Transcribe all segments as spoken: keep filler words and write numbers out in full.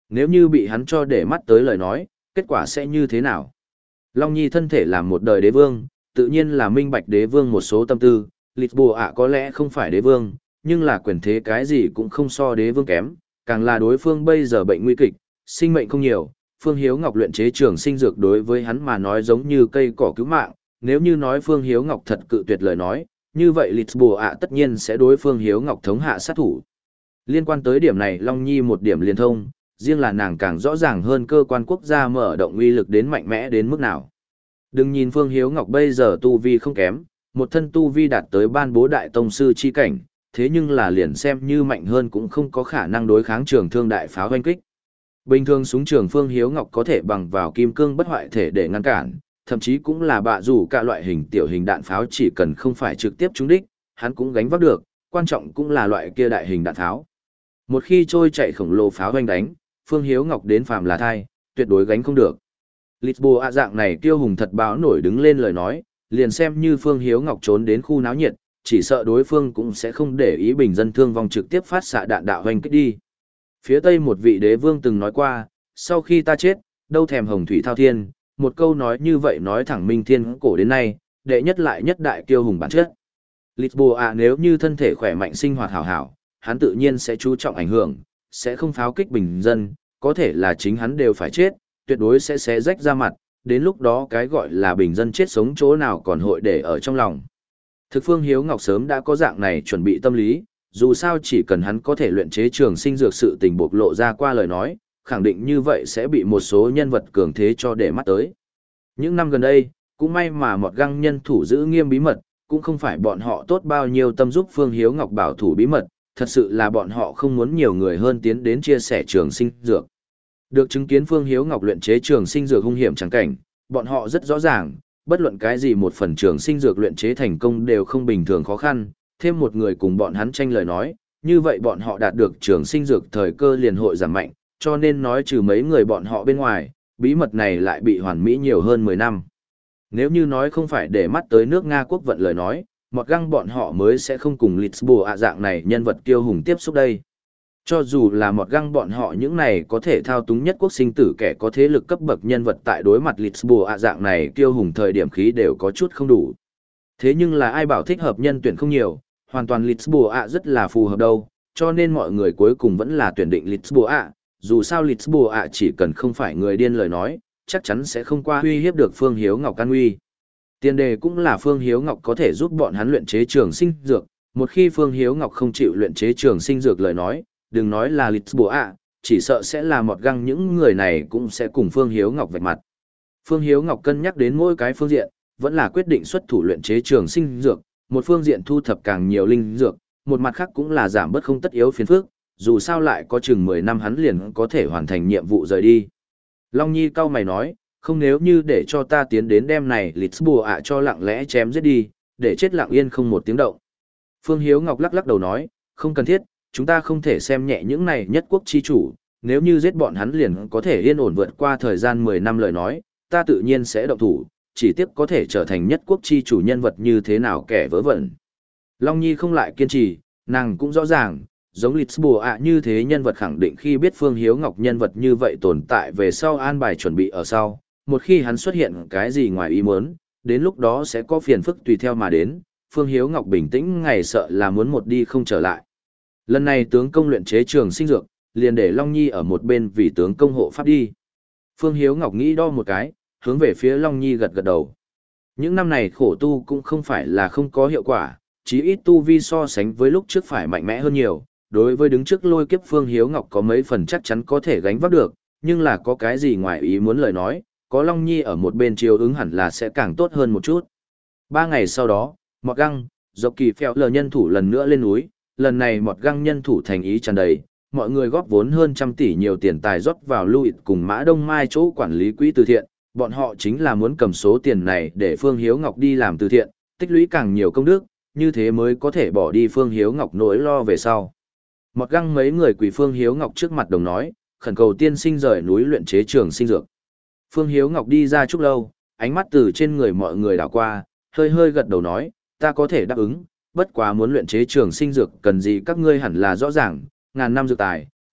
Nếu như bị hắn cho để mắt tới lời nói, kết quả sẽ như thế nào? Long Nhi thân thể làm một đời đế vương, tự nhiên là minh bạch đế vương một số tâm tư, Lisboa có lẽ không phải đế vương, nhưng là quyền thế cái gì cũng không so đế vương kém, càng là đối phương bây giờ bệnh nguy kịch, sinh mệnh không nhiều, Phương Hiếu Ngọc luyện chế trường sinh dược đối với hắn mà nói giống như cây cỏ cứu mạng, nếu như nói Phương Hiếu Ngọc thật cự tuyệt lời nói, như vậy Lisboa tất nhiên sẽ đối Phương Hiếu Ngọc thống hạ sát thủ. Liên quan tới điểm này Long Nhi một điểm liên thông, riêng là nàng càng rõ ràng hơn cơ quan quốc gia mở động uy lực đến mạnh mẽ đến mức nào. Đừng nhìn Phương Hiếu Ngọc bây giờ tu vi không kém, một thân tu vi đạt tới ban bố đại tông sư chi cảnh, thế nhưng là liền xem như mạnh hơn cũng không có khả năng đối kháng trường thương đại pháo hoanh kích. Bình thường súng trường Phương Hiếu Ngọc có thể bằng vào kim cương bất hoại thể để ngăn cản, thậm chí cũng là bạ rủ cả loại hình tiểu hình đạn pháo chỉ cần không phải trực tiếp trúng đích, hắn cũng gánh vác được, quan trọng cũng là loại kia đại hình đạn pháo. Một khi trôi chạy khổng lồ pháo hoanh đánh, Phương Hiếu Ngọc đến phàm là thai, tuyệt đối gánh không được. Lisboa dạng này kiêu hùng thật báo nổi đứng lên lời nói, liền xem như Phương Hiếu Ngọc trốn đến khu náo nhiệt, chỉ sợ đối phương cũng sẽ không để ý bình dân thương vong trực tiếp phát xạ đạn đạo hoành kích đi. Phía Tây một vị đế vương từng nói qua, sau khi ta chết, đâu thèm hồng thủy thao thiên, một câu nói như vậy nói thẳng minh thiên cổ đến nay, đệ nhất lại nhất đại kiêu hùng bản chất. Lisboa nếu như thân thể khỏe mạnh sinh hoạt hảo hảo, hắn tự nhiên sẽ chú trọng ảnh hưởng, sẽ không pháo kích bình dân, có thể là chính hắn đều phải chết, tuyệt đối sẽ xé rách ra mặt, đến lúc đó cái gọi là bình dân chết sống chỗ nào còn hội để ở trong lòng. Thực Phương Hiếu Ngọc sớm đã có dạng này chuẩn bị tâm lý, dù sao chỉ cần hắn có thể luyện chế trường sinh dược sự tình bộc lộ ra qua lời nói, khẳng định như vậy sẽ bị một số nhân vật cường thế cho để mắt tới. Những năm gần đây, cũng may mà một găng nhân thủ giữ nghiêm bí mật, cũng không phải bọn họ tốt bao nhiêu tâm giúp Phương Hiếu Ngọc bảo thủ bí mật, thật sự là bọn họ không muốn nhiều người hơn tiến đến chia sẻ trường sinh dược. Được chứng kiến Phương Hiếu Ngọc luyện chế trường sinh dược hung hiểm chẳng cảnh, bọn họ rất rõ ràng, bất luận cái gì một phần trường sinh dược luyện chế thành công đều không bình thường khó khăn, thêm một người cùng bọn hắn tranh lời nói, như vậy bọn họ đạt được trường sinh dược thời cơ liền hội giảm mạnh, cho nên nói trừ mấy người bọn họ bên ngoài, bí mật này lại bị hoàn mỹ nhiều hơn mười năm. Nếu như nói không phải để mắt tới nước Nga quốc vận lời nói, một găng bọn họ mới sẽ không cùng Lisboa dạng này nhân vật kiêu hùng tiếp xúc đây. Cho dù là một găng bọn họ những này có thể thao túng nhất quốc sinh tử kẻ có thế lực cấp bậc nhân vật tại đối mặt Lisboa dạng này kiêu hùng thời điểm khí đều có chút không đủ. Thế nhưng là ai bảo thích hợp nhân tuyển không nhiều, hoàn toàn Lisboa rất là phù hợp đâu, cho nên mọi người cuối cùng vẫn là tuyển định Lisboa. Dù sao Lisboa chỉ cần không phải người điên lời nói, chắc chắn sẽ không qua uy hiếp được Phương Hiếu Ngọc an nguy. Tiền đề cũng là Phương Hiếu Ngọc có thể giúp bọn hắn luyện chế trường sinh dược, một khi Phương Hiếu Ngọc không chịu luyện chế trường sinh dược lời nói, đừng nói là Lisboa, chỉ sợ sẽ là một găng những người này cũng sẽ cùng Phương Hiếu Ngọc vạch mặt. Phương Hiếu Ngọc cân nhắc đến mỗi cái phương diện, vẫn là quyết định xuất thủ luyện chế trường sinh dược, một phương diện thu thập càng nhiều linh dược, một mặt khác cũng là giảm bớt không tất yếu phiền phức, dù sao lại có chừng mười năm hắn liền có thể hoàn thành nhiệm vụ rời đi. Long Nhi cau mày nói, không nếu như để cho ta tiến đến đêm này Lisboa cho lặng lẽ chém giết đi, để chết lặng yên không một tiếng động. Phương Hiếu Ngọc lắc lắc đầu nói, không cần thiết, chúng ta không thể xem nhẹ những này nhất quốc chi chủ, nếu như giết bọn hắn liền có thể yên ổn vượt qua thời gian mười năm lời nói, ta tự nhiên sẽ động thủ, chỉ tiếc có thể trở thành nhất quốc chi chủ nhân vật như thế nào kẻ vớ vẩn. Long Nhi không lại kiên trì, nàng cũng rõ ràng, giống Lisboa như thế nhân vật khẳng định khi biết Phương Hiếu Ngọc nhân vật như vậy tồn tại về sau an bài chuẩn bị ở sau, một khi hắn xuất hiện cái gì ngoài ý muốn, đến lúc đó sẽ có phiền phức tùy theo mà đến, Phương Hiếu Ngọc bình tĩnh ngày sợ là muốn một đi không trở lại. Lần này tướng công luyện chế trường sinh dược, liền để Long Nhi ở một bên vì tướng công hộ pháp đi. Phương Hiếu Ngọc nghĩ đo một cái, hướng về phía Long Nhi gật gật đầu. Những năm này khổ tu cũng không phải là không có hiệu quả, chí ít tu vi so sánh với lúc trước phải mạnh mẽ hơn nhiều. Đối với đứng trước lôi kiếp Phương Hiếu Ngọc có mấy phần chắc chắn có thể gánh vác được, nhưng là có cái gì ngoài ý muốn lời nói, có Long Nhi ở một bên chiều ứng hẳn là sẽ càng tốt hơn một chút. Ba ngày sau đó, Mọt Găng, Dọc Kỳ Phèo lờ nhân thủ lần nữa lên núi, lần này Mọt Găng nhân thủ thành ý tràn đầy, mọi người góp vốn hơn trăm tỷ nhiều tiền tài rót vào Louis cùng Mã Đông Mai chỗ quản lý quỹ từ thiện, bọn họ chính là muốn cầm số tiền này để Phương Hiếu Ngọc đi làm từ thiện, tích lũy càng nhiều công đức, như thế mới có thể bỏ đi Phương Hiếu Ngọc nỗi lo về sau. Mọt Găng mấy người quỳ Phương Hiếu Ngọc trước mặt đồng nói, khẩn cầu tiên sinh rời núi luyện chế trường sinh dược. Phương Hiếu Ngọc đi ra chút lâu, ánh mắt từ trên người mọi người đảo qua, hơi hơi gật đầu nói, ta có thể đáp ứng, bất quá muốn luyện chế trường sinh dược cần gì các ngươi hẳn là rõ ràng, ngàn năm dược tài,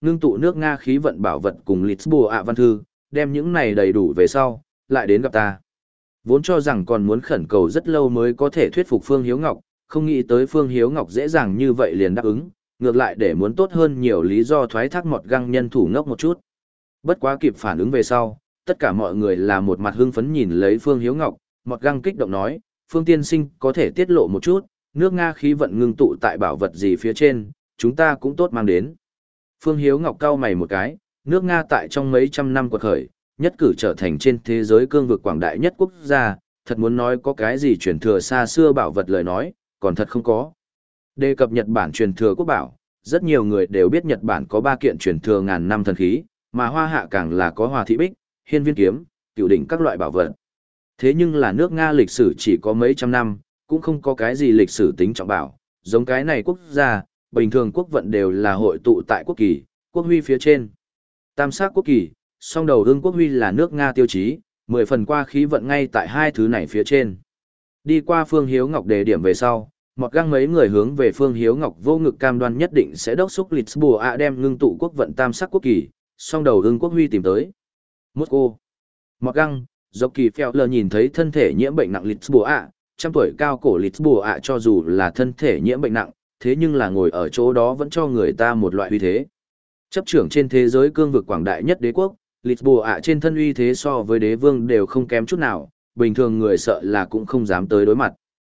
ngưng tụ nước Nga khí vận bảo vật cùng Lisboa văn thư, đem những này đầy đủ về sau, lại đến gặp ta. Vốn cho rằng còn muốn khẩn cầu rất lâu mới có thể thuyết phục Phương Hiếu Ngọc, không nghĩ tới Phương Hiếu Ngọc dễ dàng như vậy liền đáp ứng, ngược lại để muốn tốt hơn nhiều lý do thoái thác Mọt Găng nhân thủ ngốc một chút. Bất quá kịp phản ứng về sau, tất cả mọi người là một mặt hưng phấn nhìn lấy Phương Hiếu Ngọc, Mọt Găng kích động nói, Phương tiên sinh có thể tiết lộ một chút, nước Nga khí vận ngưng tụ tại bảo vật gì phía trên, chúng ta cũng tốt mang đến. Phương Hiếu Ngọc cau mày một cái, nước Nga tại trong mấy trăm năm quật khởi, nhất cử trở thành trên thế giới cương vực quảng đại nhất quốc gia, thật muốn nói có cái gì truyền thừa xa xưa bảo vật lời nói, còn thật không có. Đề cập Nhật Bản truyền thừa quốc bảo, rất nhiều người đều biết Nhật Bản có ba kiện truyền thừa ngàn năm thần khí, mà Hoa Hạ càng là có Hòa Thị Bích, Hiên Viên Kiếm, Cửu Đỉnh các loại bảo vật. Thế nhưng là nước Nga lịch sử chỉ có mấy trăm năm, cũng không có cái gì lịch sử tính trọng bảo, giống cái này quốc gia, bình thường quốc vận đều là hội tụ tại quốc kỳ, quốc huy phía trên. Tam sắc quốc kỳ, song đầu ương quốc huy là nước Nga tiêu chí, mười phần qua khí vận ngay tại hai thứ này phía trên. Đi qua Phương Hiếu Ngọc đề điểm về sau, Mọt Găng mấy người hướng về Phương Hiếu Ngọc vô ngực cam đoan nhất định sẽ đốc xúc Lisboa đem ngưng tụ quốc vận tam sắc quốc kỳ, song đầu ương quốc huy tìm tới. Moscow. Mọt Găng, dọc kỳ phèo lờ nhìn thấy thân thể nhiễm bệnh nặng Lisboa, trăm tuổi cao cổ Lisboa cho dù là thân thể nhiễm bệnh nặng, thế nhưng là ngồi ở chỗ đó vẫn cho người ta một loại uy thế. Chấp trưởng trên thế giới cương vực quảng đại nhất đế quốc, Lisboa trên thân uy thế so với đế vương đều không kém chút nào, bình thường người sợ là cũng không dám tới đối mặt.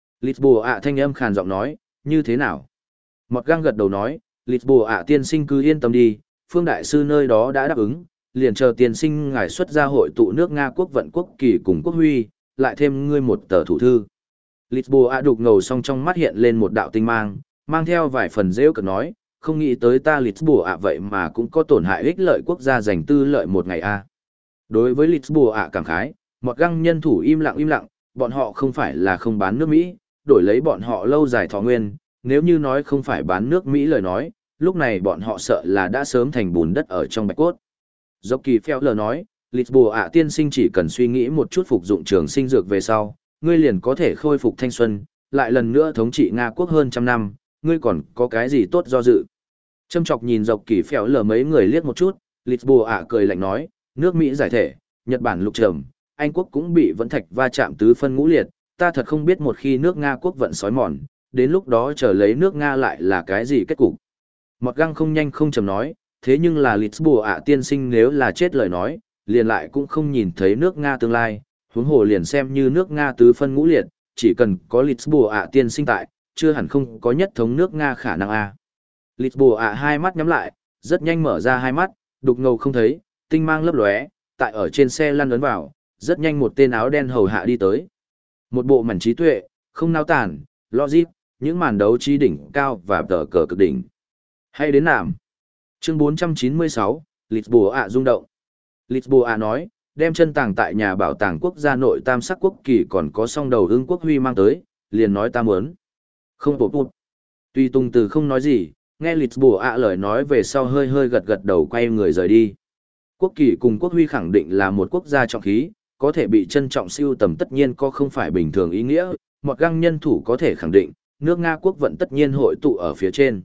Lisboa thanh âm khàn giọng nói, như thế nào? Mọt Găng gật đầu nói, Lisboa tiên sinh cứ yên tâm đi, Phương Đại Sư nơi đó đã đáp ứng, liền chờ tiên sinh ngài xuất ra hội tụ nước Nga quốc vận quốc kỳ cùng quốc huy, lại thêm ngươi một tờ thủ thư. Lisboa đục ngầu song trong mắt hiện lên một đạo tinh mang, mang theo vài phần rêu cực nói, không nghĩ tới ta Lisboa vậy mà cũng có tổn hại ích lợi quốc gia giành tư lợi một ngày a. Đối với Lisboa cảm khái, Mọt Găng nhân thủ im lặng im lặng, bọn họ không phải là không bán nước Mỹ, đổi lấy bọn họ lâu dài thọ nguyên, nếu như nói không phải bán nước Mỹ lời nói, lúc này bọn họ sợ là đã sớm thành bùn đất ở trong bạch cốt. Dọc kỳ phèo lờ nói, Lisboa tiên sinh chỉ cần suy nghĩ một chút phục dụng trường sinh dược về sau, ngươi liền có thể khôi phục thanh xuân, lại lần nữa thống trị Nga quốc hơn trăm năm, ngươi còn có cái gì tốt do dự. Châm chọc nhìn dọc kỳ phèo lờ mấy người liếc một chút, Lisboa cười lạnh nói, nước Mỹ giải thể, Nhật Bản lục trầm, Anh quốc cũng bị vẫn thạch va chạm tứ phân ngũ liệt, ta thật không biết một khi nước Nga quốc vận sói mòn, đến lúc đó chờ lấy nước Nga lại là cái gì kết cục. Mọt Găng không nhanh không chậm nói, thế nhưng là Lisboa tiên sinh nếu là chết lời nói, liền lại cũng không nhìn thấy nước Nga tương lai, huống hồ liền xem như nước Nga tứ phân ngũ liệt, chỉ cần có Lisboa tiên sinh tại, chưa hẳn không có nhất thống nước Nga khả năng a. Lisboa hai mắt nhắm lại, rất nhanh mở ra hai mắt, đục ngầu không thấy, tinh mang lấp lóe, tại ở trên xe lăn ấn vào, rất nhanh một tên áo đen hầu hạ đi tới. Một bộ mảnh trí tuệ, không nao tản, logic, những màn đấu trí đỉnh cao và tờ cờ cực đỉnh. Hay đến nàm. Chương bốn trăm chín mươi sáu, Lisboa rung động. Lisboa nói, đem chân tàng tại nhà bảo tàng quốc gia nội tam sắc quốc kỳ còn có song đầu ưng quốc huy mang tới, liền nói ta muốn. Không bột bột. Tuy tung từ không nói gì, nghe Lisboa lời nói về sau hơi hơi gật gật đầu quay người rời đi. Quốc kỳ cùng quốc huy khẳng định là một quốc gia trọng khí, có thể bị trân trọng siêu tầm tất nhiên có không phải bình thường ý nghĩa, Mọt Găng nhân thủ có thể khẳng định, nước Nga quốc vận tất nhiên hội tụ ở phía trên.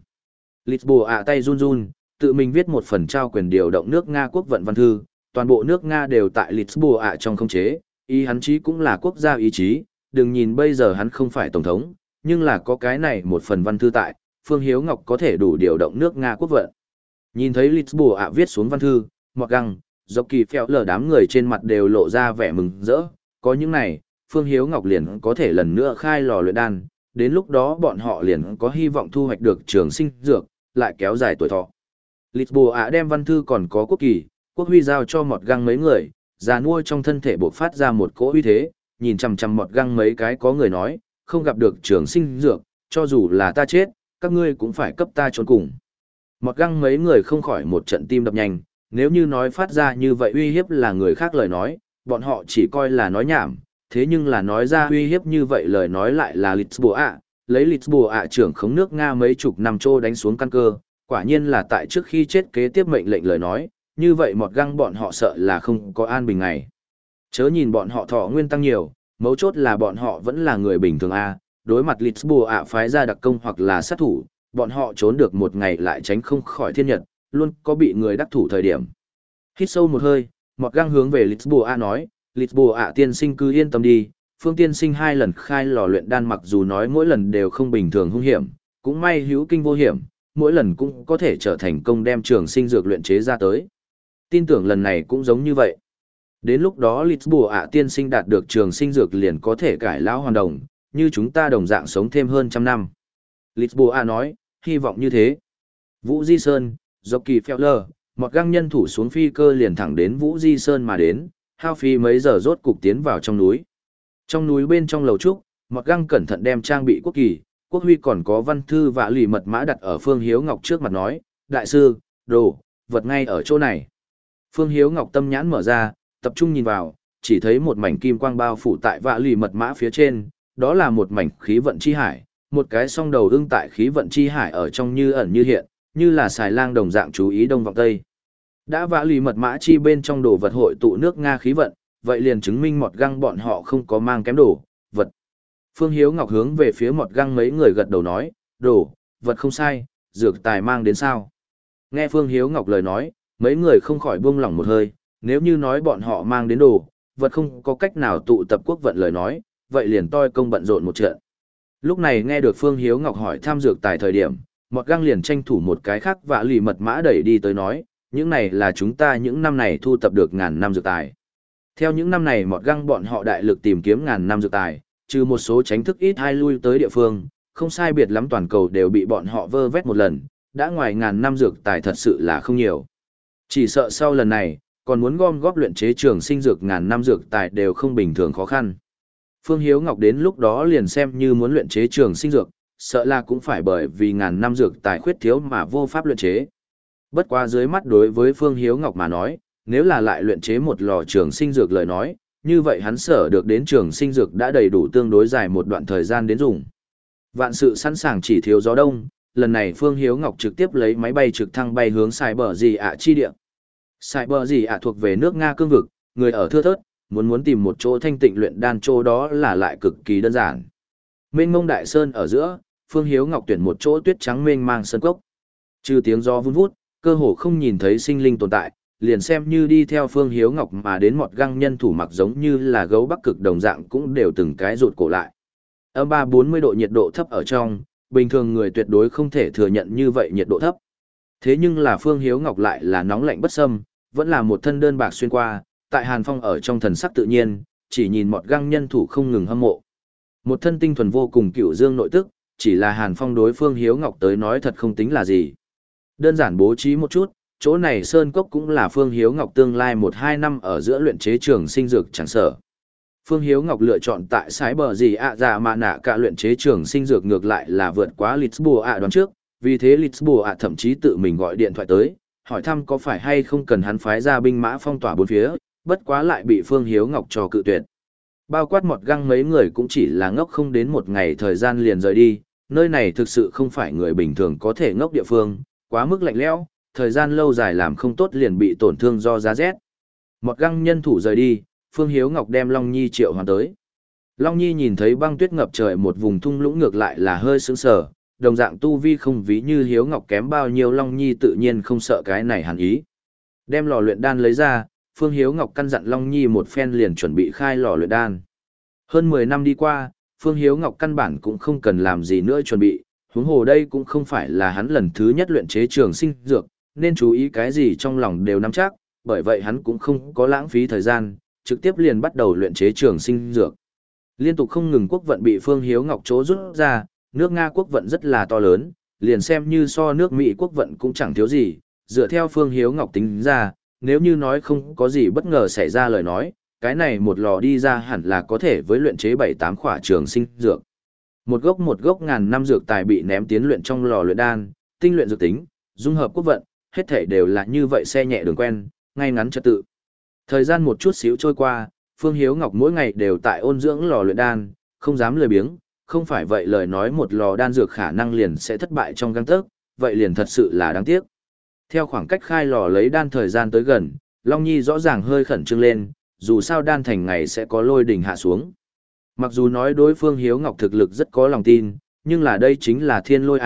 Lisboa tay run run, tự mình viết một phần trao quyền điều động nước Nga quốc vận văn thư, toàn bộ nước Nga đều tại Lisboa trong khống chế, ý hắn chí cũng là quốc gia ý chí, đừng nhìn bây giờ hắn không phải tổng thống, nhưng là có cái này một phần văn thư tại, Phương Hiếu Ngọc có thể đủ điều động nước Nga quốc vận. Nhìn thấy Lisboa viết xuống văn thư, Mọt Găng, dọc kỳ phèo lờ đám người trên mặt đều lộ ra vẻ mừng rỡ, có những này, Phương Hiếu Ngọc liền có thể lần nữa khai lò luyện đan, đến lúc đó bọn họ liền có hy vọng thu hoạch được trường sinh dược, lại kéo dài tuổi thọ. Lisboa đem văn thư còn có quốc kỳ, quốc huy giao cho Mọt Găng mấy người, già nuôi trong thân thể bộc phát ra một cỗ uy thế, nhìn chằm chằm Mọt Găng mấy cái có người nói, không gặp được trường sinh dược, cho dù là ta chết, các ngươi cũng phải cấp ta trốn cùng. Mọt Găng mấy người không khỏi một trận tim đập nhanh, nếu như nói phát ra như vậy uy hiếp là người khác lời nói, bọn họ chỉ coi là nói nhảm, thế nhưng là nói ra uy hiếp như vậy lời nói lại là Lisboa, lấy Lisboa trưởng khống nước Nga mấy chục năm trô đánh xuống căn cơ, quả nhiên là tại trước khi chết kế tiếp mệnh lệnh lời nói, như vậy Mọt Găng bọn họ sợ là không có an bình ngày. Chớ nhìn bọn họ thọ nguyên tăng nhiều, mấu chốt là bọn họ vẫn là người bình thường a, đối mặt Lisboa phái ra đặc công hoặc là sát thủ, bọn họ trốn được một ngày lại tránh không khỏi thiên nhật, luôn có bị người đắc thủ thời điểm. Hít sâu một hơi, Mọt Găng hướng về Lisboa nói, Lisboa tiên sinh cứ yên tâm đi, Phương tiên sinh hai lần khai lò luyện đan mặc dù nói mỗi lần đều không bình thường hung hiểm, cũng may hữu kinh vô hiểm, mỗi lần cũng có thể trở thành công đem trường sinh dược luyện chế ra tới. Tin tưởng lần này cũng giống như vậy. Đến lúc đó Lisboa tiên sinh đạt được trường sinh dược liền có thể cải lão hoàn đồng, như chúng ta đồng dạng sống thêm hơn trăm năm. Lisboa nói, hy vọng như thế. Vũ Di Sơn, Jockey Feller, Mọt Găng nhân thủ xuống phi cơ liền thẳng đến Vũ Di Sơn mà đến, hao phí mấy giờ rốt cục tiến vào trong núi. Trong núi bên trong lầu trúc, Mọt Găng cẩn thận đem trang bị quốc kỳ, quốc huy còn có văn thư và lì mật mã đặt ở Phương Hiếu Ngọc trước mặt nói, đại sư, đồ, vật ngay ở chỗ này. Phương Hiếu Ngọc tâm nhãn mở ra, tập trung nhìn vào, chỉ thấy một mảnh kim quang bao phủ tại vạ lì mật mã phía trên, đó là một mảnh khí vận chi hải, một cái song đầu ưng tại khí vận chi hải ở trong như ẩn như hiện, như là xài lang đồng dạng chú ý đông vọng tây. Đã vạ lì mật mã chi bên trong đồ vật hội tụ nước Nga khí vận, vậy liền chứng minh Mọt Găng bọn họ không có mang kém đồ, vật. Phương Hiếu Ngọc hướng về phía Mọt Găng mấy người gật đầu nói, đồ, vật không sai, dược tài mang đến sao. Nghe Phương Hiếu Ngọc lời nói, mấy người không khỏi buông lỏng một hơi, nếu như nói bọn họ mang đến đồ, vật không có cách nào tụ tập quốc vận lời nói, vậy liền toi công bận rộn một trận. Lúc này nghe được Phương Hiếu Ngọc hỏi tham dược tài thời điểm, Mọt Găng liền tranh thủ một cái khác vạ lì mật mã đẩy đi tới nói, những này là chúng ta những năm này thu tập được ngàn năm dược tài. Theo những năm này Mọt Găng bọn họ đại lực tìm kiếm ngàn năm dược tài, trừ một số tránh thức ít hay lui tới địa phương, không sai biệt lắm toàn cầu đều bị bọn họ vơ vét một lần, đã ngoài ngàn năm dược tài thật sự là không nhiều. Chỉ sợ sau lần này, còn muốn gom góp luyện chế trường sinh dược ngàn năm dược tài đều không bình thường khó khăn. Phương Hiếu Ngọc đến lúc đó liền xem như muốn luyện chế trường sinh dược, sợ là cũng phải bởi vì ngàn năm dược tài khuyết thiếu mà vô pháp luyện chế. Bất quá dưới mắt đối với Phương Hiếu Ngọc mà nói, nếu là lại luyện chế một lò trường sinh dược lời nói, như vậy hắn sở được đến trường sinh dược đã đầy đủ tương đối dài một đoạn thời gian đến dùng. Vạn sự sẵn sàng chỉ thiếu gió đông, lần này Phương Hiếu Ngọc trực tiếp lấy máy bay trực thăng bay hướng Sài Bờ Dì ạ chi địa. Sài Bờ Dì ạ thuộc về nước Nga cương vực, người ở thưa thớt, muốn muốn tìm một chỗ thanh tịnh luyện đan chỗ đó là lại cực kỳ đơn giản. Mênh mông đại sơn ở giữa, Phương Hiếu Ngọc tuyển một chỗ tuyết trắng mênh mang sơn cốc. Trừ tiếng gió vun vút, cơ hồ không nhìn thấy sinh linh tồn tại, liền xem như đi theo Phương Hiếu Ngọc mà đến Mọt Găng nhân thủ mặc giống như là gấu Bắc Cực đồng dạng cũng đều từng cái rụt cổ lại. Âm ba bốn mươi độ nhiệt độ thấp ở trong, bình thường người tuyệt đối không thể thừa nhận như vậy nhiệt độ thấp. Thế nhưng là Phương Hiếu Ngọc lại là nóng lạnh bất xâm, vẫn là một thân đơn bạc xuyên qua, tại Hàn Phong ở trong thần sắc tự nhiên, chỉ nhìn Mọt Găng nhân thủ không ngừng hâm mộ. Một thân tinh thuần vô cùng cựu dương nội tức, chỉ là Hàn Phong đối Phương Hiếu Ngọc tới nói thật không tính là gì. Đơn giản bố trí một chút, chỗ này Sơn Cốc cũng là Phương Hiếu Ngọc tương lai một hai năm ở giữa luyện chế trường sinh dược chẳng sở. Phương Hiếu Ngọc lựa chọn tại Sái Bờ Dì ạ dạ mà nạ cả luyện chế trường sinh dược ngược lại là vượt quá Lisboa đoán trước, vì thế Lisboa thậm chí tự mình gọi điện thoại tới, hỏi thăm có phải hay không cần hắn phái ra binh mã phong tỏa bốn phía, bất quá lại bị Phương Hiếu Ngọc cho cự tuyệt. Bao quát Mọt Găng mấy người cũng chỉ là ngốc không đến một ngày thời gian liền rời đi, nơi này thực sự không phải người bình thường có thể ngốc địa phương, quá mức lạnh lẽo, thời gian lâu dài làm không tốt liền bị tổn thương do giá rét. Mọt Găng nhân thủ rời đi, Phương Hiếu Ngọc đem Long Nhi triệu hoàn tới. Long Nhi nhìn thấy băng tuyết ngập trời một vùng thung lũng ngược lại là hơi sững sờ, đồng dạng tu vi không ví như Hiếu Ngọc kém bao nhiêu Long Nhi tự nhiên không sợ cái này hẳn ý. Đem lò luyện đan lấy ra, Phương Hiếu Ngọc căn dặn Long Nhi một phen liền chuẩn bị khai lò luyện đan. Hơn mười năm đi qua, Phương Hiếu Ngọc căn bản cũng không cần làm gì nữa chuẩn bị, huống hồ đây cũng không phải là hắn lần thứ nhất luyện chế trường sinh dược, nên chú ý cái gì trong lòng đều nắm chắc, bởi vậy hắn cũng không có lãng phí thời gian, trực tiếp liền bắt đầu luyện chế trường sinh dược. Liên tục không ngừng quốc vận bị Phương Hiếu Ngọc chỗ rút ra, nước Nga quốc vận rất là to lớn, liền xem như so nước Mỹ quốc vận cũng chẳng thiếu gì, dựa theo Phương Hiếu Ngọc tính ra, nếu như nói không có gì bất ngờ xảy ra lời nói, cái này một lò đi ra hẳn là có thể với luyện chế bảy tám khỏa trường sinh dược. Một gốc một gốc ngàn năm dược tài bị ném tiến luyện trong lò luyện đan, tinh luyện dược tính, dung hợp quốc vận, hết thể đều là như vậy xe nhẹ đường quen, ngay ngắn trật tự. Thời gian một chút xíu trôi qua, Phương Hiếu Ngọc mỗi ngày đều tại ôn dưỡng lò luyện đan, không dám lười biếng, không phải vậy lời nói một lò đan dược khả năng liền sẽ thất bại trong gang tấc, vậy liền thật sự là đáng tiếc. Theo khoảng cách khai lò lấy đan thời gian tới gần, Long Nhi rõ ràng hơi khẩn trương lên, dù sao đan thành ngày sẽ có lôi đỉnh hạ xuống. Mặc dù nói đối phương Hiếu Ngọc thực lực rất có lòng tin, nhưng là đây chính là thiên lôi à,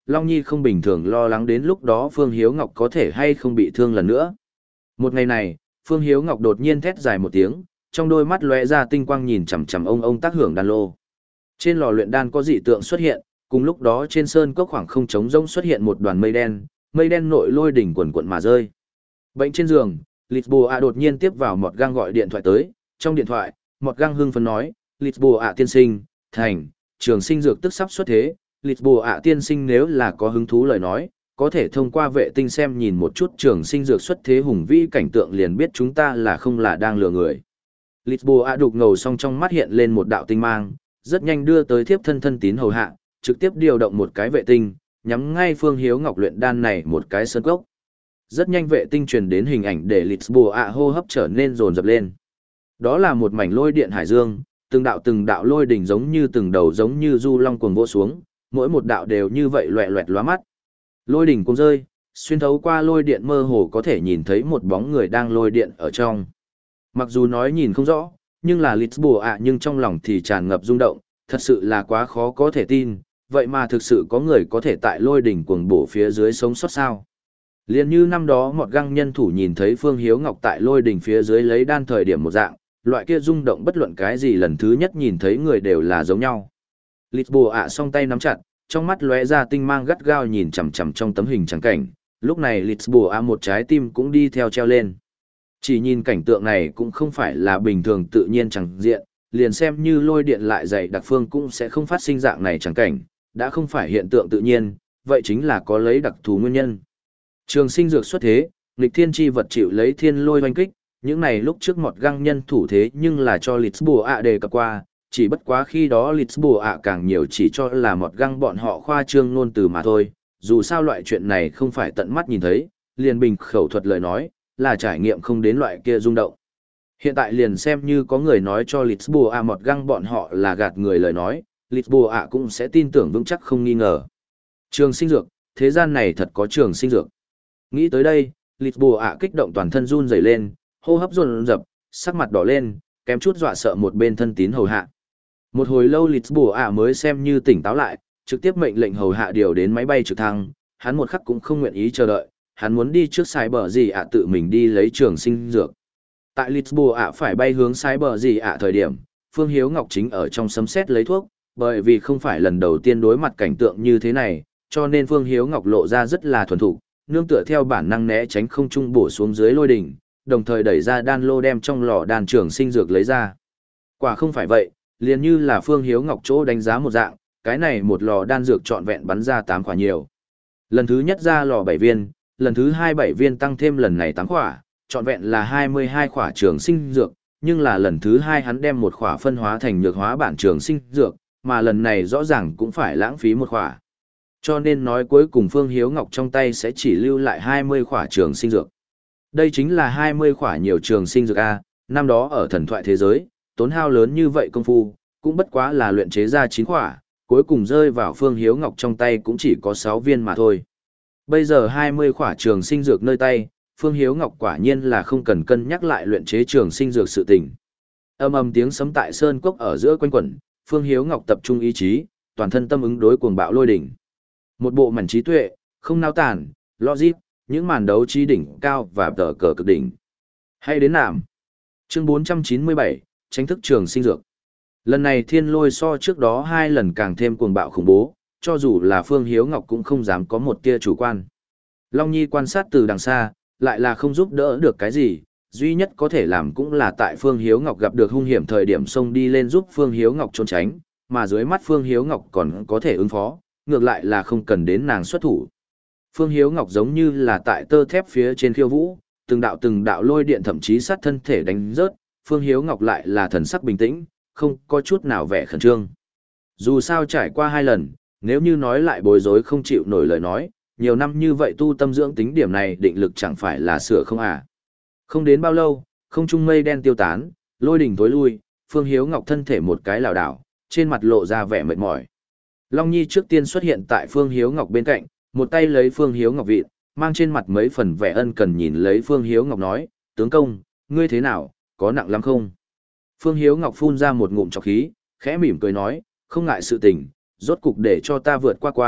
Long Nhi không bình thường lo lắng đến lúc đó Phương Hiếu Ngọc có thể hay không bị thương lần nữa. Một ngày này, Phương Hiếu Ngọc đột nhiên thét dài một tiếng, trong đôi mắt lóe ra tinh quang nhìn chằm chằm ông ông tác hưởng đan lô. Trên lò luyện đan có dị tượng xuất hiện, cùng lúc đó trên sơn cốc khoảng không trống rỗng xuất hiện một đoàn mây đen, mây đen nội lôi đỉnh quần quần mà rơi. Bệnh trên giường, Lisboa đột nhiên tiếp vào một gang gọi điện thoại tới, trong điện thoại, một gang hưng phấn nói, Lisboa tiên sinh, thành, trường sinh dược tức sắp xuất thế, Lisboa tiên sinh nếu là có hứng thú lời nói, có thể thông qua vệ tinh xem nhìn một chút trường sinh dược xuất thế hùng vĩ cảnh tượng liền biết chúng ta là không là đang lừa người. Lisboa đục ngầu xong trong mắt hiện lên một đạo tinh mang, rất nhanh đưa tới thiếp thân thân tín hầu hạ, trực tiếp điều động một cái vệ tinh, nhắm ngay Phương Hiếu Ngọc luyện đan này một cái sơn cốc. Rất nhanh vệ tinh truyền đến hình ảnh để Lisboa hô hấp trở nên rồn rập lên. Đó là một mảnh lôi điện hải dương, từng đạo từng đạo lôi đỉnh giống như từng đầu giống như du long cuồng vỗ xuống, mỗi một đạo đều như vậy loẹt loẹt lóa mắt. Lôi đỉnh cuồng rơi, xuyên thấu qua lôi điện mơ hồ có thể nhìn thấy một bóng người đang lôi điện ở trong. Mặc dù nói nhìn không rõ, nhưng là Lisboa nhưng trong lòng thì tràn ngập rung động, thật sự là quá khó có thể tin, vậy mà thực sự có người có thể tại lôi đỉnh cuồng bổ phía dưới sống sót sao. Liên như năm đó một găng nhân thủ nhìn thấy Phương Hiếu Ngọc tại lôi đỉnh phía dưới lấy đan thời điểm một dạng, loại kia rung động bất luận cái gì lần thứ nhất nhìn thấy người đều là giống nhau. Lisboa song tay nắm chặt, trong mắt lóe ra tinh mang gắt gao nhìn chằm chằm trong tấm hình trắng cảnh, lúc này Lisboa một trái tim cũng đi theo treo lên. Chỉ nhìn cảnh tượng này cũng không phải là bình thường tự nhiên chẳng diện, liền xem như lôi điện lại dày đặc phương cũng sẽ không phát sinh dạng này chẳng cảnh, đã không phải hiện tượng tự nhiên, vậy chính là có lấy đặc thù nguyên nhân. Trường sinh dược xuất thế, nghịch thiên chi vật chịu lấy thiên lôi hoanh kích, những này lúc trước một găng nhân thủ thế nhưng là cho Lisboa đề cập qua, chỉ bất quá khi đó Lisboa càng nhiều chỉ cho là một găng bọn họ khoa trương ngôn từ mà thôi, dù sao loại chuyện này không phải tận mắt nhìn thấy, liền bình khẩu thuật lời nói, là trải nghiệm không đến loại kia rung động. Hiện tại liền xem như có người nói cho Lisboa một găng bọn họ là gạt người lời nói, Lisboa cũng sẽ tin tưởng vững chắc không nghi ngờ. Trường sinh dược, thế gian này thật có trường sinh dược. Nghĩ tới đây, Lisboa kích động toàn thân run rẩy lên, hô hấp dồn dập, sắc mặt đỏ lên, kém chút dọa sợ một bên thân tín hầu hạ. Một hồi lâu Lisboa mới xem như tỉnh táo lại, trực tiếp mệnh lệnh hầu hạ điều đến máy bay trực thăng, hắn một khắc cũng không nguyện ý chờ đợi, hắn muốn đi trước sai bờ gì ạ tự mình đi lấy trường sinh dược. Tại Lisboa phải bay hướng sai bờ gì ạ thời điểm, Phương Hiếu Ngọc chính ở trong sấm sét lấy thuốc, bởi vì không phải lần đầu tiên đối mặt cảnh tượng như thế này, cho nên Phương Hiếu Ngọc lộ ra rất là thuần thục, nương tựa theo bản năng né tránh không trung bổ xuống dưới lôi đỉnh, đồng thời đẩy ra đan lô đem trong lò đan trường sinh dược lấy ra. Quả không phải vậy, liền như là Phương Hiếu Ngọc chỗ đánh giá một dạng, cái này một lò đan dược trọn vẹn bắn ra tám quả nhiều. Lần thứ nhất ra lò bảy viên, lần thứ hai bảy viên tăng thêm lần này tám quả, trọn vẹn là hai mươi hai quả trường sinh dược, nhưng là lần thứ hai hắn đem một quả phân hóa thành nhược hóa bản trường sinh dược, mà lần này rõ ràng cũng phải lãng phí một quả. Cho nên nói cuối cùng Phương Hiếu Ngọc trong tay sẽ chỉ lưu lại hai mươi quả trường sinh dược. Đây chính là hai mươi quả nhiều trường sinh dược A, năm đó ở thần thoại thế giới, tốn hao lớn như vậy công phu, cũng bất quá là luyện chế ra chín quả, cuối cùng rơi vào Phương Hiếu Ngọc trong tay cũng chỉ có sáu viên mà thôi. Bây giờ hai mươi quả trường sinh dược nơi tay, Phương Hiếu Ngọc quả nhiên là không cần cân nhắc lại luyện chế trường sinh dược sự tình. Âm ầm tiếng sấm tại sơn cốc ở giữa quanh quẩn, Phương Hiếu Ngọc tập trung ý chí, toàn thân tâm ứng đối cuồng bạo lôi đỉnh. Một bộ mảnh trí tuệ, không nao tản, logic, những màn đấu trí đỉnh cao và tờ cờ cực đỉnh. Hay đến nạm. Chương bốn trăm chín mươi bảy, tranh thức trường sinh dược. Lần này thiên lôi so trước đó hai lần càng thêm cuồng bạo khủng bố, cho dù là Phương Hiếu Ngọc cũng không dám có một tia chủ quan. Long Nhi quan sát từ đằng xa, lại là không giúp đỡ được cái gì, duy nhất có thể làm cũng là tại Phương Hiếu Ngọc gặp được hung hiểm thời điểm xông đi lên giúp Phương Hiếu Ngọc trốn tránh, mà dưới mắt Phương Hiếu Ngọc còn có thể ứng phó, ngược lại là không cần đến nàng xuất thủ. Phương Hiếu Ngọc giống như là tại tơ thép phía trên khiêu vũ, từng đạo từng đạo lôi điện thậm chí sát thân thể đánh rớt, Phương Hiếu Ngọc lại là thần sắc bình tĩnh, không có chút nào vẻ khẩn trương. Dù sao trải qua hai lần, nếu như nói lại bối rối không chịu nổi lời nói, nhiều năm như vậy tu tâm dưỡng tính điểm này định lực chẳng phải là sửa không à. Không đến bao lâu, không trung mây đen tiêu tán, lôi đỉnh tối lui, Phương Hiếu Ngọc thân thể một cái lảo đảo, trên mặt lộ ra vẻ mệt mỏi. Long Nhi trước tiên xuất hiện tại Phương Hiếu Ngọc bên cạnh, một tay lấy Phương Hiếu Ngọc vịt, mang trên mặt mấy phần vẻ ân cần nhìn lấy Phương Hiếu Ngọc nói, tướng công, ngươi thế nào, có nặng lắm không? Phương Hiếu Ngọc phun ra một ngụm trọc khí, khẽ mỉm cười nói, không ngại sự tình, rốt cục để cho ta vượt qua qua,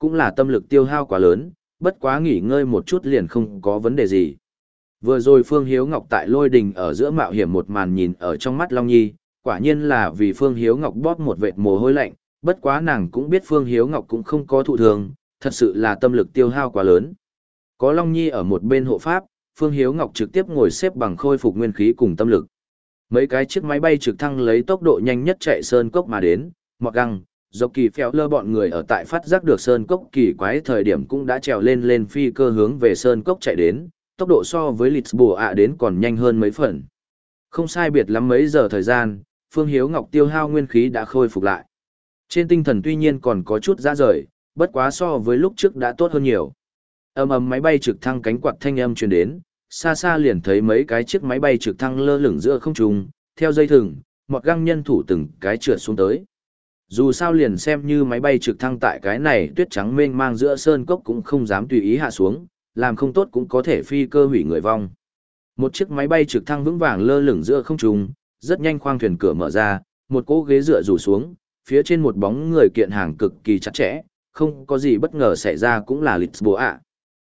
cũng là tâm lực tiêu hao quá lớn, bất quá nghỉ ngơi một chút liền không có vấn đề gì. Vừa rồi Phương Hiếu Ngọc tại lôi đình ở giữa mạo hiểm một màn nhìn ở trong mắt Long Nhi, quả nhiên là vì Phương Hiếu Ngọc bóp một vệt mồ hôi lạnh, bất quá nàng cũng biết Phương Hiếu Ngọc cũng không có thụ thường, thật sự là tâm lực tiêu hao quá lớn. Có Long Nhi ở một bên hộ pháp, Phương Hiếu Ngọc trực tiếp ngồi xếp bằng khôi phục nguyên khí cùng tâm lực. Mấy cái chiếc máy bay trực thăng lấy tốc độ nhanh nhất chạy sơn cốc mà đến, Mọt Găng, dọc kỳ phèo lơ bọn người ở tại phát giác được sơn cốc kỳ quái thời điểm cũng đã trèo lên lên phi cơ hướng về sơn cốc chạy đến, tốc độ so với Lisboa đến còn nhanh hơn mấy phần. Không sai biệt lắm mấy giờ thời gian, Phương Hiếu Ngọc tiêu hao nguyên khí đã khôi phục lại. Trên tinh thần tuy nhiên còn có chút ra rời, bất quá so với lúc trước đã tốt hơn nhiều. Ầm ầm máy bay trực thăng cánh quạt thanh âm truyền đến, xa xa liền thấy mấy cái chiếc máy bay trực thăng lơ lửng giữa không trung, theo dây thừng, Mọt Găng nhân thủ từng cái trượt xuống tới. Dù sao liền xem như máy bay trực thăng tại cái này tuyết trắng mênh mang giữa sơn cốc cũng không dám tùy ý hạ xuống, làm không tốt cũng có thể phi cơ hủy người vong. Một chiếc máy bay trực thăng vững vàng lơ lửng giữa không trung, rất nhanh khoang thuyền cửa mở ra, một cỗ ghế dựa rủ xuống, phía trên một bóng người kiện hàng cực kỳ chặt chẽ, không có gì bất ngờ xảy ra cũng là Lisboa.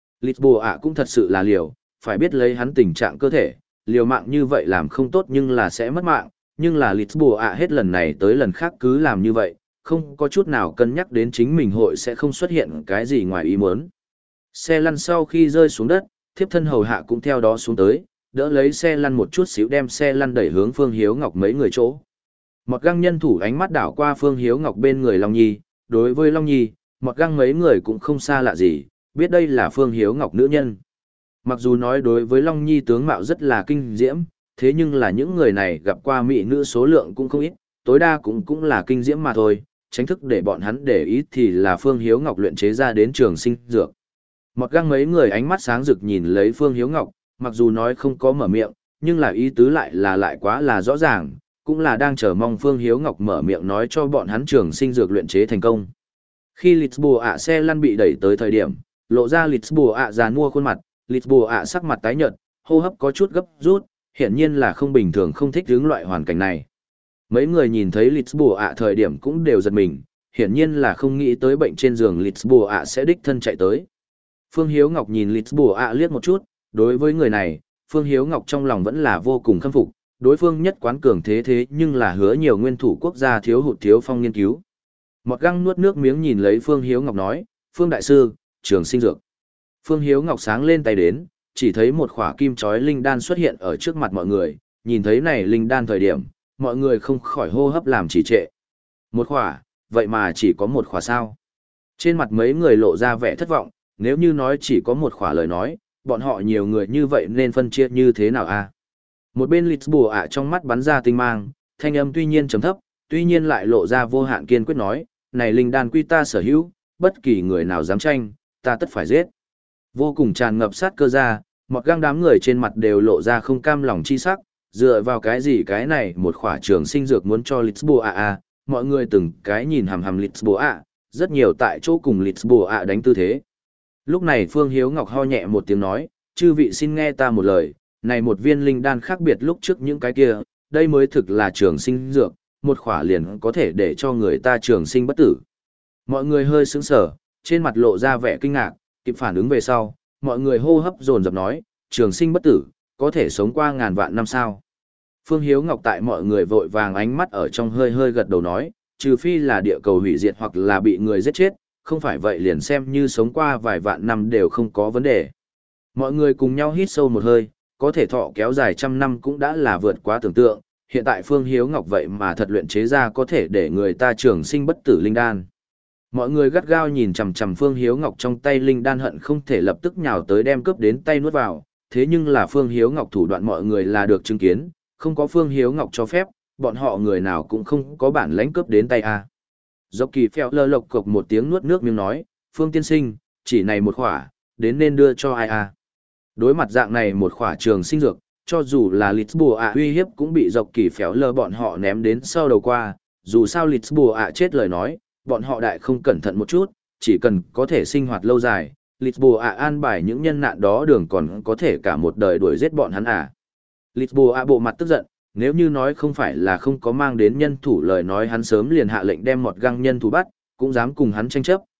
Lisboa cũng thật sự là liều, phải biết lấy hắn tình trạng cơ thể, liều mạng như vậy làm không tốt nhưng là sẽ mất mạng, nhưng là Lisboa hết lần này tới lần khác cứ làm như vậy, không có chút nào cân nhắc đến chính mình hội sẽ không xuất hiện cái gì ngoài ý muốn. Xe lăn sau khi rơi xuống đất, thiếp thân hầu hạ cũng theo đó xuống tới, đỡ lấy xe lăn một chút xíu đem xe lăn đẩy hướng Phương Hiếu Ngọc mấy người chỗ. Mọt Găng nhân thủ ánh mắt đảo qua Phương Hiếu Ngọc bên người Long Nhi, đối với Long Nhi, Mọt Găng mấy người cũng không xa lạ gì, biết đây là Phương Hiếu Ngọc nữ nhân. Mặc dù nói đối với Long Nhi tướng mạo rất là kinh diễm, thế nhưng là những người này gặp qua mỹ nữ số lượng cũng không ít, tối đa cũng cũng là kinh diễm mà thôi, tránh thức để bọn hắn để ý thì là Phương Hiếu Ngọc luyện chế ra đến trường sinh dược. Mọt Găng mấy người ánh mắt sáng rực nhìn lấy Phương Hiếu Ngọc, mặc dù nói không có mở miệng, nhưng là ý tứ lại là lại quá là rõ ràng, cũng là đang chờ mong Phương Hiếu Ngọc mở miệng nói cho bọn hắn trường sinh dược luyện chế thành công. Khi Lisboa xe lăn bị đẩy tới thời điểm, lộ ra Lisboa già nua khuôn mặt, Lisboa sắc mặt tái nhợt, hô hấp có chút gấp rút, hiển nhiên là không bình thường không thích hướng loại hoàn cảnh này. Mấy người nhìn thấy Lisboa thời điểm cũng đều giật mình, hiển nhiên là không nghĩ tới bệnh trên giường Lisboa sẽ đích thân chạy tới. Phương Hiếu Ngọc nhìn Lisboa liếc một chút, đối với người này, Phương Hiếu Ngọc trong lòng vẫn là vô cùng khâm phục, đối phương nhất quán cường thế thế nhưng là hứa nhiều nguyên thủ quốc gia thiếu hụt thiếu phong nghiên cứu. Mọt Găng nuốt nước miếng nhìn lấy Phương Hiếu Ngọc nói, Phương Đại Sư, trường sinh dược. Phương Hiếu Ngọc sáng lên tay đến, chỉ thấy một khỏa kim chói linh đan xuất hiện ở trước mặt mọi người, nhìn thấy này linh đan thời điểm, mọi người không khỏi hô hấp làm trì trệ. Một khỏa, vậy mà chỉ có một khỏa sao. Trên mặt mấy người lộ ra vẻ thất vọng, nếu như nói chỉ có một khỏa lời nói, bọn họ nhiều người như vậy nên phân chia như thế nào a? Một bên Lisboa trong mắt bắn ra tinh mang, thanh âm tuy nhiên trầm thấp, tuy nhiên lại lộ ra vô hạn kiên quyết nói, này linh đan quy ta sở hữu, bất kỳ người nào dám tranh, ta tất phải giết. Vô cùng tràn ngập sát cơ ra, Mọt Găng đám người trên mặt đều lộ ra không cam lòng chi sắc, dựa vào cái gì cái này một khỏa trường sinh dược muốn cho Lisboa a, mọi người từng cái nhìn hằm hằm Lisboa, rất nhiều tại chỗ cùng Lisboa đánh tư thế. Lúc này Phương Hiếu Ngọc ho nhẹ một tiếng nói, chư vị xin nghe ta một lời, này một viên linh đan khác biệt lúc trước những cái kia, đây mới thực là trường sinh dược, một khỏa liền có thể để cho người ta trường sinh bất tử. Mọi người hơi sững sờ, trên mặt lộ ra vẻ kinh ngạc, kịp phản ứng về sau, mọi người hô hấp dồn dập nói, trường sinh bất tử, có thể sống qua ngàn vạn năm sao. Phương Hiếu Ngọc tại mọi người vội vàng ánh mắt ở trong hơi hơi gật đầu nói, trừ phi là địa cầu hủy diệt hoặc là bị người giết chết, không phải vậy liền xem như sống qua vài vạn năm đều không có vấn đề. Mọi người cùng nhau hít sâu một hơi, có thể thọ kéo dài trăm năm cũng đã là vượt quá tưởng tượng, hiện tại Phương Hiếu Ngọc vậy mà thật luyện chế ra có thể để người ta trường sinh bất tử linh đan. Mọi người gắt gao nhìn chằm chằm Phương Hiếu Ngọc trong tay linh đan hận không thể lập tức nhào tới đem cướp đến tay nuốt vào, thế nhưng là Phương Hiếu Ngọc thủ đoạn mọi người là được chứng kiến, không có Phương Hiếu Ngọc cho phép, bọn họ người nào cũng không có bản lãnh cướp đến tay a. Dốc kỳ phèo lơ lộc cộc một tiếng nuốt nước miếng nói, Phương tiên sinh, chỉ này một khỏa, đến nên đưa cho ai a. Đối mặt dạng này một khỏa trường sinh dược, cho dù là Lisboa uy hiếp cũng bị dọc kỳ phèo lơ bọn họ ném đến sau đầu qua, dù sao Lisboa chết lời nói, bọn họ đại không cẩn thận một chút, chỉ cần có thể sinh hoạt lâu dài, Lisboa an bài những nhân nạn đó đường còn có thể cả một đời đuổi giết bọn hắn à. Lisboa bộ mặt tức giận, nếu như nói không phải là không có mang đến nhân thủ lời nói hắn sớm liền hạ lệnh đem Mọt Găng nhân thủ bắt, cũng dám cùng hắn tranh chấp,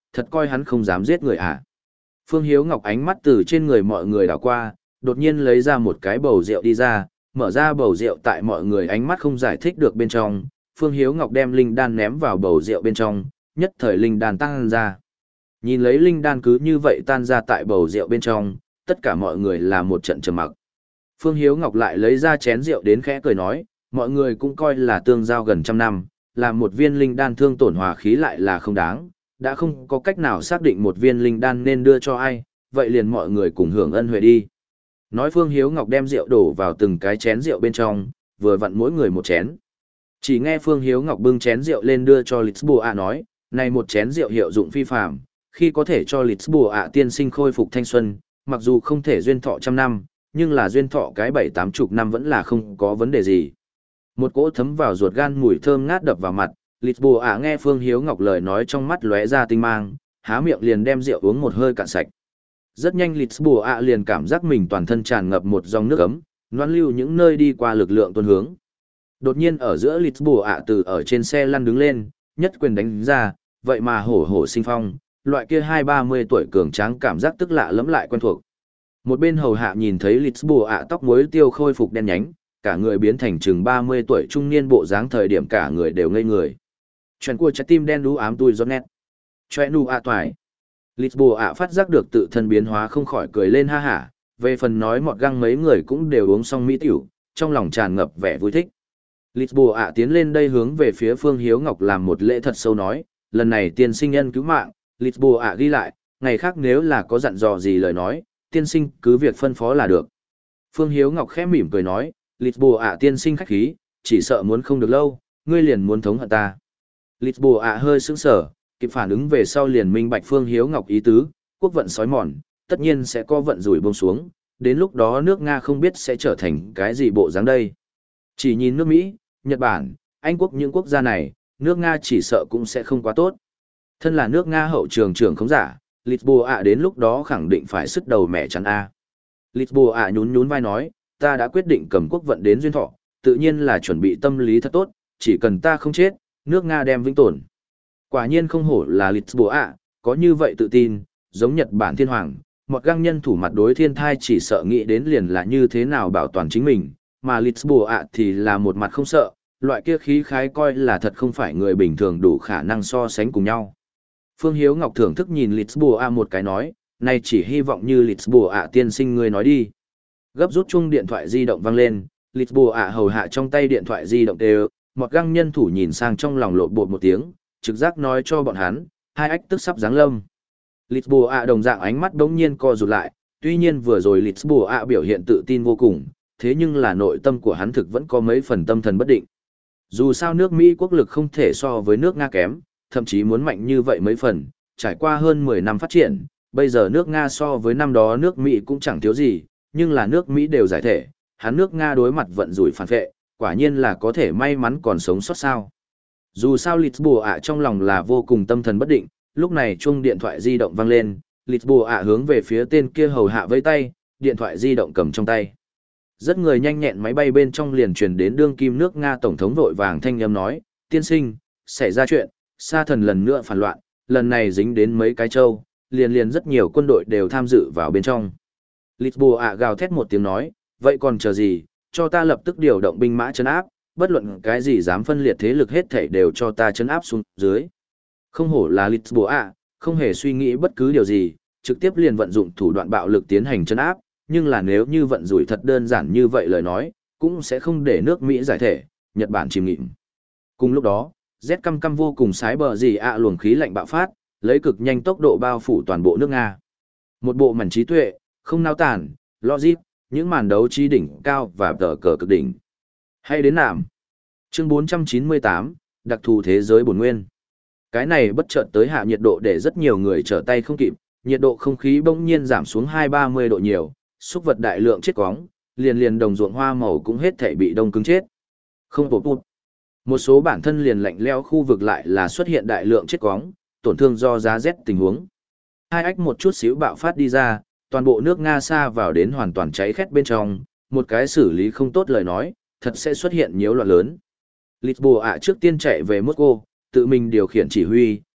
thật coi hắn không dám giết người à. Phương Hiếu Ngọc ánh mắt từ trên người mọi người đảo qua, đột nhiên lấy ra một cái bầu rượu đi ra, mở ra bầu rượu tại mọi người ánh mắt không giải thích được bên trong, Phương Hiếu Ngọc đem linh đan ném vào bầu rượu bên trong, nhất thời linh đan tan ra. Nhìn lấy linh đan cứ như vậy tan ra tại bầu rượu bên trong, tất cả mọi người là một trận trầm mặc. Phương Hiếu Ngọc lại lấy ra chén rượu đến khẽ cười nói, mọi người cũng coi là tương giao gần trăm năm, làm một viên linh đan thương tổn hòa khí lại là không đáng, đã không có cách nào xác định một viên linh đan nên đưa cho ai, vậy liền mọi người cùng hưởng ân huệ đi. Nói Phương Hiếu Ngọc đem rượu đổ vào từng cái chén rượu bên trong, vừa vặn mỗi người một chén. Chỉ nghe Phương Hiếu Ngọc bưng chén rượu lên đưa cho Lisboa nói, này một chén rượu hiệu dụng phi phàm, khi có thể cho Lisboa tiên sinh khôi phục thanh xuân, mặc dù không thể duyên thọ trăm năm, nhưng là duyên thọ cái bảy tám chục năm vẫn là không có vấn đề gì. Một cỗ thấm vào ruột gan mùi thơm ngát đập vào mặt, Lisboa nghe Phương Hiếu Ngọc lời nói trong mắt lóe ra tinh mang, há miệng liền đem rượu uống một hơi cạn sạch. Rất nhanh Lisboa liền cảm giác mình toàn thân tràn ngập một dòng nước ấm, loan lưu những nơi đi qua lực lượng tuôn hướng. Đột nhiên ở giữa Lisboa từ ở trên xe lăn đứng lên, nhất quyền đánh ra, vậy mà hổ hổ sinh phong, loại kia hai ba mươi tuổi cường tráng cảm giác tức lạ lẫm lại quen thuộc. Một bên hầu hạ nhìn thấy Lisboa tóc muối tiêu khôi phục đen nhánh, cả người biến thành chừng ba mươi tuổi trung niên bộ dáng thời điểm cả người đều ngây người. Chuyện của trái tim đen đú ám tui gió nét. Chuyện nụ ạ toài. Lisboa phát giác được tự thân biến hóa không khỏi cười lên ha hả, về phần nói mọt găng mấy người cũng đều uống xong mỹ tiểu, trong lòng tràn ngập vẻ vui thích. Lisboa tiến lên đây hướng về phía Phương Hiếu Ngọc làm một lễ thật sâu nói, lần này tiên sinh nhân cứu mạng, Lisboa ghi lại, ngày khác nếu là có dặn dò gì lời nói, tiên sinh cứ việc phân phó là được. Phương Hiếu Ngọc khẽ mỉm cười nói, Lisboa tiên sinh khách khí, chỉ sợ muốn không được lâu, ngươi liền muốn thống hận ta. Lisboa hơi sững sờ, kịp phản ứng về sau liền minh bạch Phương Hiếu Ngọc ý tứ, quốc vận sói mòn, tất nhiên sẽ có vận rủi buông xuống, đến lúc đó nước Nga không biết sẽ trở thành cái gì bộ dáng đây. Chỉ nhìn nước Mỹ, Nhật Bản, Anh quốc những quốc gia này, nước Nga chỉ sợ cũng sẽ không quá tốt. Thân là nước Nga hậu trường trưởng không giả, Lisboa đến lúc đó khẳng định phải sứt đầu mẹ chắn a. Lisboa nhún nhún vai nói, ta đã quyết định cầm quốc vận đến duyên thọ, tự nhiên là chuẩn bị tâm lý thật tốt, chỉ cần ta không chết, nước Nga đem vĩnh tồn. Quả nhiên không hổ là Lisboa, có như vậy tự tin, giống Nhật Bản thiên hoàng, một găng nhân thủ mặt đối thiên thai chỉ sợ nghĩ đến liền là như thế nào bảo toàn chính mình, mà Lisboa thì là một mặt không sợ, loại kia khí khái coi là thật không phải người bình thường đủ khả năng so sánh cùng nhau. Phương Hiếu Ngọc thưởng thức nhìn Lisboa một cái nói, này chỉ hy vọng như Lisboa tiên sinh ngươi nói đi. Gấp rút chung điện thoại di động vang lên, Lisboa hầu hạ trong tay điện thoại di động đều, một găng nhân thủ nhìn sang trong lòng lộn bột một tiếng, trực giác nói cho bọn hắn, hai ách tức sắp giáng lâm. Lisboa đồng dạng ánh mắt đống nhiên co rụt lại, tuy nhiên vừa rồi Lisboa biểu hiện tự tin vô cùng, thế nhưng là nội tâm của hắn thực vẫn có mấy phần tâm thần bất định. Dù sao nước Mỹ quốc lực không thể so với nước Nga kém, thậm chí muốn mạnh như vậy mấy phần, trải qua hơn mười năm phát triển, bây giờ nước Nga so với năm đó nước Mỹ cũng chẳng thiếu gì, nhưng là nước Mỹ đều giải thể, hắn nước Nga đối mặt vận rủi phản vệ, quả nhiên là có thể may mắn còn sống sót sao. Dù sao Lisboa trong lòng là vô cùng tâm thần bất định, lúc này chuông điện thoại di động vang lên, Lisboa hướng về phía tên kia hầu hạ với tay, điện thoại di động cầm trong tay. Rất người nhanh nhẹn máy bay bên trong liền truyền đến đương kim nước Nga tổng thống vội vàng thanh âm nói, tiên sinh, xảy ra chuyện, sa thần lần nữa phản loạn, lần này dính đến mấy cái châu, liền liền rất nhiều quân đội đều tham dự vào bên trong. Lisboa gào thét một tiếng nói, vậy còn chờ gì, cho ta lập tức điều động binh mã trấn áp, bất luận cái gì dám phân liệt thế lực hết thảy đều cho ta trấn áp xuống dưới. Không hổ là Lisboa, không hề suy nghĩ bất cứ điều gì, trực tiếp liền vận dụng thủ đoạn bạo lực tiến hành trấn áp, nhưng là nếu như vận rủi thật đơn giản như vậy lời nói, cũng sẽ không để nước Mỹ giải thể, Nhật Bản chìm nghỉm. Cùng lúc đó, Z căm căm vô cùng sái bờ gì ạ luồng khí lạnh bạo phát, lấy cực nhanh tốc độ bao phủ toàn bộ nước Nga. Một bộ mảnh trí tuệ, không nao tản, logic, những màn đấu trí đỉnh cao và tờ cờ cực đỉnh. Hay đến nạm. Chương bốn trăm chín mươi tám, đặc thù thế giới bổn nguyên. Cái này bất chợt tới hạ nhiệt độ để rất nhiều người trở tay không kịp, nhiệt độ không khí bỗng nhiên giảm xuống hai ba mươi độ nhiều, xúc vật đại lượng chết quóng, liền liền đồng ruộng hoa màu cũng hết thảy bị đông cứng chết. Không bột bụt. Một số bản thân liền lạnh lẽo khu vực lại là xuất hiện đại lượng chết quóng, tổn thương do giá rét tình huống. Hai ách một chút xíu bạo phát đi ra, toàn bộ nước Nga xa vào đến hoàn toàn cháy khét bên trong, một cái xử lý không tốt lời nói, thật sẽ xuất hiện nhiễu loạn lớn. Lisboa trước tiên chạy về Moscow, tự mình điều khiển chỉ huy,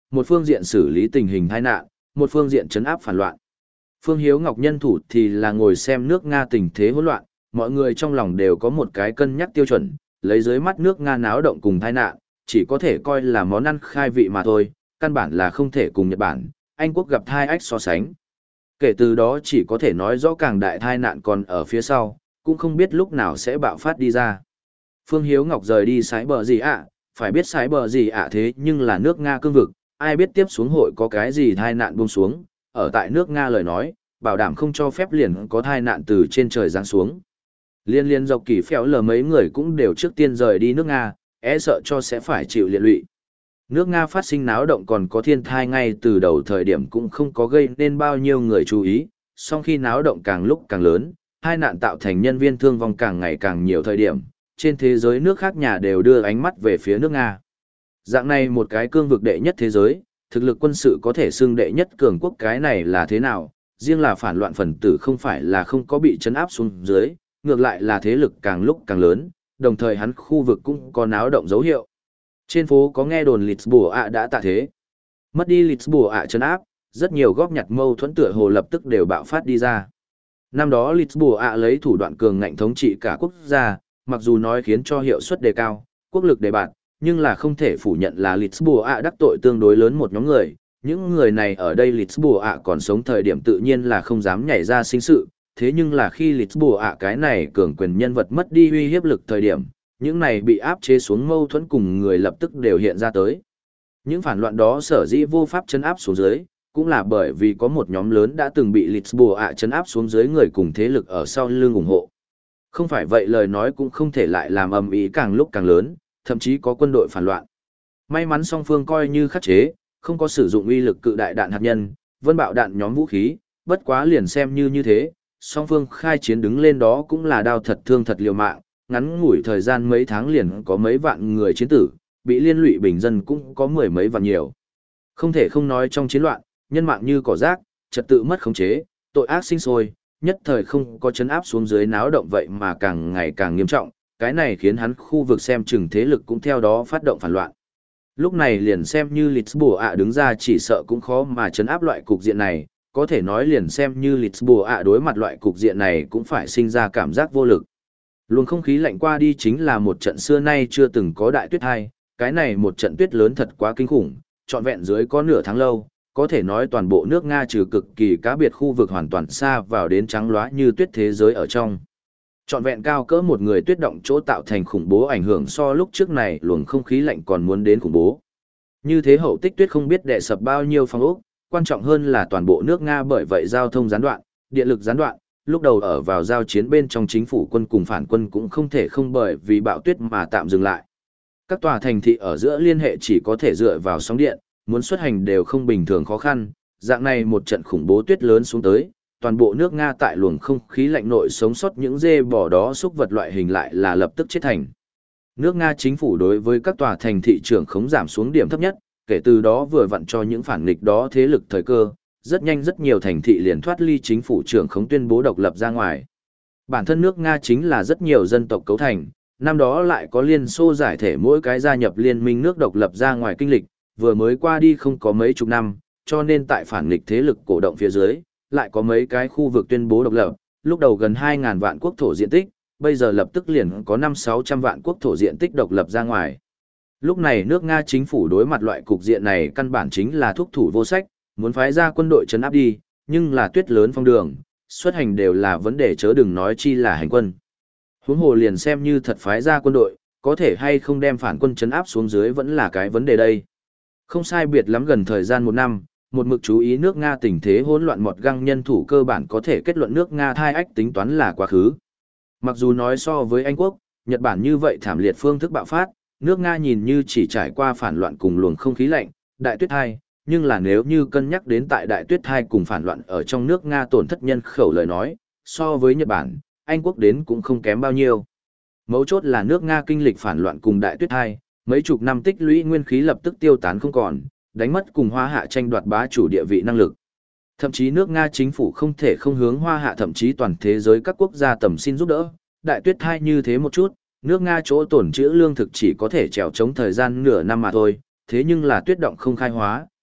một phương diện xử lý tình hình tai nạn, một phương diện trấn áp phản loạn. Phương Hiếu Ngọc nhân thủ thì là ngồi xem nước Nga tình thế hỗn loạn, mọi người trong lòng đều có một cái cân nhắc tiêu chuẩn, lấy dưới mắt nước Nga náo động cùng tai nạn, chỉ có thể coi là món ăn khai vị mà thôi, căn bản là không thể cùng Nhật Bản, Anh quốc gặp hai ách so sánh. Kể từ đó chỉ có thể nói rõ càng đại tai nạn còn ở phía sau, cũng không biết lúc nào sẽ bạo phát đi ra. Phương Hiếu Ngọc rời đi sái bờ gì ạ, phải biết sái bờ gì ạ thế nhưng là nước Nga cương vực, ai biết tiếp xuống hội có cái gì tai nạn buông xuống, ở tại nước Nga lời nói, bảo đảm không cho phép liền có tai nạn từ trên trời giáng xuống. Liên liên dọc kỳ phèo lờ mấy người cũng đều trước tiên rời đi nước Nga, e sợ cho sẽ phải chịu liệt lụy. Nước Nga phát sinh náo động còn có thiên thai ngay từ đầu thời điểm cũng không có gây nên bao nhiêu người chú ý, song khi náo động càng lúc càng lớn, hai nạn tạo thành nhân viên thương vong càng ngày càng nhiều thời điểm, trên thế giới nước khác nhà đều đưa ánh mắt về phía nước Nga. Dạng này một cái cương vực đệ nhất thế giới, thực lực quân sự có thể xưng đệ nhất cường quốc cái này là thế nào, riêng là phản loạn phần tử không phải là không có bị chấn áp xuống dưới, ngược lại là thế lực càng lúc càng lớn, đồng thời hắn khu vực cũng có náo động dấu hiệu. Trên phố có nghe đồn Lisboa đã tạ thế. Mất đi Lisboa chấn áp, rất nhiều góp nhặt mâu thuẫn tựa hồ lập tức đều bạo phát đi ra. Năm đó Lisboa lấy thủ đoạn cường ngạnh thống trị cả quốc gia, mặc dù nói khiến cho hiệu suất đề cao, quốc lực đề bạt, nhưng là không thể phủ nhận là Lisboa đắc tội tương đối lớn một nhóm người. Những người này ở đây Lisboa còn sống thời điểm tự nhiên là không dám nhảy ra sinh sự, thế nhưng là khi Lisboa cái này cường quyền nhân vật mất đi uy hiếp lực thời điểm, những này bị áp chế xuống mâu thuẫn cùng người lập tức đều hiện ra tới. Những phản loạn đó sở dĩ vô pháp chấn áp xuống dưới, cũng là bởi vì có một nhóm lớn đã từng bị Lisboa chấn áp xuống dưới người cùng thế lực ở sau lưng ủng hộ. Không phải vậy lời nói cũng không thể lại làm ầm ĩ càng lúc càng lớn, thậm chí có quân đội phản loạn. May mắn song phương coi như khắc chế, không có sử dụng uy lực cự đại đạn hạt nhân, vân bạo đạn nhóm vũ khí, bất quá liền xem như như thế, song phương khai chiến đứng lên đó cũng là đao thật thương thật liều mạng, ngắn ngủi thời gian mấy tháng liền có mấy vạn người chiến tử, bị liên lụy bình dân cũng có mười mấy vạn nhiều. Không thể không nói trong chiến loạn, nhân mạng như cỏ rác, trật tự mất khống chế, tội ác sinh sôi, nhất thời không có chấn áp xuống dưới náo động vậy mà càng ngày càng nghiêm trọng, cái này khiến hắn khu vực xem chừng thế lực cũng theo đó phát động phản loạn. Lúc này liền xem như Lisboa đứng ra chỉ sợ cũng khó mà chấn áp loại cục diện này, có thể nói liền xem như Lisboa đối mặt loại cục diện này cũng phải sinh ra cảm giác vô lực. Luồng không khí lạnh qua đi chính là một trận xưa nay chưa từng có đại tuyết hai, cái này một trận tuyết lớn thật quá kinh khủng, trọn vẹn dưới có nửa tháng lâu, có thể nói toàn bộ nước Nga trừ cực kỳ cá biệt khu vực hoàn toàn xa vào đến trắng loá như tuyết thế giới ở trong. Trọn vẹn cao cỡ một người tuyết động chỗ tạo thành khủng bố ảnh hưởng so lúc trước này luồng không khí lạnh còn muốn đến khủng bố. Như thế hậu tích tuyết không biết đè sập bao nhiêu phòng ốc, quan trọng hơn là toàn bộ nước Nga bởi vậy giao thông gián đoạn, điện lực gián đoạn, lúc đầu ở vào giao chiến bên trong chính phủ quân cùng phản quân cũng không thể không bởi vì bão tuyết mà tạm dừng lại. Các tòa thành thị ở giữa liên hệ chỉ có thể dựa vào sóng điện, muốn xuất hành đều không bình thường khó khăn, dạng này một trận khủng bố tuyết lớn xuống tới, toàn bộ nước Nga tại luồng không khí lạnh nội sống sót những dê bò đó xúc vật loại hình lại là lập tức chết thành. Nước Nga chính phủ đối với các tòa thành thị trưởng khống giảm xuống điểm thấp nhất, kể từ đó vừa vặn cho những phản nghịch đó thế lực thời cơ, rất nhanh rất nhiều thành thị liền thoát ly chính phủ trưởng khống tuyên bố độc lập ra ngoài. Bản thân nước Nga chính là rất nhiều dân tộc cấu thành, năm đó lại có Liên Xô giải thể mỗi cái gia nhập liên minh nước độc lập ra ngoài kinh lịch, vừa mới qua đi không có mấy chục năm, cho nên tại phản nghịch thế lực cổ động phía dưới, lại có mấy cái khu vực tuyên bố độc lập, lúc đầu gần hai nghìn vạn quốc thổ diện tích, bây giờ lập tức liền có năm sáu trăm vạn quốc thổ diện tích độc lập ra ngoài. Lúc này nước Nga chính phủ đối mặt loại cục diện này căn bản chính là thuốc thủ vô sách, muốn phái ra quân đội trấn áp đi, nhưng là tuyết lớn phong đường, xuất hành đều là vấn đề chớ đừng nói chi là hành quân. Huống hồ liền xem như thật phái ra quân đội, có thể hay không đem phản quân trấn áp xuống dưới vẫn là cái vấn đề đây. Không sai biệt lắm gần thời gian một năm, một mực chú ý nước Nga tình thế hỗn loạn một găng nhân thủ cơ bản có thể kết luận nước Nga thai ách tính toán là quá khứ. Mặc dù nói so với Anh quốc, Nhật Bản như vậy thảm liệt phương thức bạo phát, nước Nga nhìn như chỉ trải qua phản loạn cùng luồng không khí lạnh, đại tuyết hai, nhưng là nếu như cân nhắc đến tại đại tuyết hai cùng phản loạn ở trong nước Nga tổn thất nhân khẩu lời nói, so với Nhật Bản, Anh quốc đến cũng không kém bao nhiêu. Mấu chốt là nước Nga kinh lịch phản loạn cùng đại tuyết hai, mấy chục năm tích lũy nguyên khí lập tức tiêu tán không còn, đánh mất cùng Hoa Hạ tranh đoạt bá chủ địa vị năng lực. Thậm chí nước Nga chính phủ không thể không hướng Hoa Hạ thậm chí toàn thế giới các quốc gia tầm xin giúp đỡ, đại tuyết hai như thế một chút, nước Nga chỗ tổn trữ lương thực chỉ có thể trèo chống thời gian nửa năm mà thôi, thế nhưng là tuyết động không khai hóa,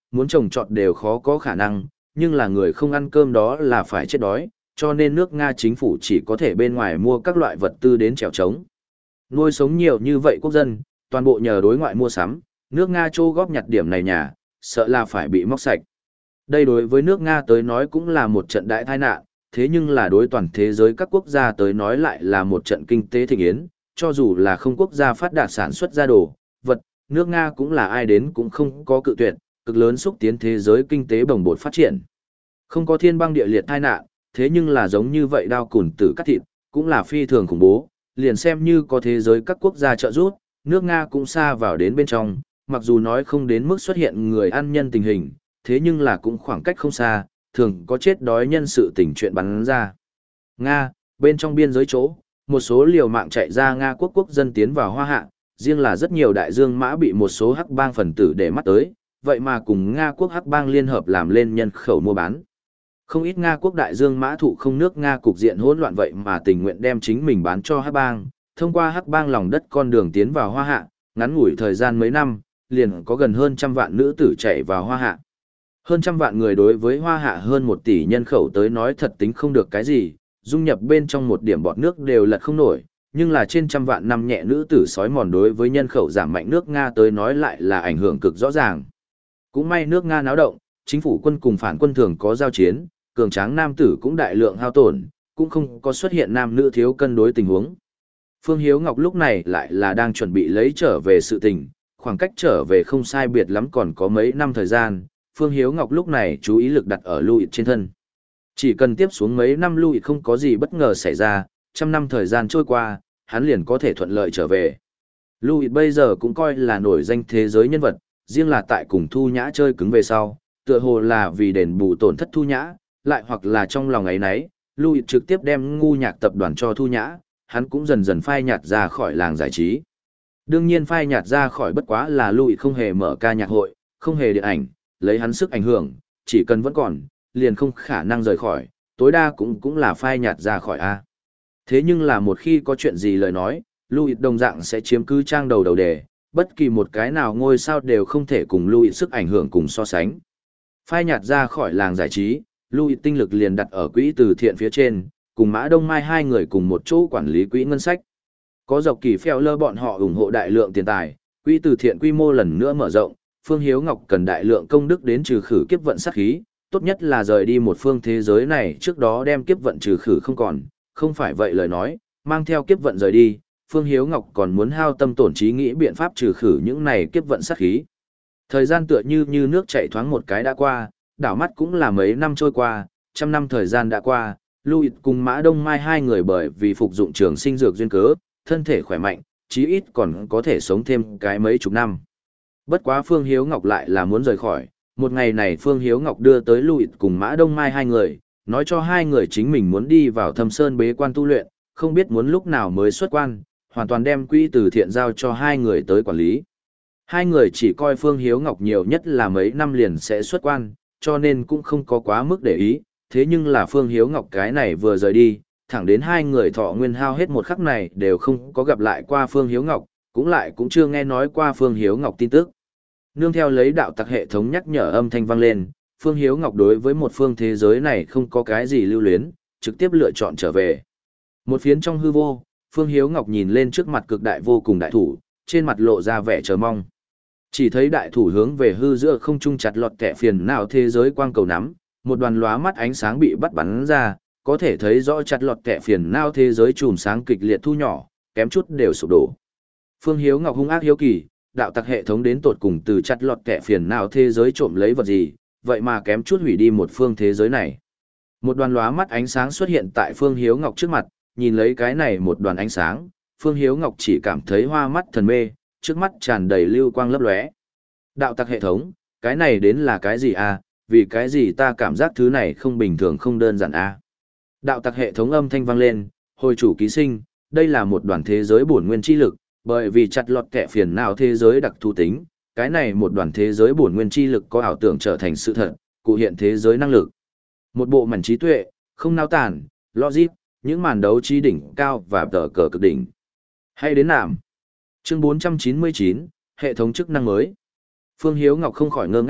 muốn trồng trọt đều khó có khả năng, nhưng là người không ăn cơm đó là phải chết đói, cho nên nước Nga chính phủ chỉ có thể bên ngoài mua các loại vật tư đến trèo trống. Nuôi sống nhiều như vậy quốc dân, toàn bộ nhờ đối ngoại mua sắm, nước Nga trô góp nhặt điểm này nhà, sợ là phải bị móc sạch. Đây đối với nước Nga tới nói cũng là một trận đại tai nạn, thế nhưng là đối toàn thế giới các quốc gia tới nói lại là một trận kinh tế thịnh yến, cho dù là không quốc gia phát đạt sản xuất ra đồ, vật, nước Nga cũng là ai đến cũng không có cự tuyệt, cực lớn xúc tiến thế giới kinh tế bồng bột phát triển. Không có thiên băng địa liệt tai nạn, thế nhưng là giống như vậy đao cùn tử cắt thịt, cũng là phi thường khủng bố, liền xem như có thế giới các quốc gia trợ giúp, nước Nga cũng xa vào đến bên trong, mặc dù nói không đến mức xuất hiện người ăn nhân tình hình, thế nhưng là cũng khoảng cách không xa, thường có chết đói nhân sự tình chuyện bắn ra. Nga, bên trong biên giới chỗ, một số liều mạng chạy ra Nga quốc quốc dân tiến vào Hoa Hạ, riêng là rất nhiều đại dương mã bị một số hắc bang phần tử để mắt tới, vậy mà cùng Nga quốc hắc bang liên hợp làm lên nhân khẩu mua bán. Không ít Nga quốc đại dương mã thụ không nước Nga cục diện hỗn loạn vậy mà tình nguyện đem chính mình bán cho hắc bang, thông qua hắc bang lòng đất con đường tiến vào Hoa Hạ, ngắn ngủi thời gian mấy năm, liền có gần hơn trăm vạn nữ tử chạy vào Hoa Hạ. Hơn trăm vạn người đối với Hoa Hạ hơn một tỷ nhân khẩu tới nói thật tính không được cái gì, dung nhập bên trong một điểm bọt nước đều lật không nổi, nhưng là trên trăm vạn năm nhẹ nữ tử sói mòn đối với nhân khẩu giảm mạnh nước Nga tới nói lại là ảnh hưởng cực rõ ràng. Cũng may nước Nga náo động, chính phủ quân cùng phản quân thường có giao chiến, cường tráng nam tử cũng đại lượng hao tổn, cũng không có xuất hiện nam nữ thiếu cân đối tình huống. Phương Hiếu Ngọc lúc này lại là đang chuẩn bị lấy trở về sự tình, khoảng cách trở về không sai biệt lắm còn có mấy năm thời gian, Phương Hiếu Ngọc lúc này chú ý lực đặt ở Louis trên thân. Chỉ cần tiếp xuống mấy năm Louis không có gì bất ngờ xảy ra, trăm năm thời gian trôi qua, hắn liền có thể thuận lợi trở về. Louis bây giờ cũng coi là nổi danh thế giới nhân vật, riêng là tại cùng Thu Nhã chơi cứng về sau, tựa hồ là vì đền bù tổn thất Thu Nhã, lại hoặc là trong lòng ấy nấy, Louis trực tiếp đem ngu nhạc tập đoàn cho Thu Nhã, hắn cũng dần dần phai nhạt ra khỏi làng giải trí. Đương nhiên phai nhạt ra khỏi bất quá là Louis không hề mở ca nhạc hội, không hề điện ảnh, lấy hắn sức ảnh hưởng, chỉ cần vẫn còn, liền không khả năng rời khỏi, tối đa cũng cũng là phai nhạt ra khỏi A. Thế nhưng là một khi có chuyện gì lời nói, Louis đồng dạng sẽ chiếm cứ trang đầu đầu đề, bất kỳ một cái nào ngôi sao đều không thể cùng Louis sức ảnh hưởng cùng so sánh. Phai nhạt ra khỏi làng giải trí, Louis tinh lực liền đặt ở quỹ từ thiện phía trên, cùng Mã Đông Mai hai người cùng một chỗ quản lý quỹ ngân sách. Có dọc kỳ phèo lơ bọn họ ủng hộ đại lượng tiền tài, quỹ từ thiện quy mô lần nữa mở rộng, Phương Hiếu Ngọc cần đại lượng công đức đến trừ khử kiếp vận sát khí, tốt nhất là rời đi một phương thế giới này trước đó đem kiếp vận trừ khử không còn, không phải vậy lời nói, mang theo kiếp vận rời đi, Phương Hiếu Ngọc còn muốn hao tâm tổn trí nghĩ biện pháp trừ khử những này kiếp vận sát khí. Thời gian tựa như như nước chảy thoáng một cái đã qua, đảo mắt cũng là mấy năm trôi qua, trăm năm thời gian đã qua, Louis cùng Mã Đông Mai hai người bởi vì phục dụng trường sinh dược duyên cớ, thân thể khỏe mạnh, chí ít còn có thể sống thêm cái mấy chục năm. Bất quá Phương Hiếu Ngọc lại là muốn rời khỏi, một ngày này Phương Hiếu Ngọc đưa tới Louis cùng Mã Đông Mai hai người, nói cho hai người chính mình muốn đi vào Thâm Sơn bế quan tu luyện, không biết muốn lúc nào mới xuất quan, hoàn toàn đem quỹ từ thiện giao cho hai người tới quản lý. Hai người chỉ coi Phương Hiếu Ngọc nhiều nhất là mấy năm liền sẽ xuất quan, cho nên cũng không có quá mức để ý, thế nhưng là Phương Hiếu Ngọc cái này vừa rời đi, thẳng đến hai người thọ nguyên hao hết một khắc này đều không có gặp lại qua Phương Hiếu Ngọc, cũng lại cũng chưa nghe nói qua Phương Hiếu Ngọc tin tức. Nương theo lấy đạo tặc hệ thống nhắc nhở âm thanh vang lên, Phương Hiếu Ngọc đối với một phương thế giới này không có cái gì lưu luyến, trực tiếp lựa chọn trở về. Một phiến trong hư vô, Phương Hiếu Ngọc nhìn lên trước mặt cực đại vô cùng đại thủ, trên mặt lộ ra vẻ chờ mong. Chỉ thấy đại thủ hướng về hư giữa không trung chặt lọt kẻ phiền não thế giới quang cầu nắm, một đoàn lóa mắt ánh sáng bị bắt bắn ra, có thể thấy rõ chặt lọt kẻ phiền não thế giới chùm sáng kịch liệt thu nhỏ, kém chút đều sụp đổ. Phương Hiếu Ngọc hung ác hiếu kỳ, đạo tặc hệ thống đến tột cùng từ chặt lọt kẻ phiền não thế giới trộm lấy vật gì, vậy mà kém chút hủy đi một phương thế giới này. Một đoàn lóa mắt ánh sáng xuất hiện tại Phương Hiếu Ngọc trước mặt, nhìn lấy cái này một đoàn ánh sáng, Phương Hiếu Ngọc chỉ cảm thấy hoa mắt thần mê, trước mắt tràn đầy lưu quang lấp lóe. Đạo tặc hệ thống, cái này đến là cái gì à, vì cái gì ta cảm giác thứ này không bình thường không đơn giản à. Đạo tặc hệ thống âm thanh vang lên, hồi chủ ký sinh, đây là một đoàn thế giới bổn nguyên chi lực, bởi vì chặt lọt kẻ phiền não thế giới đặc thù tính, cái này một đoàn thế giới bổn nguyên chi lực có ảo tưởng trở thành sự thật, cụ hiện thế giới năng lực. Một bộ mảnh trí tuệ, không nao tản, logic, những màn đấu trí đỉnh cao và tờ cờ cực đỉnh. Hay đến nạm. Chương bốn trăm chín mươi chín, hệ thống chức năng mới. Phương Hiếu Ngọc không khỏi ngơ ngác,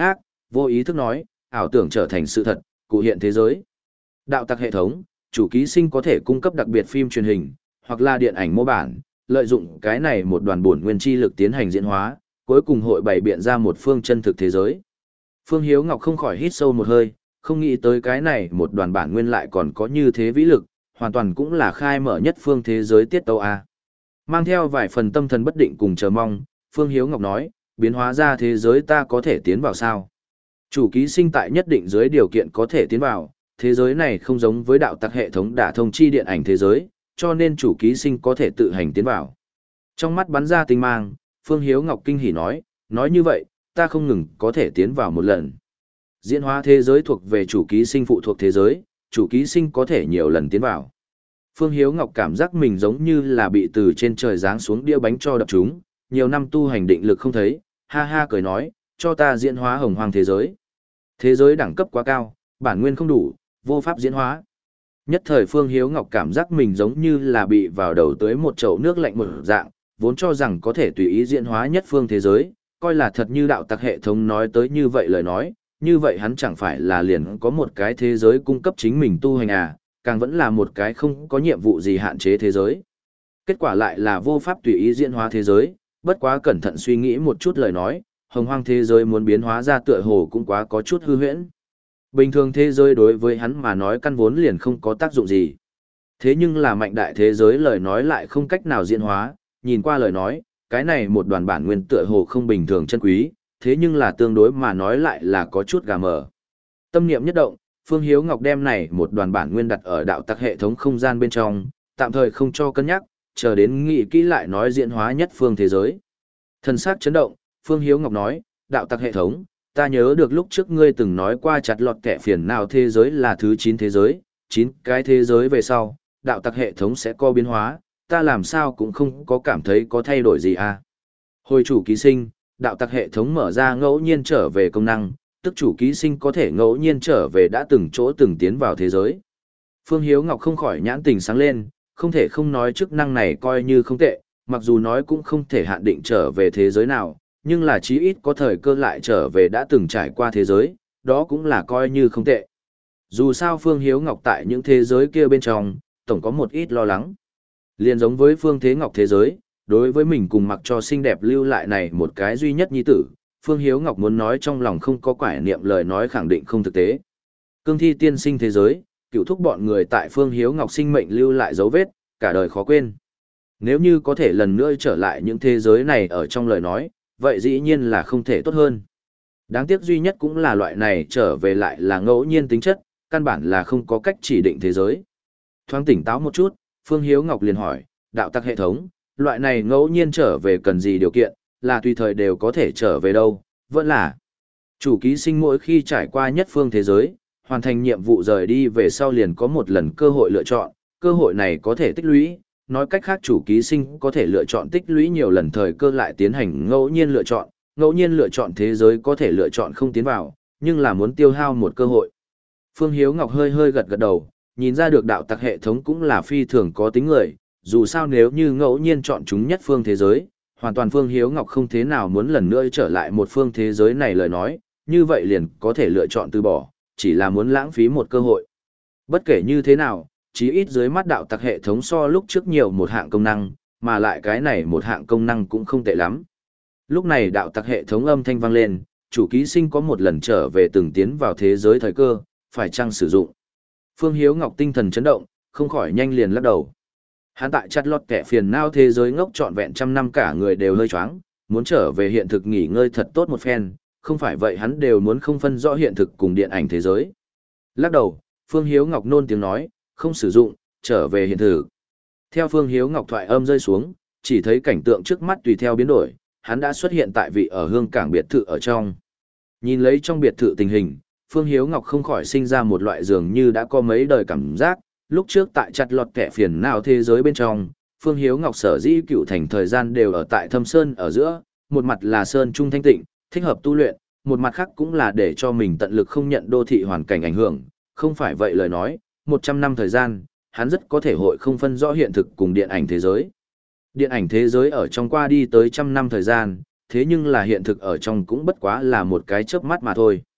vô ý thức nói, ảo tưởng trở thành sự thật, cụ hiện thế giới. Đạo tặc hệ thống, chủ ký sinh có thể cung cấp đặc biệt phim truyền hình, hoặc là điện ảnh mô bản, lợi dụng cái này một đoàn bổn nguyên chi lực tiến hành diễn hóa, cuối cùng hội bày biện ra một phương chân thực thế giới. Phương Hiếu Ngọc không khỏi hít sâu một hơi, không nghĩ tới cái này một đoàn bản nguyên lại còn có như thế vĩ lực, hoàn toàn cũng là khai mở nhất phương thế giới tiết tấu A. Mang theo vài phần tâm thần bất định cùng chờ mong, Phương Hiếu Ngọc nói, biến hóa ra thế giới ta có thể tiến vào sao? Chủ ký sinh tại nhất định dưới điều kiện có thể tiến vào, thế giới này không giống với đạo tặc hệ thống đả thông chi điện ảnh thế giới, cho nên chủ ký sinh có thể tự hành tiến vào. Trong mắt bắn ra tinh mang, Phương Hiếu Ngọc kinh hỉ nói, nói như vậy, ta không ngừng có thể tiến vào một lần. Diễn hóa thế giới thuộc về chủ ký sinh phụ thuộc thế giới, chủ ký sinh có thể nhiều lần tiến vào. Phương Hiếu Ngọc cảm giác mình giống như là bị từ trên trời giáng xuống đĩa bánh cho đập chúng, nhiều năm tu hành định lực không thấy, ha ha cười nói, cho ta diễn hóa hồng hoang thế giới. Thế giới đẳng cấp quá cao, bản nguyên không đủ, vô pháp diễn hóa. Nhất thời Phương Hiếu Ngọc cảm giác mình giống như là bị vào đầu tới một chậu nước lạnh một dạng, vốn cho rằng có thể tùy ý diễn hóa nhất phương thế giới, coi là thật như đạo tặc hệ thống nói tới như vậy lời nói, như vậy hắn chẳng phải là liền có một cái thế giới cung cấp chính mình tu hành à, càng vẫn là một cái không có nhiệm vụ gì hạn chế thế giới. Kết quả lại là vô pháp tùy ý diễn hóa thế giới, bất quá cẩn thận suy nghĩ một chút lời nói, hồng hoang thế giới muốn biến hóa ra tựa hồ cũng quá có chút hư huyễn. Bình thường thế giới đối với hắn mà nói căn vốn liền không có tác dụng gì. Thế nhưng là mạnh đại thế giới lời nói lại không cách nào diễn hóa, nhìn qua lời nói, cái này một đoàn bản nguyên tựa hồ không bình thường chân quý, thế nhưng là tương đối mà nói lại là có chút gà mờ. Tâm niệm nhất động, Phương Hiếu Ngọc đem này một đoàn bản nguyên đặt ở đạo tặc hệ thống không gian bên trong, tạm thời không cho cân nhắc, chờ đến nghĩ kỹ lại nói diễn hóa nhất phương thế giới. Thần sắc chấn động, Phương Hiếu Ngọc nói, đạo tặc hệ thống, ta nhớ được lúc trước ngươi từng nói qua chặt lọt kẻ phiền nào thế giới là thứ chín thế giới, chín cái thế giới về sau, đạo tặc hệ thống sẽ có biến hóa, ta làm sao cũng không có cảm thấy có thay đổi gì à. Hồi chủ ký sinh, đạo tặc hệ thống mở ra ngẫu nhiên trở về công năng, tức chủ ký sinh có thể ngẫu nhiên trở về đã từng chỗ từng tiến vào thế giới. Phương Hiếu Ngọc không khỏi nhãn tình sáng lên, không thể không nói chức năng này coi như không tệ, mặc dù nói cũng không thể hạn định trở về thế giới nào, nhưng là chí ít có thời cơ lại trở về đã từng trải qua thế giới, đó cũng là coi như không tệ. Dù sao Phương Hiếu Ngọc tại những thế giới kia bên trong, tổng có một ít lo lắng. Liên giống với Phương Thế Ngọc thế giới, đối với mình cùng mặc cho xinh đẹp lưu lại này một cái duy nhất nhi tử, Phương Hiếu Ngọc muốn nói trong lòng không có quải niệm lời nói khẳng định không thực tế. Cương thi tiên sinh thế giới, cựu thúc bọn người tại Phương Hiếu Ngọc sinh mệnh lưu lại dấu vết, cả đời khó quên. Nếu như có thể lần nữa trở lại những thế giới này ở trong lời nói, vậy dĩ nhiên là không thể tốt hơn. Đáng tiếc duy nhất cũng là loại này trở về lại là ngẫu nhiên tính chất, căn bản là không có cách chỉ định thế giới. Thoáng tỉnh táo một chút, Phương Hiếu Ngọc liền hỏi, đạo tặc hệ thống, loại này ngẫu nhiên trở về cần gì điều kiện, là tùy thời đều có thể trở về đâu, vẫn là chủ ký sinh mỗi khi trải qua nhất phương thế giới, hoàn thành nhiệm vụ rời đi về sau liền có một lần cơ hội lựa chọn, cơ hội này có thể tích lũy, nói cách khác chủ ký sinh có thể lựa chọn tích lũy nhiều lần thời cơ lại tiến hành ngẫu nhiên lựa chọn, ngẫu nhiên lựa chọn thế giới có thể lựa chọn không tiến vào, nhưng là muốn tiêu hao một cơ hội. Phương Hiếu Ngọc hơi hơi gật gật đầu, nhìn ra được đạo tặc hệ thống cũng là phi thường có tính người, dù sao nếu như ngẫu nhiên chọn chúng nhất phương thế giới, hoàn toàn Phương Hiếu Ngọc không thế nào muốn lần nữa trở lại một phương thế giới này lời nói, như vậy liền có thể lựa chọn từ bỏ, chỉ là muốn lãng phí một cơ hội. Bất kể như thế nào, chí ít dưới mắt đạo tặc hệ thống so lúc trước nhiều một hạng công năng, mà lại cái này một hạng công năng cũng không tệ lắm. Lúc này đạo tặc hệ thống âm thanh vang lên, chủ ký sinh có một lần trở về từng tiến vào thế giới thời cơ, phải chăng sử dụng. Phương Hiếu Ngọc tinh thần chấn động, không khỏi nhanh liền lắc đầu. Hắn tại chặt lọt kẻ phiền não thế giới ngốc trọn vẹn trăm năm cả người đều hơi choáng, muốn trở về hiện thực nghỉ ngơi thật tốt một phen, không phải vậy hắn đều muốn không phân rõ hiện thực cùng điện ảnh thế giới. Lắc đầu, Phương Hiếu Ngọc nôn tiếng nói, không sử dụng, trở về hiện thực. Theo Phương Hiếu Ngọc thoại âm rơi xuống, chỉ thấy cảnh tượng trước mắt tùy theo biến đổi, hắn đã xuất hiện tại vị ở hương cảng biệt thự ở trong. Nhìn lấy trong biệt thự tình hình, Phương Hiếu Ngọc không khỏi sinh ra một loại dường như đã có mấy đời cảm giác, lúc trước tại chặt lọt kẻ phiền não thế giới bên trong, Phương Hiếu Ngọc sở dĩ cựu thành thời gian đều ở tại Thâm Sơn ở giữa, một mặt là sơn trung thanh tịnh, thích hợp tu luyện, một mặt khác cũng là để cho mình tận lực không nhận đô thị hoàn cảnh ảnh hưởng, không phải vậy lời nói, một trăm năm thời gian, hắn rất có thể hội không phân rõ hiện thực cùng điện ảnh thế giới. Điện ảnh thế giới ở trong qua đi tới trăm năm thời gian, thế nhưng là hiện thực ở trong cũng bất quá là một cái chớp mắt mà thôi.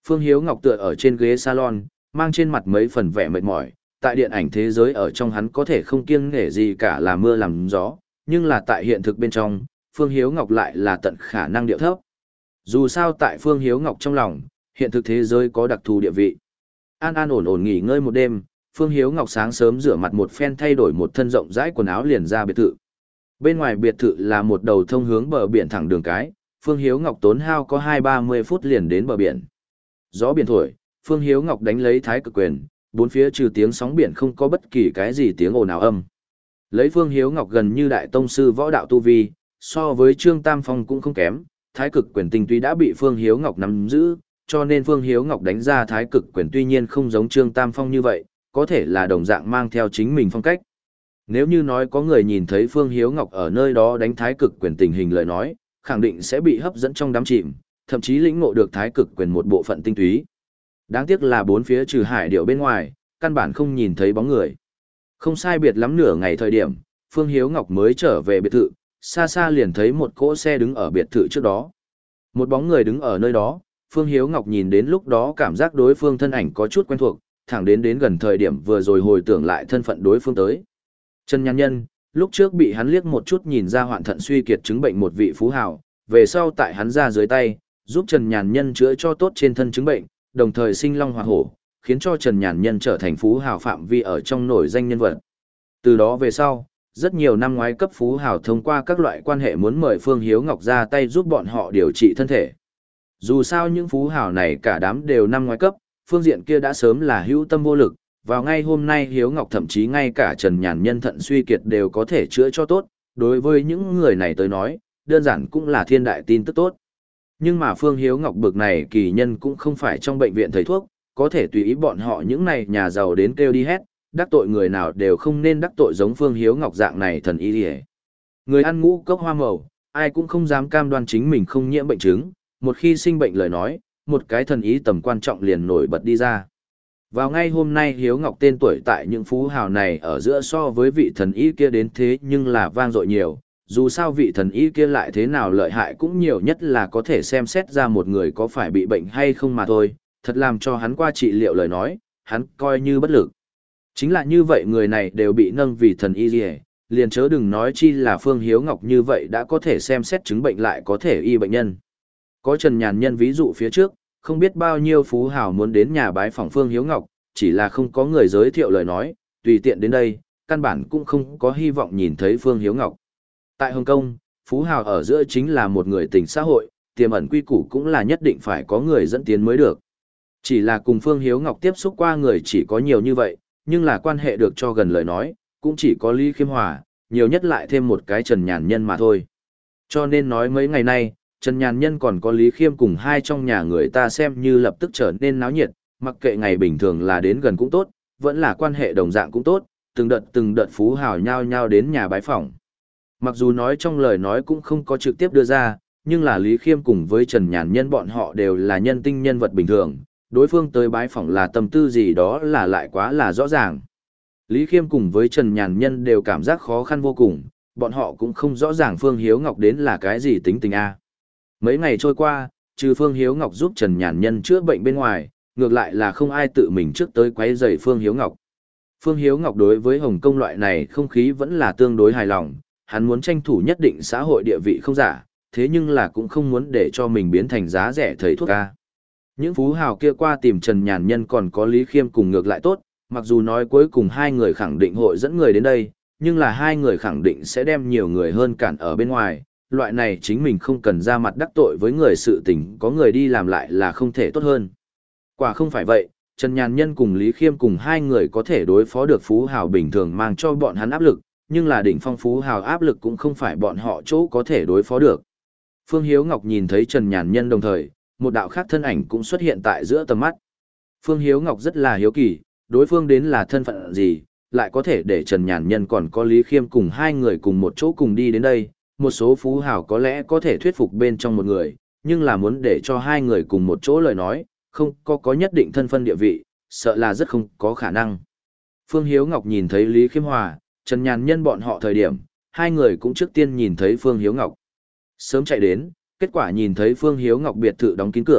Phương Hiếu Ngọc tựa ở trên ghế salon, mang trên mặt mấy phần vẻ mệt mỏi, tại điện ảnh thế giới ở trong hắn có thể không kiêng nể gì cả là mưa làm gió, nhưng là tại hiện thực bên trong, Phương Hiếu Ngọc lại là tận khả năng điệu thấp. Dù sao tại Phương Hiếu Ngọc trong lòng, hiện thực thế giới có đặc thù địa vị. An an ổn ổn nghỉ ngơi một đêm, Phương Hiếu Ngọc sáng sớm rửa mặt một phen thay đổi một thân rộng rãi quần áo liền ra biệt thự. Bên ngoài biệt thự là một đầu thông hướng bờ biển thẳng đường cái, Phương Hiếu Ngọc tốn hao có hai ba mươi phút liền đến bờ biển. Gió biển thổi, Phương Hiếu Ngọc đánh lấy thái cực quyền, bốn phía trừ tiếng sóng biển không có bất kỳ cái gì tiếng ồn nào âm. Lấy Phương Hiếu Ngọc gần như đại tông sư võ đạo tu vi, so với Trương Tam Phong cũng không kém, thái cực quyền tinh túy đã bị Phương Hiếu Ngọc nắm giữ, cho nên Phương Hiếu Ngọc đánh ra thái cực quyền tuy nhiên không giống Trương Tam Phong như vậy, có thể là đồng dạng mang theo chính mình phong cách. Nếu như nói có người nhìn thấy Phương Hiếu Ngọc ở nơi đó đánh thái cực quyền tình hình lời nói, khẳng định sẽ bị hấp dẫn trong đám chìm, thậm chí lĩnh ngộ được thái cực quyền một bộ phận tinh túy. Đáng tiếc là bốn phía trừ hải điệu bên ngoài, căn bản không nhìn thấy bóng người. Không sai biệt lắm nửa ngày thời điểm, Phương Hiếu Ngọc mới trở về biệt thự, xa xa liền thấy một cỗ xe đứng ở biệt thự trước đó. Một bóng người đứng ở nơi đó, Phương Hiếu Ngọc nhìn đến lúc đó cảm giác đối phương thân ảnh có chút quen thuộc, thẳng đến đến gần thời điểm vừa rồi hồi tưởng lại thân phận đối phương tới. Trần Nhàn Nhân, lúc trước bị hắn liếc một chút nhìn ra hoạn thận suy kiệt chứng bệnh một vị phú hào, về sau tại hắn ra dưới tay, giúp Trần Nhàn Nhân chữa cho tốt trên thân chứng bệnh, đồng thời sinh long hoạt hổ, khiến cho Trần Nhàn Nhân trở thành phú hào phạm vi ở trong nổi danh nhân vật. Từ đó về sau, rất nhiều năm ngoái cấp phú hào thông qua các loại quan hệ muốn mời Phương Hiếu Ngọc ra tay giúp bọn họ điều trị thân thể. Dù sao những phú hào này cả đám đều năm ngoái cấp, phương diện kia đã sớm là hữu tâm vô lực, vào ngay hôm nay Hiếu Ngọc thậm chí ngay cả Trần Nhàn Nhân thận suy kiệt đều có thể chữa cho tốt, đối với những người này tới nói, đơn giản cũng là thiên đại tin tức tốt. Nhưng mà Phương Hiếu Ngọc bực này kỳ nhân cũng không phải trong bệnh viện thầy thuốc, có thể tùy ý bọn họ những này nhà giàu đến kêu đi hết, đắc tội người nào đều không nên đắc tội giống Phương Hiếu Ngọc dạng này thần y liề. Người ăn ngũ cốc hoa màu, ai cũng không dám cam đoan chính mình không nhiễm bệnh chứng, một khi sinh bệnh lời nói, một cái thần ý tầm quan trọng liền nổi bật đi ra. Vào ngay hôm nay Hiếu Ngọc tên tuổi tại những phú hào này ở giữa so với vị thần y kia đến thế nhưng là vang dội nhiều, dù sao vị thần y kia lại thế nào lợi hại cũng nhiều nhất là có thể xem xét ra một người có phải bị bệnh hay không mà thôi, thật làm cho hắn qua trị liệu lời nói, hắn coi như bất lực. Chính là như vậy người này đều bị nâng vì thần y liề, liền chớ đừng nói chi là Phương Hiếu Ngọc như vậy đã có thể xem xét chứng bệnh lại có thể y bệnh nhân. Có Trần Nhàn Nhân ví dụ phía trước, không biết bao nhiêu phú hào muốn đến nhà bái phỏng Phương Hiếu Ngọc, chỉ là không có người giới thiệu lời nói, tùy tiện đến đây, căn bản cũng không có hy vọng nhìn thấy Phương Hiếu Ngọc. Tại Hồng Kông, phú hào ở giữa chính là một người tình xã hội, tiềm ẩn quy củ cũng là nhất định phải có người dẫn tiến mới được. Chỉ là cùng Phương Hiếu Ngọc tiếp xúc qua người chỉ có nhiều như vậy, nhưng là quan hệ được cho gần lời nói, cũng chỉ có Lý Khiêm Hòa, nhiều nhất lại thêm một cái Trần Nhàn Nhân mà thôi. Cho nên nói mấy ngày nay, Trần Nhàn Nhân còn có Lý Khiêm cùng hai trong nhà người ta xem như lập tức trở nên náo nhiệt, mặc kệ ngày bình thường là đến gần cũng tốt, vẫn là quan hệ đồng dạng cũng tốt, từng đợt từng đợt phú hào nhao nhao đến nhà bái phỏng. Mặc dù nói trong lời nói cũng không có trực tiếp đưa ra, nhưng là Lý Khiêm cùng với Trần Nhàn Nhân bọn họ đều là nhân tinh nhân vật bình thường, đối phương tới bái phỏng là tâm tư gì đó là lại quá là rõ ràng. Lý Khiêm cùng với Trần Nhàn Nhân đều cảm giác khó khăn vô cùng, bọn họ cũng không rõ ràng Phương Hiếu Ngọc đến là cái gì tính tình a. Mấy ngày trôi qua, trừ Phương Hiếu Ngọc giúp Trần Nhàn Nhân chữa bệnh bên ngoài, ngược lại là không ai tự mình trước tới quấy rầy Phương Hiếu Ngọc. Phương Hiếu Ngọc đối với Hồng Kông loại này không khí vẫn là tương đối hài lòng, hắn muốn tranh thủ nhất định xã hội địa vị không giả, thế nhưng là cũng không muốn để cho mình biến thành giá rẻ thầy thuốc ca. Những phú hào kia qua tìm Trần Nhàn Nhân còn có Lý Khiêm cùng ngược lại tốt, mặc dù nói cuối cùng hai người khẳng định hội dẫn người đến đây, nhưng là hai người khẳng định sẽ đem nhiều người hơn cản ở bên ngoài, loại này chính mình không cần ra mặt đắc tội với người sự tình có người đi làm lại là không thể tốt hơn. Quả không phải vậy, Trần Nhàn Nhân cùng Lý Khiêm cùng hai người có thể đối phó được phú hào bình thường mang cho bọn hắn áp lực, nhưng là đỉnh phong phú hào áp lực cũng không phải bọn họ chỗ có thể đối phó được. Phương Hiếu Ngọc nhìn thấy Trần Nhàn Nhân đồng thời, một đạo khác thân ảnh cũng xuất hiện tại giữa tầm mắt. Phương Hiếu Ngọc rất là hiếu kỳ, đối phương đến là thân phận gì, lại có thể để Trần Nhàn Nhân còn có Lý Khiêm cùng hai người cùng một chỗ cùng đi đến đây. Một số phú hào có lẽ có thể thuyết phục bên trong một người, nhưng là muốn để cho hai người cùng một chỗ lời nói, không có có nhất định thân phân địa vị, sợ là rất không có khả năng. Phương Hiếu Ngọc nhìn thấy Lý Khiêm Hòa, Trần Nhàn Nhân bọn họ thời điểm, hai người cũng trước tiên nhìn thấy Phương Hiếu Ngọc. Sớm chạy đến, kết quả nhìn thấy Phương Hiếu Ngọc biệt thự đóng kín cửa,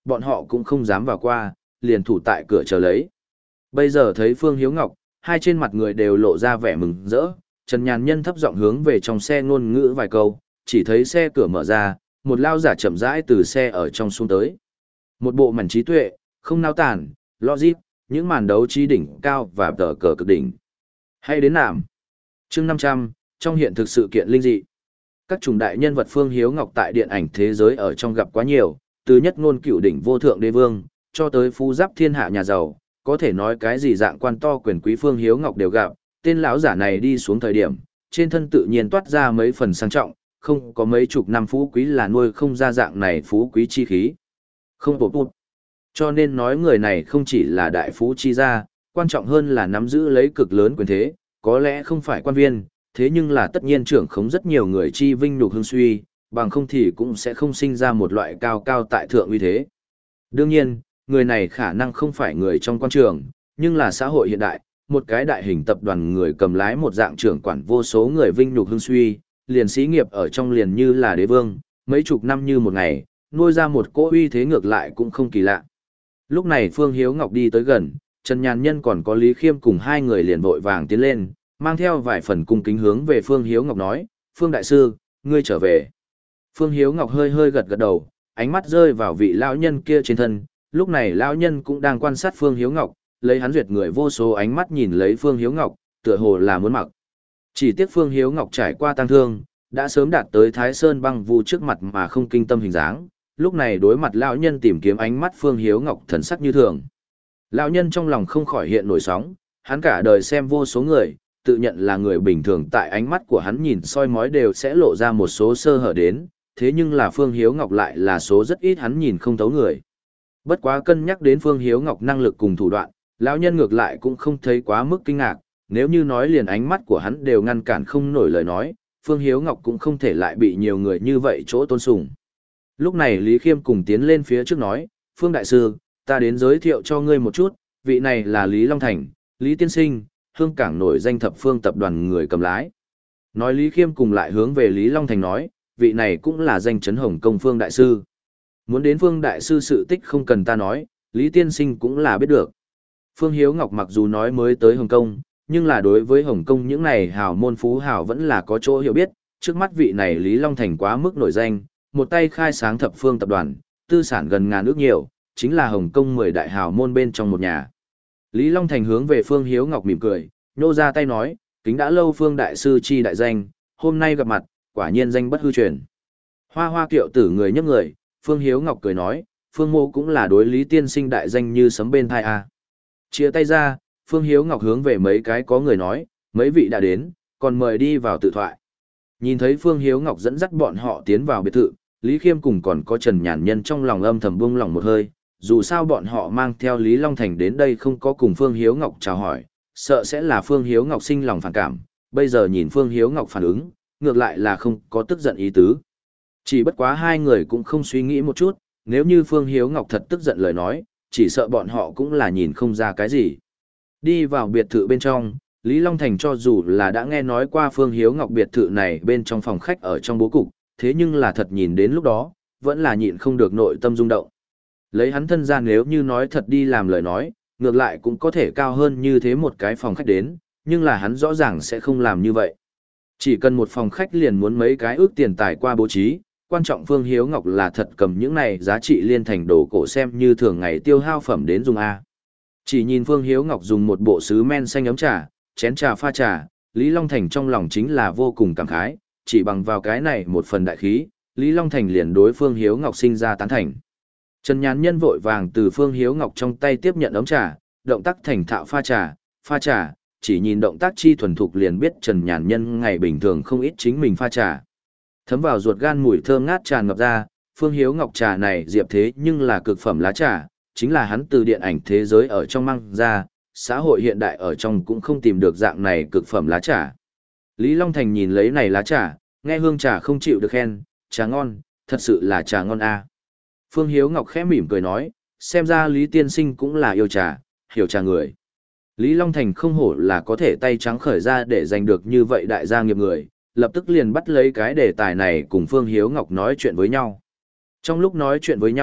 bọn họ cũng không dám vào qua, liền thủ tại cửa chờ lấy. Bây giờ thấy Phương Hiếu Ngọc, hai trên mặt người đều lộ ra vẻ mừng rỡ, Trần Nhàn Nhân thấp giọng hướng về trong xe ngôn ngữ vài câu, chỉ thấy xe cửa mở ra, một lao giả chậm rãi từ xe ở trong xuống tới. Một bộ mảnh trí tuệ, không nao tản, logic, những màn đấu trí đỉnh cao và tờ cờ cực đỉnh. Hay đến nạm. Chương năm trăm, trong hiện thực sự kiện linh dị. Các chủng đại nhân vật Phương Hiếu Ngọc tại điện ảnh thế giới ở trong gặp quá nhiều, từ nhất ngôn cửu đỉnh vô thượng đế vương, cho tới phú giáp thiên hạ nhà giàu, có thể nói cái gì dạng quan to quyền quý Phương Hiếu Ngọc đều gặp. Tên lão giả này đi xuống thời điểm, trên thân tự nhiên toát ra mấy phần sang trọng, không có mấy chục năm phú quý là nuôi không ra dạng này phú quý chi khí. Không bột bột. Cho nên nói người này không chỉ là đại phú chi gia, quan trọng hơn là nắm giữ lấy cực lớn quyền thế, có lẽ không phải quan viên, thế nhưng là tất nhiên trưởng khống rất nhiều người chi vinh nhục hương suy, bằng không thì cũng sẽ không sinh ra một loại cao cao tại thượng uy thế. Đương nhiên, người này khả năng không phải người trong quan trường, nhưng là xã hội hiện đại, một cái đại hình tập đoàn người cầm lái một dạng trưởng quản vô số người vinh nhục hương suy, liền sĩ nghiệp ở trong liền như là đế vương, mấy chục năm như một ngày, nuôi ra một cỗ uy thế ngược lại cũng không kỳ lạ. Lúc này Phương Hiếu Ngọc đi tới gần, Trần Nhàn Nhân còn có Lý Khiêm cùng hai người liền vội vàng tiến lên, mang theo vài phần cung kính hướng về Phương Hiếu Ngọc nói, Phương Đại Sư, ngươi trở về. Phương Hiếu Ngọc hơi hơi gật gật đầu, ánh mắt rơi vào vị lão nhân kia trên thân, lúc này lão nhân cũng đang quan sát Phương Hiếu Ngọc, lấy hắn duyệt người vô số ánh mắt nhìn lấy Phương Hiếu Ngọc, tựa hồ là muốn mặc. Chỉ tiếc Phương Hiếu Ngọc trải qua tang thương, đã sớm đạt tới Thái Sơn băng vu trước mặt mà không kinh tâm hình dáng, lúc này đối mặt lão nhân tìm kiếm ánh mắt Phương Hiếu Ngọc thần sắc như thường. Lão nhân trong lòng không khỏi hiện nổi sóng, hắn cả đời xem vô số người, tự nhận là người bình thường tại ánh mắt của hắn nhìn soi mói đều sẽ lộ ra một số sơ hở đến, thế nhưng là Phương Hiếu Ngọc lại là số rất ít hắn nhìn không thấu người. Bất quá cân nhắc đến Phương Hiếu Ngọc năng lực cùng thủ đoạn, lão nhân ngược lại cũng không thấy quá mức kinh ngạc, nếu như nói liền ánh mắt của hắn đều ngăn cản không nổi lời nói, Phương Hiếu Ngọc cũng không thể lại bị nhiều người như vậy chỗ tôn sùng. Lúc này Lý Khiêm cùng tiến lên phía trước nói, Phương Đại Sư, ta đến giới thiệu cho ngươi một chút, vị này là Lý Long Thành, Lý Tiên Sinh, hương cảng nổi danh thập phương tập đoàn người cầm lái. Nói Lý Khiêm cùng lại hướng về Lý Long Thành nói, vị này cũng là danh chấn Hồng Công Phương Đại Sư. Muốn đến Phương Đại Sư sự tích không cần ta nói, Lý Tiên Sinh cũng là biết được. Phương Hiếu Ngọc mặc dù nói mới tới Hồng Kông, nhưng là đối với Hồng Kông những này hào môn phú hào vẫn là có chỗ hiểu biết, trước mắt vị này Lý Long Thành quá mức nổi danh, một tay khai sáng thập phương tập đoàn, tư sản gần ngàn ước nhiều, chính là Hồng Kông mười đại hào môn bên trong một nhà. Lý Long Thành hướng về Phương Hiếu Ngọc mỉm cười, nhô ra tay nói, kính đã lâu Phương Đại Sư chi đại danh, hôm nay gặp mặt, quả nhiên danh bất hư truyền. Hoa hoa kiệu tử người nhấc người, Phương Hiếu Ngọc cười nói, Phương Mô cũng là đối Lý Tiên Sinh đại danh như sấm bên thai a. Chia tay ra, Phương Hiếu Ngọc hướng về mấy cái có người nói, mấy vị đã đến, còn mời đi vào tự thoại. Nhìn thấy Phương Hiếu Ngọc dẫn dắt bọn họ tiến vào biệt thự, Lý Khiêm cùng còn có Trần Nhàn Nhân trong lòng âm thầm buông lòng một hơi, dù sao bọn họ mang theo Lý Long Thành đến đây không có cùng Phương Hiếu Ngọc chào hỏi, sợ sẽ là Phương Hiếu Ngọc sinh lòng phản cảm, bây giờ nhìn Phương Hiếu Ngọc phản ứng, ngược lại là không có tức giận ý tứ. Chỉ bất quá hai người cũng không suy nghĩ một chút, nếu như Phương Hiếu Ngọc thật tức giận lời nói, chỉ sợ bọn họ cũng là nhìn không ra cái gì. Đi vào biệt thự bên trong, Lý Long Thành cho dù là đã nghe nói qua Phương Hiếu Ngọc biệt thự này bên trong phòng khách ở trong bố cục, thế nhưng là thật nhìn đến lúc đó, vẫn là nhịn không được nội tâm rung động. Lấy hắn thân ra nếu như nói thật đi làm lời nói, ngược lại cũng có thể cao hơn như thế một cái phòng khách đến, nhưng là hắn rõ ràng sẽ không làm như vậy. Chỉ cần một phòng khách liền muốn mấy cái ước tiền tài qua bố trí, quan trọng Phương Hiếu Ngọc là thật cầm những này giá trị liên thành đồ cổ xem như thường ngày tiêu hao phẩm đến dùng A. Chỉ nhìn Phương Hiếu Ngọc dùng một bộ sứ men xanh ấm trà, chén trà pha trà, Lý Long Thành trong lòng chính là vô cùng cảm khái, chỉ bằng vào cái này một phần đại khí, Lý Long Thành liền đối Phương Hiếu Ngọc sinh ra tán thành. Trần Nhàn Nhân vội vàng từ Phương Hiếu Ngọc trong tay tiếp nhận ấm trà, động tác thành thạo pha trà, pha trà, chỉ nhìn động tác chi thuần thục liền biết Trần Nhàn Nhân ngày bình thường không ít chính mình pha trà. Thấm vào ruột gan mùi thơm ngát tràn ngập ra, Phương Hiếu Ngọc trà này diệp thế nhưng là cực phẩm lá trà, chính là hắn từ điện ảnh thế giới ở trong mang ra, xã hội hiện đại ở trong cũng không tìm được dạng này cực phẩm lá trà. Lý Long Thành nhìn lấy này lá trà, nghe hương trà không chịu được khen, trà ngon, thật sự là trà ngon a. Phương Hiếu Ngọc khẽ mỉm cười nói, xem ra Lý Tiên Sinh cũng là yêu trà, hiểu trà người. Lý Long Thành không hổ là có thể tay trắng khởi ra để giành được như vậy đại gia nghiệp người, lập tức liền bắt lấy cái đề tài này cùng Phương Hiếu Ngọc nói chuyện với nhau. Trong lúc nói chuyện với nhau,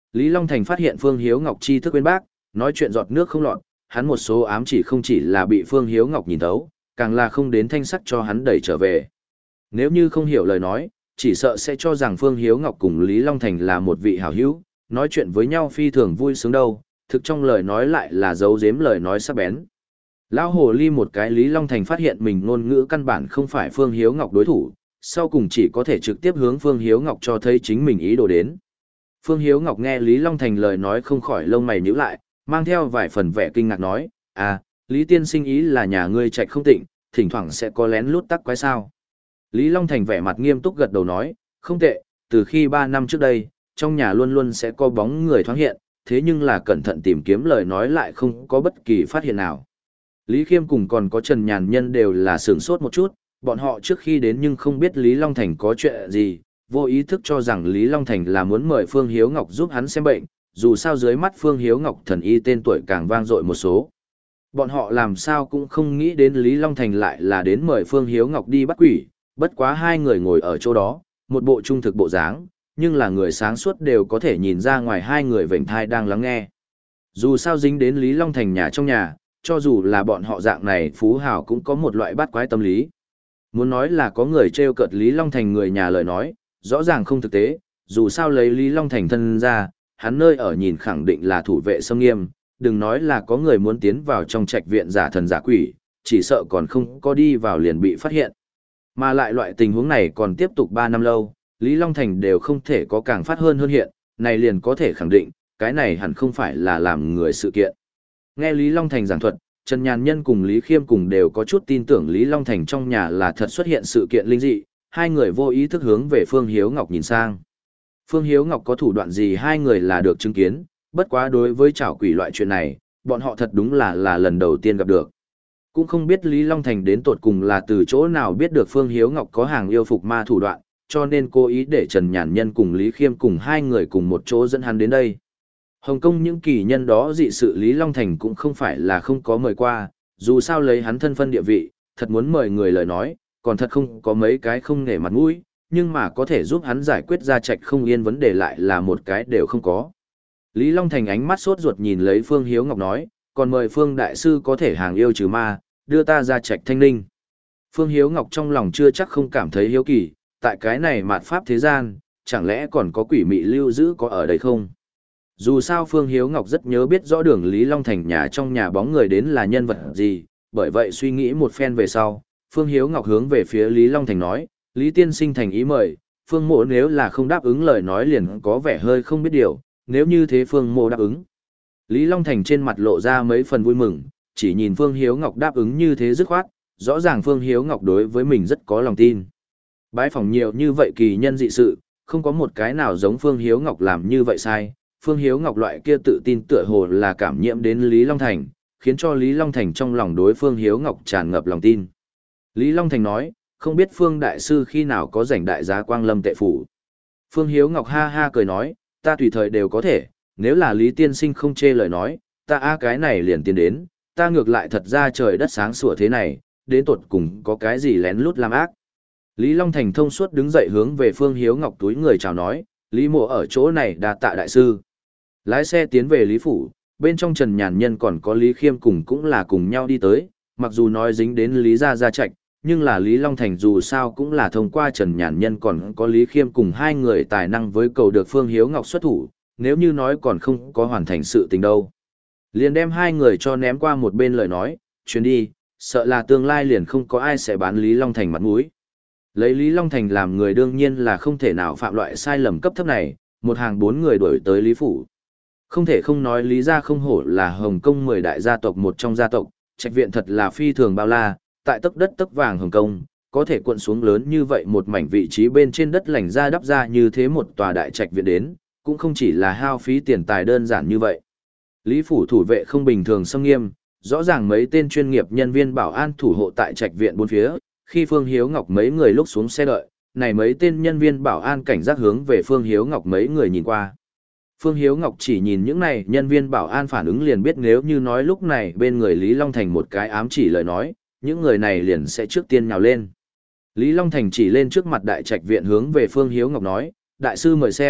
Lý Long Thành phát hiện Phương Hiếu Ngọc tri thức bên bác, nói chuyện giọt nước không lọt, hắn một số ám chỉ không chỉ là bị Phương Hiếu Ngọc nhìn thấu, càng là không đến thanh sắc cho hắn đẩy trở về. Nếu như không hiểu lời nói, chỉ sợ sẽ cho rằng Phương Hiếu Ngọc cùng Lý Long Thành là một vị hảo hữu, nói chuyện với nhau phi thường vui sướng đâu, thực trong lời nói lại là giấu giếm lời nói sắc bén. Lão hồ ly một cái Lý Long Thành phát hiện mình ngôn ngữ căn bản không phải Phương Hiếu Ngọc đối thủ, sau cùng chỉ có thể trực tiếp hướng Phương Hiếu Ngọc cho thấy chính mình ý đồ đến. Phương Hiếu Ngọc nghe Lý Long Thành lời nói không khỏi lông mày nhíu lại, mang theo vài phần vẻ kinh ngạc nói, à, Lý tiên sinh ý là nhà ngươi trạch không tịnh, thỉnh thoảng sẽ có lén lút tắc quái sao. Lý Long Thành vẻ mặt nghiêm túc gật đầu nói, không tệ, từ khi ba năm trước đây, trong nhà luôn luôn sẽ có bóng người thoáng hiện, thế nhưng là cẩn thận tìm kiếm lời nói lại không có bất kỳ phát hiện nào. Lý Khiêm cùng còn có Trần Nhàn Nhân đều là sửng sốt một chút, bọn họ trước khi đến nhưng không biết Lý Long Thành có chuyện gì, vô ý thức cho rằng Lý Long Thành là muốn mời Phương Hiếu Ngọc giúp hắn xem bệnh, dù sao dưới mắt Phương Hiếu Ngọc thần y tên tuổi càng vang dội một số. Bọn họ làm sao cũng không nghĩ đến Lý Long Thành lại là đến mời Phương Hiếu Ngọc đi bắt quỷ, bất quá hai người ngồi ở chỗ đó, một bộ trung thực bộ dáng, nhưng là người sáng suốt đều có thể nhìn ra ngoài hai người vểnh thai đang lắng nghe. Dù sao dính đến Lý Long Thành nhà trong nhà, cho dù là bọn họ dạng này phú hào cũng có một loại bắt quái tâm lý. Muốn nói là có người trêu cợt Lý Long Thành người nhà lời nói, rõ ràng không thực tế, dù sao lấy Lý Long Thành thân ra, hắn nơi ở nhìn khẳng định là thủ vệ xâm nghiêm, đừng nói là có người muốn tiến vào trong trạch viện giả thần giả quỷ, chỉ sợ còn không có đi vào liền bị phát hiện. Mà lại loại tình huống này còn tiếp tục ba năm lâu, Lý Long Thành đều không thể có càng phát hơn hơn hiện, này liền có thể khẳng định, cái này hẳn không phải là làm người sự kiện. Nghe Lý Long Thành giảng thuật, Trần Nhàn Nhân cùng Lý Khiêm cùng đều có chút tin tưởng Lý Long Thành trong nhà là thật xuất hiện sự kiện linh dị, hai người vô ý thức hướng về Phương Hiếu Ngọc nhìn sang. Phương Hiếu Ngọc có thủ đoạn gì hai người là được chứng kiến, bất quá đối với trảo quỷ loại chuyện này, bọn họ thật đúng là là lần đầu tiên gặp được. Cũng không biết Lý Long Thành đến tột cùng là từ chỗ nào biết được Phương Hiếu Ngọc có hàng yêu phục ma thủ đoạn, cho nên cố ý để Trần Nhàn Nhân cùng Lý Khiêm cùng hai người cùng một chỗ dẫn hắn đến đây. Hồng Kông những kỳ nhân đó dị sự Lý Long Thành cũng không phải là không có mời qua, dù sao lấy hắn thân phân địa vị, thật muốn mời người lời nói, còn thật không có mấy cái không nể mặt mũi, nhưng mà có thể giúp hắn giải quyết ra trạch không yên vấn đề lại là một cái đều không có. Lý Long Thành ánh mắt sốt ruột nhìn lấy Phương Hiếu Ngọc nói, còn mời Phương Đại Sư có thể hàng yêu trừ ma, đưa ta ra trạch thanh ninh. Phương Hiếu Ngọc trong lòng chưa chắc không cảm thấy hiếu kỳ, tại cái này mạt pháp thế gian, chẳng lẽ còn có quỷ mị lưu giữ có ở đây không? Dù sao Phương Hiếu Ngọc rất nhớ biết rõ đường Lý Long Thành nhà trong nhà bóng người đến là nhân vật gì, bởi vậy suy nghĩ một phen về sau, Phương Hiếu Ngọc hướng về phía Lý Long Thành nói, Lý Tiên Sinh thành ý mời, Phương Mộ nếu là không đáp ứng lời nói liền có vẻ hơi không biết điều, nếu như thế Phương Mộ đáp ứng. Lý Long Thành trên mặt lộ ra mấy phần vui mừng, chỉ nhìn Phương Hiếu Ngọc đáp ứng như thế dứt khoát, rõ ràng Phương Hiếu Ngọc đối với mình rất có lòng tin. Bái phỏng nhiều như vậy kỳ nhân dị sự, không có một cái nào giống Phương Hiếu Ngọc làm như vậy sai. Phương Hiếu Ngọc loại kia tự tin tựa hồ là cảm nhiễm đến Lý Long Thành, khiến cho Lý Long Thành trong lòng đối Phương Hiếu Ngọc tràn ngập lòng tin. Lý Long Thành nói, không biết Phương Đại Sư khi nào có rảnh đại giá quang lâm tệ phủ. Phương Hiếu Ngọc ha ha cười nói, ta tùy thời đều có thể, nếu là Lý Tiên Sinh không chê lời nói, ta a cái này liền tiến đến, ta ngược lại thật ra trời đất sáng sủa thế này, đến tột cùng có cái gì lén lút làm ác. Lý Long Thành thông suốt đứng dậy hướng về Phương Hiếu Ngọc túi người chào nói, Lý Mộ ở chỗ này đa tạ đại sư. Lái xe tiến về Lý Phủ, bên trong Trần Nhàn Nhân còn có Lý Khiêm cùng cũng là cùng nhau đi tới, mặc dù nói dính đến Lý Gia Gia Trạch, nhưng là Lý Long Thành dù sao cũng là thông qua Trần Nhàn Nhân còn có Lý Khiêm cùng hai người tài năng với cầu được Phương Hiếu Ngọc xuất thủ, nếu như nói còn không có hoàn thành sự tình đâu. Liền đem hai người cho ném qua một bên lời nói, chuyến đi, sợ là tương lai liền không có ai sẽ bán Lý Long Thành mặt mũi. Lấy Lý Long Thành làm người đương nhiên là không thể nào phạm loại sai lầm cấp thấp này, một hàng bốn người đuổi tới Lý Phủ. Không thể không nói Lý Gia không hổ là Hồng Kông mười đại gia tộc một trong gia tộc, trạch viện thật là phi thường bao la, tại tấc đất tấc vàng Hồng Kông, có thể cuộn xuống lớn như vậy một mảnh vị trí bên trên đất lành ra đắp ra như thế một tòa đại trạch viện đến, cũng không chỉ là hao phí tiền tài đơn giản như vậy. Lý Phủ thủ vệ không bình thường xâm nghiêm, rõ ràng mấy tên chuyên nghiệp nhân viên bảo an thủ hộ tại trạch viện bốn phía, khi Phương Hiếu Ngọc mấy người lúc xuống xe đợi, này mấy tên nhân viên bảo an cảnh giác hướng về Phương Hiếu Ngọc mấy người nhìn qua. Phương Hiếu Ngọc chỉ nhìn những này nhân viên bảo an phản ứng liền biết nếu như nói lúc này bên người Lý Long Thành một cái ám chỉ lời nói, những người này liền sẽ trước tiên nhào lên. Lý Long Thành chỉ lên trước mặt đại trạch viện hướng về Phương Hiếu Ngọc nói, đại sư mời xem,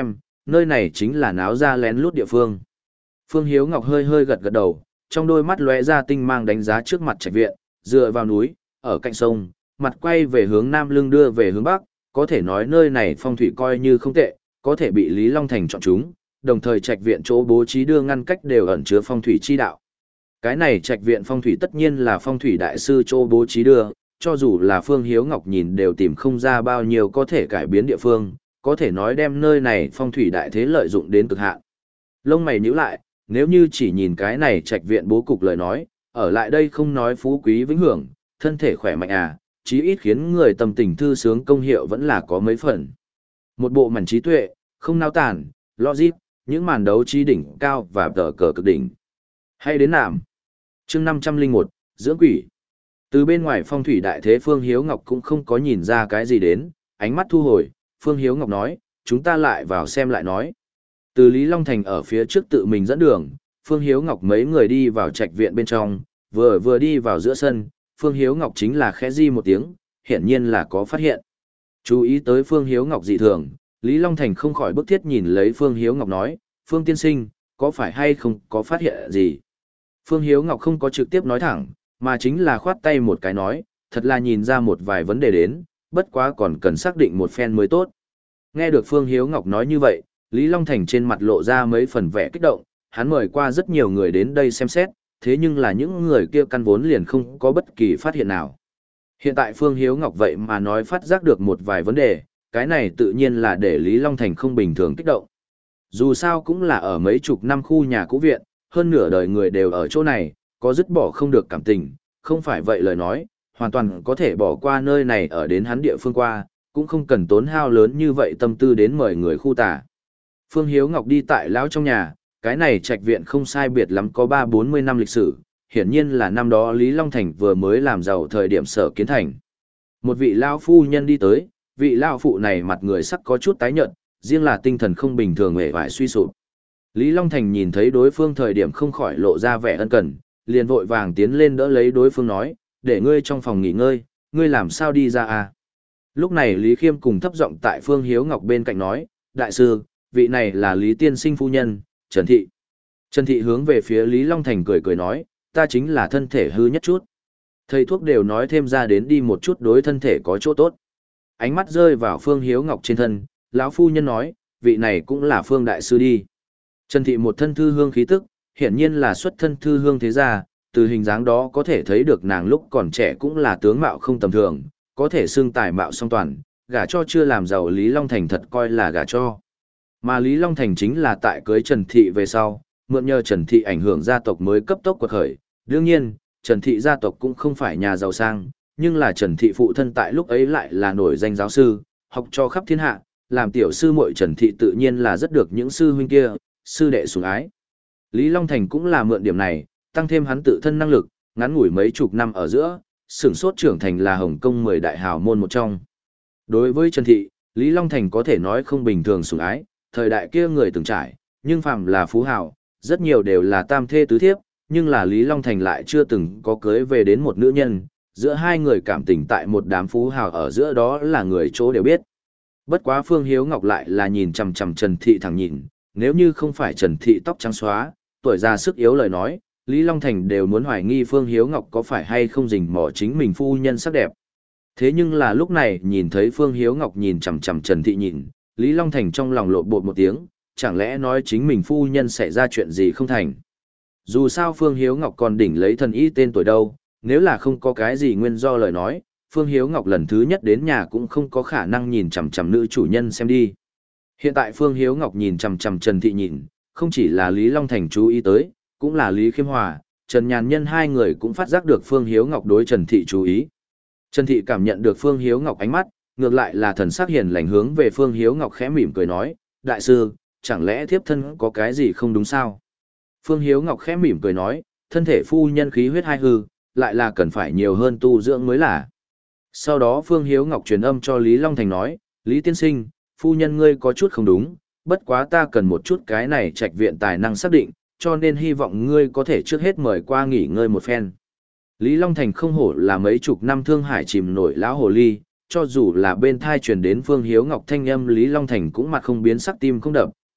nơi này chính là náo ra lén lút địa phương. Phương Hiếu Ngọc hơi hơi gật gật đầu, trong đôi mắt lóe ra tinh mang đánh giá trước mặt trạch viện, dựa vào núi, ở cạnh sông, mặt quay về hướng nam lưng đưa về hướng bắc, có thể nói nơi này phong thủy coi như không tệ, có thể bị Lý Long Thành chọn chúng, đồng thời trạch viện chỗ bố trí đưa ngăn cách đều ẩn chứa phong thủy chi đạo. Cái này trạch viện phong thủy tất nhiên là phong thủy đại sư chỗ bố trí đưa, cho dù là Phương Hiếu Ngọc nhìn đều tìm không ra bao nhiêu có thể cải biến địa phương, có thể nói đem nơi này phong thủy đại thế lợi dụng đến cực hạn. Lông mày nhíu lại, nếu như chỉ nhìn cái này trạch viện bố cục lời nói, ở lại đây không nói phú quý vĩnh hưởng, thân thể khỏe mạnh à, chí ít khiến người tâm tình thư sướng công hiệu vẫn là có mấy phần. Một bộ mảnh trí tuệ, không nao tản, logic, những màn đấu trí đỉnh cao và tờ cờ cực đỉnh. Hay đến nạm. Chương năm trăm lẻ một, dưỡng quỷ. Từ bên ngoài phong thủy đại thế Phương Hiếu Ngọc cũng không có nhìn ra cái gì đến, ánh mắt thu hồi, Phương Hiếu Ngọc nói, chúng ta lại vào xem lại nói. Từ Lý Long Thành ở phía trước tự mình dẫn đường, Phương Hiếu Ngọc mấy người đi vào trạch viện bên trong, vừa vừa đi vào giữa sân, Phương Hiếu Ngọc chính là khẽ di một tiếng, hiển nhiên là có phát hiện. Chú ý tới Phương Hiếu Ngọc dị thường, Lý Long Thành không khỏi bức thiết nhìn lấy Phương Hiếu Ngọc nói, Phương tiên sinh, có phải hay không có phát hiện gì? Phương Hiếu Ngọc không có trực tiếp nói thẳng, mà chính là khoát tay một cái nói, thật là nhìn ra một vài vấn đề đến, bất quá còn cần xác định một phen mới tốt. Nghe được Phương Hiếu Ngọc nói như vậy, Lý Long Thành trên mặt lộ ra mấy phần vẻ kích động, hắn mời qua rất nhiều người đến đây xem xét, thế nhưng là những người kia căn vốn liền không có bất kỳ phát hiện nào. Hiện tại Phương Hiếu Ngọc vậy mà nói phát giác được một vài vấn đề, cái này tự nhiên là để Lý Long Thành không bình thường kích động. Dù sao cũng là ở mấy chục năm khu nhà cũ viện, hơn nửa đời người đều ở chỗ này, có dứt bỏ không được cảm tình, không phải vậy lời nói, hoàn toàn có thể bỏ qua nơi này ở đến hắn địa phương qua, cũng không cần tốn hao lớn như vậy tâm tư đến mời người khu tà. Phương Hiếu Ngọc đi tại lão trong nhà, cái này trạch viện không sai biệt lắm có ba bốn mươi năm lịch sử, hiển nhiên là năm đó Lý Long Thành vừa mới làm giàu thời điểm sở kiến thành. Một vị lão phu nhân đi tới, vị lão phụ này mặt người sắc có chút tái nhợt, riêng là tinh thần không bình thường hề vải suy sụp. Lý Long Thành nhìn thấy đối phương thời điểm không khỏi lộ ra vẻ ân cần, liền vội vàng tiến lên đỡ lấy đối phương nói, để ngươi trong phòng nghỉ ngơi, ngươi làm sao đi ra à? Lúc này Lý Khiêm cùng thấp giọng tại Phương Hiếu Ngọc bên cạnh nói, đại sư, vị này là Lý Tiên Sinh phu nhân, Trần Thị. Trần Thị hướng về phía Lý Long Thành cười cười nói, ta chính là thân thể hư nhất chút. Thầy thuốc đều nói thêm ra đến đi một chút đối thân thể có chỗ tốt. Ánh mắt rơi vào Phương Hiếu Ngọc trên thân, lão phu nhân nói, vị này cũng là Phương đại sư đi. Trần Thị một thân thư hương khí tức, hiển nhiên là xuất thân thư hương thế gia, từ hình dáng đó có thể thấy được nàng lúc còn trẻ cũng là tướng mạo không tầm thường, có thể xưng tài mạo song toàn, gả cho chưa làm giàu Lý Long Thành thật coi là gả cho. Mà Lý Long Thành chính là tại cưới Trần Thị về sau, mượn nhờ Trần Thị ảnh hưởng gia tộc mới cấp tốc quật khởi. Đương nhiên, Trần Thị gia tộc cũng không phải nhà giàu sang, nhưng là Trần Thị phụ thân tại lúc ấy lại là nổi danh giáo sư, học cho khắp thiên hạ, làm tiểu sư muội Trần Thị tự nhiên là rất được những sư huynh kia, sư đệ sủng ái. Lý Long Thành cũng là mượn điểm này, tăng thêm hắn tự thân năng lực, ngắn ngủi mấy chục năm ở giữa, sửng sốt trưởng thành là Hồng Kông mười đại hào môn một trong. Đối với Trần Thị, Lý Long Thành có thể nói không bình thường sủng ái, thời đại kia người từng trải, nhưng phàm là phú hào, rất nhiều đều là tam thê tứ thiếp, nhưng là Lý Long Thành lại chưa từng có cưới về đến một nữ nhân, giữa hai người cảm tình tại một đám phú hào ở giữa đó là người chỗ đều biết. Bất quá Phương Hiếu Ngọc lại là nhìn chằm chằm Trần Thị thẳng nhìn, nếu như không phải Trần Thị tóc trắng xóa, tuổi già sức yếu lời nói, Lý Long Thành đều muốn hoài nghi Phương Hiếu Ngọc có phải hay không rình mò chính mình phu nhân sắc đẹp. Thế nhưng là lúc này nhìn thấy Phương Hiếu Ngọc nhìn chằm chằm Trần Thị nhìn, Lý Long Thành trong lòng lộn bột một tiếng, chẳng lẽ nói chính mình phu nhân xảy ra chuyện gì không thành. Dù sao Phương Hiếu Ngọc còn đỉnh lấy thần y tên tuổi đâu, nếu là không có cái gì nguyên do lời nói, Phương Hiếu Ngọc lần thứ nhất đến nhà cũng không có khả năng nhìn chằm chằm nữ chủ nhân xem đi. Hiện tại Phương Hiếu Ngọc nhìn chằm chằm Trần Thị nhìn, không chỉ là Lý Long Thành chú ý tới, cũng là Lý Khiêm Hòa, Trần Nhàn Nhân hai người cũng phát giác được Phương Hiếu Ngọc đối Trần Thị chú ý. Trần Thị cảm nhận được Phương Hiếu Ngọc ánh mắt, ngược lại là thần sắc hiền lành hướng về Phương Hiếu Ngọc khẽ mỉm cười nói, đại sư, chẳng lẽ thiếp thân có cái gì không đúng sao? Phương Hiếu Ngọc khẽ mỉm cười nói, thân thể phu nhân khí huyết hai hư, lại là cần phải nhiều hơn tu dưỡng mới là. Sau đó Phương Hiếu Ngọc truyền âm cho Lý Long Thành nói, Lý tiên sinh, phu nhân ngươi có chút không đúng, bất quá ta cần một chút cái này trạch viện tài năng xác định, cho nên hy vọng ngươi có thể trước hết mời qua nghỉ ngơi một phen. Lý Long Thành không hổ là mấy chục năm thương hải chìm nổi lão hồ ly, cho dù là bên thai truyền đến Phương Hiếu Ngọc thanh âm Lý Long Thành cũng mặt không biến sắc tim không đập,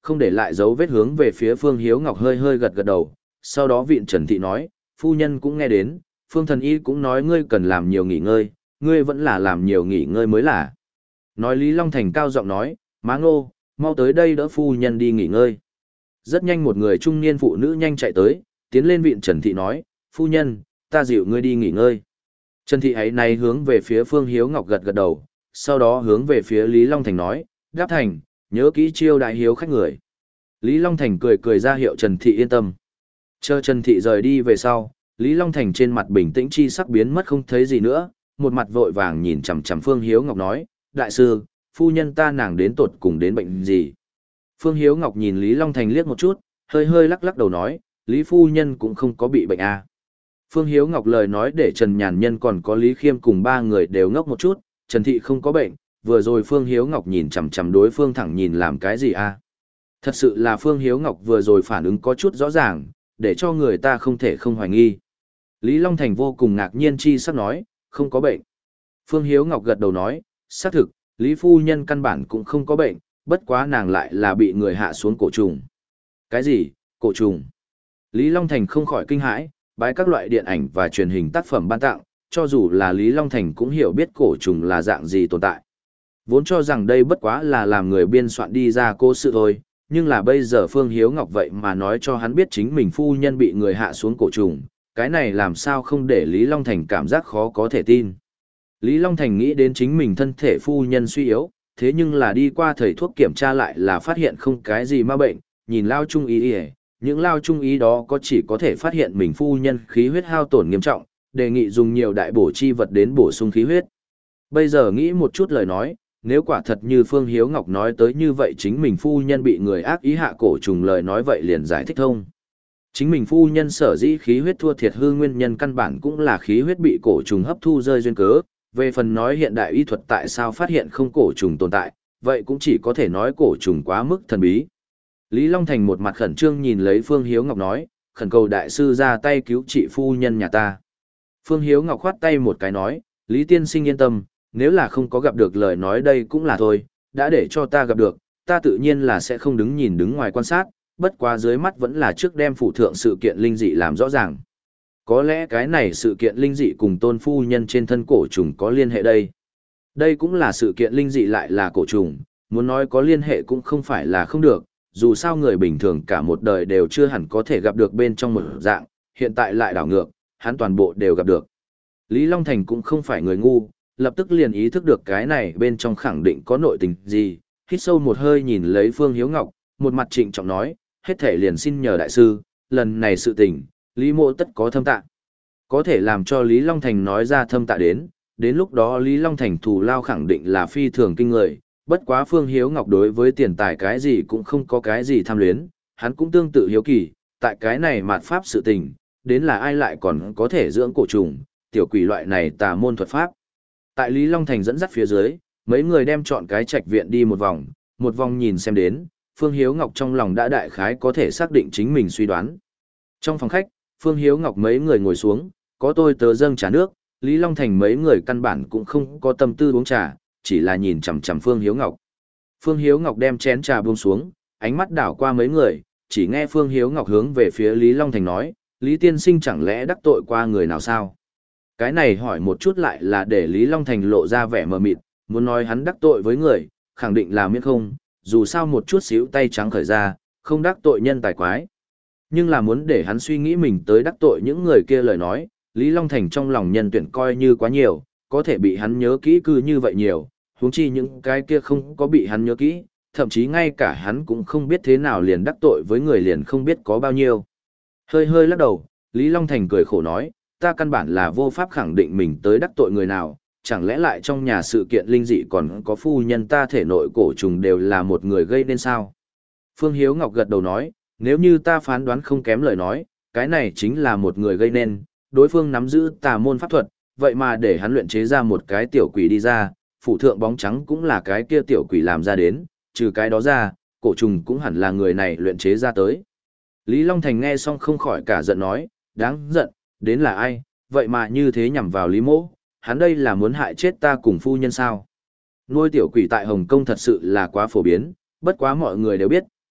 không để lại dấu vết hướng về phía Phương Hiếu Ngọc hơi hơi gật gật đầu, sau đó viện Trần Thị nói, phu nhân cũng nghe đến, Phương thần y cũng nói ngươi cần làm nhiều nghỉ ngơi, ngươi vẫn là làm nhiều nghỉ ngơi mới là. Nói Lý Long Thành cao giọng nói, má ngô, mau tới đây đỡ phu nhân đi nghỉ ngơi. Rất nhanh một người trung niên phụ nữ nhanh chạy tới, tiến lên viện Trần Thị nói, phu nhân, ta dịu ngươi đi nghỉ ngơi. Trần Thị ấy này hướng về phía Phương Hiếu Ngọc gật gật đầu, sau đó hướng về phía Lý Long Thành nói, đáp thành, nhớ kỹ chiêu đại hiếu khách người. Lý Long Thành cười cười ra hiệu Trần Thị yên tâm. Chờ Trần Thị rời đi về sau, Lý Long Thành trên mặt bình tĩnh chi sắc biến mất không thấy gì nữa, một mặt vội vàng nhìn chằm chằm Phương Hiếu Ngọc nói, đại sư, phu nhân ta nàng đến tột cùng đến bệnh gì. Phương Hiếu Ngọc nhìn Lý Long Thành liếc một chút, hơi hơi lắc lắc đầu nói, Lý phu nhân cũng không có bị bệnh à. Phương Hiếu Ngọc lời nói để Trần Nhàn Nhân còn có Lý Khiêm cùng ba người đều ngốc một chút, Trần Thị không có bệnh, vừa rồi Phương Hiếu Ngọc nhìn chằm chằm đối phương thẳng nhìn làm cái gì à. Thật sự là Phương Hiếu Ngọc vừa rồi phản ứng có chút rõ ràng, để cho người ta không thể không hoài nghi. Lý Long Thành vô cùng ngạc nhiên chi sắc nói, không có bệnh. Phương Hiếu Ngọc gật đầu nói, xác thực, Lý phu nhân căn bản cũng không có bệnh, bất quá nàng lại là bị người hạ xuống cổ trùng. Cái gì, cổ trùng? Lý Long Thành không khỏi kinh hãi, bái các loại điện ảnh và truyền hình tác phẩm ban tặng, cho dù là Lý Long Thành cũng hiểu biết cổ trùng là dạng gì tồn tại. Vốn cho rằng đây bất quá là làm người biên soạn đi ra cố sự thôi, nhưng là bây giờ Phương Hiếu Ngọc vậy mà nói cho hắn biết chính mình phu nhân bị người hạ xuống cổ trùng, cái này làm sao không để Lý Long Thành cảm giác khó có thể tin. Lý Long Thành nghĩ đến chính mình thân thể phu nhân suy yếu, thế nhưng là đi qua thầy thuốc kiểm tra lại là phát hiện không cái gì ma bệnh, nhìn lao trung ý ý, những lao trung ý đó có chỉ có thể phát hiện mình phu nhân khí huyết hao tổn nghiêm trọng, đề nghị dùng nhiều đại bổ chi vật đến bổ sung khí huyết. Bây giờ nghĩ một chút lời nói, nếu quả thật như Phương Hiếu Ngọc nói tới như vậy chính mình phu nhân bị người ác ý hạ cổ trùng lời nói vậy liền giải thích thông. Chính mình phu nhân sở dĩ khí huyết thua thiệt hư nguyên nhân căn bản cũng là khí huyết bị cổ trùng hấp thu rơi duyên cớ. Về phần nói hiện đại y thuật tại sao phát hiện không cổ trùng tồn tại, vậy cũng chỉ có thể nói cổ trùng quá mức thần bí. Lý Long Thành một mặt khẩn trương nhìn lấy Phương Hiếu Ngọc nói, khẩn cầu đại sư ra tay cứu trị phu nhân nhà ta. Phương Hiếu Ngọc khoát tay một cái nói, Lý tiên sinh yên tâm, nếu là không có gặp được lời nói đây cũng là thôi, đã để cho ta gặp được, ta tự nhiên là sẽ không đứng nhìn đứng ngoài quan sát, bất quá dưới mắt vẫn là trước đem phụ thượng sự kiện linh dị làm rõ ràng. Có lẽ cái này sự kiện linh dị cùng tôn phu nhân trên thân cổ trùng có liên hệ đây. Đây cũng là sự kiện linh dị lại là cổ trùng, muốn nói có liên hệ cũng không phải là không được, dù sao người bình thường cả một đời đều chưa hẳn có thể gặp được bên trong một dạng, hiện tại lại đảo ngược, hắn toàn bộ đều gặp được. Lý Long Thành cũng không phải người ngu, lập tức liền ý thức được cái này bên trong khẳng định có nội tình gì, hít sâu một hơi nhìn lấy Phương Hiếu Ngọc, một mặt trịnh trọng nói, hết thể liền xin nhờ đại sư, lần này sự tình, Lý mộ tất có thâm tạ. Có thể làm cho Lý Long Thành nói ra thâm tạ đến, đến lúc đó Lý Long Thành thù lao khẳng định là phi thường kinh người, bất quá Phương Hiếu Ngọc đối với tiền tài cái gì cũng không có cái gì tham luyến, hắn cũng tương tự hiếu kỳ, tại cái này mạt pháp sự tình, đến là ai lại còn có thể dưỡng cổ trùng, tiểu quỷ loại này tà môn thuật pháp. Tại Lý Long Thành dẫn dắt phía dưới, mấy người đem chọn cái trạch viện đi một vòng, một vòng nhìn xem đến, Phương Hiếu Ngọc trong lòng đã đại khái có thể xác định chính mình suy đoán. Trong phòng khách, Phương Hiếu Ngọc mấy người ngồi xuống, có tôi tớ dâng trà nước, Lý Long Thành mấy người căn bản cũng không có tâm tư uống trà, chỉ là nhìn chằm chằm Phương Hiếu Ngọc. Phương Hiếu Ngọc đem chén trà buông xuống, ánh mắt đảo qua mấy người, chỉ nghe Phương Hiếu Ngọc hướng về phía Lý Long Thành nói, Lý tiên sinh chẳng lẽ đắc tội qua người nào sao? Cái này hỏi một chút lại là để Lý Long Thành lộ ra vẻ mờ mịt, muốn nói hắn đắc tội với người, khẳng định là miễn không, dù sao một chút xíu tay trắng khởi ra, không đắc tội nhân tài quái. Nhưng là muốn để hắn suy nghĩ mình tới đắc tội những người kia lời nói, Lý Long Thành trong lòng nhân tuyển coi như quá nhiều, có thể bị hắn nhớ kỹ cứ như vậy nhiều, huống chi những cái kia không có bị hắn nhớ kỹ, thậm chí ngay cả hắn cũng không biết thế nào liền đắc tội với người liền không biết có bao nhiêu. Hơi hơi lắc đầu, Lý Long Thành cười khổ nói, ta căn bản là vô pháp khẳng định mình tới đắc tội người nào, chẳng lẽ lại trong nhà sự kiện linh dị còn có phu nhân ta thể nội cổ trùng đều là một người gây nên sao? Phương Hiếu Ngọc gật đầu nói, nếu như ta phán đoán không kém lời nói, cái này chính là một người gây nên, đối phương nắm giữ tà môn pháp thuật, vậy mà để hắn luyện chế ra một cái tiểu quỷ đi ra, phủ thượng bóng trắng cũng là cái kia tiểu quỷ làm ra đến, trừ cái đó ra, cổ trùng cũng hẳn là người này luyện chế ra tới. Lý Long Thành nghe xong không khỏi cả giận nói, đáng giận, đến là ai, vậy mà như thế nhằm vào Lý Mỗ, hắn đây là muốn hại chết ta cùng phu nhân sao. Nuôi tiểu quỷ tại Hồng Kông thật sự là quá phổ biến, bất quá mọi người đều biết,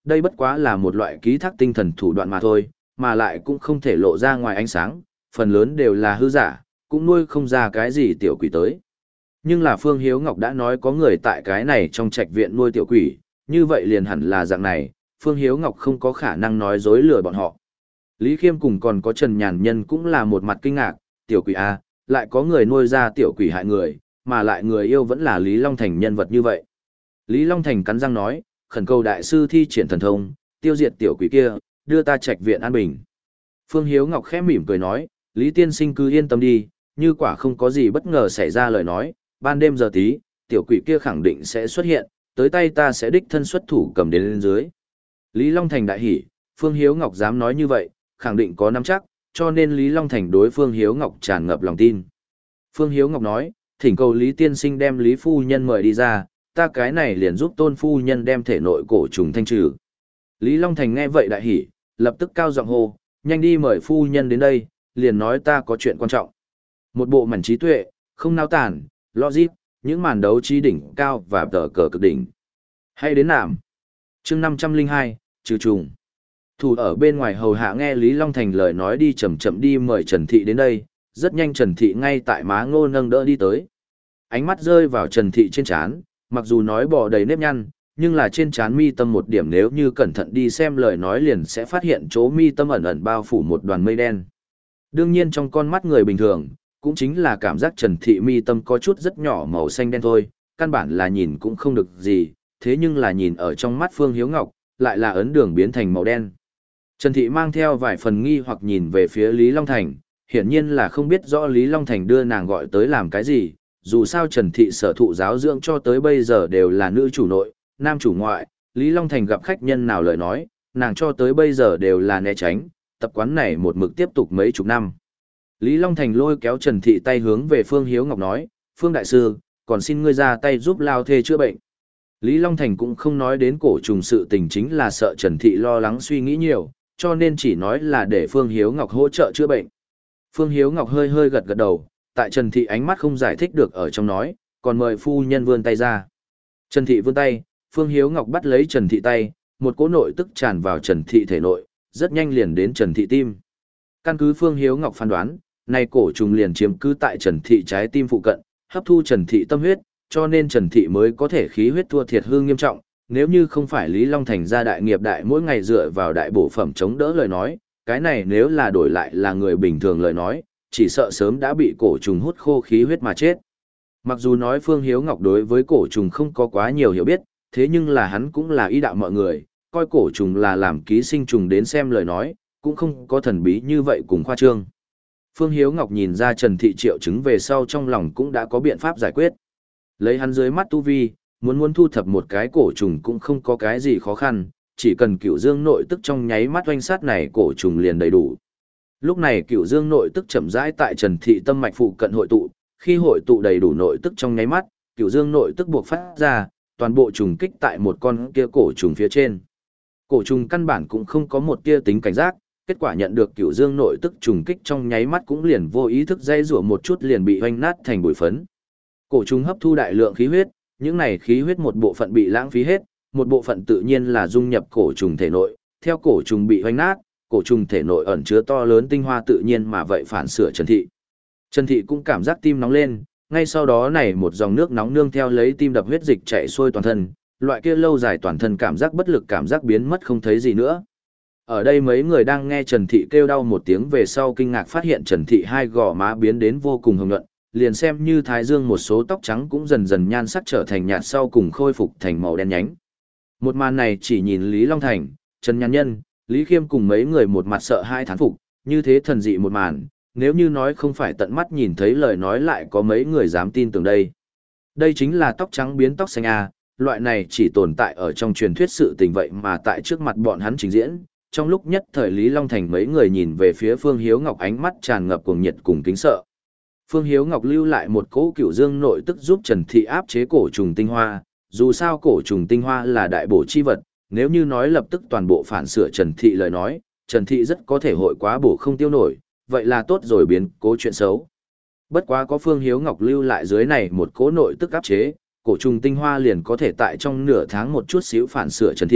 đây bất quá là một loại ký thác tinh thần thủ đoạn mà thôi, mà lại cũng không thể lộ ra ngoài ánh sáng, phần lớn đều là hư giả, cũng nuôi không ra cái gì tiểu quỷ tới. Nhưng là Phương Hiếu Ngọc đã nói có người tại cái này trong trạch viện nuôi tiểu quỷ, như vậy liền hẳn là dạng này, Phương Hiếu Ngọc không có khả năng nói dối lừa bọn họ. Lý Khiêm cùng còn có Trần Nhàn Nhân cũng là một mặt kinh ngạc, tiểu quỷ A, lại có người nuôi ra tiểu quỷ hại người, mà lại người yêu vẫn là Lý Long Thành nhân vật như vậy. Lý Long Thành cắn răng nói, khẩn cầu đại sư thi triển thần thông, tiêu diệt tiểu quỷ kia, đưa ta trạch viện an bình. Phương Hiếu Ngọc khẽ mỉm cười nói, Lý tiên sinh cứ yên tâm đi, như quả không có gì bất ngờ xảy ra lời nói, ban đêm giờ tí, tiểu quỷ kia khẳng định sẽ xuất hiện, tới tay ta sẽ đích thân xuất thủ cầm đến lên dưới. Lý Long Thành đại hỉ, Phương Hiếu Ngọc dám nói như vậy, khẳng định có nắm chắc, cho nên Lý Long Thành đối Phương Hiếu Ngọc tràn ngập lòng tin. Phương Hiếu Ngọc nói, thỉnh cầu Lý tiên sinh đem Lý phu nhân mời đi ra, ta cái này liền giúp Tôn phu nhân đem thể nội cổ trùng thanh trừ. Lý Long Thành nghe vậy đại hỉ, lập tức cao giọng hô, nhanh đi mời phu nhân đến đây, liền nói ta có chuyện quan trọng. Một bộ mảnh trí tuệ, không nao tản, logic, những màn đấu trí đỉnh cao và tờ cờ cực đỉnh. Hay đến nạm. Chương năm trăm linh hai, trừ trùng. Thủ ở bên ngoài hầu hạ nghe Lý Long Thành lời nói đi chậm chậm đi mời Trần Thị đến đây, rất nhanh Trần Thị ngay tại má ngô nâng đỡ đi tới. Ánh mắt rơi vào Trần Thị trên trán, mặc dù nói bỏ đầy nếp nhăn, nhưng là trên trán mi tâm một điểm nếu như cẩn thận đi xem lời nói liền sẽ phát hiện chỗ mi tâm ẩn ẩn bao phủ một đoàn mây đen. Đương nhiên trong con mắt người bình thường, cũng chính là cảm giác Trần Thị mi tâm có chút rất nhỏ màu xanh đen thôi, căn bản là nhìn cũng không được gì, thế nhưng là nhìn ở trong mắt Phương Hiếu Ngọc, lại là ấn đường biến thành màu đen. Trần Thị mang theo vài phần nghi hoặc nhìn về phía Lý Long Thành, hiển nhiên là không biết rõ Lý Long Thành đưa nàng gọi tới làm cái gì, dù sao Trần Thị sở thụ giáo dưỡng cho tới bây giờ đều là nữ chủ nội, nam chủ ngoại, Lý Long Thành gặp khách nhân nào lời nói, nàng cho tới bây giờ đều là né tránh, tập quán này một mực tiếp tục mấy chục năm. Lý Long Thành lôi kéo Trần Thị tay hướng về Phương Hiếu Ngọc nói, Phương Đại Sư, còn xin ngươi ra tay giúp lao thê chữa bệnh. Lý Long Thành cũng không nói đến cổ trùng sự tình chính là sợ Trần Thị lo lắng suy nghĩ nhiều, cho nên chỉ nói là để Phương Hiếu Ngọc hỗ trợ chữa bệnh. Phương Hiếu Ngọc hơi hơi gật gật đầu, tại Trần Thị ánh mắt không giải thích được ở trong nói, còn mời phu nhân vươn tay ra. Trần Thị vươn tay, Phương Hiếu Ngọc bắt lấy Trần Thị tay, một cỗ nội tức tràn vào Trần Thị thể nội, rất nhanh liền đến Trần Thị tim. Căn cứ Phương Hiếu Ngọc phán đoán, này cổ trùng liền chiếm cứ tại Trần Thị trái tim phụ cận, hấp thu Trần Thị tâm huyết, cho nên Trần Thị mới có thể khí huyết thua thiệt hư nghiêm trọng. Nếu như không phải Lý Long Thành ra đại nghiệp đại mỗi ngày dựa vào đại bổ phẩm chống đỡ lời nói, cái này nếu là đổi lại là người bình thường lời nói, chỉ sợ sớm đã bị cổ trùng hút khô khí huyết mà chết. Mặc dù nói Phương Hiếu Ngọc đối với cổ trùng không có quá nhiều hiểu biết, thế nhưng là hắn cũng là ý đạo mọi người, coi cổ trùng là làm ký sinh trùng đến xem lời nói, cũng không có thần bí như vậy cùng khoa trương. Phương Hiếu Ngọc nhìn ra Trần Thị triệu chứng về sau trong lòng cũng đã có biện pháp giải quyết. Lấy hắn dưới mắt tu vi, muốn muốn thu thập một cái cổ trùng cũng không có cái gì khó khăn, chỉ cần cửu dương nội tức trong nháy mắt oanh sát này cổ trùng liền đầy đủ. Lúc này cửu dương nội tức chậm rãi tại Trần Thị tâm mạch phụ cận hội tụ, khi hội tụ đầy đủ nội tức trong nháy mắt, cửu dương nội tức buộc phát ra, toàn bộ trùng kích tại một con kia cổ trùng phía trên. Cổ trùng căn bản cũng không có một tia tính cảnh giác, kết quả nhận được cửu dương nội tức trùng kích trong nháy mắt cũng liền vô ý thức dây rủa một chút liền bị hoanh nát thành bụi phấn. Cổ trùng hấp thu đại lượng khí huyết, những này khí huyết một bộ phận bị lãng phí hết, một bộ phận tự nhiên là dung nhập cổ trùng thể nội, theo cổ trùng bị hoanh nát, cổ trùng thể nội ẩn chứa to lớn tinh hoa tự nhiên mà vậy phản sửa Trần Thị. Trần Thị cũng cảm giác tim nóng lên, ngay sau đó này một dòng nước nóng nương theo lấy tim đập huyết dịch chạy xuôi toàn thân, loại kia lâu dài toàn thân cảm giác bất lực cảm giác biến mất không thấy gì nữa. Ở đây mấy người đang nghe Trần Thị kêu đau một tiếng về sau kinh ngạc phát hiện Trần Thị hai gò má biến đến vô cùng hồng nhuận, liền xem như thái dương một số tóc trắng cũng dần dần nhan sắc trở thành nhạt sau cùng khôi phục thành màu đen nhánh. Một màn này chỉ nhìn Lý Long Thành, Trần Nhàn Nhân, Lý Khiêm cùng mấy người một mặt sợ hai thán phục, như thế thần dị một màn, nếu như nói không phải tận mắt nhìn thấy lời nói lại có mấy người dám tin tưởng đây. Đây chính là tóc trắng biến tóc xanh à, loại này chỉ tồn tại ở trong truyền thuyết sự tình vậy mà tại trước mặt bọn hắn trình diễn. Trong lúc nhất thời Lý Long Thành mấy người nhìn về phía Phương Hiếu Ngọc ánh mắt tràn ngập cuồng nhiệt cùng kính sợ. Phương Hiếu Ngọc lưu lại một cỗ cửu dương nội tức giúp Trần Thị áp chế cổ trùng tinh hoa, dù sao cổ trùng tinh hoa là đại bổ chi vật, nếu như nói lập tức toàn bộ phản sửa Trần Thị lời nói, Trần Thị rất có thể hội quá bổ không tiêu nổi, vậy là tốt rồi biến cố chuyện xấu. Bất quá có Phương Hiếu Ngọc lưu lại dưới này một cỗ nội tức áp chế, cổ trùng tinh hoa liền có thể tại trong nửa tháng một chút xíu phản sửa Trần Thị,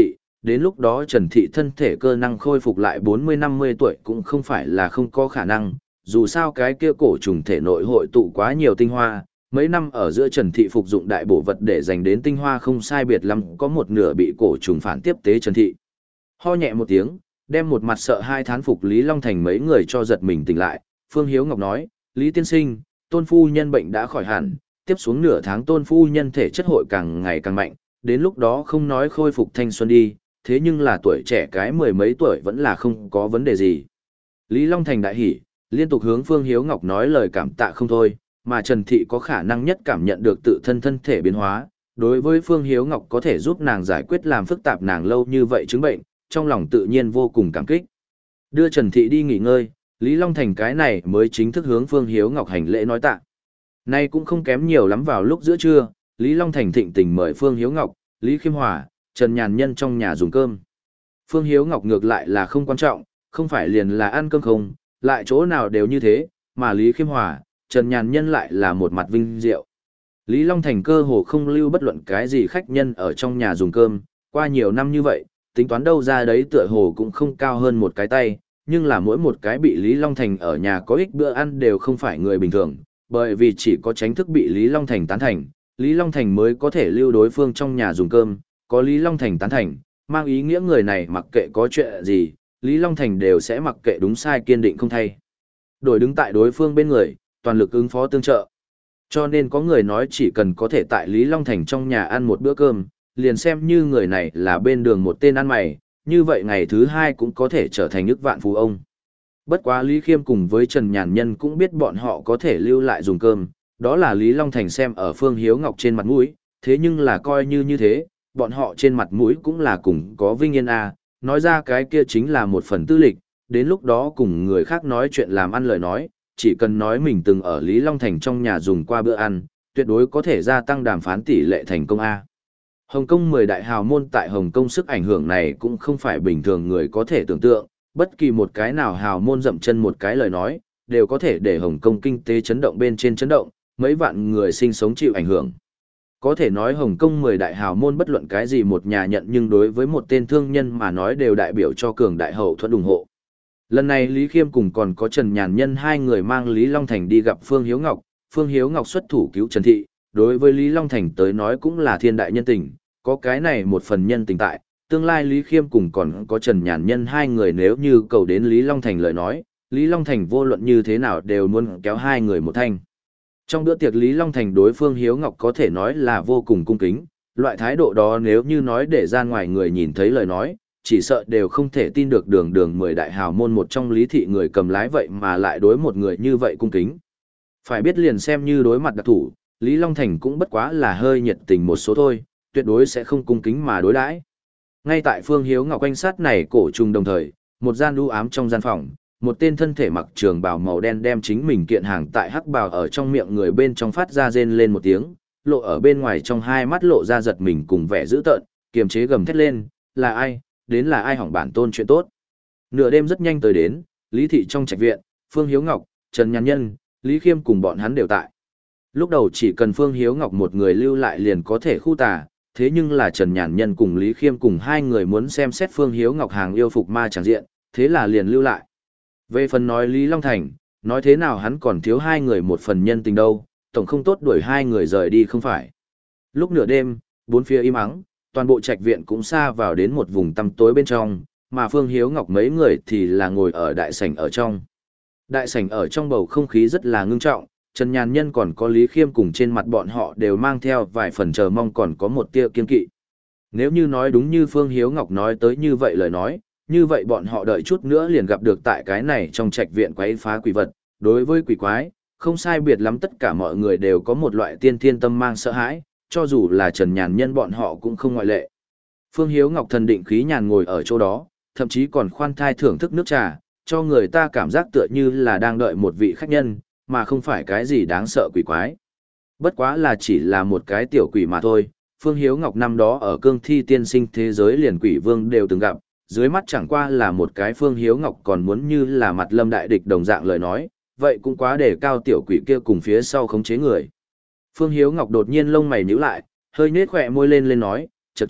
đến lúc đó Trần Thị thân thể cơ năng khôi phục lại bốn mươi năm mươi tuổi cũng không phải là không có khả năng, dù sao cái kia cổ trùng thể nội hội tụ quá nhiều tinh hoa, mấy năm ở giữa Trần Thị phục dụng đại bổ vật để dành đến tinh hoa không sai biệt lắm, có một nửa bị cổ trùng phản tiếp tế Trần Thị. Ho nhẹ một tiếng, đem một mặt sợ hai thán phục Lý Long Thành mấy người cho giật mình tỉnh lại, Phương Hiếu Ngọc nói, Lý Tiên Sinh, tôn phu nhân bệnh đã khỏi hẳn, tiếp xuống nửa tháng tôn phu nhân thể chất hội càng ngày càng mạnh, đến lúc đó không nói khôi phục thanh xuân đi, thế nhưng là tuổi trẻ cái mười mấy tuổi vẫn là không có vấn đề gì. Lý Long Thành đại hỉ, liên tục hướng Phương Hiếu Ngọc nói lời cảm tạ không thôi, mà Trần Thị có khả năng nhất cảm nhận được tự thân thân thể biến hóa, đối với Phương Hiếu Ngọc có thể giúp nàng giải quyết làm phức tạp nàng lâu như vậy chứng bệnh, trong lòng tự nhiên vô cùng cảm kích. Đưa Trần Thị đi nghỉ ngơi, Lý Long Thành cái này mới chính thức hướng Phương Hiếu Ngọc hành lễ nói tạ. Nay cũng không kém nhiều lắm vào lúc giữa trưa, Lý Long Thành thịnh tình mời Phương Hiếu Ngọc, Lý Khiêm Hòa, Trần Nhàn Nhân trong nhà dùng cơm. Phương Hiếu Ngọc ngược lại là không quan trọng, không phải liền là ăn cơm không, lại chỗ nào đều như thế, mà Lý Khiêm Hòa, Trần Nhàn Nhân lại là một mặt vinh diệu. Lý Long Thành cơ hồ không lưu bất luận cái gì khách nhân ở trong nhà dùng cơm, qua nhiều năm như vậy, tính toán đâu ra đấy tựa hồ cũng không cao hơn một cái tay, nhưng là mỗi một cái bị Lý Long Thành ở nhà có ích bữa ăn đều không phải người bình thường, bởi vì chỉ có tránh thức bị Lý Long Thành tán thành, Lý Long Thành mới có thể lưu đối phương trong nhà dùng cơm, có Lý Long Thành tán thành, mang ý nghĩa người này mặc kệ có chuyện gì, Lý Long Thành đều sẽ mặc kệ đúng sai kiên định không thay. Đổi đứng tại đối phương bên người, toàn lực ứng phó tương trợ. Cho nên có người nói chỉ cần có thể tại Lý Long Thành trong nhà ăn một bữa cơm, liền xem như người này là bên đường một tên ăn mày, như vậy ngày thứ hai cũng có thể trở thành ức vạn phú ông. Bất quá Lý Khiêm cùng với Trần Nhàn Nhân cũng biết bọn họ có thể lưu lại dùng cơm, đó là Lý Long Thành xem ở Phương Hiếu Ngọc trên mặt mũi, thế nhưng là coi như như thế, bọn họ trên mặt mũi cũng là cùng có vinh yên a, nói ra cái kia chính là một phần tư lịch, đến lúc đó cùng người khác nói chuyện làm ăn lời nói, chỉ cần nói mình từng ở Lý Long Thành trong nhà dùng qua bữa ăn, tuyệt đối có thể gia tăng đàm phán tỷ lệ thành công a. Hồng Kông mười đại hào môn tại Hồng Kông sức ảnh hưởng này cũng không phải bình thường người có thể tưởng tượng, bất kỳ một cái nào hào môn dậm chân một cái lời nói, đều có thể để Hồng Kông kinh tế chấn động bên trên chấn động, mấy vạn người sinh sống chịu ảnh hưởng. Có thể nói Hồng Kông mười đại hào môn bất luận cái gì một nhà nhận, nhưng đối với một tên thương nhân mà nói đều đại biểu cho cường đại hậu thuẫn ủng hộ. Lần này Lý Khiêm cùng còn có Trần Nhàn Nhân hai người mang Lý Long Thành đi gặp Phương Hiếu Ngọc, Phương Hiếu Ngọc xuất thủ cứu Trần Thị, đối với Lý Long Thành tới nói cũng là thiên đại nhân tình, có cái này một phần nhân tình tại, tương lai Lý Khiêm cùng còn có Trần Nhàn Nhân hai người nếu như cầu đến Lý Long Thành lời nói, Lý Long Thành vô luận như thế nào đều muốn kéo hai người một thanh. Trong bữa tiệc Lý Long Thành đối Phương Hiếu Ngọc có thể nói là vô cùng cung kính, loại thái độ đó nếu như nói để ra ngoài người nhìn thấy lời nói, chỉ sợ đều không thể tin được đường đường mười đại hào môn một trong Lý thị người cầm lái vậy mà lại đối một người như vậy cung kính. Phải biết liền xem như đối mặt đặc thủ, Lý Long Thành cũng bất quá là hơi nhiệt tình một số thôi, tuyệt đối sẽ không cung kính mà đối đãi. Ngay tại Phương Hiếu Ngọc quanh sát này cổ trùng đồng thời, một gian u ám trong gian phòng, một tên thân thể mặc trường bào màu đen đem chính mình kiện hàng tại hắc bào ở trong miệng người bên trong phát ra rên lên một tiếng, lộ ở bên ngoài trong hai mắt lộ ra giật mình cùng vẻ dữ tợn, kiềm chế gầm thét lên, là ai, đến là ai hỏng bản tôn chuyện tốt. Nửa đêm rất nhanh tới đến, Lý thị trong trạch viện, Phương Hiếu Ngọc, Trần Nhàn Nhân, Lý Khiêm cùng bọn hắn đều tại. Lúc đầu chỉ cần Phương Hiếu Ngọc một người lưu lại liền có thể khu tà, thế nhưng là Trần Nhàn Nhân cùng Lý Khiêm cùng hai người muốn xem xét Phương Hiếu Ngọc hàng yêu phục ma tràng diện, thế là liền lưu lại. Về phần nói Lý Long Thành, nói thế nào hắn còn thiếu hai người một phần nhân tình đâu, tổng không tốt đuổi hai người rời đi không phải. Lúc nửa đêm, bốn phía im ắng, toàn bộ trạch viện cũng xa vào đến một vùng tăm tối bên trong, mà Phương Hiếu Ngọc mấy người thì là ngồi ở đại sảnh ở trong. Đại sảnh ở trong bầu không khí rất là ngưng trọng, Trần Nhàn Nhân còn có Lý Khiêm cùng trên mặt bọn họ đều mang theo vài phần chờ mong còn có một tia kiên kỵ. Nếu như nói đúng như Phương Hiếu Ngọc nói tới như vậy lời nói, như vậy bọn họ đợi chút nữa liền gặp được tại cái này trong trạch viện quấy phá quỷ vật. Đối với quỷ quái, không sai biệt lắm tất cả mọi người đều có một loại tiên thiên tâm mang sợ hãi, cho dù là Trần Nhàn Nhân bọn họ cũng không ngoại lệ. Phương Hiếu Ngọc thần định khí nhàn ngồi ở chỗ đó, thậm chí còn khoan thai thưởng thức nước trà, cho người ta cảm giác tựa như là đang đợi một vị khách nhân, mà không phải cái gì đáng sợ quỷ quái. Bất quá là chỉ là một cái tiểu quỷ mà thôi, Phương Hiếu Ngọc năm đó ở cương thi tiên sinh thế giới liền quỷ vương đều từng gặp, dưới mắt chẳng qua là một cái Phương Hiếu Ngọc còn muốn như là mặt lâm đại địch đồng dạng lời nói, vậy cũng quá để cao tiểu quỷ kia cùng phía sau khống chế người. Phương Hiếu Ngọc đột nhiên lông mày nhíu lại, hơi nết khỏe môi lên lên nói, chậc chậc,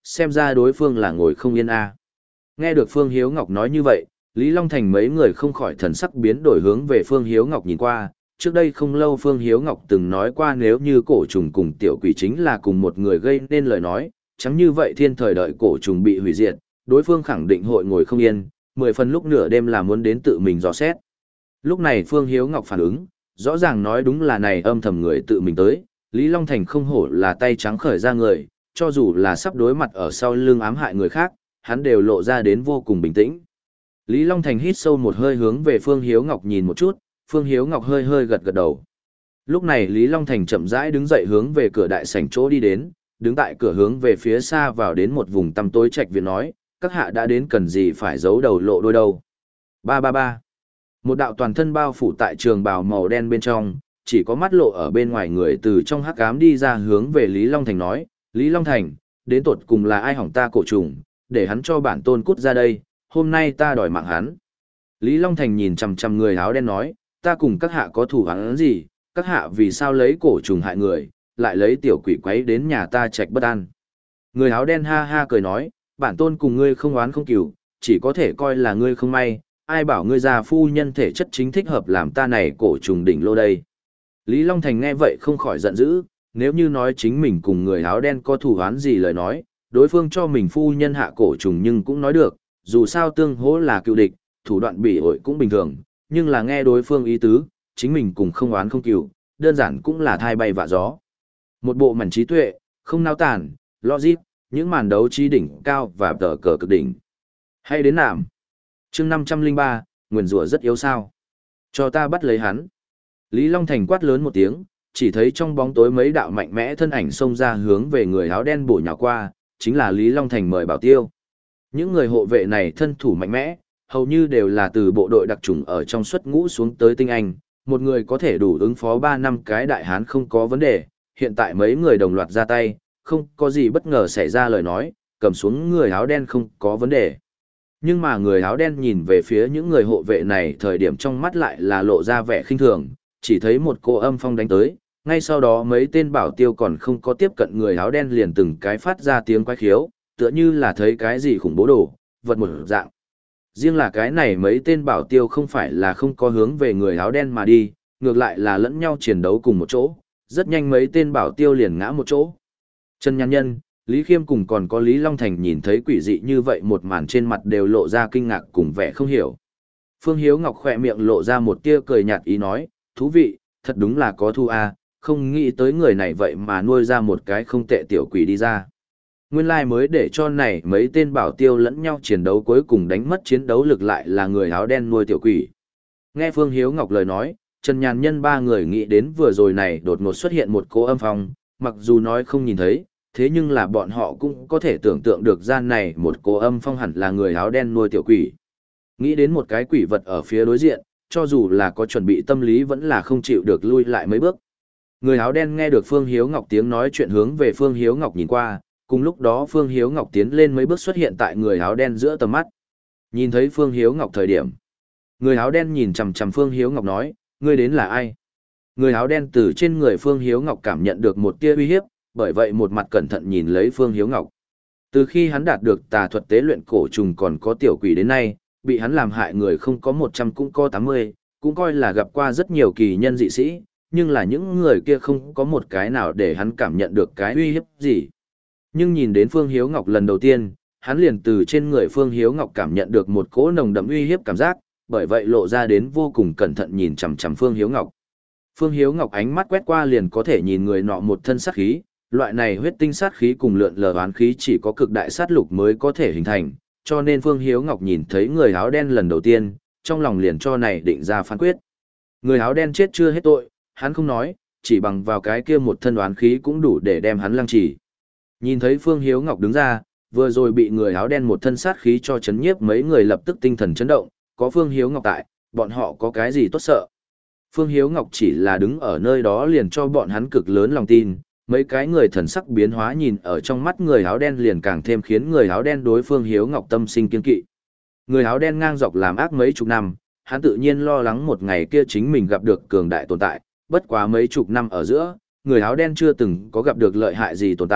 xem ra đối phương là ngồi không yên a. Nghe được Phương Hiếu Ngọc nói như vậy, Lý Long Thành mấy người không khỏi thần sắc biến đổi hướng về Phương Hiếu Ngọc nhìn qua. Trước đây không lâu Phương Hiếu Ngọc từng nói qua nếu như cổ trùng cùng tiểu quỷ chính là cùng một người gây nên lời nói, chẳng như vậy thiên thời đợi cổ trùng bị hủy diệt, đối phương khẳng định hội ngồi không yên, mười phần lúc nửa đêm là muốn đến tự mình dò xét. Lúc này Phương Hiếu Ngọc phản ứng, rõ ràng nói đúng là này âm thầm người tự mình tới, Lý Long Thành không hổ là tay trắng khởi ra người, cho dù là sắp đối mặt ở sau lưng ám hại người khác, hắn đều lộ ra đến vô cùng bình tĩnh. Lý Long Thành hít sâu một hơi hướng về Phương Hiếu Ngọc nhìn một chút, Phương Hiếu Ngọc hơi hơi gật gật đầu. Lúc này Lý Long Thành chậm rãi đứng dậy hướng về cửa đại sảnh chỗ đi đến, đứng tại cửa hướng về phía xa vào đến một vùng tăm tối trạch viện nói, các hạ đã đến cần gì phải giấu đầu lộ đôi đâu. Ba ba ba. Một đạo toàn thân bao phủ tại trường bào màu đen bên trong, chỉ có mắt lộ ở bên ngoài người từ trong hắc ám đi ra hướng về Lý Long Thành nói, Lý Long Thành, đến tột cùng là ai hỏng ta cổ trùng, để hắn cho bản tôn cút ra đây, hôm nay ta đòi mạng hắn. Lý Long Thành nhìn chằm chằm người áo đen nói, ta cùng các hạ có thủ hắn gì, các hạ vì sao lấy cổ trùng hại người, lại lấy tiểu quỷ quấy đến nhà ta trạch bất an. Người áo đen ha ha cười nói, bản tôn cùng ngươi không oán không cừu, chỉ có thể coi là ngươi không may, ai bảo ngươi già phu nhân thể chất chính thích hợp làm ta này cổ trùng đỉnh lô đây. Lý Long Thành nghe vậy không khỏi giận dữ, nếu như nói chính mình cùng người áo đen có thủ oán gì lời nói, đối phương cho mình phu nhân hạ cổ trùng nhưng cũng nói được, dù sao tương hỗ là cựu địch, thủ đoạn bị ổi cũng bình thường, nhưng là nghe đối phương ý tứ, chính mình cùng không oán không cừu, đơn giản cũng là thai bay vạ gió. Một bộ mảnh trí tuệ, không nao tàn, logic, những màn đấu trí đỉnh cao và tờ cờ cực đỉnh. Hay đến nạm. chương năm trăm linh ba, nguyền rủa rất yếu sao. Cho ta bắt lấy hắn. Lý Long Thành quát lớn một tiếng, chỉ thấy trong bóng tối mấy đạo mạnh mẽ thân ảnh xông ra hướng về người áo đen bổ nhào qua, chính là Lý Long Thành mời bảo tiêu. Những người hộ vệ này thân thủ mạnh mẽ, hầu như đều là từ bộ đội đặc chủng ở trong xuất ngũ xuống tới tinh anh, một người có thể đủ ứng phó ba năm cái đại hán không có vấn đề, hiện tại mấy người đồng loạt ra tay, không có gì bất ngờ xảy ra lời nói, cầm xuống người áo đen không có vấn đề. Nhưng mà người áo đen nhìn về phía những người hộ vệ này thời điểm trong mắt lại là lộ ra vẻ khinh thường, chỉ thấy một cô âm phong đánh tới, ngay sau đó mấy tên bảo tiêu còn không có tiếp cận người áo đen liền từng cái phát ra tiếng quái khiếu, tựa như là thấy cái gì khủng bố đồ, vật một dạng. Riêng là cái này mấy tên bảo tiêu không phải là không có hướng về người áo đen mà đi, ngược lại là lẫn nhau chiến đấu cùng một chỗ, rất nhanh mấy tên bảo tiêu liền ngã một chỗ. Trần Nhan Nhân, Lý Khiêm cùng còn có Lý Long Thành nhìn thấy quỷ dị như vậy một màn trên mặt đều lộ ra kinh ngạc cùng vẻ không hiểu. Phương Hiếu Ngọc khỏe miệng lộ ra một tia cười nhạt ý nói, thú vị, thật đúng là có thu a, không nghĩ tới người này vậy mà nuôi ra một cái không tệ tiểu quỷ đi ra. Nguyên lai like mới để cho này mấy tên bảo tiêu lẫn nhau chiến đấu cuối cùng đánh mất chiến đấu lực lại là người áo đen nuôi tiểu quỷ. Nghe Phương Hiếu Ngọc lời nói, Trần Nhàn Nhân ba người nghĩ đến vừa rồi này đột ngột xuất hiện một cô âm phong, mặc dù nói không nhìn thấy, thế nhưng là bọn họ cũng có thể tưởng tượng được gian này một cô âm phong hẳn là người áo đen nuôi tiểu quỷ. Nghĩ đến một cái quỷ vật ở phía đối diện, cho dù là có chuẩn bị tâm lý vẫn là không chịu được lui lại mấy bước. Người áo đen nghe được Phương Hiếu Ngọc tiếng nói chuyện hướng về Phương Hiếu Ngọc nhìn qua, cùng lúc đó Phương Hiếu Ngọc tiến lên mấy bước xuất hiện tại người áo đen giữa tầm mắt. Nhìn thấy Phương Hiếu Ngọc thời điểm, người áo đen nhìn chằm chằm Phương Hiếu Ngọc nói, ngươi đến là ai? Người áo đen từ trên người Phương Hiếu Ngọc cảm nhận được một tia uy hiếp, bởi vậy một mặt cẩn thận nhìn lấy Phương Hiếu Ngọc. Từ khi hắn đạt được tà thuật tế luyện cổ trùng còn có tiểu quỷ đến nay, bị hắn làm hại người không có một trăm cũng có tám mươi, cũng coi là gặp qua rất nhiều kỳ nhân dị sĩ, nhưng là những người kia không có một cái nào để hắn cảm nhận được cái uy hiếp gì. Nhưng nhìn đến Phương Hiếu Ngọc lần đầu tiên, hắn liền từ trên người Phương Hiếu Ngọc cảm nhận được một cỗ nồng đậm uy hiếp cảm giác, bởi vậy lộ ra đến vô cùng cẩn thận nhìn chằm chằm Phương Hiếu Ngọc. Phương Hiếu Ngọc ánh mắt quét qua liền có thể nhìn người nọ một thân sát khí, loại này huyết tinh sát khí cùng lượn lờ oán khí chỉ có cực đại sát lục mới có thể hình thành, cho nên Phương Hiếu Ngọc nhìn thấy người áo đen lần đầu tiên, trong lòng liền cho này định ra phán quyết. Người áo đen chết chưa hết tội, hắn không nói, chỉ bằng vào cái kia một thân oán khí cũng đủ để đem hắn lăng trì. Nhìn thấy Phương Hiếu Ngọc đứng ra, vừa rồi bị người áo đen một thân sát khí cho chấn nhiếp mấy người lập tức tinh thần chấn động, có Phương Hiếu Ngọc tại, bọn họ có cái gì tốt sợ. Phương Hiếu Ngọc chỉ là đứng ở nơi đó liền cho bọn hắn cực lớn lòng tin, mấy cái người thần sắc biến hóa nhìn ở trong mắt người áo đen liền càng thêm khiến người áo đen đối Phương Hiếu Ngọc tâm sinh kiên kỵ. Người áo đen ngang dọc làm ác mấy chục năm, hắn tự nhiên lo lắng một ngày kia chính mình gặp được cường đại tồn tại, bất quá mấy chục năm ở giữa, người áo đen chưa từng có gặp được lợi hại gì tồn tại,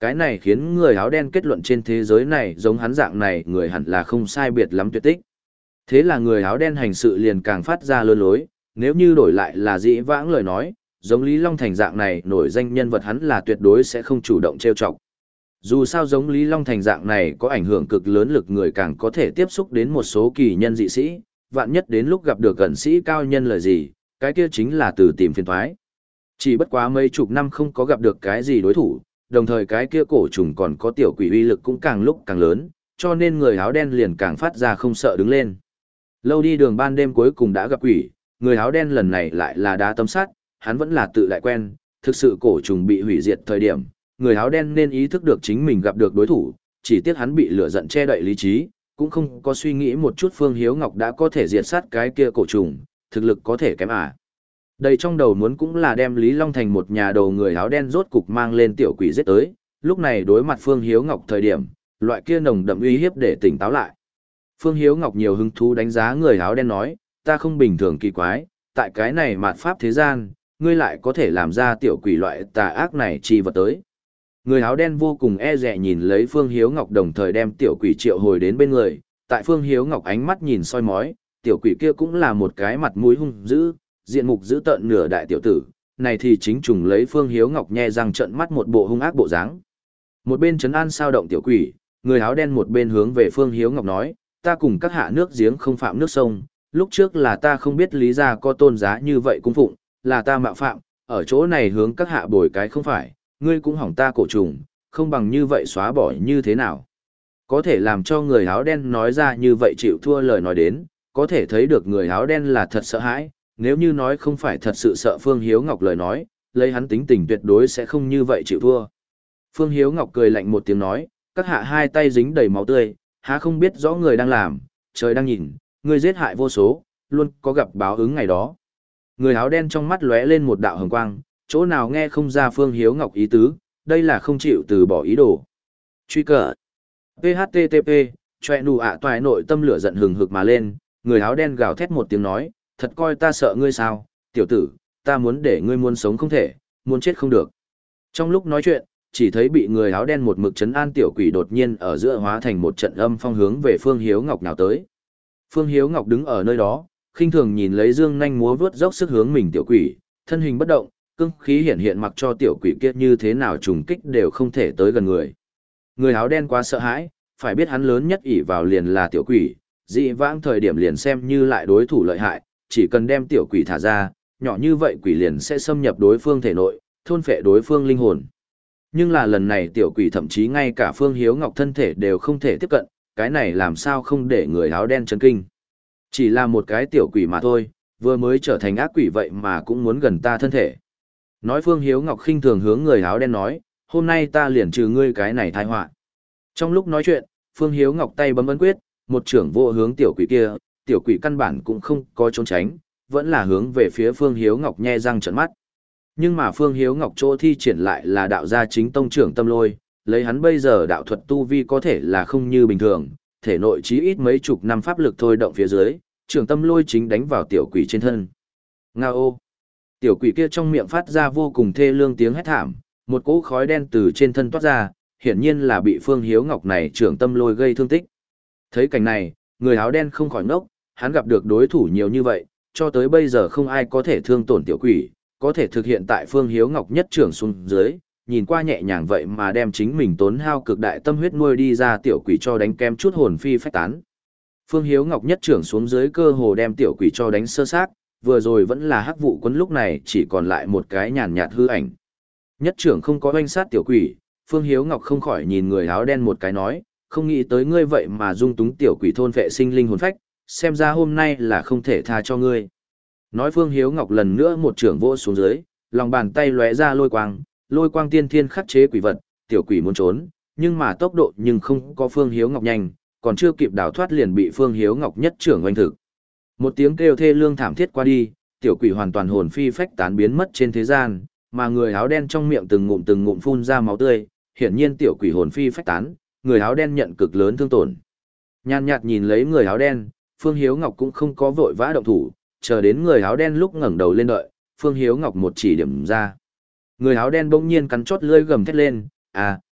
Cái này khiến người áo đen kết luận trên thế giới này giống hắn dạng này người hẳn là không sai biệt lắm tuyệt tích. Thế là người áo đen hành sự liền càng phát ra lơ lối, nếu như đổi lại là dĩ vãng lời nói, giống Lý Long Thành dạng này nổi danh nhân vật hắn là tuyệt đối sẽ không chủ động trêu chọc. Dù sao giống Lý Long Thành dạng này có ảnh hưởng cực lớn lực người càng có thể tiếp xúc đến một số kỳ nhân dị sĩ, vạn nhất đến lúc gặp được gần sĩ cao nhân lời gì, cái kia chính là từ tìm phiền toái. Chỉ bất quá mấy chục năm không có gặp được cái gì đối thủ, đồng thời cái kia cổ trùng còn có tiểu quỷ uy lực cũng càng lúc càng lớn, cho nên người áo đen liền càng phát ra không sợ đứng lên. Lâu đi đường ban đêm cuối cùng đã gặp quỷ, người áo đen lần này lại là đá tấm sắt, hắn vẫn là tự lại quen, thực sự cổ trùng bị hủy diệt thời điểm, người áo đen nên ý thức được chính mình gặp được đối thủ, chỉ tiếc hắn bị lửa giận che đậy lý trí, cũng không có suy nghĩ một chút Phương Hiếu Ngọc đã có thể diệt sát cái kia cổ trùng, thực lực có thể kém à. Đầy trong đầu muốn cũng là đem Lý Long Thành một nhà đầu người áo đen rốt cục mang lên tiểu quỷ giết tới, lúc này đối mặt Phương Hiếu Ngọc thời điểm, loại kia nồng đậm uy hiếp để tỉnh táo lại. Phương Hiếu Ngọc nhiều hứng thú đánh giá người áo đen nói, ta không bình thường kỳ quái, tại cái này mạt pháp thế gian, ngươi lại có thể làm ra tiểu quỷ loại tà ác này chi vật tới. Người áo đen vô cùng e dè nhìn lấy Phương Hiếu Ngọc đồng thời đem tiểu quỷ triệu hồi đến bên người, tại Phương Hiếu Ngọc ánh mắt nhìn soi mói, tiểu quỷ kia cũng là một cái mặt mũi hung dữ, diện mục dữ tợn nửa đại tiểu tử, này thì chính trùng lấy Phương Hiếu Ngọc nhe răng trợn mắt một bộ hung ác bộ dáng. Một bên trấn an sao động tiểu quỷ, người áo đen một bên hướng về Phương Hiếu Ngọc nói, ta cùng các hạ nước giếng không phạm nước sông, lúc trước là ta không biết lý ra có tôn giá như vậy cung phụng, là ta mạo phạm, ở chỗ này hướng các hạ bồi cái không phải, ngươi cũng hỏng ta cổ trùng, không bằng như vậy xóa bỏ như thế nào. Có thể làm cho người áo đen nói ra như vậy chịu thua lời nói đến, có thể thấy được người áo đen là thật sợ hãi, nếu như nói không phải thật sự sợ Phương Hiếu Ngọc lời nói, lấy hắn tính tình tuyệt đối sẽ không như vậy chịu thua. Phương Hiếu Ngọc cười lạnh một tiếng nói, các hạ hai tay dính đầy máu tươi, há không biết rõ người đang làm, trời đang nhìn, người giết hại vô số, luôn có gặp báo ứng ngày đó. Người áo đen trong mắt lóe lên một đạo hồng quang, chỗ nào nghe không ra Phương Hiếu Ngọc ý tứ, đây là không chịu từ bỏ ý đồ. Truy cờ pê hát tê tê pê, choẹ nụ ạ toài nội tâm lửa giận hừng hực mà lên, người áo đen gào thét một tiếng nói, thật coi ta sợ ngươi sao, tiểu tử, ta muốn để ngươi muốn sống không thể, muốn chết không được. Trong lúc nói chuyện, chỉ thấy bị người áo đen một mực chấn an tiểu quỷ đột nhiên ở giữa hóa thành một trận âm phong hướng về Phương Hiếu Ngọc nào tới. Phương Hiếu Ngọc đứng ở nơi đó, khinh thường nhìn lấy dương nhanh múa vướt dốc sức hướng mình tiểu quỷ, thân hình bất động, cương khí hiện hiện mặc cho tiểu quỷ kia như thế nào trùng kích đều không thể tới gần người. Người áo đen quá sợ hãi, phải biết hắn lớn nhất ỷ vào liền là tiểu quỷ, dị vãng thời điểm liền xem như lại đối thủ lợi hại, chỉ cần đem tiểu quỷ thả ra, nhỏ như vậy quỷ liền sẽ xâm nhập đối phương thể nội, thôn phệ đối phương linh hồn. Nhưng là lần này tiểu quỷ thậm chí ngay cả Phương Hiếu Ngọc thân thể đều không thể tiếp cận, cái này làm sao không để người áo đen chấn kinh. Chỉ là một cái tiểu quỷ mà thôi, vừa mới trở thành ác quỷ vậy mà cũng muốn gần ta thân thể. Nói Phương Hiếu Ngọc khinh thường hướng người áo đen nói, hôm nay ta liền trừ ngươi cái này tai họa. Trong lúc nói chuyện, Phương Hiếu Ngọc tay bấm ấn quyết, một trưởng vô hướng tiểu quỷ kia, tiểu quỷ căn bản cũng không có trốn tránh, vẫn là hướng về phía Phương Hiếu Ngọc nhe răng trợn mắt. Nhưng mà Phương Hiếu Ngọc chỗ thi triển lại là đạo gia chính tông trưởng tâm lôi, lấy hắn bây giờ đạo thuật tu vi có thể là không như bình thường, thể nội chí ít mấy chục năm pháp lực thôi động phía dưới, trưởng tâm lôi chính đánh vào tiểu quỷ trên thân. Ngao! Tiểu quỷ kia trong miệng phát ra vô cùng thê lương tiếng hét thảm, một cỗ khói đen từ trên thân toát ra, hiển nhiên là bị Phương Hiếu Ngọc này trưởng tâm lôi gây thương tích. Thấy cảnh này, người áo đen không khỏi ngốc, hắn gặp được đối thủ nhiều như vậy, cho tới bây giờ không ai có thể thương tổn tiểu quỷ, có thể thực hiện tại Phương Hiếu Ngọc nhất trưởng xuống dưới, nhìn qua nhẹ nhàng vậy mà đem chính mình tốn hao cực đại tâm huyết nuôi đi ra tiểu quỷ cho đánh kem chút hồn phi phách tán. Phương Hiếu Ngọc nhất trưởng xuống dưới cơ hồ đem tiểu quỷ cho đánh sơ xác, vừa rồi vẫn là hắc vụ quân lúc này chỉ còn lại một cái nhàn nhạt hư ảnh. Nhất trưởng không có oanh sát tiểu quỷ, Phương Hiếu Ngọc không khỏi nhìn người áo đen một cái nói, không nghĩ tới ngươi vậy mà dung túng tiểu quỷ thôn vệ sinh linh hồn phách, xem ra hôm nay là không thể tha cho ngươi. Nói Phương Hiếu Ngọc lần nữa một trưởng vỗ xuống dưới, lòng bàn tay lóe ra lôi quang, lôi quang tiên thiên khắc chế quỷ vật, tiểu quỷ muốn trốn, nhưng mà tốc độ nhưng không có Phương Hiếu Ngọc nhanh, còn chưa kịp đào thoát liền bị Phương Hiếu Ngọc nhất trưởng oanh thực. Một tiếng kêu thê lương thảm thiết qua đi, tiểu quỷ hoàn toàn hồn phi phách tán biến mất trên thế gian, mà người áo đen trong miệng từng ngụm từng ngụm phun ra máu tươi, hiển nhiên tiểu quỷ hồn phi phách tán, người áo đen nhận cực lớn thương tổn. Nhàn nhạt nhìn lấy người áo đen, Phương Hiếu Ngọc cũng không có vội vã động thủ, chờ đến người áo đen lúc ngẩng đầu lên đợi, Phương Hiếu Ngọc một chỉ điểm ra. Người áo đen bỗng nhiên cắn chót lưỡi gầm thét lên, "À,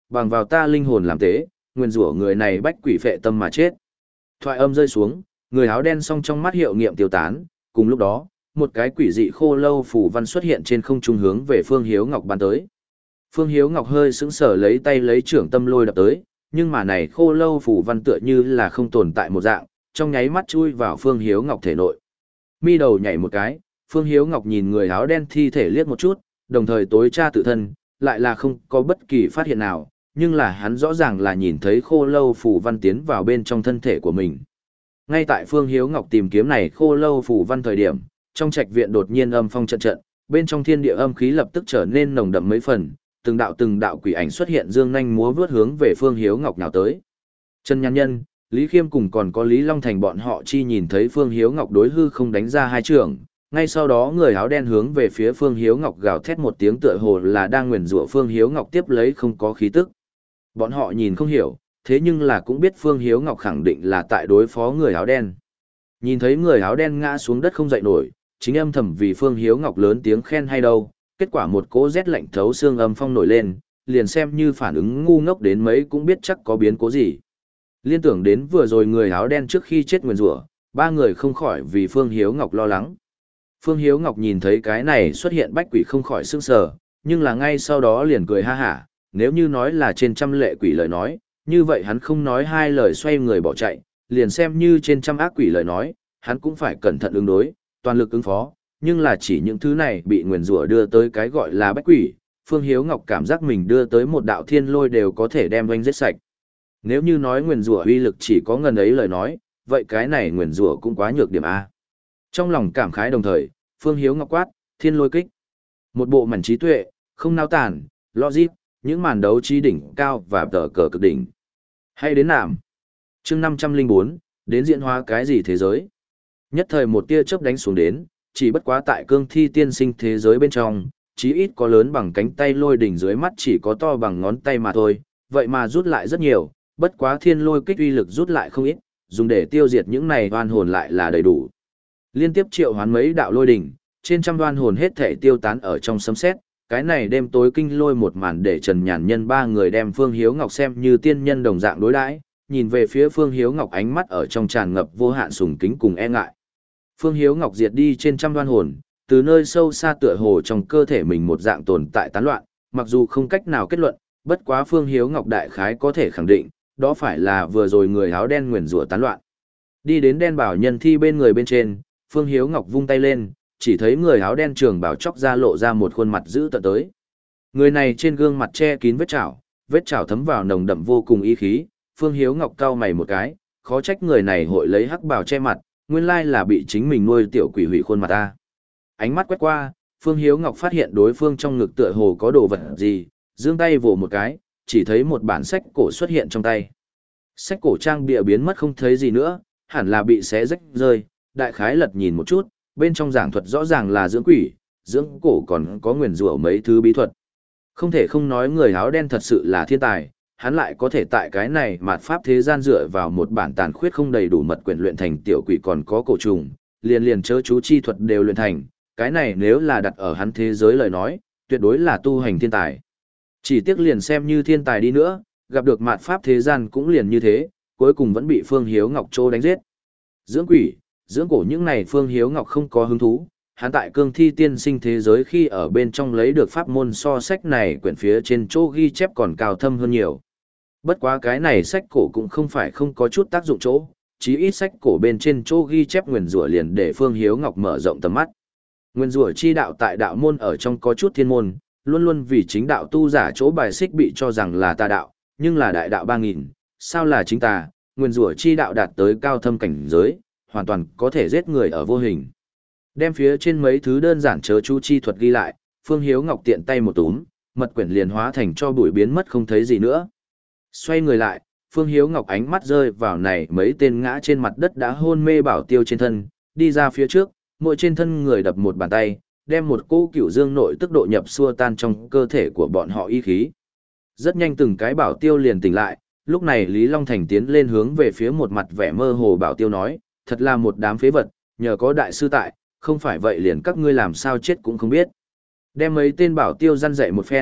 bằng vào ta linh hồn làm tế, nguyên rủa người này bách quỷ phệ tâm mà chết. Thoại âm rơi xuống, người áo đen song trong mắt hiệu nghiệm tiêu tán, cùng lúc đó, một cái quỷ dị khô lâu phủ văn xuất hiện trên không trung hướng về Phương Hiếu Ngọc bắn tới. Phương Hiếu Ngọc hơi sững sờ lấy tay lấy trưởng tâm lôi đập tới, nhưng mà này khô lâu phủ văn tựa như là không tồn tại một dạng, trong nháy mắt chui vào Phương Hiếu Ngọc thể nội. Mi đầu nhảy một cái, Phương Hiếu Ngọc nhìn người áo đen thi thể liếc một chút, đồng thời tối tra tự thân, lại là không có bất kỳ phát hiện nào, nhưng là hắn rõ ràng là nhìn thấy khô lâu phủ văn tiến vào bên trong thân thể của mình. Ngay tại Phương Hiếu Ngọc tìm kiếm này khô lâu phủ văn thời điểm, trong trạch viện đột nhiên âm phong trận trận, bên trong thiên địa âm khí lập tức trở nên nồng đậm mấy phần, từng đạo từng đạo quỷ ảnh xuất hiện dương nhanh múa vướt hướng về Phương Hiếu Ngọc nào tới. Trần Nhan Nhân, Lý Khiêm cùng còn có Lý Long Thành bọn họ chi nhìn thấy Phương Hiếu Ngọc đối hư không đánh ra hai trường, ngay sau đó người áo đen hướng về phía Phương Hiếu Ngọc gào thét một tiếng tựa hồ là đang nguyền rủa Phương Hiếu Ngọc tiếp lấy không có khí tức. Bọn họ nhìn không hiểu, thế nhưng là cũng biết Phương Hiếu Ngọc khẳng định là tại đối phó người áo đen. Nhìn thấy người áo đen ngã xuống đất không dậy nổi, chính âm thầm vì Phương Hiếu Ngọc lớn tiếng khen hay đâu, kết quả một cỗ rét lạnh thấu xương âm phong nổi lên, liền xem như phản ứng ngu ngốc đến mấy cũng biết chắc có biến cố gì. Liên tưởng đến vừa rồi người áo đen trước khi chết nguyền rủa, ba người không khỏi vì Phương Hiếu Ngọc lo lắng. Phương Hiếu Ngọc nhìn thấy cái này xuất hiện bách quỷ không khỏi sững sờ, nhưng là ngay sau đó liền cười ha hả, nếu như nói là trên trăm lệ quỷ lời nói, như vậy hắn không nói hai lời xoay người bỏ chạy, liền xem như trên trăm ác quỷ lời nói, hắn cũng phải cẩn thận ứng đối, toàn lực ứng phó, nhưng là chỉ những thứ này bị nguyền rủa đưa tới cái gọi là bách quỷ, Phương Hiếu Ngọc cảm giác mình đưa tới một đạo thiên lôi đều có thể đem oanh giết sạch. Nếu như nói nguyền rủa uy lực chỉ có ngần ấy lời nói, vậy cái này nguyền rủa cũng quá nhược điểm A. Trong lòng cảm khái đồng thời, Phương Hiếu Ngọc quát, thiên lôi kích. Một bộ mảnh trí tuệ, không nao tản, logic, những màn đấu trí đỉnh cao và tờ cờ cực đỉnh. Hay đến nạm. chương năm trăm lẻ bốn, đến diễn hóa cái gì thế giới? Nhất thời một tia chớp đánh xuống đến, chỉ bất quá tại cương thi tiên sinh thế giới bên trong, chí ít có lớn bằng cánh tay lôi đỉnh dưới mắt chỉ có to bằng ngón tay mà thôi, vậy mà rút lại rất nhiều, bất quá thiên lôi kích uy lực rút lại không ít, dùng để tiêu diệt những này oan hồn lại là đầy đủ. Liên tiếp triệu hoán mấy đạo lôi đỉnh, trên trăm oan hồn hết thể tiêu tán ở trong sấm sét, cái này đêm tối kinh lôi một màn để Trần Nhàn Nhân ba người đem Phương Hiếu Ngọc xem như tiên nhân đồng dạng đối đãi, nhìn về phía Phương Hiếu Ngọc ánh mắt ở trong tràn ngập vô hạn sùng kính cùng e ngại. Phương Hiếu Ngọc diệt đi trên trăm oan hồn, từ nơi sâu xa tựa hồ trong cơ thể mình một dạng tồn tại tán loạn, mặc dù không cách nào kết luận, bất quá Phương Hiếu Ngọc đại khái có thể khẳng định, đó phải là vừa rồi người áo đen nguyền rủa tán loạn. Đi đến đen bảo nhân thi bên người bên trên, Phương Hiếu Ngọc vung tay lên, chỉ thấy người áo đen trường bảo chóc ra lộ ra một khuôn mặt dữ tợn tới. Người này trên gương mặt che kín vết chảo, vết chảo thấm vào nồng đậm vô cùng ý khí, Phương Hiếu Ngọc cau mày một cái, khó trách người này hội lấy hắc bào che mặt, nguyên lai là bị chính mình nuôi tiểu quỷ hủy khuôn mặt ta. Ánh mắt quét qua, Phương Hiếu Ngọc phát hiện đối phương trong ngực tựa hồ có đồ vật gì, giương tay vồ một cái, chỉ thấy một bản sách cổ xuất hiện trong tay. Sách cổ trang bìa biến mất không thấy gì nữa, hẳn là bị xé rách rơi, đại khái lật nhìn một chút, bên trong giảng thuật rõ ràng là dưỡng quỷ, dưỡng cổ còn có nguyền rủa mấy thứ bí thuật. Không thể không nói người áo đen thật sự là thiên tài, hắn lại có thể tại cái này mạt pháp thế gian dựa vào một bản tàn khuyết không đầy đủ mật quyển luyện thành tiểu quỷ còn có cổ trùng, liền liền chớ chú chi thuật đều luyện thành, cái này nếu là đặt ở hắn thế giới lời nói, tuyệt đối là tu hành thiên tài. Chỉ tiếc liền xem như thiên tài đi nữa, gặp được mạt pháp thế gian cũng liền như thế, cuối cùng vẫn bị Phương Hiếu Ngọc trô đánh giết. Dưỡng quỷ, dưỡng cổ những này Phương Hiếu Ngọc không có hứng thú, hắn tại cương thi tiên sinh thế giới khi ở bên trong lấy được pháp môn so sách này quyển phía trên chỗ ghi chép còn cao thâm hơn nhiều. Bất quá cái này sách cổ cũng không phải không có chút tác dụng chỗ, chí ít sách cổ bên trên chỗ ghi chép nguyền rủa liền để Phương Hiếu Ngọc mở rộng tầm mắt. Nguyên rủa chi đạo tại đạo môn ở trong có chút thiên môn, luôn luôn vì chính đạo tu giả chỗ bài xích bị cho rằng là tà đạo, nhưng là đại đạo ba nghìn, sao là chính tà, nguyên rủa chi đạo đạt tới cao thâm cảnh giới, hoàn toàn có thể giết người ở vô hình. Đem phía trên mấy thứ đơn giản chớ chú chi thuật ghi lại, Phương Hiếu Ngọc tiện tay một túm, mật quyển liền hóa thành cho bụi biến mất không thấy gì nữa. Xoay người lại, Phương Hiếu Ngọc ánh mắt rơi vào này mấy tên ngã trên mặt đất đã hôn mê bảo tiêu trên thân, đi ra phía trước, mỗi trên thân người đập một bàn tay, đem một cỗ cửu dương nội tức độ nhập xua tan trong cơ thể của bọn họ y khí. Rất nhanh từng cái bảo tiêu liền tỉnh lại, lúc này Lý Long Thành tiến lên hướng về phía một mặt vẻ mơ hồ bảo tiêu nói, thật là một đám phế vật, nhờ có đại sư tại, không phải vậy liền các ngươi làm sao chết cũng không biết. Đem mấy tên bảo tiêu răn dạy một phen,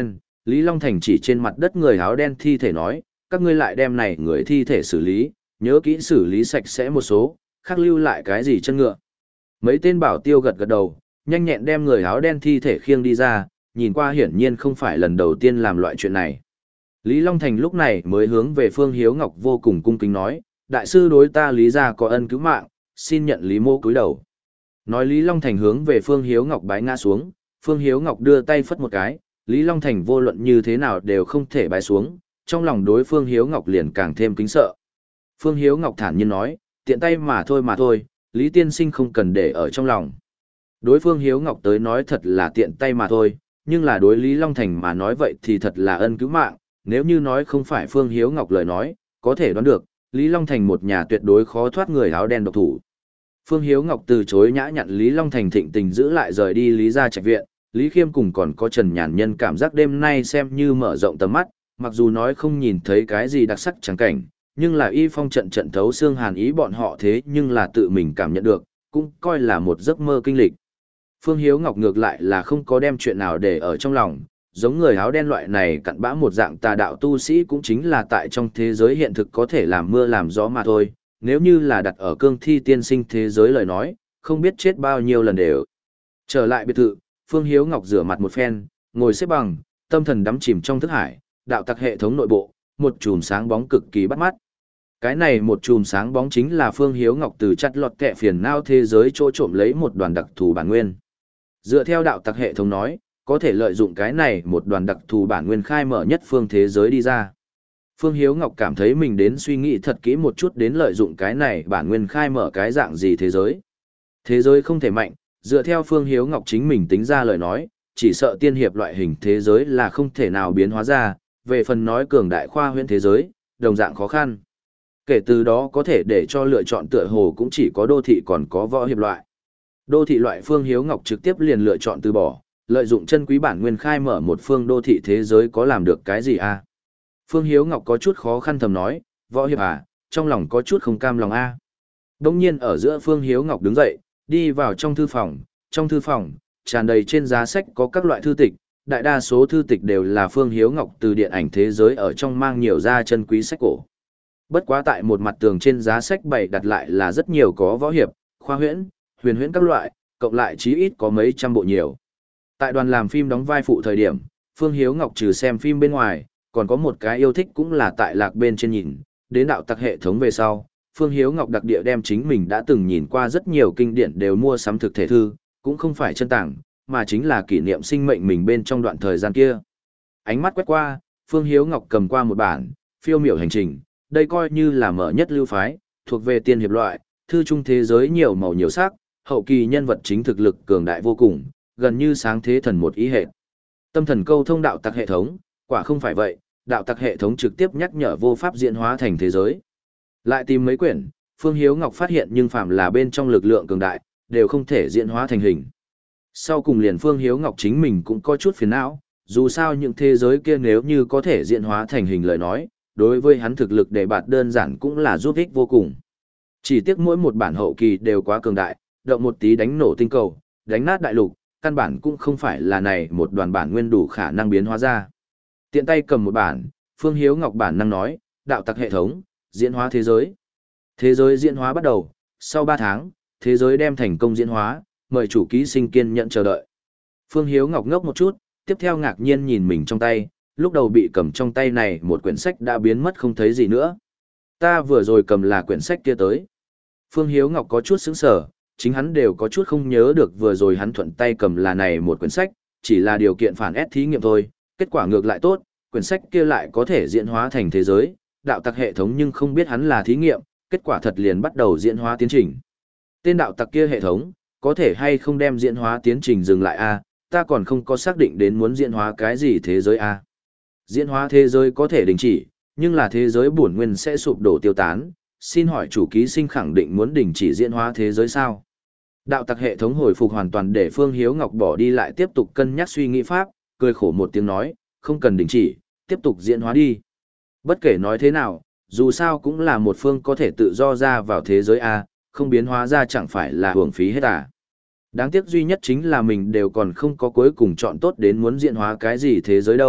Lý Long Thành chỉ trên mặt đất người áo đen thi thể nói, các ngươi lại đem này người thi thể xử lý, nhớ kỹ xử lý sạch sẽ một số, khác lưu lại cái gì chân ngựa. Mấy tên bảo tiêu gật gật đầu, nhanh nhẹn đem người áo đen thi thể khiêng đi ra, nhìn qua hiển nhiên không phải lần đầu tiên làm loại chuyện này. Lý Long Thành lúc này mới hướng về Phương Hiếu Ngọc vô cùng cung kính nói, đại sư đối ta Lý gia có ân cứu mạng, xin nhận Lý mô cúi đầu. Nói Lý Long Thành hướng về Phương Hiếu Ngọc bái ngã xuống, Phương Hiếu Ngọc đưa tay phất một cái, Lý Long Thành vô luận như thế nào đều không thể bái xuống, trong lòng đối Phương Hiếu Ngọc liền càng thêm kính sợ. Phương Hiếu Ngọc thản nhiên nói, tiện tay mà thôi mà thôi, Lý tiên sinh không cần để ở trong lòng. Đối Phương Hiếu Ngọc tới nói thật là tiện tay mà thôi, nhưng là đối Lý Long Thành mà nói vậy thì thật là ân cứu mạng, nếu như nói không phải Phương Hiếu Ngọc lời nói, có thể đoán được, Lý Long Thành một nhà tuyệt đối khó thoát người áo đen độc thủ. Phương Hiếu Ngọc từ chối nhã nhặn Lý Long Thành thịnh tình giữ lại rời đi Lý gia trạch viện, Lý Khiêm cùng còn có Trần Nhàn Nhân cảm giác đêm nay xem như mở rộng tầm mắt, mặc dù nói không nhìn thấy cái gì đặc sắc chẳng cảnh, nhưng là y phong trận trận thấu xương hàn ý bọn họ thế nhưng là tự mình cảm nhận được, cũng coi là một giấc mơ kinh lịch. Phương Hiếu Ngọc ngược lại là không có đem chuyện nào để ở trong lòng, giống người áo đen loại này cặn bã một dạng tà đạo tu sĩ cũng chính là tại trong thế giới hiện thực có thể làm mưa làm gió mà thôi, nếu như là đặt ở cương thi tiên sinh thế giới lời nói, không biết chết bao nhiêu lần đều. Trở lại biệt thự, Phương Hiếu Ngọc rửa mặt một phen, ngồi xếp bằng, tâm thần đắm chìm trong thức hải, đạo tặc hệ thống nội bộ, một chùm sáng bóng cực kỳ bắt mắt. Cái này một chùm sáng bóng chính là Phương Hiếu Ngọc từ chặt lọt kẹ phiền não thế giới chỗ trộm lấy một đoàn đặc thù bản nguyên. Dựa theo đạo tặc hệ thống nói, có thể lợi dụng cái này một đoàn đặc thù bản nguyên khai mở nhất phương thế giới đi ra. Phương Hiếu Ngọc cảm thấy mình đến suy nghĩ thật kỹ một chút đến lợi dụng cái này bản nguyên khai mở cái dạng gì thế giới. Thế giới không thể mạnh, dựa theo Phương Hiếu Ngọc chính mình tính ra lời nói, chỉ sợ tiên hiệp loại hình thế giới là không thể nào biến hóa ra, về phần nói cường đại khoa huyễn thế giới, đồng dạng khó khăn. Kể từ đó có thể để cho lựa chọn tựa hồ cũng chỉ có đô thị còn có võ hiệp loại. Đô thị loại Phương Hiếu Ngọc trực tiếp liền lựa chọn từ bỏ, lợi dụng chân quý bản nguyên khai mở một phương đô thị thế giới có làm được cái gì a? Phương Hiếu Ngọc có chút khó khăn thầm nói, võ hiệp à, trong lòng có chút không cam lòng a. À. Đông nhiên ở giữa Phương Hiếu Ngọc đứng dậy, đi vào trong thư phòng, trong thư phòng, tràn đầy trên giá sách có các loại thư tịch, đại đa số thư tịch đều là Phương Hiếu Ngọc từ điện ảnh thế giới ở trong mang nhiều ra chân quý sách cổ. Bất quá tại một mặt tường trên giá sách bày đặt lại là rất nhiều có võ hiệp, khoa huyễn, huyền huyễn các loại, cộng lại chí ít có mấy trăm bộ nhiều. Tại đoàn làm phim đóng vai phụ thời điểm, Phương Hiếu Ngọc trừ xem phim bên ngoài, còn có một cái yêu thích cũng là tại lạc bên trên nhìn, đến đạo tặc hệ thống về sau, Phương Hiếu Ngọc đặc địa đem chính mình đã từng nhìn qua rất nhiều kinh điển đều mua sắm thực thể thư, cũng không phải chân tảng, mà chính là kỷ niệm sinh mệnh mình bên trong đoạn thời gian kia. Ánh mắt quét qua, Phương Hiếu Ngọc cầm qua một bản, phiêu miểu hành trình, đây coi như là mở nhất lưu phái, thuộc về tiên hiệp loại, thư trung thế giới nhiều màu nhiều sắc, hậu kỳ nhân vật chính thực lực cường đại vô cùng, gần như sáng thế thần một ý hệ. Tâm thần câu thông đạo tặc hệ thống, quả không phải vậy, đạo tặc hệ thống trực tiếp nhắc nhở vô pháp diễn hóa thành thế giới. Lại tìm mấy quyển, Phương Hiếu Ngọc phát hiện nhưng phạm là bên trong lực lượng cường đại, đều không thể diễn hóa thành hình. Sau cùng liền Phương Hiếu Ngọc chính mình cũng có chút phiền não, dù sao những thế giới kia nếu như có thể diễn hóa thành hình lời nói, đối với hắn thực lực để bạt đơn giản cũng là giúp ích vô cùng. Chỉ tiếc mỗi một bản hậu kỳ đều quá cường đại, động một tí đánh nổ tinh cầu, đánh nát đại lục, căn bản cũng không phải là này một đoàn bản nguyên đủ khả năng biến hóa ra. Tiện tay cầm một bản, Phương Hiếu Ngọc bản năng nói, đạo tặc hệ thống, diễn hóa thế giới. Thế giới diễn hóa bắt đầu, sau ba tháng, thế giới đem thành công diễn hóa, mời chủ ký sinh kiên nhận chờ đợi. Phương Hiếu Ngọc ngốc một chút, tiếp theo ngạc nhiên nhìn mình trong tay, lúc đầu bị cầm trong tay này một quyển sách đã biến mất không thấy gì nữa. Ta vừa rồi cầm là quyển sách kia tới. Phương Hiếu Ngọc có chút sững sờ, chính hắn đều có chút không nhớ được vừa rồi hắn thuận tay cầm là này một quyển sách, chỉ là điều kiện phản ép thí nghiệm thôi, kết quả ngược lại tốt, quyển sách kia lại có thể diễn hóa thành thế giới, đạo tặc hệ thống nhưng không biết hắn là thí nghiệm, kết quả thật liền bắt đầu diễn hóa tiến trình. Tên đạo tặc kia hệ thống, có thể hay không đem diễn hóa tiến trình dừng lại a? Ta còn không có xác định đến muốn diễn hóa cái gì thế giới a. Diễn hóa thế giới có thể đình chỉ, nhưng là thế giới bổn nguyên sẽ sụp đổ tiêu tán, xin hỏi chủ ký sinh khẳng định muốn đình chỉ diễn hóa thế giới sao? Đạo tặc hệ thống hồi phục hoàn toàn để Phương Hiếu Ngọc bỏ đi lại tiếp tục cân nhắc suy nghĩ pháp, cười khổ một tiếng nói, không cần đình chỉ, tiếp tục diễn hóa đi. Bất kể nói thế nào, dù sao cũng là một phương có thể tự do ra vào thế giới A, không biến hóa ra chẳng phải là hưởng phí hết à. Đáng tiếc duy nhất chính là mình đều còn không có cuối cùng chọn tốt đến muốn diễn hóa cái gì thế giới đâu,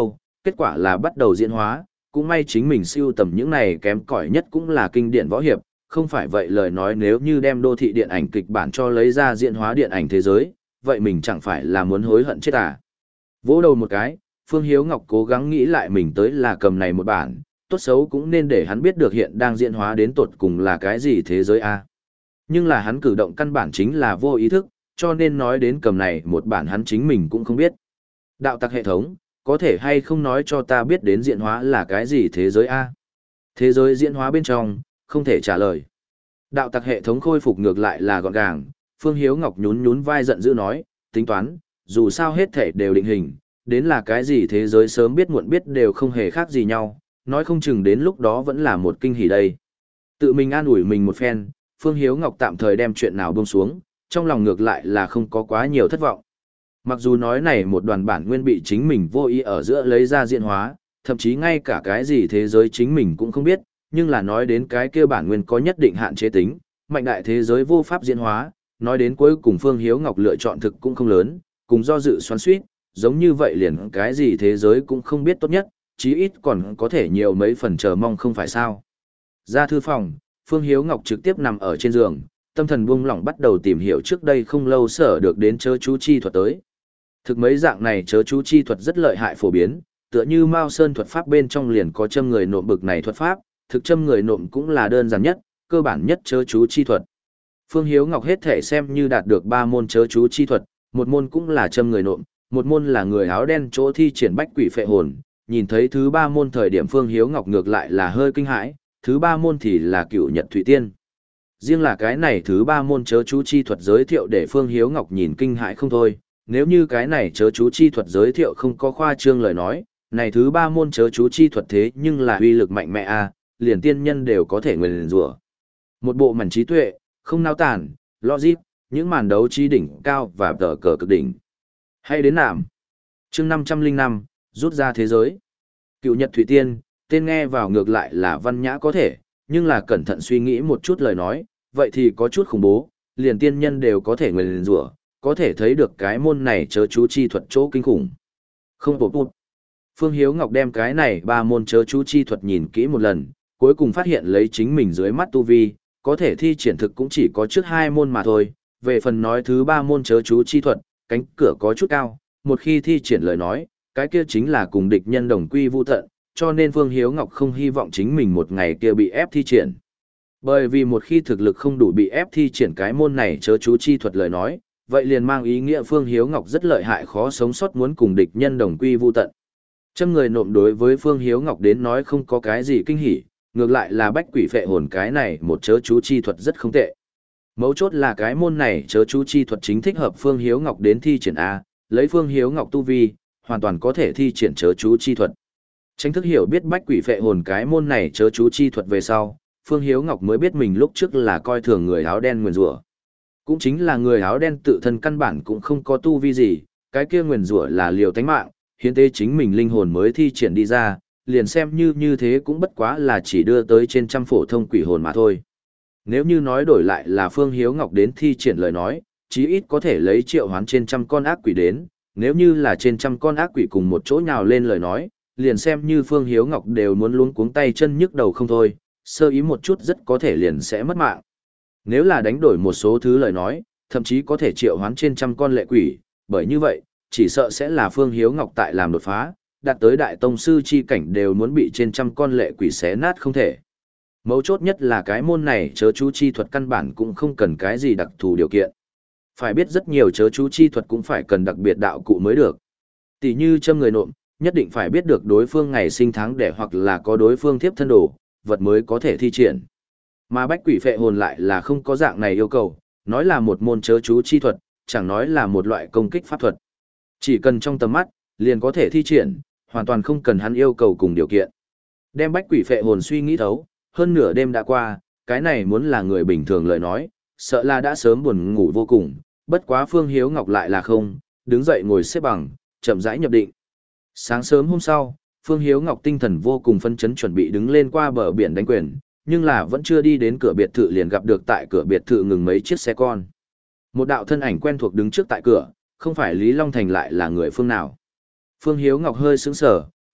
Kết quả là bắt đầu diễn hóa, cũng may chính mình siêu tầm những này kém cỏi nhất cũng là kinh điển võ hiệp, không phải vậy lời nói nếu như đem đô thị điện ảnh kịch bản cho lấy ra diễn hóa điện ảnh thế giới, vậy mình chẳng phải là muốn hối hận chết à. Vỗ đầu một cái, Phương Hiếu Ngọc cố gắng nghĩ lại mình tới là cầm này một bản, tốt xấu cũng nên để hắn biết được hiện đang diễn hóa đến tột cùng là cái gì thế giới a. Nhưng là hắn cử động căn bản chính là vô ý thức, cho nên nói đến cầm này một bản hắn chính mình cũng không biết. Đạo tặc hệ thống, có thể hay không nói cho ta biết đến diễn hóa là cái gì thế giới a? Thế giới diễn hóa bên trong, không thể trả lời. Đạo tặc hệ thống khôi phục ngược lại là gọn gàng, Phương Hiếu Ngọc nhún nhún vai giận dữ nói, tính toán, dù sao hết thể đều định hình, đến là cái gì thế giới sớm biết muộn biết đều không hề khác gì nhau, nói không chừng đến lúc đó vẫn là một kinh hỉ đây. Tự mình an ủi mình một phen, Phương Hiếu Ngọc tạm thời đem chuyện nào buông xuống, trong lòng ngược lại là không có quá nhiều thất vọng. Mặc dù nói này một đoàn bản nguyên bị chính mình vô ý ở giữa lấy ra diễn hóa, thậm chí ngay cả cái gì thế giới chính mình cũng không biết, nhưng là nói đến cái kia bản nguyên có nhất định hạn chế tính, mạnh đại thế giới vô pháp diễn hóa, nói đến cuối cùng Phương Hiếu Ngọc lựa chọn thực cũng không lớn, cùng do dự xoắn suýt, giống như vậy liền cái gì thế giới cũng không biết tốt nhất, chí ít còn có thể nhiều mấy phần chờ mong không phải sao. Ra thư phòng, Phương Hiếu Ngọc trực tiếp nằm ở trên giường, tâm thần buông lỏng bắt đầu tìm hiểu trước đây không lâu sở được đến chớ chú chi thuật tới. Thực mấy dạng này chớ chú chi thuật rất lợi hại phổ biến, tựa như Mao Sơn thuật pháp bên trong liền có châm người nộm bực này thuật pháp, thực châm người nộm cũng là đơn giản nhất, cơ bản nhất chớ chú chi thuật. Phương Hiếu Ngọc hết thể xem như đạt được ba môn chớ chú chi thuật, một môn cũng là châm người nộm, một môn là người áo đen chỗ thi triển bách quỷ phệ hồn. Nhìn thấy thứ ba môn thời điểm Phương Hiếu Ngọc ngược lại là hơi kinh hãi, thứ ba môn thì là cựu nhật thủy tiên. Riêng là cái này thứ ba môn chớ chú chi thuật giới thiệu để Phương Hiếu Ngọc nhìn kinh hãi không thôi, nếu như cái này chớ chú chi thuật giới thiệu không có khoa trương lời nói, này thứ ba môn chớ chú chi thuật thế nhưng là uy lực mạnh mẽ a, liền tiên nhân đều có thể nguyền rủa. Một bộ mảnh trí tuệ, không nao tản, logic, những màn đấu trí đỉnh cao và tờ cờ cực đỉnh. Hay đến nạm. Chương năm trăm lẻ năm, rút ra thế giới. Cựu Nhật Thủy Tiên, tên nghe vào ngược lại là văn nhã có thể, nhưng là cẩn thận suy nghĩ một chút lời nói, vậy thì có chút khủng bố, liền tiên nhân đều có thể nguyền rủa, có thể thấy được cái môn này chớ chú chi thuật chỗ kinh khủng. Không bột bụt. Phương Hiếu Ngọc đem cái này ba môn chớ chú chi thuật nhìn kỹ một lần, cuối cùng phát hiện lấy chính mình dưới mắt tu vi, có thể thi triển thực cũng chỉ có trước hai môn mà thôi. Về phần nói thứ ba môn chớ chú chi thuật, cánh cửa có chút cao, một khi thi triển lời nói, cái kia chính là cùng địch nhân đồng quy vu tận, cho nên Phương Hiếu Ngọc không hy vọng chính mình một ngày kia bị ép thi triển. Bởi vì một khi thực lực không đủ bị ép thi triển cái môn này chớ chú chi thuật lời nói, vậy liền mang ý nghĩa Phương Hiếu Ngọc rất lợi hại khó sống sót muốn cùng địch nhân đồng quy vu tận. Châm người nộm đối với Phương Hiếu Ngọc đến nói không có cái gì kinh hỉ, ngược lại là bách quỷ phệ hồn cái này một chớ chú chi thuật rất không tệ. Mấu chốt là cái môn này chớ chú chi thuật chính thích hợp Phương Hiếu Ngọc đến thi triển A, lấy Phương Hiếu Ngọc tu vi, hoàn toàn có thể thi triển chớ chú chi thuật. Tranh thức hiểu biết bách quỷ phệ hồn cái môn này chớ chú chi thuật về sau, Phương Hiếu Ngọc mới biết mình lúc trước là coi thường người áo đen nguyền rủa. Cũng chính là người áo đen tự thân căn bản cũng không có tu vi gì, cái kia nguyền rủa là liều tánh mạng, hiến tế chính mình linh hồn mới thi triển đi ra, liền xem như như thế cũng bất quá là chỉ đưa tới trên trăm phổ thông quỷ hồn mà thôi. Nếu như nói đổi lại là Phương Hiếu Ngọc đến thi triển lời nói, chí ít có thể lấy triệu hoán trên trăm con ác quỷ đến, nếu như là trên trăm con ác quỷ cùng một chỗ nhào lên lời nói, liền xem như Phương Hiếu Ngọc đều muốn luống cuống tay chân nhức đầu không thôi, sơ ý một chút rất có thể liền sẽ mất mạng. Nếu là đánh đổi một số thứ lời nói, thậm chí có thể triệu hoán trên trăm con lệ quỷ, bởi như vậy, chỉ sợ sẽ là Phương Hiếu Ngọc tại làm đột phá, đạt tới đại tông sư chi cảnh đều muốn bị trên trăm con lệ quỷ xé nát không thể. Mấu chốt nhất là cái môn này chớ chú chi thuật căn bản cũng không cần cái gì đặc thù điều kiện. Phải biết rất nhiều chớ chú chi thuật cũng phải cần đặc biệt đạo cụ mới được. Tỷ như châm người nộm, nhất định phải biết được đối phương ngày sinh tháng đẻ hoặc là có đối phương thiếp thân đồ, vật mới có thể thi triển. Mà bách quỷ phệ hồn lại là không có dạng này yêu cầu, nói là một môn chớ chú chi thuật, chẳng nói là một loại công kích pháp thuật. Chỉ cần trong tầm mắt, liền có thể thi triển, hoàn toàn không cần hắn yêu cầu cùng điều kiện. Đem bách quỷ phệ hồn suy nghĩ thấu, hơn nửa đêm đã qua, cái này muốn là người bình thường lời nói, sợ là đã sớm buồn ngủ vô cùng, bất quá Phương Hiếu Ngọc lại là không, đứng dậy ngồi xếp bằng, chậm rãi nhập định. Sáng sớm hôm sau, Phương Hiếu Ngọc tinh thần vô cùng phân chấn chuẩn bị đứng lên qua bờ biển đánh quyền, nhưng là vẫn chưa đi đến cửa biệt thự liền gặp được tại cửa biệt thự ngừng mấy chiếc xe con. Một đạo thân ảnh quen thuộc đứng trước tại cửa, không phải Lý Long Thành lại là người phương nào. Phương Hiếu Ngọc hơi sững sờ,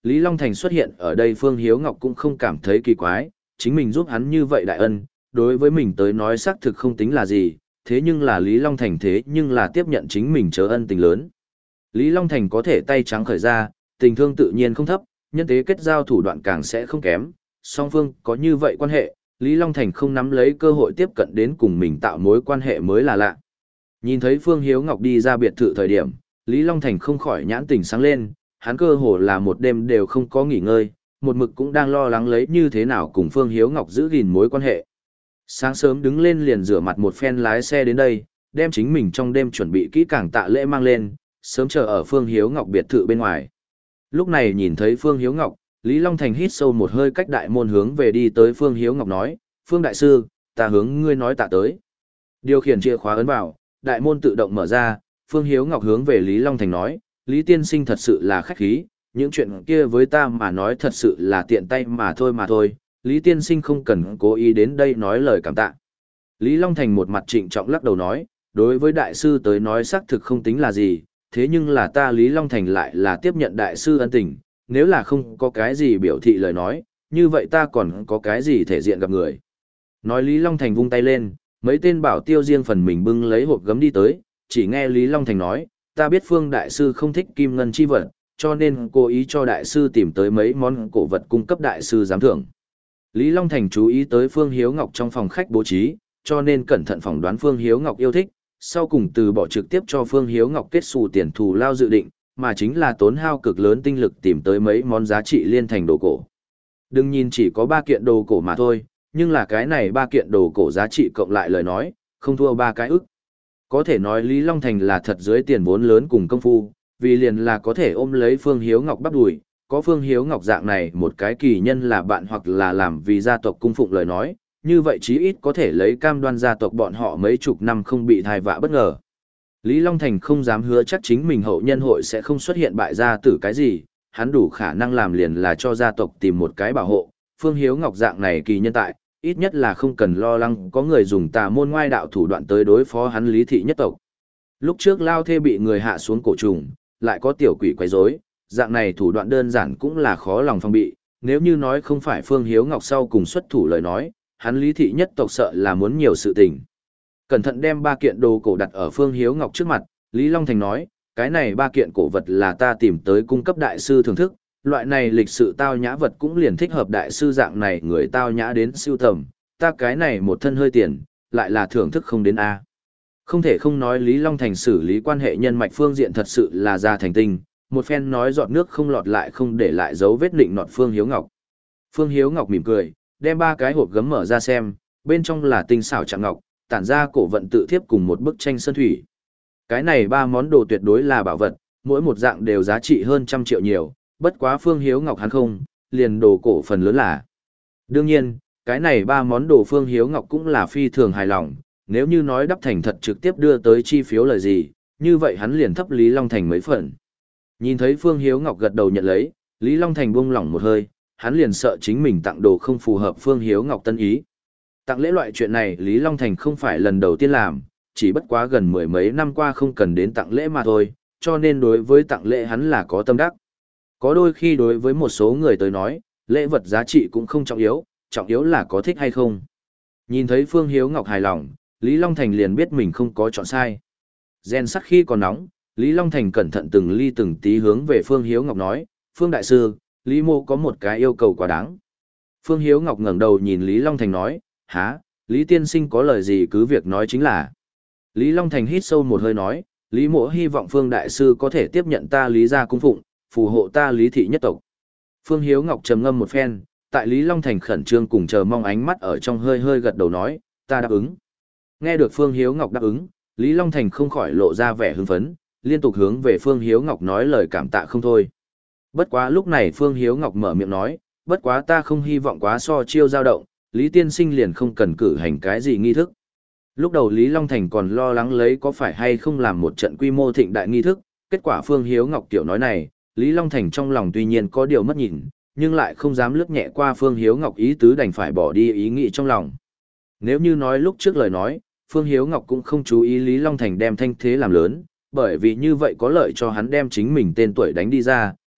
Lý Long Thành xuất hiện ở đây Phương Hiếu Ngọc cũng không cảm thấy kỳ quái, chính mình giúp hắn như vậy đại ân, đối với mình tới nói xác thực không tính là gì, thế nhưng là Lý Long Thành thế nhưng là tiếp nhận chính mình chớ ân tình lớn. Lý Long Thành có thể tay trắng khởi ra, tình thương tự nhiên không thấp, nhân tế kết giao thủ đoạn càng sẽ không kém, song phương có như vậy quan hệ, Lý Long Thành không nắm lấy cơ hội tiếp cận đến cùng mình tạo mối quan hệ mới là lạ. Nhìn thấy Phương Hiếu Ngọc đi ra biệt thự thời điểm, Lý Long Thành không khỏi nhãn tình sáng lên, hắn cơ hồ là một đêm đều không có nghỉ ngơi, một mực cũng đang lo lắng lấy như thế nào cùng Phương Hiếu Ngọc giữ gìn mối quan hệ. Sáng sớm đứng lên liền rửa mặt một phen lái xe đến đây, đem chính mình trong đêm chuẩn bị kỹ càng tạ lễ mang lên, sớm chờ ở Phương Hiếu Ngọc biệt thự bên ngoài. Lúc này nhìn thấy Phương Hiếu Ngọc, Lý Long Thành hít sâu một hơi cách đại môn hướng về đi tới Phương Hiếu Ngọc nói, Phương Đại Sư, ta hướng ngươi nói tạ tới. Điều khiển chìa khóa ấn vào, đại môn tự động mở ra, Phương Hiếu Ngọc hướng về Lý Long Thành nói, Lý Tiên Sinh thật sự là khách khí, những chuyện kia với ta mà nói thật sự là tiện tay mà thôi mà thôi, Lý Tiên Sinh không cần cố ý đến đây nói lời cảm tạ. Lý Long Thành một mặt trịnh trọng lắc đầu nói, đối với Đại Sư tới nói xác thực không tính là gì, thế nhưng là ta Lý Long Thành lại là tiếp nhận Đại Sư ân tình, nếu là không có cái gì biểu thị lời nói, như vậy ta còn có cái gì thể diện gặp người. Nói Lý Long Thành vung tay lên, mấy tên bảo tiêu riêng phần mình bưng lấy hộp gấm đi tới, chỉ nghe Lý Long Thành nói, ta biết Phương Đại Sư không thích kim ngân chi vật, cho nên cố ý cho Đại Sư tìm tới mấy món cổ vật cung cấp Đại Sư giám thưởng. Lý Long Thành chú ý tới Phương Hiếu Ngọc trong phòng khách bố trí, cho nên cẩn thận phỏng đoán Phương Hiếu Ngọc yêu thích, sau cùng từ bỏ trực tiếp cho Phương Hiếu Ngọc kết xù tiền thù lao dự định, mà chính là tốn hao cực lớn tinh lực tìm tới mấy món giá trị liên thành đồ cổ. Đừng nhìn chỉ có ba kiện đồ cổ mà thôi, nhưng là cái này ba kiện đồ cổ giá trị cộng lại lời nói, không thua ba cái ức. Có thể nói Lý Long Thành là thật dưới tiền vốn lớn cùng công phu, vì liền là có thể ôm lấy Phương Hiếu Ngọc bắt đùi, có Phương Hiếu Ngọc dạng này một cái kỳ nhân là bạn hoặc là làm vì gia tộc cung phụng lời nói, như vậy chí ít có thể lấy cam đoan gia tộc bọn họ mấy chục năm không bị thai vạ bất ngờ. Lý Long Thành không dám hứa chắc chính mình hậu nhân hội sẽ không xuất hiện bại gia tử cái gì, hắn đủ khả năng làm liền là cho gia tộc tìm một cái bảo hộ, Phương Hiếu Ngọc dạng này kỳ nhân tại, ít nhất là không cần lo lắng có người dùng tà môn ngoại đạo thủ đoạn tới đối phó hắn Lý thị nhất tộc. Lúc trước Lao Thê bị người hạ xuống cổ trùng, lại có tiểu quỷ quấy rối, dạng này thủ đoạn đơn giản cũng là khó lòng phòng bị, nếu như nói không phải Phương Hiếu Ngọc sau cùng xuất thủ lời nói, hắn Lý thị nhất tộc sợ là muốn nhiều sự tình. Cẩn thận đem ba kiện đồ cổ đặt ở Phương Hiếu Ngọc trước mặt, Lý Long Thành nói, cái này ba kiện cổ vật là ta tìm tới cung cấp đại sư thưởng thức, loại này lịch sự tao nhã vật cũng liền thích hợp đại sư dạng này người tao nhã đến siêu tầm, ta cái này một thân hơi tiền, lại là thưởng thức không đến A. Không thể không nói Lý Long Thành xử lý quan hệ nhân mạch phương diện thật sự là ra thành tinh, một phen nói giọt nước không lọt lại không để lại dấu vết định nọt Phương Hiếu Ngọc. Phương Hiếu Ngọc mỉm cười, đem ba cái hộp gấm mở ra xem, bên trong là tinh xảo trạng ngọc, tản ra cổ vận tự thiếp cùng một bức tranh sơn thủy. Cái này ba món đồ tuyệt đối là bảo vật, mỗi một dạng đều giá trị hơn trăm triệu nhiều, bất quá Phương Hiếu Ngọc hắn không, liền đồ cổ phần lớn là. Đương nhiên, cái này ba món đồ Phương Hiếu Ngọc cũng là phi thường hài lòng, nếu như nói đắp thành thật trực tiếp đưa tới chi phiếu lời gì, như vậy hắn liền thấp Lý Long Thành mấy phần. Nhìn thấy Phương Hiếu Ngọc gật đầu nhận lấy, Lý Long Thành buông lỏng một hơi, hắn liền sợ chính mình tặng đồ không phù hợp Phương Hiếu Ngọc tân ý. Tặng lễ loại chuyện này Lý Long Thành không phải lần đầu tiên làm, chỉ bất quá gần mười mấy năm qua không cần đến tặng lễ mà thôi, cho nên đối với tặng lễ hắn là có tâm đắc. Có đôi khi đối với một số người tới nói, lễ vật giá trị cũng không trọng yếu, trọng yếu là có thích hay không. Nhìn thấy Phương Hiếu Ngọc hài lòng, Lý Long Thành liền biết mình không có chọn sai. Gen sắt khi còn nóng, Lý Long Thành cẩn thận từng ly từng tí hướng về Phương Hiếu Ngọc nói, Phương Đại Sư, Lý Mô có một cái yêu cầu quá đáng. Phương Hiếu Ngọc ngẩng đầu nhìn Lý Long Thành nói, há, Lý Tiên Sinh có lời gì cứ việc nói chính là. Lý Long Thành hít sâu một hơi nói, Lý Mộ hy vọng Phương Đại Sư có thể tiếp nhận ta Lý gia cung phụng, phù hộ ta Lý thị nhất tộc. Phương Hiếu Ngọc trầm ngâm một phen, tại Lý Long Thành khẩn trương cùng chờ mong ánh mắt ở trong hơi hơi gật đầu nói, ta đáp ứng. Nghe được Phương Hiếu Ngọc đáp ứng, Lý Long Thành không khỏi lộ ra vẻ hưng phấn, liên tục hướng về Phương Hiếu Ngọc nói lời cảm tạ không thôi. Bất quá lúc này Phương Hiếu Ngọc mở miệng nói, bất quá ta không hy vọng quá so chiêu dao động, Lý Tiên Sinh liền không cần cử hành cái gì nghi thức. Lúc đầu Lý Long Thành còn lo lắng lấy có phải hay không làm một trận quy mô thịnh đại nghi thức, kết quả Phương Hiếu Ngọc tiểu nói này, Lý Long Thành trong lòng tuy nhiên có điều mất nhìn, nhưng lại không dám lướt nhẹ qua Phương Hiếu Ngọc ý tứ đành phải bỏ đi ý nghĩ trong lòng. Nếu như nói lúc trước lời nói, Phương Hiếu Ngọc cũng không chú ý Lý Long Thành đem thanh thế làm lớn, bởi vì như vậy có lợi cho hắn đem chính mình tên tuổi đánh đi ra,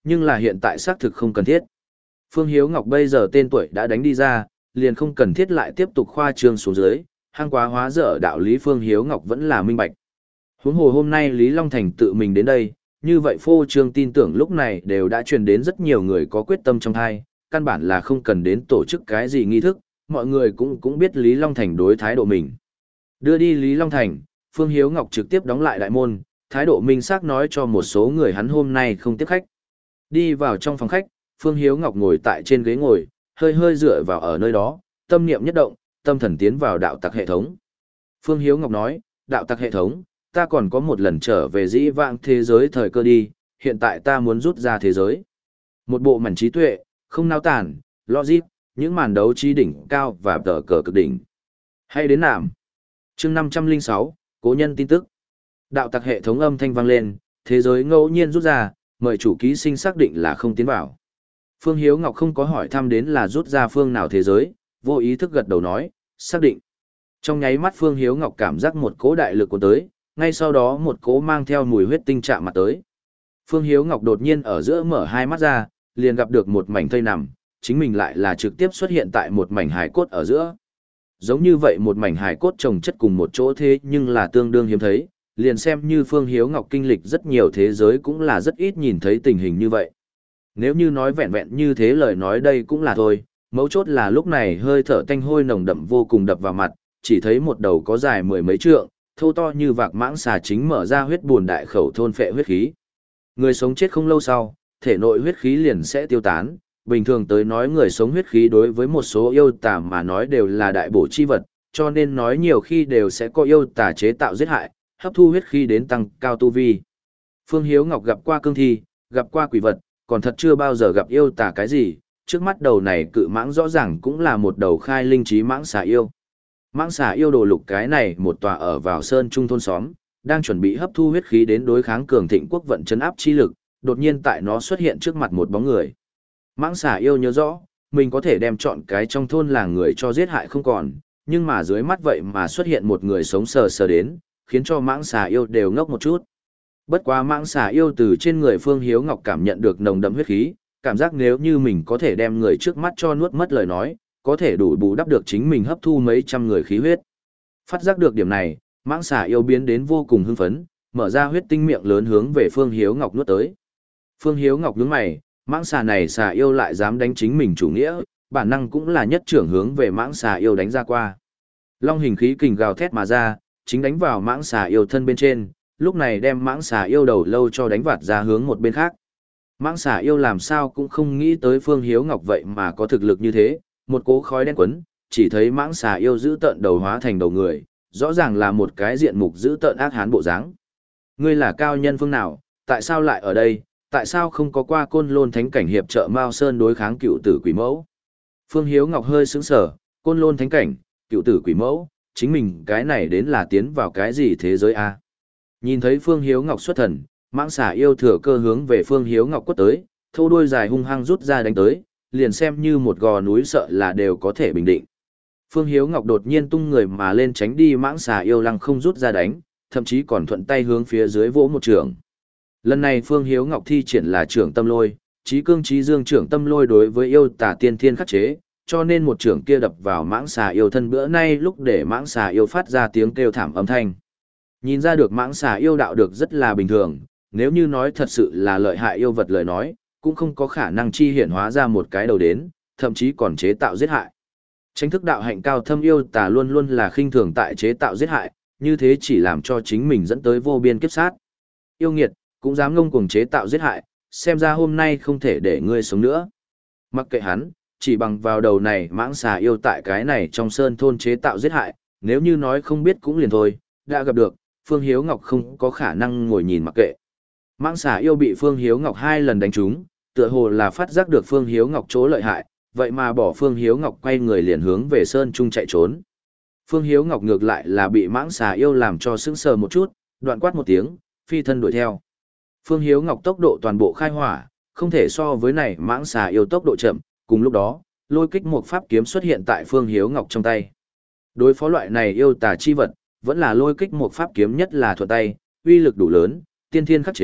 Nhưng là hiện tại xác thực không cần thiết. Phương Hiếu Ngọc bây giờ tên tuổi đã đánh đi ra, liền không cần thiết lại tiếp tục khoa trương xuống dưới, hang quá hóa dở đạo lý Phương Hiếu Ngọc vẫn là minh bạch. Huống hồ hôm nay Lý Long Thành tự mình đến đây, như vậy phô trương tin tưởng lúc này đều đã truyền đến rất nhiều người có quyết tâm trong thai, căn bản là không cần đến tổ chức cái gì nghi thức, mọi người cũng cũng biết Lý Long Thành đối thái độ mình. Đưa đi Lý Long Thành, Phương Hiếu Ngọc trực tiếp đóng lại đại môn, thái độ minh xác nói cho một số người hắn hôm nay không tiếp khách. Đi vào trong phòng khách, Phương Hiếu Ngọc ngồi tại trên ghế ngồi, hơi hơi dựa vào ở nơi đó, tâm niệm nhất động, tâm thần tiến vào đạo tặc hệ thống. Phương Hiếu Ngọc nói, đạo tặc hệ thống, ta còn có một lần trở về dĩ vãng thế giới thời cơ đi, hiện tại ta muốn rút ra thế giới. Một bộ mảnh trí tuệ, không nao tản, logic, những màn đấu trí đỉnh cao và tờ cờ cực đỉnh. Hay đến nạm. Chương năm trăm lẻ sáu, cố nhân tin tức. Đạo tặc hệ thống âm thanh vang lên, thế giới ngẫu nhiên rút ra, mời chủ ký sinh xác định là không tiến vào. Phương Hiếu Ngọc không có hỏi thăm đến là rút ra phương nào thế giới, vô ý thức gật đầu nói, xác định. Trong nháy mắt Phương Hiếu Ngọc cảm giác một cỗ đại lực của tới, ngay sau đó một cỗ mang theo mùi huyết tinh chạm mặt tới. Phương Hiếu Ngọc đột nhiên ở giữa mở hai mắt ra, liền gặp được một mảnh thây nằm, chính mình lại là trực tiếp xuất hiện tại một mảnh hải cốt ở giữa. Giống như vậy một mảnh hải cốt chồng chất cùng một chỗ thế nhưng là tương đương hiếm thấy, liền xem như Phương Hiếu Ngọc kinh lịch rất nhiều thế giới cũng là rất ít nhìn thấy tình hình như vậy. Nếu như nói vẹn vẹn như thế lời nói đây cũng là thôi, mấu chốt là lúc này hơi thở tanh hôi nồng đậm vô cùng đập vào mặt, chỉ thấy một đầu có dài mười mấy trượng, thô to như vạc mãng xà chính mở ra huyết buồn đại khẩu thôn phệ huyết khí. Người sống chết không lâu sau, thể nội huyết khí liền sẽ tiêu tán, bình thường tới nói người sống huyết khí đối với một số yêu tà mà nói đều là đại bổ chi vật, cho nên nói nhiều khi đều sẽ có yêu tà chế tạo giết hại, hấp thu huyết khí đến tăng cao tu vi. Phương Hiếu Ngọc gặp qua cương thi, gặp qua quỷ vật, còn thật chưa bao giờ gặp yêu tà cái gì, trước mắt đầu này cự mãng rõ ràng cũng là một đầu khai linh trí mãng xà yêu. Mãng xà yêu đồ lục cái này một tòa ở vào sơn trung thôn xóm, đang chuẩn bị hấp thu huyết khí đến đối kháng cường thịnh quốc vận chấn áp chi lực, đột nhiên tại nó xuất hiện trước mặt một bóng người. Mãng xà yêu nhớ rõ, mình có thể đem chọn cái trong thôn làng người cho giết hại không còn, nhưng mà dưới mắt vậy mà xuất hiện một người sống sờ sờ đến, khiến cho mãng xà yêu đều ngốc một chút. Bất quá mãng xà yêu từ trên người Phương Hiếu Ngọc cảm nhận được nồng đậm huyết khí, cảm giác nếu như mình có thể đem người trước mắt cho nuốt mất lời nói, có thể đủ bù đắp được chính mình hấp thu mấy trăm người khí huyết. Phát giác được điểm này, mãng xà yêu biến đến vô cùng hưng phấn, mở ra huyết tinh miệng lớn hướng về Phương Hiếu Ngọc nuốt tới. Phương Hiếu Ngọc nhướng mày, mãng xà này xà yêu lại dám đánh chính mình chủ nghĩa, bản năng cũng là nhất trưởng hướng về mãng xà yêu đánh ra qua. Long hình khí kình gào thét mà ra, chính đánh vào mãng xà yêu thân bên trên, lúc này đem mãng xà yêu đầu lâu cho đánh vạt ra hướng một bên khác. Mãng xà yêu làm sao cũng không nghĩ tới Phương Hiếu Ngọc vậy mà có thực lực như thế, một cỗ khói đen quấn, chỉ thấy mãng xà yêu giữ tợn đầu hóa thành đầu người, rõ ràng là một cái diện mục giữ tợn ác hán bộ dáng. Ngươi là cao nhân phương nào, tại sao lại ở đây, tại sao không có qua Côn Lôn Thánh cảnh hiệp trợ Mao Sơn đối kháng cựu tử quỷ mẫu? Phương Hiếu Ngọc hơi sững sờ, Côn Lôn Thánh cảnh, cựu tử quỷ mẫu, chính mình cái này đến là tiến vào cái gì thế giới a? Nhìn thấy Phương Hiếu Ngọc xuất thần, mãng xà yêu thừa cơ hướng về Phương Hiếu Ngọc quất tới, thô đuôi dài hung hăng rút ra đánh tới, liền xem như một gò núi sợ là đều có thể bình định. Phương Hiếu Ngọc đột nhiên tung người mà lên tránh đi mãng xà yêu lăng không rút ra đánh, thậm chí còn thuận tay hướng phía dưới vỗ một trường. Lần này Phương Hiếu Ngọc thi triển là trưởng tâm lôi, trí cương trí dương trưởng tâm lôi đối với yêu tà tiên thiên khắc chế, cho nên một trưởng kia đập vào mãng xà yêu thân bữa nay lúc để mãng xà yêu phát ra tiếng kêu thảm âm thanh. Nhìn ra được mãng xà yêu đạo được rất là bình thường, nếu như nói thật sự là lợi hại yêu vật lời nói, cũng không có khả năng chi hiển hóa ra một cái đầu đến, thậm chí còn chế tạo giết hại. Tranh thức đạo hạnh cao thâm yêu tà luôn luôn là khinh thường tại chế tạo giết hại, như thế chỉ làm cho chính mình dẫn tới vô biên kiếp sát. Yêu nghiệt, cũng dám ngông cuồng chế tạo giết hại, xem ra hôm nay không thể để ngươi sống nữa. Mặc kệ hắn, chỉ bằng vào đầu này mãng xà yêu tại cái này trong sơn thôn chế tạo giết hại, nếu như nói không biết cũng liền thôi, đã gặp được, Phương Hiếu Ngọc không có khả năng ngồi nhìn mặc kệ. Mãng xà yêu bị Phương Hiếu Ngọc hai lần đánh trúng, tựa hồ là phát giác được Phương Hiếu Ngọc chỗ lợi hại, vậy mà bỏ Phương Hiếu Ngọc quay người liền hướng về sơn trung chạy trốn. Phương Hiếu Ngọc ngược lại là bị mãng xà yêu làm cho sững sờ một chút, đoạn quát một tiếng, phi thân đuổi theo. Phương Hiếu Ngọc tốc độ toàn bộ khai hỏa, không thể so với này mãng xà yêu tốc độ chậm, cùng lúc đó, lôi kích một pháp kiếm xuất hiện tại Phương Hiếu Ngọc trong tay. Đối phó loại này yêu tà chi vật, vẫn là lôi kích một pháp kiếm nhất là thuận tay, uy lực đủ lớn, tiên thiên khắc chế,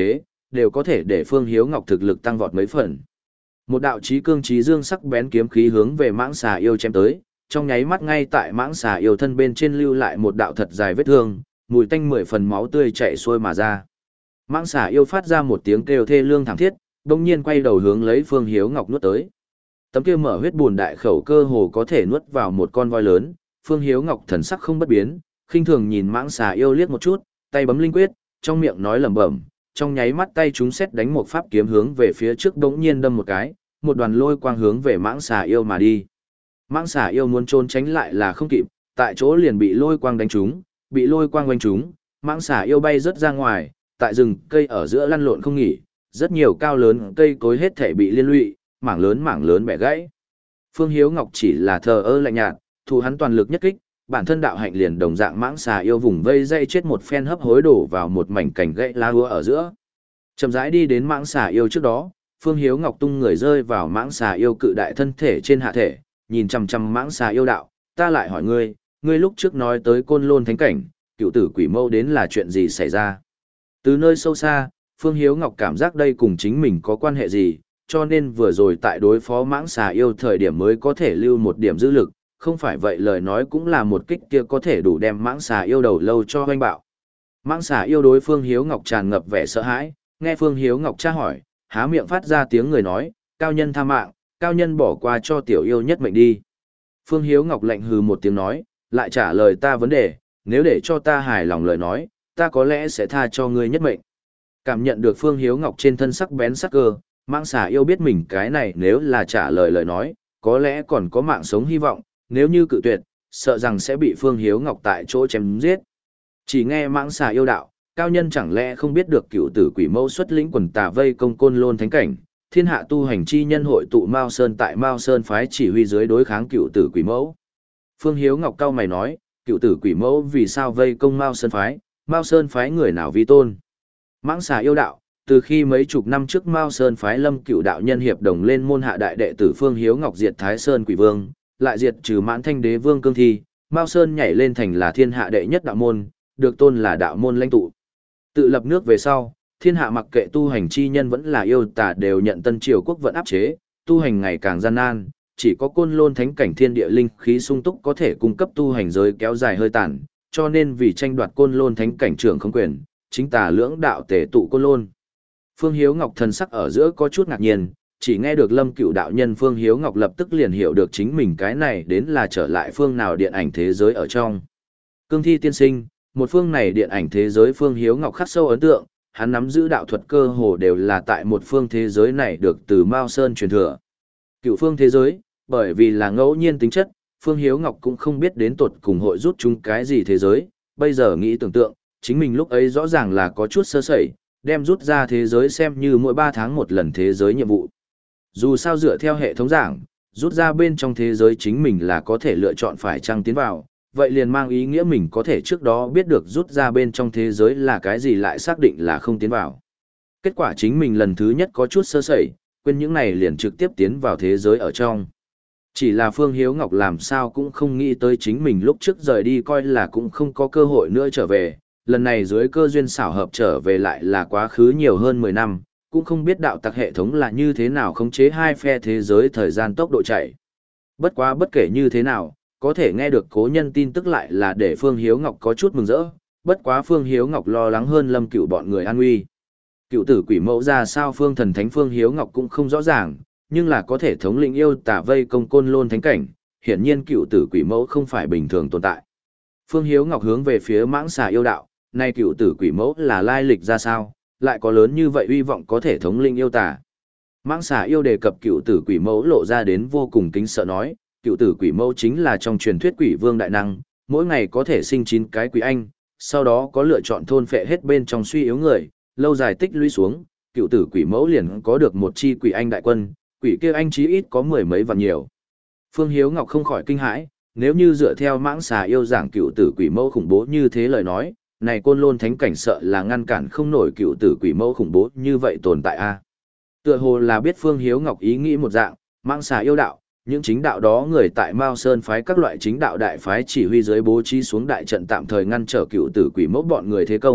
đều có thể để Phương Hiếu Ngọc thực lực tăng vọt mấy phần. Một đạo chí cương chí dương sắc bén kiếm khí hướng về mãng xà yêu chém tới, trong nháy mắt ngay tại mãng xà yêu thân bên trên lưu lại một đạo thật dài vết thương, mùi tanh mười phần máu tươi chảy xuôi mà ra. Mãng xà yêu phát ra một tiếng kêu thê lương thảm thiết, đồng nhiên quay đầu hướng lấy Phương Hiếu Ngọc nuốt tới. Tấm kia mở huyết buồn đại khẩu cơ hồ có thể nuốt vào một con voi lớn, Phương Hiếu Ngọc thần sắc không bất biến, khinh thường nhìn mãng xà yêu liếc một chút, tay bấm linh quyết, trong miệng nói lẩm bẩm, trong nháy mắt tay chúng xét đánh một pháp kiếm hướng về phía trước đống nhiên đâm một cái, một đoàn lôi quang hướng về mãng xà yêu mà đi. Mãng xà yêu muốn trốn tránh lại là không kịp, tại chỗ liền bị lôi quang đánh trúng, bị lôi quang quanh trúng, mãng xà yêu bay rất ra ngoài, tại rừng cây ở giữa lăn lộn không nghỉ, rất nhiều cao lớn cây cối hết thể bị liên lụy, mảng lớn mảng lớn bẻ gãy. Phương Hiếu Ngọc chỉ là thờ ơ lạnh nhạt, thu hắn toàn lực nhất kích, bản thân đạo hạnh liền đồng dạng mãng xà yêu vùng vây dây chết một phen hấp hối đổ vào một mảnh cành gãy lá úa ở giữa. Chậm rãi đi đến mãng xà yêu trước đó, Phương Hiếu Ngọc tung người rơi vào mãng xà yêu cự đại thân thể trên hạ thể, nhìn chằm chằm mãng xà yêu đạo, ta lại hỏi ngươi, ngươi lúc trước nói tới Côn Lôn thánh cảnh, cựu tử quỷ mâu đến là chuyện gì xảy ra? Từ nơi sâu xa, Phương Hiếu Ngọc cảm giác đây cùng chính mình có quan hệ gì, cho nên vừa rồi tại đối phó mãng xà yêu thời điểm mới có thể lưu một điểm dư lực, không phải vậy lời nói cũng là một kích kia có thể đủ đem mãng xà yêu đầu lâu cho hoanh bạo. Mãng xà yêu đối Phương Hiếu Ngọc tràn ngập vẻ sợ hãi, nghe Phương Hiếu Ngọc tra hỏi, há miệng phát ra tiếng người nói, cao nhân tha mạng, cao nhân bỏ qua cho tiểu yêu nhất mệnh đi. Phương Hiếu Ngọc lạnh hừ một tiếng nói, lại trả lời ta vấn đề, nếu để cho ta hài lòng lời nói, ta có lẽ sẽ tha cho ngươi nhất mệnh. Cảm nhận được Phương Hiếu Ngọc trên thân sắc bén sắc cơ, mãng xà yêu biết mình cái này nếu là trả lời lời nói, có lẽ còn có mạng sống hy vọng, nếu như cự tuyệt, sợ rằng sẽ bị Phương Hiếu Ngọc tại chỗ chém giết. Chỉ nghe mãng xà yêu đạo, cao nhân chẳng lẽ không biết được cựu tử quỷ mẫu xuất lĩnh quần tà vây công Côn Lôn thánh cảnh, thiên hạ tu hành chi nhân hội tụ Mao Sơn tại Mao Sơn phái chỉ huy dưới đối kháng cựu tử quỷ mẫu. Phương Hiếu Ngọc cao mày nói, cựu tử quỷ mẫu vì sao vây công Mao Sơn phái, Mao Sơn phái người nào vi tôn? Mãng xà yêu đạo, từ khi mấy chục năm trước Mao Sơn phái Lâm Cựu đạo nhân hiệp đồng lên môn hạ đại đệ tử Phương Hiếu Ngọc diệt Thái Sơn Quỷ Vương, lại diệt trừ Mãn Thanh Đế Vương cương thi, Mao Sơn nhảy lên thành là thiên hạ đệ nhất đạo môn, được tôn là đạo môn lãnh tụ. Tự lập nước về sau, thiên hạ mặc kệ tu hành chi nhân vẫn là yêu tà đều nhận Tân Triều quốc vận áp chế, tu hành ngày càng gian nan, chỉ có Côn Lôn thánh cảnh thiên địa linh khí sung túc có thể cung cấp tu hành giới kéo dài hơi tàn, cho nên vì tranh đoạt Côn Lôn thánh cảnh trưởng không quyền, chính tà lưỡng đạo tề tụ Côn Lôn. Phương Hiếu Ngọc thần sắc ở giữa có chút ngạc nhiên, chỉ nghe được Lâm Cựu đạo nhân Phương Hiếu Ngọc lập tức liền hiểu được chính mình cái này đến là trở lại phương nào điện ảnh thế giới ở trong. Cương thi tiên sinh, một phương này điện ảnh thế giới Phương Hiếu Ngọc khắc sâu ấn tượng, hắn nắm giữ đạo thuật cơ hồ đều là tại một phương thế giới này được từ Mao Sơn truyền thừa. Cựu phương thế giới, bởi vì là ngẫu nhiên tính chất, Phương Hiếu Ngọc cũng không biết đến tột cùng hội rút chúng cái gì thế giới, bây giờ nghĩ tưởng tượng, chính mình lúc ấy rõ ràng là có chút sơ sẩy, đem rút ra thế giới xem như mỗi ba tháng một lần thế giới nhiệm vụ. Dù sao dựa theo hệ thống giảng, rút ra bên trong thế giới chính mình là có thể lựa chọn phải chăng tiến vào, vậy liền mang ý nghĩa mình có thể trước đó biết được rút ra bên trong thế giới là cái gì lại xác định là không tiến vào. Kết quả chính mình lần thứ nhất có chút sơ sẩy, quên những này liền trực tiếp tiến vào thế giới ở trong. Chỉ là Phương Hiếu Ngọc làm sao cũng không nghĩ tới chính mình lúc trước rời đi coi là cũng không có cơ hội nữa trở về, lần này dưới cơ duyên xảo hợp trở về lại là quá khứ nhiều hơn mười năm, cũng không biết đạo tặc hệ thống là như thế nào khống chế hai phe thế giới thời gian tốc độ chạy. Bất quá bất kể như thế nào, có thể nghe được cố nhân tin tức lại là để Phương Hiếu Ngọc có chút mừng rỡ, bất quá Phương Hiếu Ngọc lo lắng hơn Lâm Cựu bọn người an nguy. Cựu tử quỷ mẫu ra sao Phương thần thánh Phương Hiếu Ngọc cũng không rõ ràng, nhưng là có thể thống lĩnh yêu tả vây công Côn Lôn thánh cảnh, hiển nhiên cựu tử quỷ mẫu không phải bình thường tồn tại. Phương Hiếu Ngọc hướng về phía mãng xà yêu đạo, nay cựu tử quỷ mẫu là lai lịch ra sao, lại có lớn như vậy uy vọng có thể thống lĩnh yêu tả. Mãng xà yêu đề cập cựu tử quỷ mẫu lộ ra đến vô cùng kính sợ nói, cựu tử quỷ mẫu chính là trong truyền thuyết quỷ vương đại năng, mỗi ngày có thể sinh chín cái quỷ anh, sau đó có lựa chọn thôn phệ hết bên trong suy yếu người, lâu dài tích lũy xuống, cựu tử quỷ mẫu liền có được một chi quỷ anh đại quân, quỷ kia anh chí ít có mười mấy vạn nhiều. Phương Hiếu Ngọc không khỏi kinh hãi, nếu như dựa theo mãng xà yêu giảng cựu tử quỷ mẫu khủng bố như thế lời nói, này Côn Lôn thánh cảnh sợ là ngăn cản không nổi cựu tử quỷ mẫu khủng bố như vậy tồn tại a. Tựa hồ là biết Phương Hiếu Ngọc ý nghĩ một dạng, mãng xà yêu đạo, những chính đạo đó người tại Mao Sơn phái các loại chính đạo đại phái chỉ huy dưới bố trí xuống đại trận tạm thời ngăn trở cựu tử quỷ mẫu bọn người thế công,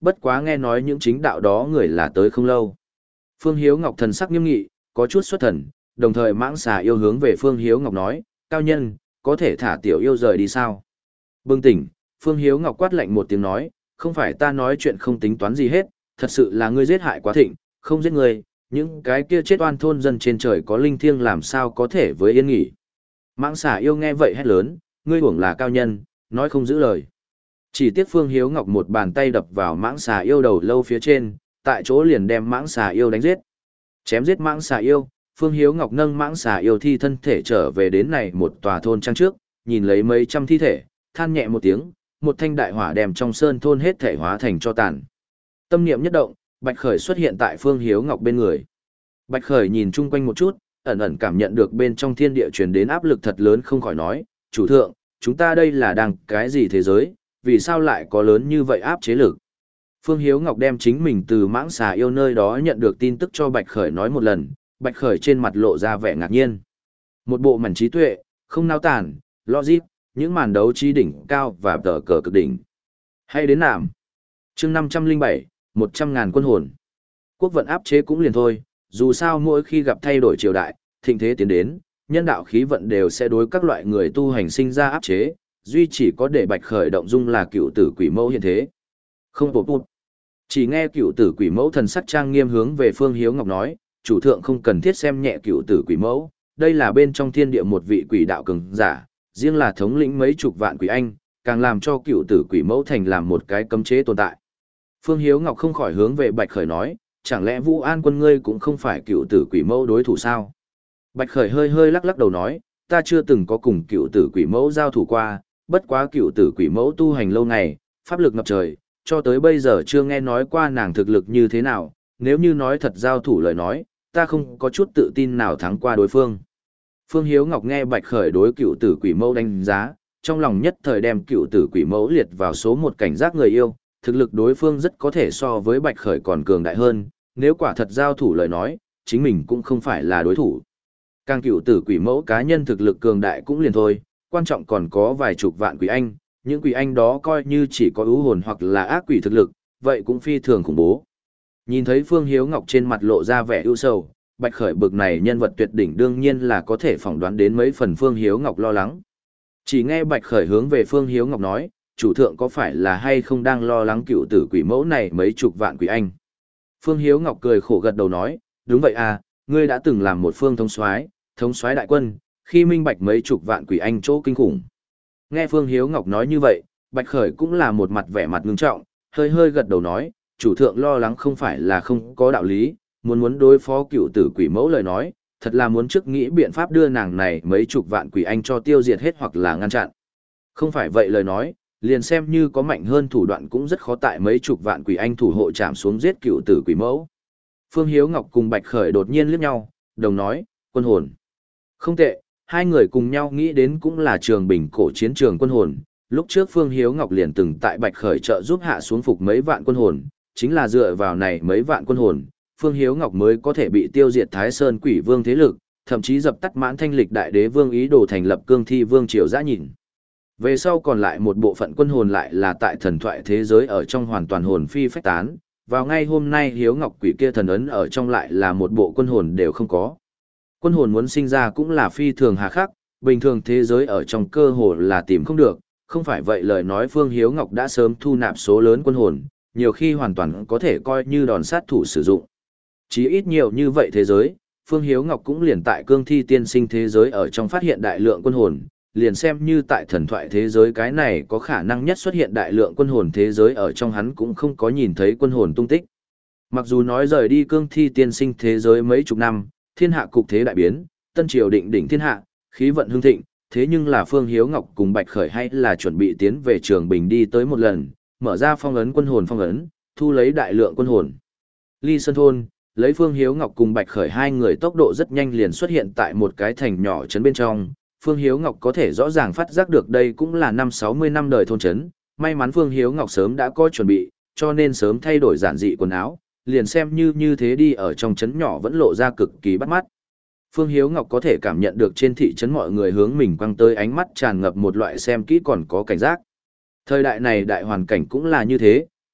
bất quá nghe nói những chính đạo đó người là tới không lâu. Phương Hiếu Ngọc thần sắc nghiêm nghị, có chút xuất thần, đồng thời mãng xà yêu hướng về Phương Hiếu Ngọc nói, cao nhân, có thể thả tiểu yêu rời đi sao? Bừng tỉnh, Phương Hiếu Ngọc quát lạnh một tiếng nói, không phải ta nói chuyện không tính toán gì hết, thật sự là ngươi giết hại quá thịnh, không giết ngươi, những cái kia chết oan thôn dân trên trời có linh thiêng làm sao có thể với yên nghỉ. Mãng xà yêu nghe vậy hét lớn, ngươi uổng là cao nhân, nói không giữ lời. Chỉ tiếc Phương Hiếu Ngọc một bàn tay đập vào mãng xà yêu đầu lâu phía trên, tại chỗ liền đem mãng xà yêu đánh giết. Chém giết mãng xà yêu, Phương Hiếu Ngọc nâng mãng xà yêu thi thân thể trở về đến này một tòa thôn trang trước, nhìn lấy mấy trăm thi thể, than nhẹ một tiếng, một thanh đại hỏa đem trong sơn thôn hết thể hóa thành cho tàn. Tâm niệm nhất động, Bạch Khởi xuất hiện tại Phương Hiếu Ngọc bên người. Bạch Khởi nhìn chung quanh một chút, ẩn ẩn cảm nhận được bên trong thiên địa truyền đến áp lực thật lớn không khỏi nói, chủ thượng, chúng ta đây là đang cái gì thế giới, vì sao lại có lớn như vậy áp chế lực. Phương Hiếu Ngọc đem chính mình từ mãng xà yêu nơi đó nhận được tin tức cho Bạch Khởi nói một lần, Bạch Khởi trên mặt lộ ra vẻ ngạc nhiên. Một bộ mảnh trí tuệ, không nao tản, logic, những màn đấu trí đỉnh cao và tờ cờ cực đỉnh. Hay đến nạm. chương năm trăm linh bảy, một trăm ngàn quân hồn. Quốc vận áp chế cũng liền thôi, dù sao mỗi khi gặp thay đổi triều đại, thịnh thế tiến đến, nhân đạo khí vận đều sẽ đối các loại người tu hành sinh ra áp chế, duy chỉ có để Bạch Khởi động dung là cựu tử quỷ mẫu hiện thế. Không bột bột. Chỉ nghe cựu tử quỷ mẫu thần sắc trang nghiêm hướng về Phương Hiếu Ngọc nói, chủ thượng không cần thiết xem nhẹ cựu tử quỷ mẫu, đây là bên trong thiên địa một vị quỷ đạo cường giả, riêng là thống lĩnh mấy chục vạn quỷ anh, càng làm cho cựu tử quỷ mẫu thành làm một cái cấm chế tồn tại. Phương Hiếu Ngọc không khỏi hướng về Bạch Khởi nói, chẳng lẽ Vũ An quân ngươi cũng không phải cựu tử quỷ mẫu đối thủ sao? Bạch Khởi hơi hơi lắc lắc đầu nói, ta chưa từng có cùng cựu tử quỷ mẫu giao thủ qua, bất quá cựu tử quỷ mẫu tu hành lâu ngày, pháp lực ngập trời, cho tới bây giờ chưa nghe nói qua nàng thực lực như thế nào, nếu như nói thật giao thủ lời nói, ta không có chút tự tin nào thắng qua đối phương. Phương Hiếu Ngọc nghe Bạch Khởi đối cựu tử quỷ mẫu đánh giá, trong lòng nhất thời đem cựu tử quỷ mẫu liệt vào số một cảnh giác người yêu, thực lực đối phương rất có thể so với Bạch Khởi còn cường đại hơn, nếu quả thật giao thủ lời nói, chính mình cũng không phải là đối thủ. Càng cựu tử quỷ mẫu cá nhân thực lực cường đại cũng liền thôi, quan trọng còn có vài chục vạn quỷ anh, những quỷ anh đó coi như chỉ có ưu hồn hoặc là ác quỷ thực lực, vậy cũng phi thường khủng bố. Nhìn thấy Phương Hiếu Ngọc trên mặt lộ ra vẻ ưu sầu, Bạch Khởi bực này nhân vật tuyệt đỉnh đương nhiên là có thể phỏng đoán đến mấy phần Phương Hiếu Ngọc lo lắng. Chỉ nghe Bạch Khởi hướng về Phương Hiếu Ngọc nói, chủ thượng có phải là hay không đang lo lắng cựu tử quỷ mẫu này mấy chục vạn quỷ anh. Phương Hiếu Ngọc cười khổ gật đầu nói, đúng vậy à, ngươi đã từng làm một phương thống soái, thống soái đại quân, khi minh bạch mấy chục vạn quỷ anh chỗ kinh khủng. Nghe Phương Hiếu Ngọc nói như vậy, Bạch Khởi cũng là một mặt vẻ mặt ngưng trọng, hơi hơi gật đầu nói, chủ thượng lo lắng không phải là không có đạo lý, muốn muốn đối phó cựu tử quỷ mẫu lời nói, thật là muốn trước nghĩ biện pháp đưa nàng này mấy chục vạn quỷ anh cho tiêu diệt hết hoặc là ngăn chặn. Không phải vậy lời nói, liền xem như có mạnh hơn thủ đoạn cũng rất khó tại mấy chục vạn quỷ anh thủ hộ chạm xuống giết cựu tử quỷ mẫu. Phương Hiếu Ngọc cùng Bạch Khởi đột nhiên liếc nhau, đồng nói, quân hồn. Không tệ, hai người cùng nhau nghĩ đến cũng là trường bình cổ chiến trường quân hồn. Lúc trước Phương Hiếu Ngọc liền từng tại Bạch Khởi trợ giúp hạ xuống phục mấy vạn quân hồn, chính là dựa vào này mấy vạn quân hồn, Phương Hiếu Ngọc mới có thể bị tiêu diệt Thái Sơn Quỷ Vương thế lực, thậm chí dập tắt Mãn Thanh Lịch Đại Đế Vương ý đồ thành lập Cương Thi Vương triều dã nhìn. Về sau còn lại một bộ phận quân hồn lại là tại thần thoại thế giới ở trong hoàn toàn hồn phi phách tán, vào ngay hôm nay Hiếu Ngọc Quỷ kia thần ấn ở trong lại là một bộ quân hồn đều không có. Quân hồn muốn sinh ra cũng là phi thường hà khắc, bình thường thế giới ở trong cơ hồ là tìm không được, không phải vậy lời nói Phương Hiếu Ngọc đã sớm thu nạp số lớn quân hồn, nhiều khi hoàn toàn có thể coi như đòn sát thủ sử dụng. Chỉ ít nhiều như vậy thế giới, Phương Hiếu Ngọc cũng liền tại Cương Thi tiên sinh thế giới ở trong phát hiện đại lượng quân hồn, liền xem như tại thần thoại thế giới cái này có khả năng nhất xuất hiện đại lượng quân hồn thế giới ở trong hắn cũng không có nhìn thấy quân hồn tung tích. Mặc dù nói rời đi Cương Thi tiên sinh thế giới mấy chục năm, thiên hạ cục thế đại biến, tân triều định đỉnh thiên hạ, khí vận hưng thịnh, thế nhưng là Phương Hiếu Ngọc cùng Bạch Khởi hay là chuẩn bị tiến về Trường Bình đi tới một lần, mở ra phong ấn quân hồn phong ấn, thu lấy đại lượng quân hồn. Ly Sơn thôn, lấy Phương Hiếu Ngọc cùng Bạch Khởi hai người tốc độ rất nhanh liền xuất hiện tại một cái thành nhỏ trấn bên trong. Phương Hiếu Ngọc có thể rõ ràng phát giác được đây cũng là năm sáu mươi năm đời thôn trấn, may mắn Phương Hiếu Ngọc sớm đã có chuẩn bị, cho nên sớm thay đổi giản dị quần áo, liền xem như như thế đi ở trong trấn nhỏ vẫn lộ ra cực kỳ bắt mắt. Phương Hiếu Ngọc có thể cảm nhận được trên thị trấn mọi người hướng mình quăng tới ánh mắt tràn ngập một loại xem kỹ còn có cảnh giác. Thời đại này đại hoàn cảnh cũng là như thế,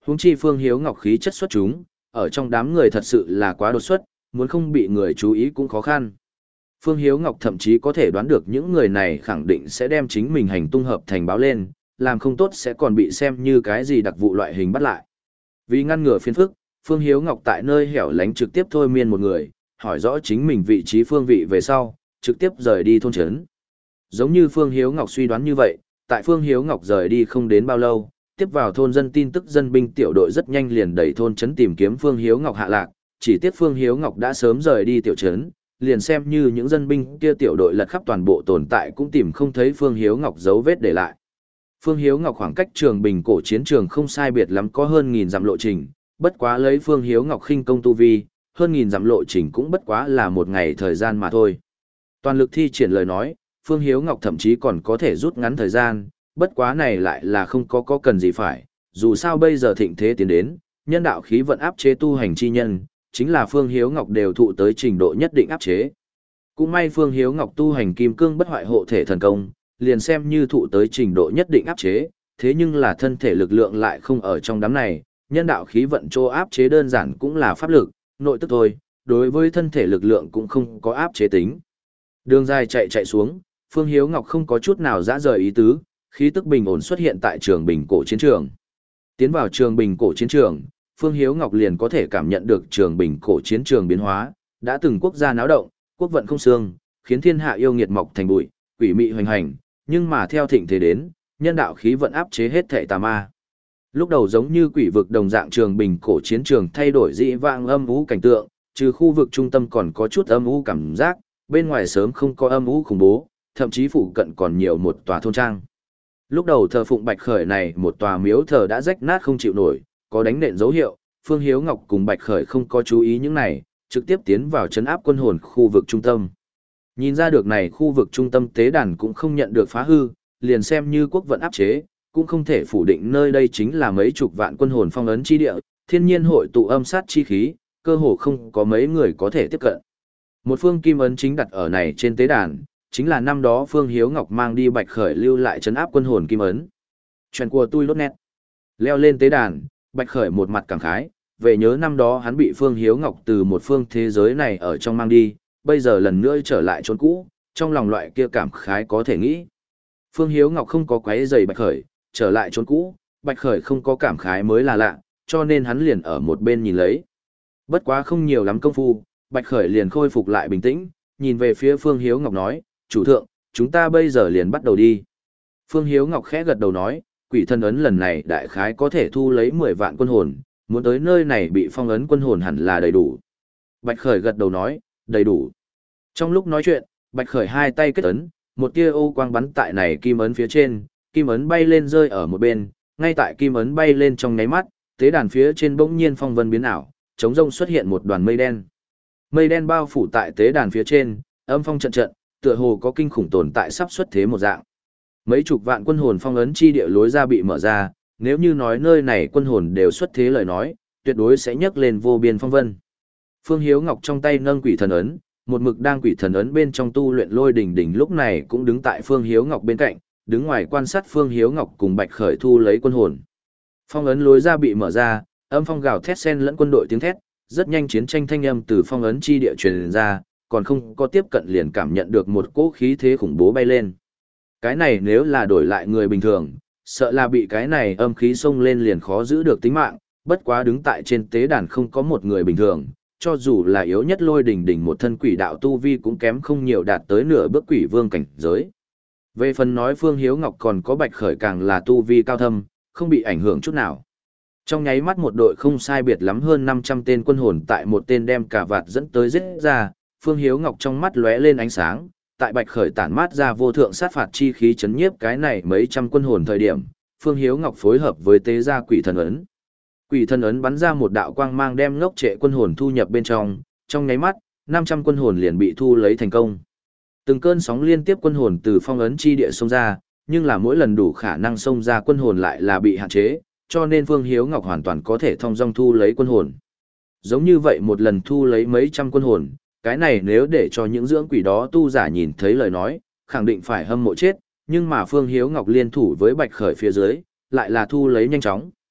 Huống chi Phương Hiếu Ngọc khí chất xuất chúng, ở trong đám người thật sự là quá đột xuất, muốn không bị người chú ý cũng khó khăn. Phương Hiếu Ngọc thậm chí có thể đoán được những người này khẳng định sẽ đem chính mình hành tung hợp thành báo lên, làm không tốt sẽ còn bị xem như cái gì đặc vụ loại hình bắt lại. Vì ngăn ngừa phiền phức, Phương Hiếu Ngọc tại nơi hẻo lánh trực tiếp thôi miên một người, hỏi rõ chính mình vị trí phương vị về sau, trực tiếp rời đi thôn trấn. Giống như Phương Hiếu Ngọc suy đoán như vậy, tại Phương Hiếu Ngọc rời đi không đến bao lâu, tiếp vào thôn dân tin tức dân binh tiểu đội rất nhanh liền đẩy thôn trấn tìm kiếm Phương Hiếu Ngọc hạ lạc, chỉ tiếc Phương Hiếu Ngọc đã sớm rời đi tiểu trấn, liền xem như những dân binh kia tiểu đội lật khắp toàn bộ tồn tại cũng tìm không thấy Phương Hiếu Ngọc dấu vết để lại. Phương Hiếu Ngọc khoảng cách Trường Bình cổ chiến trường không sai biệt lắm có hơn nghìn dặm lộ trình, bất quá lấy Phương Hiếu Ngọc khinh công tu vi, hơn nghìn dặm lộ trình cũng bất quá là một ngày thời gian mà thôi. Toàn lực thi triển lời nói, Phương Hiếu Ngọc thậm chí còn có thể rút ngắn thời gian, bất quá này lại là không có có cần gì phải, dù sao bây giờ thịnh thế tiến đến, nhân đạo khí vận áp chế tu hành chi nhân, chính là Phương Hiếu Ngọc đều thụ tới trình độ nhất định áp chế. Cũng may Phương Hiếu Ngọc tu hành kim cương bất hoại hộ thể thần công, liền xem như thụ tới trình độ nhất định áp chế, thế nhưng là thân thể lực lượng lại không ở trong đám này, nhân đạo khí vận chỗ áp chế đơn giản cũng là pháp lực, nội tức thôi, đối với thân thể lực lượng cũng không có áp chế tính. Đường dài chạy chạy xuống, Phương Hiếu Ngọc không có chút nào dã rời ý tứ, khí tức bình ổn xuất hiện tại Trường Bình cổ chiến trường. Tiến vào Trường Bình cổ chiến trường, Phương Hiếu Ngọc liền có thể cảm nhận được Trường Bình cổ chiến trường biến hóa, đã từng quốc gia náo động, quốc vận không xương, khiến thiên hạ yêu nghiệt mọc thành bụi, quỷ mị hoành hành, nhưng mà theo thịnh thế đến, nhân đạo khí vận áp chế hết thảy tà ma. Lúc đầu giống như quỷ vực đồng dạng Trường Bình cổ chiến trường thay đổi dị vãng âm u cảnh tượng, trừ khu vực trung tâm còn có chút âm u cảm giác, bên ngoài sớm không có âm u khủng bố, thậm chí phụ cận còn nhiều một tòa thôn trang. Lúc đầu thờ phụng Bạch Khởi này một tòa miếu thờ đã rách nát không chịu nổi, có đánh nện dấu hiệu, Phương Hiếu Ngọc cùng Bạch Khởi không có chú ý những này, trực tiếp tiến vào trấn áp quân hồn khu vực trung tâm. Nhìn ra được này khu vực trung tâm tế đàn cũng không nhận được phá hư, liền xem như quốc vận áp chế, cũng không thể phủ định nơi đây chính là mấy chục vạn quân hồn phong ấn chi địa, thiên nhiên hội tụ âm sát chi khí, cơ hồ không có mấy người có thể tiếp cận. Một phương kim ấn chính đặt ở này trên tế đàn, chính là năm đó Phương Hiếu Ngọc mang đi Bạch Khởi lưu lại trấn áp quân hồn kim ấn. Chuyện của tôi lốt nét. Leo lên tế đàn, Bạch Khởi một mặt cảm khái, về nhớ năm đó hắn bị Phương Hiếu Ngọc từ một phương thế giới này ở trong mang đi, bây giờ lần nữa trở lại chốn cũ, trong lòng loại kia cảm khái có thể nghĩ. Phương Hiếu Ngọc không có quấy rầy Bạch Khởi, trở lại chốn cũ, Bạch Khởi không có cảm khái mới là lạ, cho nên hắn liền ở một bên nhìn lấy. Bất quá không nhiều lắm công phu, Bạch Khởi liền khôi phục lại bình tĩnh, nhìn về phía Phương Hiếu Ngọc nói, chủ thượng, chúng ta bây giờ liền bắt đầu đi. Phương Hiếu Ngọc khẽ gật đầu nói, quỷ thân ấn lần này đại khái có thể thu lấy mười vạn quân hồn, muốn tới nơi này bị phong ấn quân hồn hẳn là đầy đủ. Bạch Khởi gật đầu nói, đầy đủ. Trong lúc nói chuyện, Bạch Khởi hai tay kết ấn, một tia ô quang bắn tại này kim ấn phía trên, kim ấn bay lên rơi ở một bên, ngay tại kim ấn bay lên trong nháy mắt, tế đàn phía trên bỗng nhiên phong vân biến ảo, trống rông xuất hiện một đoàn mây đen. Mây đen bao phủ tại tế đàn phía trên, âm phong trận trận, tựa hồ có kinh khủng tồn tại sắp xuất thế một dạng. Mấy chục vạn quân hồn phong ấn chi địa lối ra bị mở ra, nếu như nói nơi này quân hồn đều xuất thế lời nói, tuyệt đối sẽ nhấc lên vô biên phong vân. Phương Hiếu Ngọc trong tay nâng quỷ thần ấn, một mực đang quỷ thần ấn bên trong tu luyện Lôi Đỉnh Đỉnh lúc này cũng đứng tại Phương Hiếu Ngọc bên cạnh, đứng ngoài quan sát Phương Hiếu Ngọc cùng Bạch Khởi thu lấy quân hồn. Phong ấn lối ra bị mở ra, âm phong gào thét xen lẫn quân đội tiếng thét, rất nhanh chiến tranh thanh âm từ phong ấn chi địa truyền ra, còn không có tiếp cận liền cảm nhận được một cỗ khí thế khủng bố bay lên. Cái này nếu là đổi lại người bình thường, sợ là bị cái này âm khí xông lên liền khó giữ được tính mạng, bất quá đứng tại trên tế đàn không có một người bình thường, cho dù là yếu nhất Lôi Đỉnh Đỉnh một thân quỷ đạo tu vi cũng kém không nhiều đạt tới nửa bước quỷ vương cảnh giới. Về phần nói Phương Hiếu Ngọc còn có Bạch Khởi càng là tu vi cao thâm, không bị ảnh hưởng chút nào. Trong nháy mắt một đội không sai biệt lắm hơn năm trăm tên quân hồn tại một tên đem cả vạt dẫn tới giết ra, Phương Hiếu Ngọc trong mắt lóe lên ánh sáng, tại Bạch Khởi tản mát ra vô thượng sát phạt chi khí chấn nhiếp cái này mấy trăm quân hồn thời điểm, Phương Hiếu Ngọc phối hợp với tế gia quỷ thần ấn. Quỷ thần ấn bắn ra một đạo quang mang đem ngốc trệ quân hồn thu nhập bên trong, trong nháy mắt, năm trăm quân hồn liền bị thu lấy thành công. Từng cơn sóng liên tiếp quân hồn từ phong ấn chi địa xông ra, nhưng là mỗi lần đủ khả năng xông ra quân hồn lại là bị hạn chế, cho nên Phương Hiếu Ngọc hoàn toàn có thể thông dong thu lấy quân hồn. Giống như vậy một lần thu lấy mấy trăm quân hồn, cái này nếu để cho những dưỡng quỷ đó tu giả nhìn thấy lời nói, khẳng định phải hâm mộ chết, nhưng mà Phương Hiếu Ngọc liên thủ với Bạch Khởi phía dưới, lại là thu lấy nhanh chóng.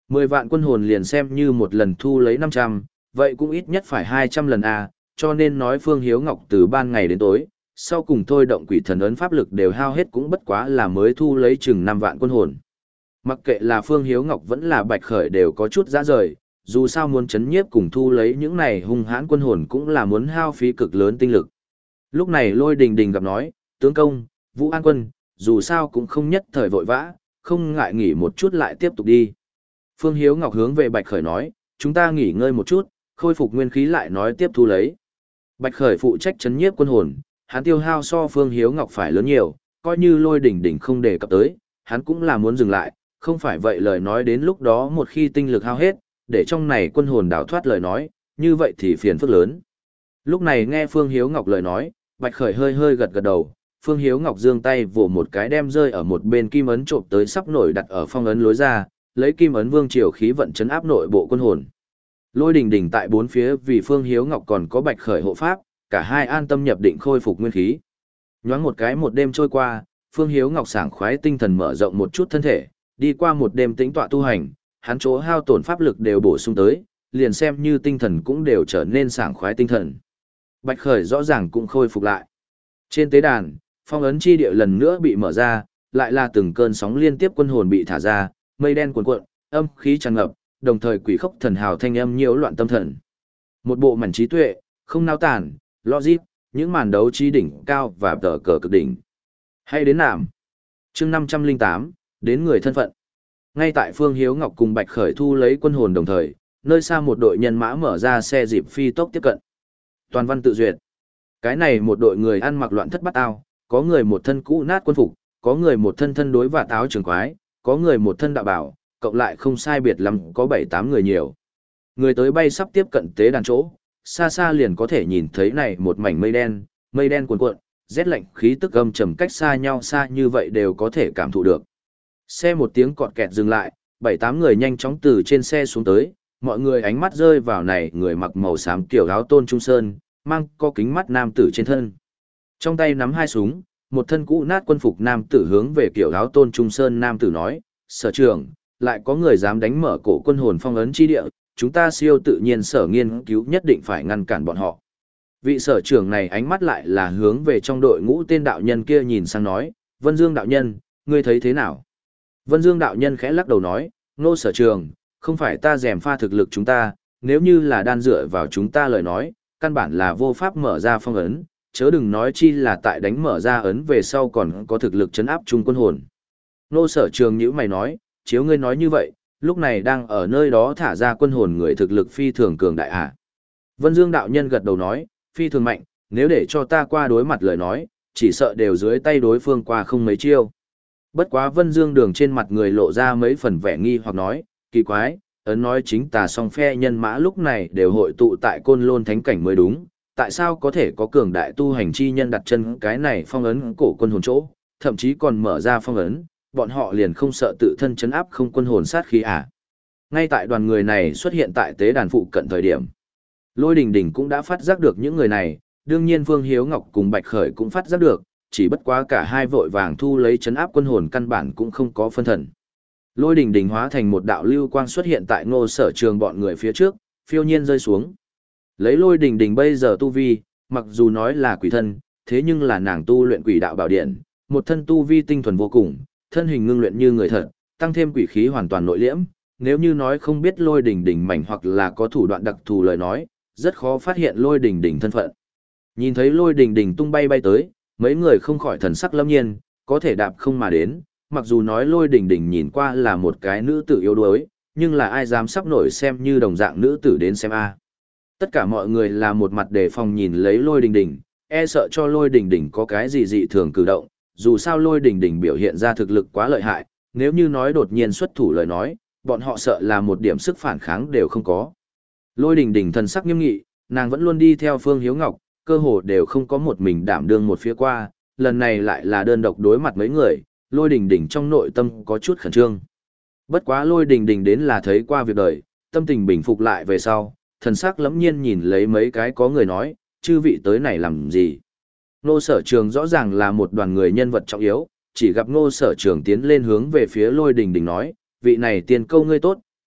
Mười vạn quân hồn liền xem như một lần thu lấy năm trăm, vậy cũng ít nhất phải hai trăm lần a, cho nên nói Phương Hiếu Ngọc từ ban ngày đến tối, sau cùng thôi động quỷ thần ấn pháp lực đều hao hết cũng bất quá là mới thu lấy chừng năm vạn quân hồn. Mặc kệ là Phương Hiếu Ngọc vẫn là Bạch Khởi đều có chút dã rời, dù sao muốn chấn nhiếp cùng thu lấy những này hung hãn quân hồn cũng là muốn hao phí cực lớn tinh lực. Lúc này Lôi Đình Đình gặp nói, tướng công, Vũ An Quân, dù sao cũng không nhất thời vội vã, không ngại nghỉ một chút lại tiếp tục đi. Phương Hiếu Ngọc hướng về Bạch Khởi nói, chúng ta nghỉ ngơi một chút, khôi phục nguyên khí lại nói tiếp thu lấy. Bạch Khởi phụ trách chấn nhiếp quân hồn, hắn tiêu hao so Phương Hiếu Ngọc phải lớn nhiều, coi như Lôi Đình Đình không đề cập tới, hắn cũng là muốn dừng lại, không phải vậy lời nói đến lúc đó một khi tinh lực hao hết, để trong này quân hồn đào thoát lời nói, như vậy thì phiền phức lớn. Lúc này nghe Phương Hiếu Ngọc lời nói, Bạch Khởi hơi hơi gật gật đầu, Phương Hiếu Ngọc giương tay vỗ một cái đem rơi ở một bên kim ấn trộm tới sắp nổi đặt ở phong ấn lối ra, lấy kim ấn vương triều khí vận chấn áp nội bộ quân hồn. Lôi Đình Đình tại bốn phía vì Phương Hiếu Ngọc còn có Bạch Khởi hộ pháp, cả hai an tâm nhập định khôi phục nguyên khí. Nhoáng một cái một đêm trôi qua, Phương Hiếu Ngọc sảng khoái tinh thần mở rộng một chút thân thể, đi qua một đêm tĩnh tọa tu hành, hắn chỗ hao tổn pháp lực đều bổ sung tới, liền xem như tinh thần cũng đều trở nên sảng khoái tinh thần. Bạch Khởi rõ ràng cũng khôi phục lại. Trên tế đàn, phong ấn chi địa lần nữa bị mở ra, lại là từng cơn sóng liên tiếp quân hồn bị thả ra, mây đen cuồn cuộn, âm khí tràn ngập, đồng thời quỷ khốc thần hào thanh âm nhiễu loạn tâm thần. Một bộ mảnh trí tuệ, không nao tản, logic, những màn đấu trí đỉnh cao và tờ cờ cực đỉnh. Hay đến nạm. Chương năm trăm lẻ tám, đến người thân phận. Ngay tại Phương Hiếu Ngọc cùng Bạch Khởi thu lấy quân hồn đồng thời, nơi xa một đội nhân mã mở ra xe dịp phi tốc tiếp cận. Toàn văn tự duyệt. Cái này một đội người ăn mặc loạn thất bát ao, có người một thân cũ nát quân phục, có người một thân thân đối và táo trường quái, có người một thân đạo bảo, cộng lại không sai biệt lắm có bảy tám người nhiều. Người tới bay sắp tiếp cận tế đàn chỗ, xa xa liền có thể nhìn thấy này một mảnh mây đen, mây đen cuồn cuộn, rét lạnh khí tức âm trầm cách xa nhau xa như vậy đều có thể cảm thụ được. Xe một tiếng cọt kẹt dừng lại, bảy tám người nhanh chóng từ trên xe xuống tới, mọi người ánh mắt rơi vào này người mặc màu xám kiểu áo tôn trung sơn, mang có kính mắt nam tử trên thân. Trong tay nắm hai súng, một thân cũ nát quân phục nam tử hướng về kiểu áo tôn trung sơn nam tử nói, sở trưởng, lại có người dám đánh mở cổ quân hồn phong ấn chi địa, chúng ta siêu tự nhiên sở nghiên cứu nhất định phải ngăn cản bọn họ. Vị sở trưởng này ánh mắt lại là hướng về trong đội ngũ tên đạo nhân kia nhìn sang nói, Vân Dương đạo nhân, ngươi thấy thế nào? Vân Dương đạo nhân khẽ lắc đầu nói, nô sở trường, không phải ta rèm pha thực lực chúng ta, nếu như là đan dựa vào chúng ta lời nói, căn bản là vô pháp mở ra phong ấn, chớ đừng nói chi là tại đánh mở ra ấn về sau còn có thực lực chấn áp chung quân hồn. Nô sở trường nhữ mày nói, chiếu ngươi nói như vậy, lúc này đang ở nơi đó thả ra quân hồn người thực lực phi thường cường đại hạ. Vân Dương đạo nhân gật đầu nói, phi thường mạnh, nếu để cho ta qua đối mặt lời nói, chỉ sợ đều dưới tay đối phương qua không mấy chiêu. Bất quá Vân Dương đường trên mặt người lộ ra mấy phần vẻ nghi hoặc nói, kỳ quái, ấn nói chính tà song phe nhân mã lúc này đều hội tụ tại Côn Lôn Thánh Cảnh mới đúng, tại sao có thể có cường đại tu hành chi nhân đặt chân cái này phong ấn cổ quân hồn chỗ, thậm chí còn mở ra phong ấn, bọn họ liền không sợ tự thân chấn áp không quân hồn sát khí à. Ngay tại đoàn người này xuất hiện tại tế đàn phụ cận thời điểm, Lôi Đình Đình cũng đã phát giác được những người này, đương nhiên Phương Hiếu Ngọc cùng Bạch Khởi cũng phát giác được, chỉ bất quá cả hai vội vàng thu lấy chấn áp quân hồn căn bản cũng không có phân thần. Lôi Đình Đình hóa thành một đạo lưu quang xuất hiện tại Ngô Sở Trường bọn người phía trước, phiêu nhiên rơi xuống. Lấy Lôi Đình Đình bây giờ tu vi, mặc dù nói là quỷ thân, thế nhưng là nàng tu luyện quỷ đạo bảo điện, một thân tu vi tinh thuần vô cùng, thân hình ngưng luyện như người thật, tăng thêm quỷ khí hoàn toàn nội liễm, nếu như nói không biết Lôi Đình Đình mảnh hoặc là có thủ đoạn đặc thù lời nói, rất khó phát hiện Lôi Đình Đình thân phận. Nhìn thấy Lôi Đình Đình tung bay bay tới, mấy người không khỏi thần sắc lâm nhiên, có thể đạp không mà đến, mặc dù nói Lôi Đình Đình nhìn qua là một cái nữ tử yếu đuối, nhưng là ai dám sắp nổi xem như đồng dạng nữ tử đến xem a. Tất cả mọi người là một mặt đề phòng nhìn lấy Lôi Đình Đình, e sợ cho Lôi Đình Đình có cái gì dị thường cử động, dù sao Lôi Đình Đình biểu hiện ra thực lực quá lợi hại, nếu như nói đột nhiên xuất thủ lời nói, bọn họ sợ là một điểm sức phản kháng đều không có. Lôi Đình Đình thần sắc nghiêm nghị, nàng vẫn luôn đi theo Phương Hiếu Ngọc, cơ hồ đều không có một mình đảm đương một phía qua, lần này lại là đơn độc đối mặt mấy người, Lôi Đình Đình trong nội tâm có chút khẩn trương. Bất quá Lôi Đình Đình đến là thấy qua việc đời, tâm tình bình phục lại về sau, thần sắc lẫm nhiên nhìn lấy mấy cái có người nói, chư vị tới này làm gì. Ngô Sở Trường rõ ràng là một đoàn người nhân vật trọng yếu, chỉ gặp Ngô Sở Trường tiến lên hướng về phía Lôi Đình Đình nói, vị này tiền câu ngươi tốt,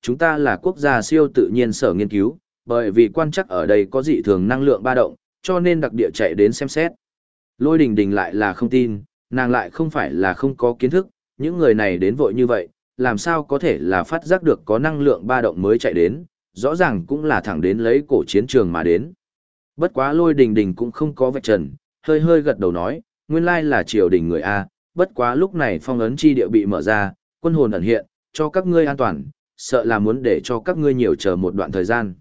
chúng ta là quốc gia siêu tự nhiên sở nghiên cứu, bởi vì quan chắc ở đây có dị thường năng lượng ba động, cho nên đặc địa chạy đến xem xét. Lôi đình đình lại là không tin, nàng lại không phải là không có kiến thức, những người này đến vội như vậy, làm sao có thể là phát giác được có năng lượng ba động mới chạy đến, rõ ràng cũng là thẳng đến lấy cổ chiến trường mà đến. Bất quá lôi đình đình cũng không có vạch trần, hơi hơi gật đầu nói, nguyên lai là triều đình người A, bất quá lúc này phong ấn chi địa bị mở ra, quân hồn ẩn hiện, cho các ngươi an toàn, sợ là muốn để cho các ngươi nhiều chờ một đoạn thời gian.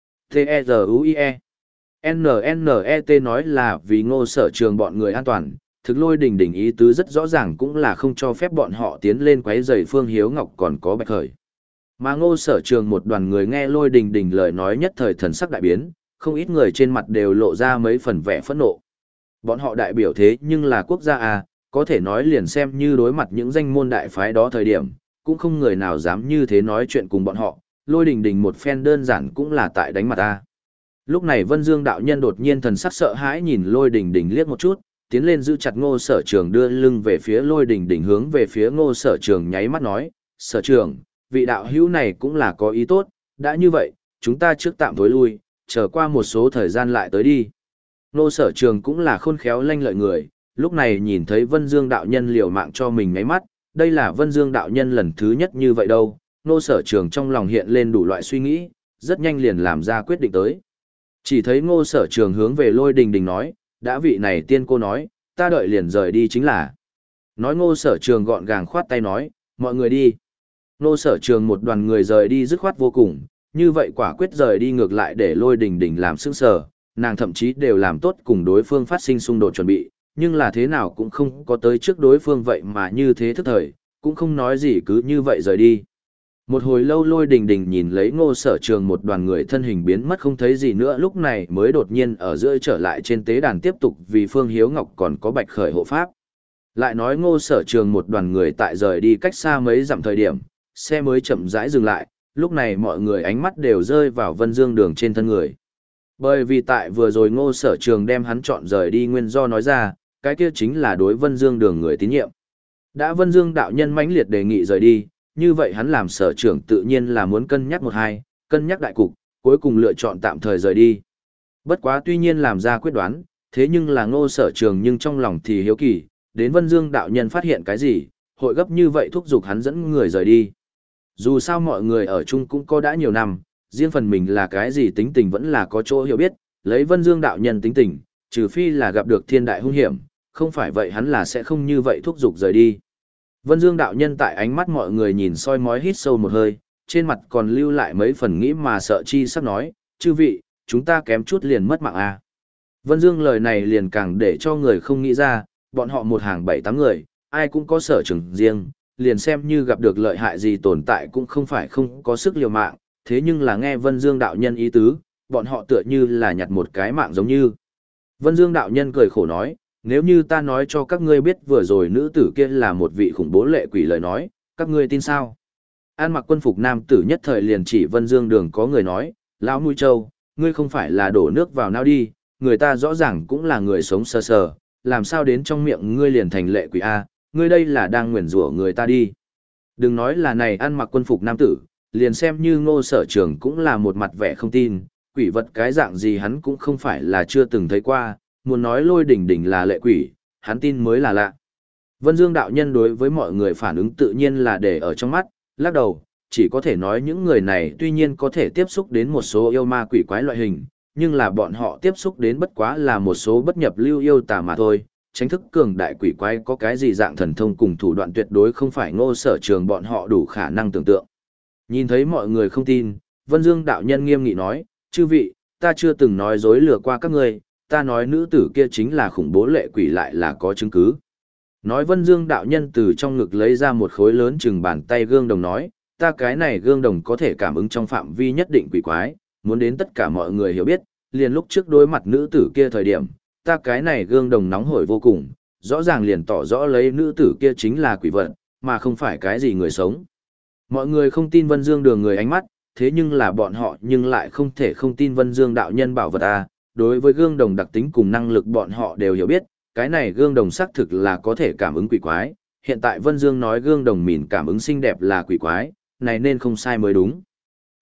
T-E-Z-U-I-E N N E T nói là vì Ngô Sở Trường bọn người an toàn, thực lôi đình đình ý tứ rất rõ ràng cũng là không cho phép bọn họ tiến lên quấy rầy Phương Hiếu Ngọc còn có Bạch Khởi. Mà Ngô Sở Trường một đoàn người nghe lôi đình đình lời nói nhất thời thần sắc đại biến, không ít người trên mặt đều lộ ra mấy phần vẻ phẫn nộ. Bọn họ đại biểu thế nhưng là quốc gia à, có thể nói liền xem như đối mặt những danh môn đại phái đó thời điểm, cũng không người nào dám như thế nói chuyện cùng bọn họ, lôi đình đình một phen đơn giản cũng là tại đánh mặt ta. Lúc này Vân Dương đạo nhân đột nhiên thần sắc sợ hãi nhìn lôi đình đình liếc một chút, tiến lên giữ chặt Ngô Sở Trường đưa lưng về phía lôi đình đình hướng về phía Ngô Sở Trường nháy mắt nói, Sở Trường, vị đạo hữu này cũng là có ý tốt, đã như vậy, chúng ta trước tạm tối lui, chờ qua một số thời gian lại tới đi. Ngô Sở Trường cũng là khôn khéo lanh lợi người, lúc này nhìn thấy Vân Dương đạo nhân liều mạng cho mình nháy mắt, đây là Vân Dương đạo nhân lần thứ nhất như vậy đâu, Ngô Sở Trường trong lòng hiện lên đủ loại suy nghĩ, rất nhanh liền làm ra quyết định tới. Chỉ thấy Ngô Sở Trường hướng về lôi đình đình nói, đã vị này tiên cô nói, ta đợi liền rời đi chính là. Nói Ngô Sở Trường gọn gàng khoát tay nói, mọi người đi. Ngô Sở Trường một đoàn người rời đi dứt khoát vô cùng, như vậy quả quyết rời đi ngược lại để lôi đình đình làm sững sờ, nàng thậm chí đều làm tốt cùng đối phương phát sinh xung đột chuẩn bị, nhưng là thế nào cũng không có tới trước đối phương vậy mà như thế thức thời, cũng không nói gì cứ như vậy rời đi. Một hồi lâu lôi đình đình nhìn lấy Ngô Sở Trường một đoàn người thân hình biến mất không thấy gì nữa, lúc này mới đột nhiên ở giữa trở lại trên tế đàn tiếp tục vì Phương Hiếu Ngọc còn có Bạch Khởi hộ pháp. Lại nói Ngô Sở Trường một đoàn người tại rời đi cách xa mấy dặm thời điểm, xe mới chậm rãi dừng lại, lúc này mọi người ánh mắt đều rơi vào Vân Dương Đường trên thân người. Bởi vì tại vừa rồi Ngô Sở Trường đem hắn chọn rời đi nguyên do nói ra, cái kia chính là đối Vân Dương Đường người tín nhiệm. Đã Vân Dương đạo nhân mãnh liệt đề nghị rời đi, như vậy hắn làm sở trưởng tự nhiên là muốn cân nhắc một hai, cân nhắc đại cục, cuối cùng lựa chọn tạm thời rời đi. Bất quá tuy nhiên làm ra quyết đoán, thế nhưng là Ngô Sở Trường nhưng trong lòng thì hiếu kỳ, đến Vân Dương đạo nhân phát hiện cái gì, hội gấp như vậy thúc giục hắn dẫn người rời đi. Dù sao mọi người ở chung cũng có đã nhiều năm, riêng phần mình là cái gì tính tình vẫn là có chỗ hiểu biết, lấy Vân Dương đạo nhân tính tình, trừ phi là gặp được thiên đại hung hiểm, không phải vậy hắn là sẽ không như vậy thúc giục rời đi. Vân Dương đạo nhân tại ánh mắt mọi người nhìn soi mói hít sâu một hơi, trên mặt còn lưu lại mấy phần nghĩ mà sợ chi sắp nói, chư vị, chúng ta kém chút liền mất mạng à. Vân Dương lời này liền càng để cho người không nghĩ ra, bọn họ một hàng bảy tám người, ai cũng có sở trường riêng, liền xem như gặp được lợi hại gì tồn tại cũng không phải không có sức liều mạng, thế nhưng là nghe Vân Dương đạo nhân ý tứ, bọn họ tựa như là nhặt một cái mạng giống như. Vân Dương đạo nhân cười khổ nói, nếu như ta nói cho các ngươi biết vừa rồi nữ tử kia là một vị khủng bố lệ quỷ lời nói, các ngươi tin sao? An mặc quân phục nam tử nhất thời liền chỉ Vân Dương Đường có người nói, lão mũi trâu, ngươi không phải là đổ nước vào nào đi, người ta rõ ràng cũng là người sống sờ sờ, làm sao đến trong miệng ngươi liền thành lệ quỷ A, ngươi đây là đang nguyền rủa người ta đi. Đừng nói là này ăn mặc quân phục nam tử, liền xem như Ngô Sở Trường cũng là một mặt vẻ không tin, quỷ vật cái dạng gì hắn cũng không phải là chưa từng thấy qua, muốn nói lôi đỉnh đỉnh là lệ quỷ, hắn tin mới là lạ. Vân Dương đạo nhân đối với mọi người phản ứng tự nhiên là để ở trong mắt, lắc đầu, chỉ có thể nói những người này tuy nhiên có thể tiếp xúc đến một số yêu ma quỷ quái loại hình, nhưng là bọn họ tiếp xúc đến bất quá là một số bất nhập lưu yêu tà mà thôi, tránh thức cường đại quỷ quái có cái gì dạng thần thông cùng thủ đoạn tuyệt đối không phải Ngô Sở Trường bọn họ đủ khả năng tưởng tượng. Nhìn thấy mọi người không tin, Vân Dương đạo nhân nghiêm nghị nói, chư vị, ta chưa từng nói dối lừa qua các ngươi, ta nói nữ tử kia chính là khủng bố lệ quỷ lại là có chứng cứ. Nói Vân Dương đạo nhân từ trong ngực lấy ra một khối lớn chừng bàn tay gương đồng nói, ta cái này gương đồng có thể cảm ứng trong phạm vi nhất định quỷ quái, muốn đến tất cả mọi người hiểu biết, liền lúc trước đối mặt nữ tử kia thời điểm, ta cái này gương đồng nóng hổi vô cùng, rõ ràng liền tỏ rõ lấy nữ tử kia chính là quỷ vật, mà không phải cái gì người sống. Mọi người không tin Vân Dương Đường người ánh mắt, thế nhưng là bọn họ nhưng lại không thể không tin Vân Dương đạo nhân bảo vật à, đối với gương đồng đặc tính cùng năng lực bọn họ đều hiểu biết, cái này gương đồng xác thực là có thể cảm ứng quỷ quái, hiện tại Vân Dương nói gương đồng mìn cảm ứng xinh đẹp là quỷ quái, này nên không sai mới đúng.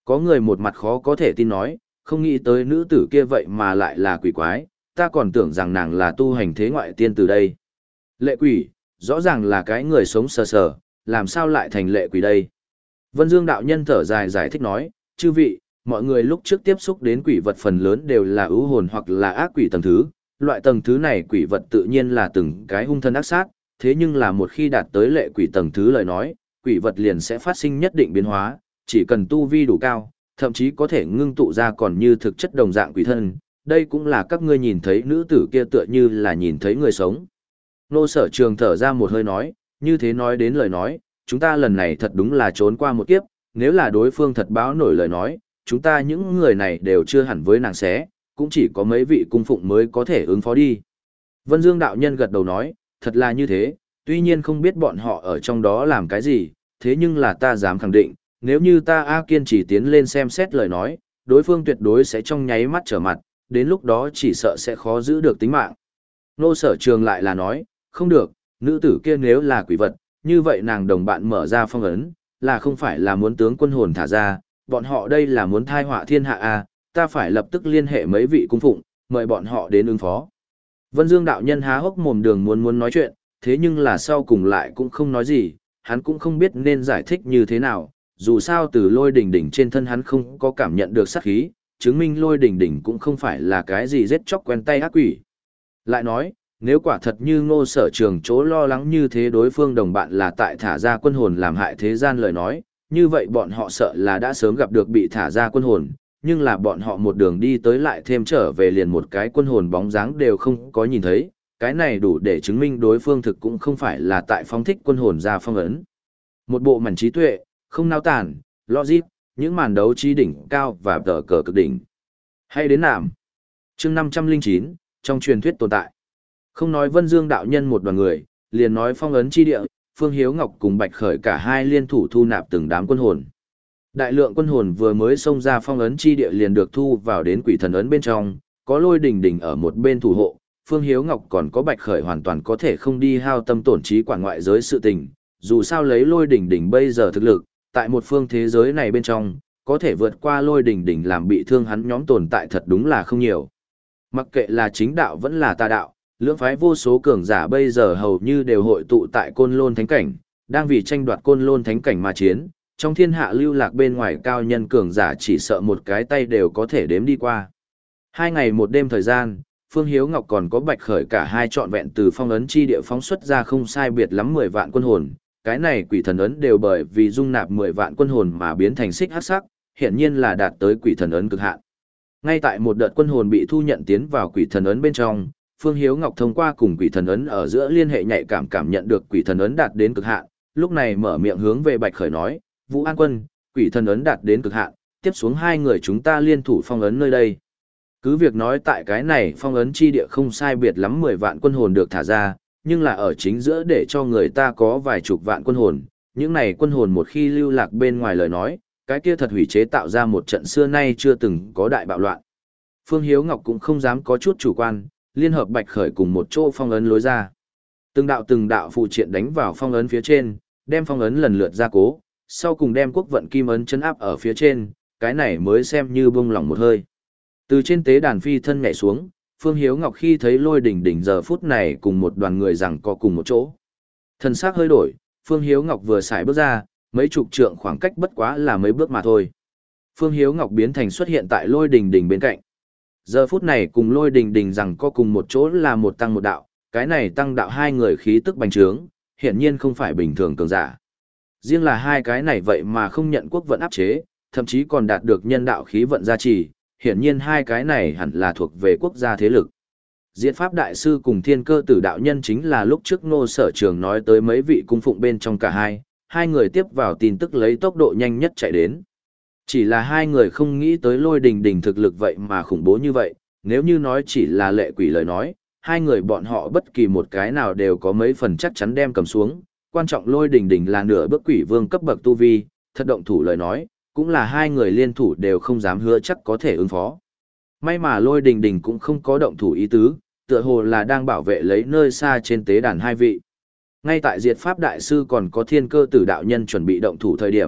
Có người một mặt khó có thể tin nói, không nghĩ tới nữ tử kia vậy mà lại là quỷ quái, ta còn tưởng rằng nàng là tu hành thế ngoại tiên từ đây. Lệ quỷ, rõ ràng là cái người sống sờ sờ, làm sao lại thành lệ quỷ đây? Vân Dương đạo nhân thở dài giải thích nói, chư vị, mọi người lúc trước tiếp xúc đến quỷ vật phần lớn đều là ưu hồn hoặc là ác quỷ tầng thứ, loại tầng thứ này quỷ vật tự nhiên là từng cái hung thân ác sát, thế nhưng là một khi đạt tới lệ quỷ tầng thứ lời nói, quỷ vật liền sẽ phát sinh nhất định biến hóa, chỉ cần tu vi đủ cao, thậm chí có thể ngưng tụ ra còn như thực chất đồng dạng quỷ thân, đây cũng là các ngươi nhìn thấy nữ tử kia tựa như là nhìn thấy người sống. Nô Sở Trường thở ra một hơi nói, như thế nói đến lời nói, chúng ta lần này thật đúng là trốn qua một kiếp, nếu là đối phương thật báo nổi lời nói, chúng ta những người này đều chưa hẳn với nàng xé, cũng chỉ có mấy vị cung phụng mới có thể ứng phó đi. Vân Dương đạo nhân gật đầu nói, thật là như thế, tuy nhiên không biết bọn họ ở trong đó làm cái gì, thế nhưng là ta dám khẳng định, nếu như ta A kiên chỉ tiến lên xem xét lời nói, đối phương tuyệt đối sẽ trong nháy mắt trở mặt, đến lúc đó chỉ sợ sẽ khó giữ được tính mạng. Nô Sở Trường lại là nói, không được, nữ tử kia nếu là quỷ vật, như vậy nàng đồng bạn mở ra phong ấn, là không phải là muốn tướng quân hồn thả ra, bọn họ đây là muốn thai họa thiên hạ a, ta phải lập tức liên hệ mấy vị cung phụng, mời bọn họ đến ứng phó. Vân Dương đạo nhân há hốc mồm đường muốn muốn nói chuyện, thế nhưng là sau cùng lại cũng không nói gì, hắn cũng không biết nên giải thích như thế nào, dù sao từ lôi đỉnh đỉnh trên thân hắn không có cảm nhận được sát khí, chứng minh lôi đỉnh đỉnh cũng không phải là cái gì giết chóc quen tay ác quỷ. Lại nói, nếu quả thật như Ngô Sở Trường chỗ lo lắng như thế đối phương đồng bạn là tại thả ra quân hồn làm hại thế gian lời nói, như vậy bọn họ sợ là đã sớm gặp được bị thả ra quân hồn, nhưng là bọn họ một đường đi tới lại thêm trở về liền một cái quân hồn bóng dáng đều không có nhìn thấy, cái này đủ để chứng minh đối phương thực cũng không phải là tại phóng thích quân hồn ra phong ấn. Một bộ mảnh trí tuệ, không nao tản, logic, những màn đấu trí đỉnh cao và tờ cờ cực đỉnh. Hay đến nạm. Chương năm trăm linh chín, trong truyền thuyết tồn tại. Không nói Vân Dương đạo nhân một đoàn người, liền nói phong ấn chi địa, Phương Hiếu Ngọc cùng Bạch Khởi cả hai liên thủ thu nạp từng đám quân hồn. Đại lượng quân hồn vừa mới xông ra phong ấn chi địa liền được thu vào đến quỷ thần ấn bên trong, có lôi đỉnh đỉnh ở một bên thủ hộ, Phương Hiếu Ngọc còn có Bạch Khởi hoàn toàn có thể không đi hao tâm tổn trí quản ngoại giới sự tình, dù sao lấy lôi đỉnh đỉnh bây giờ thực lực, tại một phương thế giới này bên trong, có thể vượt qua lôi đỉnh đỉnh làm bị thương hắn nhóm tồn tại thật đúng là không nhiều. Mặc kệ là chính đạo vẫn là tà đạo, lưỡng phái vô số cường giả bây giờ hầu như đều hội tụ tại Côn Lôn Thánh Cảnh, đang vì tranh đoạt Côn Lôn Thánh Cảnh mà chiến, trong thiên hạ lưu lạc bên ngoài cao nhân cường giả chỉ sợ một cái tay đều có thể đếm đi qua. Hai ngày một đêm thời gian, Phương Hiếu Ngọc còn có Bạch Khởi cả hai trọn vẹn từ phong ấn chi địa phóng xuất ra không sai biệt lắm mười vạn quân hồn, cái này quỷ thần ấn đều bởi vì dung nạp mười vạn quân hồn mà biến thành xích hắc sắc, hiện nhiên là đạt tới quỷ thần ấn cực hạn. Ngay tại một đợt quân hồn bị thu nhận tiến vào quỷ thần ấn bên trong, Phương Hiếu Ngọc thông qua cùng quỷ thần ấn ở giữa liên hệ nhạy cảm cảm nhận được quỷ thần ấn đạt đến cực hạn, lúc này mở miệng hướng về Bạch Khởi nói, Vũ An Quân, quỷ thần ấn đạt đến cực hạn, tiếp xuống hai người chúng ta liên thủ phong ấn nơi đây. Cứ việc nói tại cái này phong ấn chi địa không sai biệt lắm mười vạn quân hồn được thả ra, nhưng là ở chính giữa để cho người ta có vài chục vạn quân hồn, những này quân hồn một khi lưu lạc bên ngoài lời nói, cái kia thật hủy chế tạo ra một trận xưa nay chưa từng có đại bạo loạn. Phương Hiếu Ngọc cũng không dám có chút chủ quan, liên hợp Bạch Khởi cùng một chỗ phong ấn lối ra. Từng đạo từng đạo phụ triện đánh vào phong ấn phía trên, đem phong ấn lần lượt ra cố, sau cùng đem quốc vận kim ấn chấn áp ở phía trên, cái này mới xem như bông lỏng một hơi. Từ trên tế đàn phi thân nhảy xuống, Phương Hiếu Ngọc khi thấy lôi đỉnh đỉnh giờ phút này cùng một đoàn người rằng có cùng một chỗ. Thần sắc hơi đổi, Phương Hiếu Ngọc vừa xài bước ra, mấy chục trượng khoảng cách bất quá là mấy bước mà thôi. Phương Hiếu Ngọc biến thành xuất hiện tại lôi đỉnh đỉnh bên cạnh. Giờ phút này cùng lôi đỉnh đỉnh rằng có cùng một chỗ là một tăng một đạo, cái này tăng đạo hai người khí tức bành trướng, hiển nhiên không phải bình thường cường giả. Riêng là hai cái này vậy mà không nhận quốc vận áp chế, thậm chí còn đạt được nhân đạo khí vận gia trì, hiển nhiên hai cái này hẳn là thuộc về quốc gia thế lực. Diễn Pháp Đại Sư cùng Thiên Cơ Tử Đạo Nhân chính là lúc trước Ngô Sở Trường nói tới mấy vị cung phụng bên trong cả hai, hai người tiếp vào tin tức lấy tốc độ nhanh nhất chạy đến. Chỉ là hai người không nghĩ tới lôi đình đình thực lực vậy mà khủng bố như vậy, nếu như nói chỉ là lệ quỷ lời nói, hai người bọn họ bất kỳ một cái nào đều có mấy phần chắc chắn đem cầm xuống, quan trọng lôi đình đình là nửa bước quỷ vương cấp bậc tu vi, thật động thủ lời nói, cũng là hai người liên thủ đều không dám hứa chắc có thể ứng phó. May mà lôi đình đình cũng không có động thủ ý tứ, tựa hồ là đang bảo vệ lấy nơi xa trên tế đàn hai vị. Ngay tại Diệt Pháp Đại Sư còn có Thiên Cơ Tử Đạo Nhân chuẩn bị động thủ thời điểm,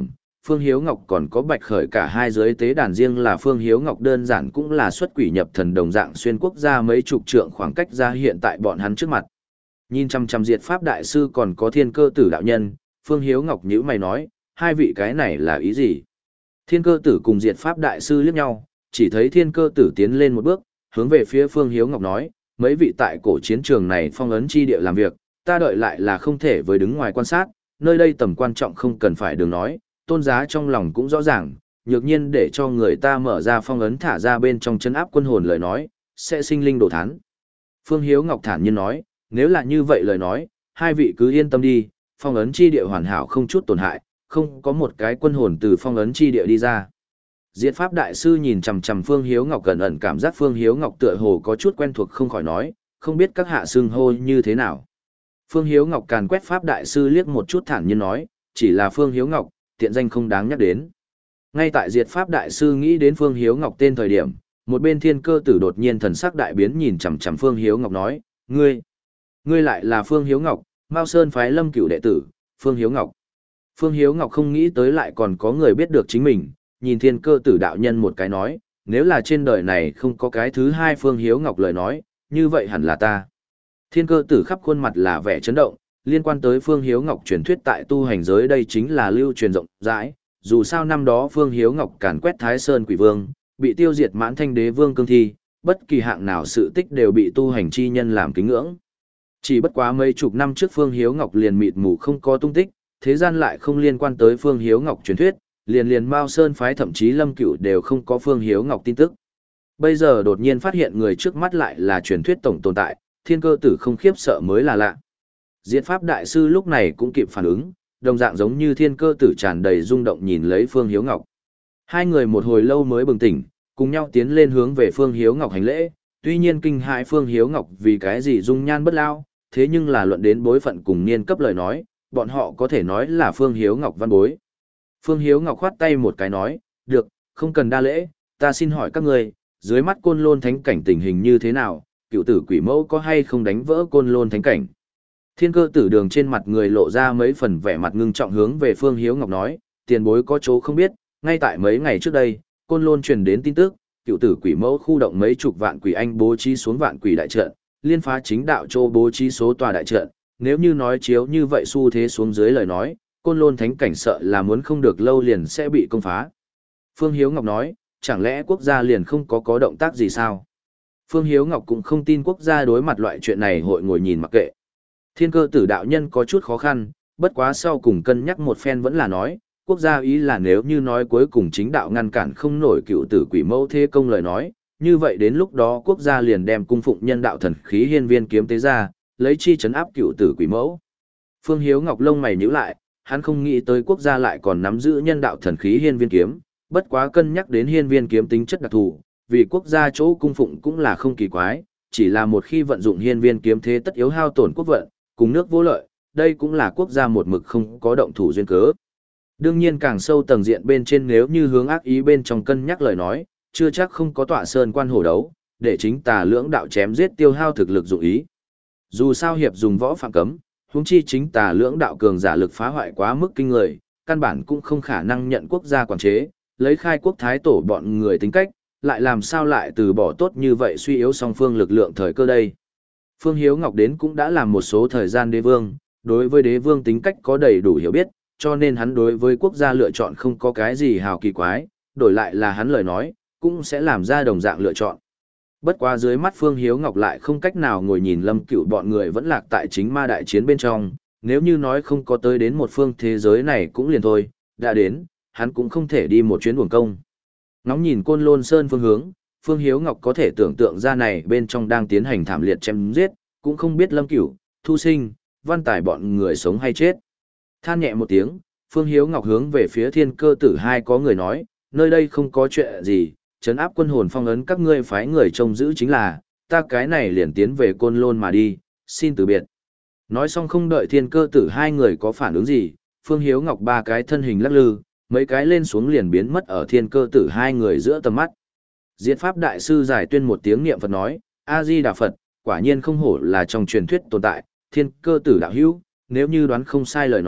Phương Hiếu Ngọc còn có Bạch Khởi cả hai giới tế đàn riêng là Phương Hiếu Ngọc đơn giản cũng là xuất quỷ nhập thần đồng dạng xuyên quốc gia mấy chục trượng khoảng cách ra hiện tại bọn hắn trước mặt. Nhìn chăm chăm Diệt Pháp Đại Sư còn có Thiên Cơ Tử đạo nhân, Phương Hiếu Ngọc nhíu mày nói, hai vị cái này là ý gì? Thiên Cơ Tử cùng Diệt Pháp Đại Sư liếc nhau, chỉ thấy Thiên Cơ Tử tiến lên một bước, hướng về phía Phương Hiếu Ngọc nói, mấy vị tại cổ chiến trường này phong ấn chi địa làm việc, ta đợi lại là không thể với đứng ngoài quan sát, nơi đây tầm quan trọng không cần phải đường nói, tôn giá trong lòng cũng rõ ràng, nhược nhiên để cho người ta mở ra phong ấn thả ra bên trong chân áp quân hồn lời nói, sẽ sinh linh đổ thán. Phương Hiếu Ngọc thản nhiên nói, nếu là như vậy lời nói, hai vị cứ yên tâm đi, phong ấn chi địa hoàn hảo không chút tổn hại, không có một cái quân hồn từ phong ấn chi địa đi ra. Diệt Pháp Đại Sư nhìn chằm chằm Phương Hiếu Ngọc gần ẩn cảm giác Phương Hiếu Ngọc tựa hồ có chút quen thuộc không khỏi nói, không biết các hạ xưng hô như thế nào. Phương Hiếu Ngọc càn quét Pháp Đại Sư liếc một chút thản nhiên nói, chỉ là Phương Hiếu Ngọc, tiện danh không đáng nhắc đến. Ngay tại Diệt Pháp Đại Sư nghĩ đến Phương Hiếu Ngọc tên thời điểm, một bên Thiên Cơ Tử đột nhiên thần sắc đại biến nhìn chằm chằm Phương Hiếu Ngọc nói, ngươi, ngươi lại là Phương Hiếu Ngọc, Mao Sơn phái Lâm Cửu đệ tử, Phương Hiếu Ngọc. Phương Hiếu Ngọc không nghĩ tới lại còn có người biết được chính mình, nhìn Thiên Cơ Tử đạo nhân một cái nói, nếu là trên đời này không có cái thứ hai Phương Hiếu Ngọc lời nói, như vậy hẳn là ta. Thiên Cơ Tử khắp khuôn mặt là vẻ chấn động, liên quan tới Phương Hiếu Ngọc truyền thuyết tại tu hành giới đây chính là lưu truyền rộng rãi, dù sao năm đó Phương Hiếu Ngọc càn quét Thái Sơn Quỷ Vương, bị tiêu diệt Mãn Thanh Đế Vương cương thi, bất kỳ hạng nào sự tích đều bị tu hành chi nhân làm kính ngưỡng. Chỉ bất quá mấy chục năm trước Phương Hiếu Ngọc liền mịt mù không có tung tích, thế gian lại không liên quan tới Phương Hiếu Ngọc truyền thuyết, liền liền Mao Sơn phái thậm chí Lâm Cửu đều không có Phương Hiếu Ngọc tin tức. Bây giờ đột nhiên phát hiện người trước mắt lại là truyền thuyết tổng tồn tại, Thiên Cơ Tử không khiếp sợ mới là lạ. Diệt Pháp Đại Sư lúc này cũng kịp phản ứng, đồng dạng giống như Thiên Cơ Tử tràn đầy rung động nhìn lấy Phương Hiếu Ngọc. Hai người một hồi lâu mới bừng tỉnh, cùng nhau tiến lên hướng về Phương Hiếu Ngọc hành lễ, tuy nhiên kinh hãi Phương Hiếu Ngọc vì cái gì dung nhan bất lao, thế nhưng là luận đến bối phận cùng niên cấp lời nói, bọn họ có thể nói là Phương Hiếu Ngọc văn bối. Phương Hiếu Ngọc khoát tay một cái nói, được, không cần đa lễ, ta xin hỏi các người, dưới mắt Côn Lôn Thánh Cảnh tình hình như thế nào, cựu tử quỷ mẫu có hay không đánh vỡ Côn Lôn Thánh Cảnh. Thiên Cơ Tử đường trên mặt người lộ ra mấy phần vẻ mặt ngưng trọng hướng về Phương Hiếu Ngọc nói, tiền bối có chỗ không biết, ngay tại mấy ngày trước đây, Côn Lôn truyền đến tin tức, cựu tử quỷ mẫu khu động mấy chục vạn quỷ anh bố trí xuống vạn quỷ đại trận, liên phá chính đạo châu bố trí số tòa đại trận, nếu như nói chiếu như vậy xu thế xuống dưới lời nói, Côn Lôn Thánh Cảnh sợ là muốn không được lâu liền sẽ bị công phá. Phương Hiếu Ngọc nói, chẳng lẽ quốc gia liền không có có động tác gì sao? Phương Hiếu Ngọc cũng không tin quốc gia đối mặt loại chuyện này hội ngồi nhìn mặc kệ. Thiên Cơ Tử đạo nhân có chút khó khăn, bất quá sau cùng cân nhắc một phen vẫn là nói, quốc gia ý là nếu như nói cuối cùng chính đạo ngăn cản không nổi cựu tử quỷ mẫu thế công lời nói, như vậy đến lúc đó quốc gia liền đem cung phụng nhân đạo thần khí hiên viên kiếm tế ra, lấy chi trấn áp cựu tử quỷ mẫu. Phương Hiếu Ngọc lông mày nhíu lại, hắn không nghĩ tới quốc gia lại còn nắm giữ nhân đạo thần khí hiên viên kiếm, bất quá cân nhắc đến hiên viên kiếm tính chất đặc thù, vì quốc gia chỗ cung phụng cũng là không kỳ quái, chỉ là một khi vận dụng hiên viên kiếm thế tất yếu hao tổn quốc vận, cùng nước vô lợi, đây cũng là quốc gia một mực không có động thủ duyên cớ. Đương nhiên càng sâu tầng diện bên trên nếu như hướng ác ý bên trong cân nhắc lời nói, chưa chắc không có tọa sơn quan hổ đấu, để chính tà lưỡng đạo chém giết tiêu hao thực lực dụng ý. Dù sao hiệp dùng võ phạm cấm, huống chi chính tà lưỡng đạo cường giả lực phá hoại quá mức kinh người, căn bản cũng không khả năng nhận quốc gia quản chế, lấy khai quốc thái tổ bọn người tính cách, lại làm sao lại từ bỏ tốt như vậy suy yếu song phương lực lượng thời cơ đây. Phương Hiếu Ngọc đến cũng đã làm một số thời gian đế vương, đối với đế vương tính cách có đầy đủ hiểu biết, cho nên hắn đối với quốc gia lựa chọn không có cái gì hào kỳ quái, đổi lại là hắn lời nói, cũng sẽ làm ra đồng dạng lựa chọn. Bất quá dưới mắt Phương Hiếu Ngọc lại không cách nào ngồi nhìn Lâm Cửu bọn người vẫn lạc tại chính ma đại chiến bên trong, nếu như nói không có tới đến một phương thế giới này cũng liền thôi, đã đến, hắn cũng không thể đi một chuyến uổng công. Ngóng nhìn Côn Lôn Sơn phương hướng, Phương Hiếu Ngọc có thể tưởng tượng ra này bên trong đang tiến hành thảm liệt chém giết, cũng không biết Lâm Cửu, Thu Sinh, Văn Tài bọn người sống hay chết. Than nhẹ một tiếng, Phương Hiếu Ngọc hướng về phía Thiên Cơ Tử hai có người nói, nơi đây không có chuyện gì, trấn áp quân hồn phong ấn các ngươi phái người trông giữ chính là, ta cái này liền tiến về Côn Lôn mà đi, xin từ biệt. Nói xong không đợi Thiên Cơ Tử hai người có phản ứng gì, Phương Hiếu Ngọc ba cái thân hình lắc lư, mấy cái lên xuống liền biến mất ở Thiên Cơ Tử hai người giữa tầm mắt. Diệt Pháp Đại Sư giải tuyên một tiếng niệm Phật nói, A-di-đà Phật, quả nhiên không hổ là trong truyền thuyết tồn tại, Thiên Cơ Tử đạo hữu, nếu như đoán không sai lời nói,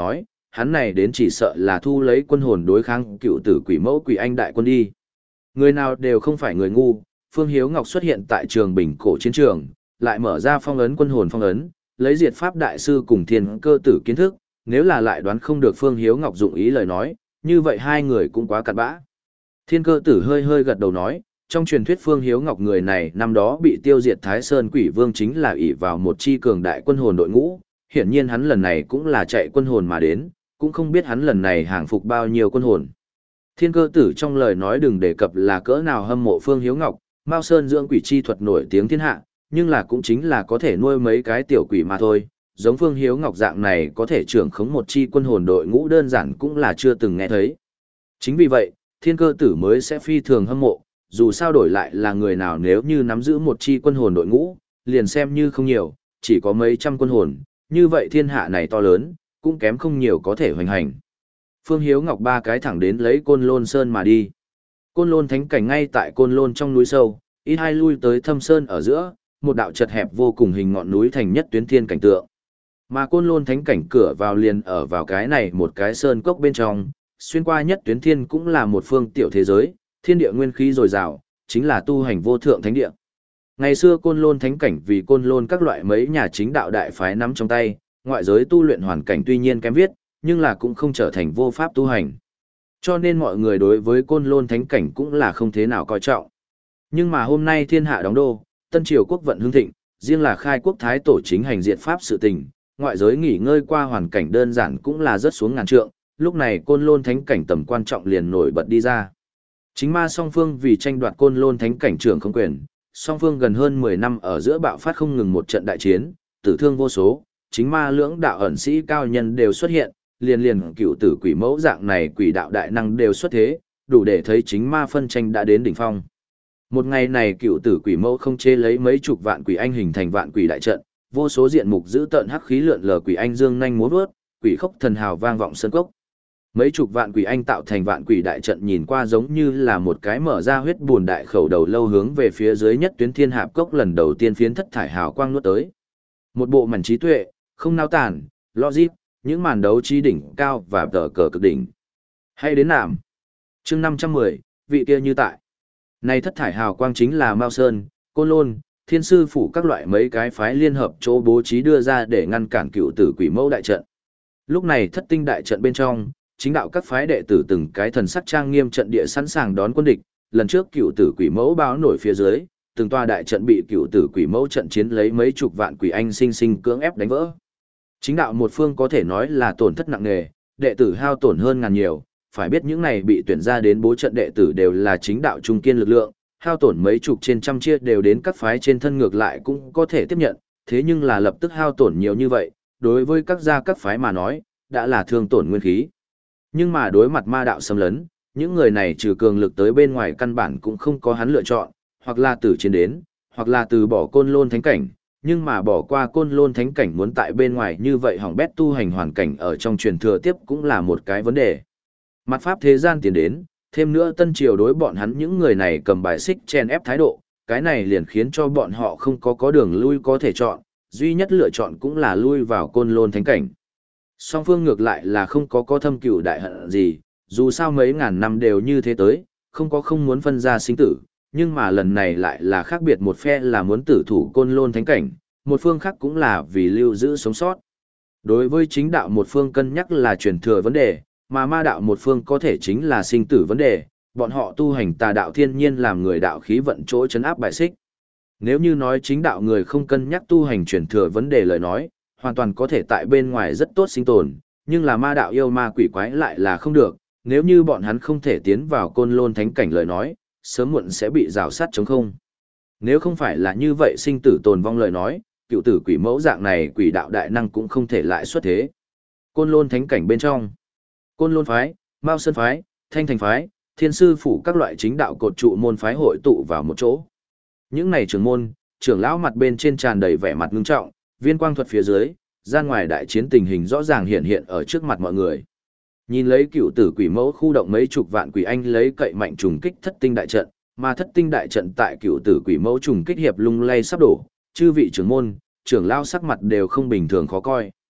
hắn này đến chỉ sợ là thu lấy quân hồn đối kháng cựu tử quỷ mẫu quỷ anh đại quân đi. Người nào đều không phải người ngu, Phương Hiếu Ngọc xuất hiện tại trường bình cổ chiến trường, lại mở ra phong ấn quân hồn phong ấn, lấy diệt pháp đại sư cùng thiên cơ tử kiến thức, nếu là lại đoán không được Phương Hiếu Ngọc dụng ý lời nói, như vậy hai người cũng quá cặn bã. Thiên cơ tử hơi hơi gật đầu nói, trong truyền thuyết Phương Hiếu Ngọc người này năm đó bị tiêu diệt Thái Sơn Quỷ Vương chính là ỷ vào một chi cường đại quân hồn đội ngũ, hiển nhiên hắn lần này cũng là chạy quân hồn mà đến, cũng không biết hắn lần này hàng phục bao nhiêu quân hồn. Thiên cơ tử trong lời nói đừng đề cập là cỡ nào hâm mộ Phương Hiếu Ngọc, Mao Sơn dưỡng quỷ chi thuật nổi tiếng thiên hạ, nhưng là cũng chính là có thể nuôi mấy cái tiểu quỷ mà thôi, giống Phương Hiếu Ngọc dạng này có thể trưởng khống một chi quân hồn đội ngũ đơn giản cũng là chưa từng nghe thấy. Chính vì vậy, thiên cơ tử mới sẽ phi thường hâm mộ, dù sao đổi lại là người nào nếu như nắm giữ một chi quân hồn đội ngũ, liền xem như không nhiều, chỉ có mấy trăm quân hồn, như vậy thiên hạ này to lớn, cũng kém không nhiều có thể hoành hành. Phương Hiếu Ngọc ba cái thẳng đến lấy Côn Lôn Sơn mà đi. Côn Lôn thánh cảnh ngay tại Côn Lôn trong núi sâu, ít hai lui tới Thâm Sơn ở giữa, một đạo chật hẹp vô cùng hình ngọn núi thành nhất tuyến thiên cảnh tượng. Mà Côn Lôn thánh cảnh cửa vào liền ở vào cái này một cái sơn cốc bên trong, xuyên qua nhất tuyến thiên cũng là một phương tiểu thế giới, thiên địa nguyên khí dồi dào, chính là tu hành vô thượng thánh địa. Ngày xưa Côn Lôn thánh cảnh vì Côn Lôn các loại mấy nhà chính đạo đại phái nắm trong tay, ngoại giới tu luyện hoàn cảnh tuy nhiên kém viết, nhưng là cũng không trở thành vô pháp tu hành. Cho nên mọi người đối với Côn Lôn thánh cảnh cũng là không thế nào coi trọng. Nhưng mà hôm nay thiên hạ đóng đô, Tân Triều quốc vận hưng thịnh, riêng là khai quốc thái tổ chính hành diệt pháp sự tình, ngoại giới nghỉ ngơi qua hoàn cảnh đơn giản cũng là rất xuống ngàn trượng, lúc này Côn Lôn thánh cảnh tầm quan trọng liền nổi bật đi ra. Chính ma song phương vì tranh đoạt Côn Lôn thánh cảnh trưởng không quyền, song phương gần hơn mười năm ở giữa bạo phát không ngừng một trận đại chiến, tử thương vô số, chính ma lưỡng đạo ẩn sĩ cao nhân đều xuất hiện, liền liền cựu tử quỷ mẫu dạng này quỷ đạo đại năng đều xuất thế, đủ để thấy chính ma phân tranh đã đến đỉnh phong. Một ngày này cựu tử quỷ mẫu không chế lấy mấy chục vạn quỷ anh hình thành vạn quỷ đại trận, vô số diện mục giữ tợn hắc khí lượn lờ quỷ anh dương nhanh múa vớt, quỷ khốc thần hào vang vọng sơn cốc. Mấy chục vạn quỷ anh tạo thành vạn quỷ đại trận nhìn qua giống như là một cái mở ra huyết buồn đại khẩu đầu lâu hướng về phía dưới nhất tuyến thiên hạp cốc lần đầu tiên phiến thất thải hào quang nuốt tới. Một bộ mảnh trí tuệ, không nao tản, logic, những màn đấu trí đỉnh cao và tờ cờ cực đỉnh. Hay đến nạm. Chương năm trăm mười, vị kia như tại. Này thất thải hào quang chính là Mao Sơn, Côn Lôn, Thiên Sư phủ các loại mấy cái phái liên hợp chỗ bố trí đưa ra để ngăn cản cựu tử quỷ mẫu đại trận. Lúc này thất tinh đại trận bên trong, chính đạo các phái đệ tử từng cái thần sắc trang nghiêm trận địa sẵn sàng đón quân địch, lần trước cựu tử quỷ mẫu báo nổi phía dưới, từng tòa đại trận bị cựu tử quỷ mẫu trận chiến lấy mấy chục vạn quỷ anh sinh sinh cưỡng ép đánh vỡ. Chính đạo một phương có thể nói là tổn thất nặng nề, đệ tử hao tổn hơn ngàn nhiều, phải biết những này bị tuyển ra đến bố trận đệ tử đều là chính đạo trung kiên lực lượng, hao tổn mấy chục trên trăm chia đều đến các phái trên thân ngược lại cũng có thể tiếp nhận, thế nhưng là lập tức hao tổn nhiều như vậy, đối với các gia các phái mà nói, đã là thương tổn nguyên khí. Nhưng mà đối mặt ma đạo xâm lấn, những người này trừ cường lực tới bên ngoài căn bản cũng không có hắn lựa chọn, hoặc là từ chiến đến, hoặc là từ bỏ Côn Lôn thánh cảnh, nhưng mà bỏ qua Côn Lôn thánh cảnh muốn tại bên ngoài như vậy hỏng bét tu hành hoàn cảnh ở trong truyền thừa tiếp cũng là một cái vấn đề. Mặt pháp thế gian tiến đến, thêm nữa Tân Triều đối bọn hắn những người này cầm bài xích chen ép thái độ, cái này liền khiến cho bọn họ không có có đường lui có thể chọn, duy nhất lựa chọn cũng là lui vào Côn Lôn thánh cảnh. Song phương ngược lại là không có có thâm cừu đại hận gì, dù sao mấy ngàn năm đều như thế tới, không có không muốn phân ra sinh tử, nhưng mà lần này lại là khác biệt, một phe là muốn tử thủ Côn Lôn thánh cảnh, một phương khác cũng là vì lưu giữ sống sót. Đối với chính đạo một phương cân nhắc là truyền thừa vấn đề, mà ma đạo một phương có thể chính là sinh tử vấn đề, bọn họ tu hành tà đạo thiên nhiên làm người đạo khí vận chỗ chấn áp bài xích. Nếu như nói chính đạo người không cân nhắc tu hành truyền thừa vấn đề lời nói, hoàn toàn có thể tại bên ngoài rất tốt sinh tồn, nhưng là ma đạo yêu ma quỷ quái lại là không được, nếu như bọn hắn không thể tiến vào Côn Lôn thánh cảnh lời nói, sớm muộn sẽ bị rào sát chống không. Nếu không phải là như vậy sinh tử tồn vong lời nói, cựu tử quỷ mẫu dạng này quỷ đạo đại năng cũng không thể lại xuất thế. Côn Lôn thánh cảnh bên trong, Côn Lôn phái, Mao Sơn phái, Thanh Thành phái, Thiên Sư phủ các loại chính đạo cột trụ môn phái hội tụ vào một chỗ. Những này trưởng môn, trưởng lão mặt bên trên tràn đầy vẻ mặt ngưng trọng, viên quang thuật phía dưới, gian ngoài đại chiến tình hình rõ ràng hiện hiện ở trước mặt mọi người. Nhìn lấy cựu tử quỷ mẫu khu động mấy chục vạn quỷ anh lấy cậy mạnh trùng kích thất tinh đại trận, mà thất tinh đại trận tại cựu tử quỷ mẫu trùng kích hiệp lung lay sắp đổ, chư vị trưởng môn, trưởng lão sắc mặt đều không bình thường khó coi.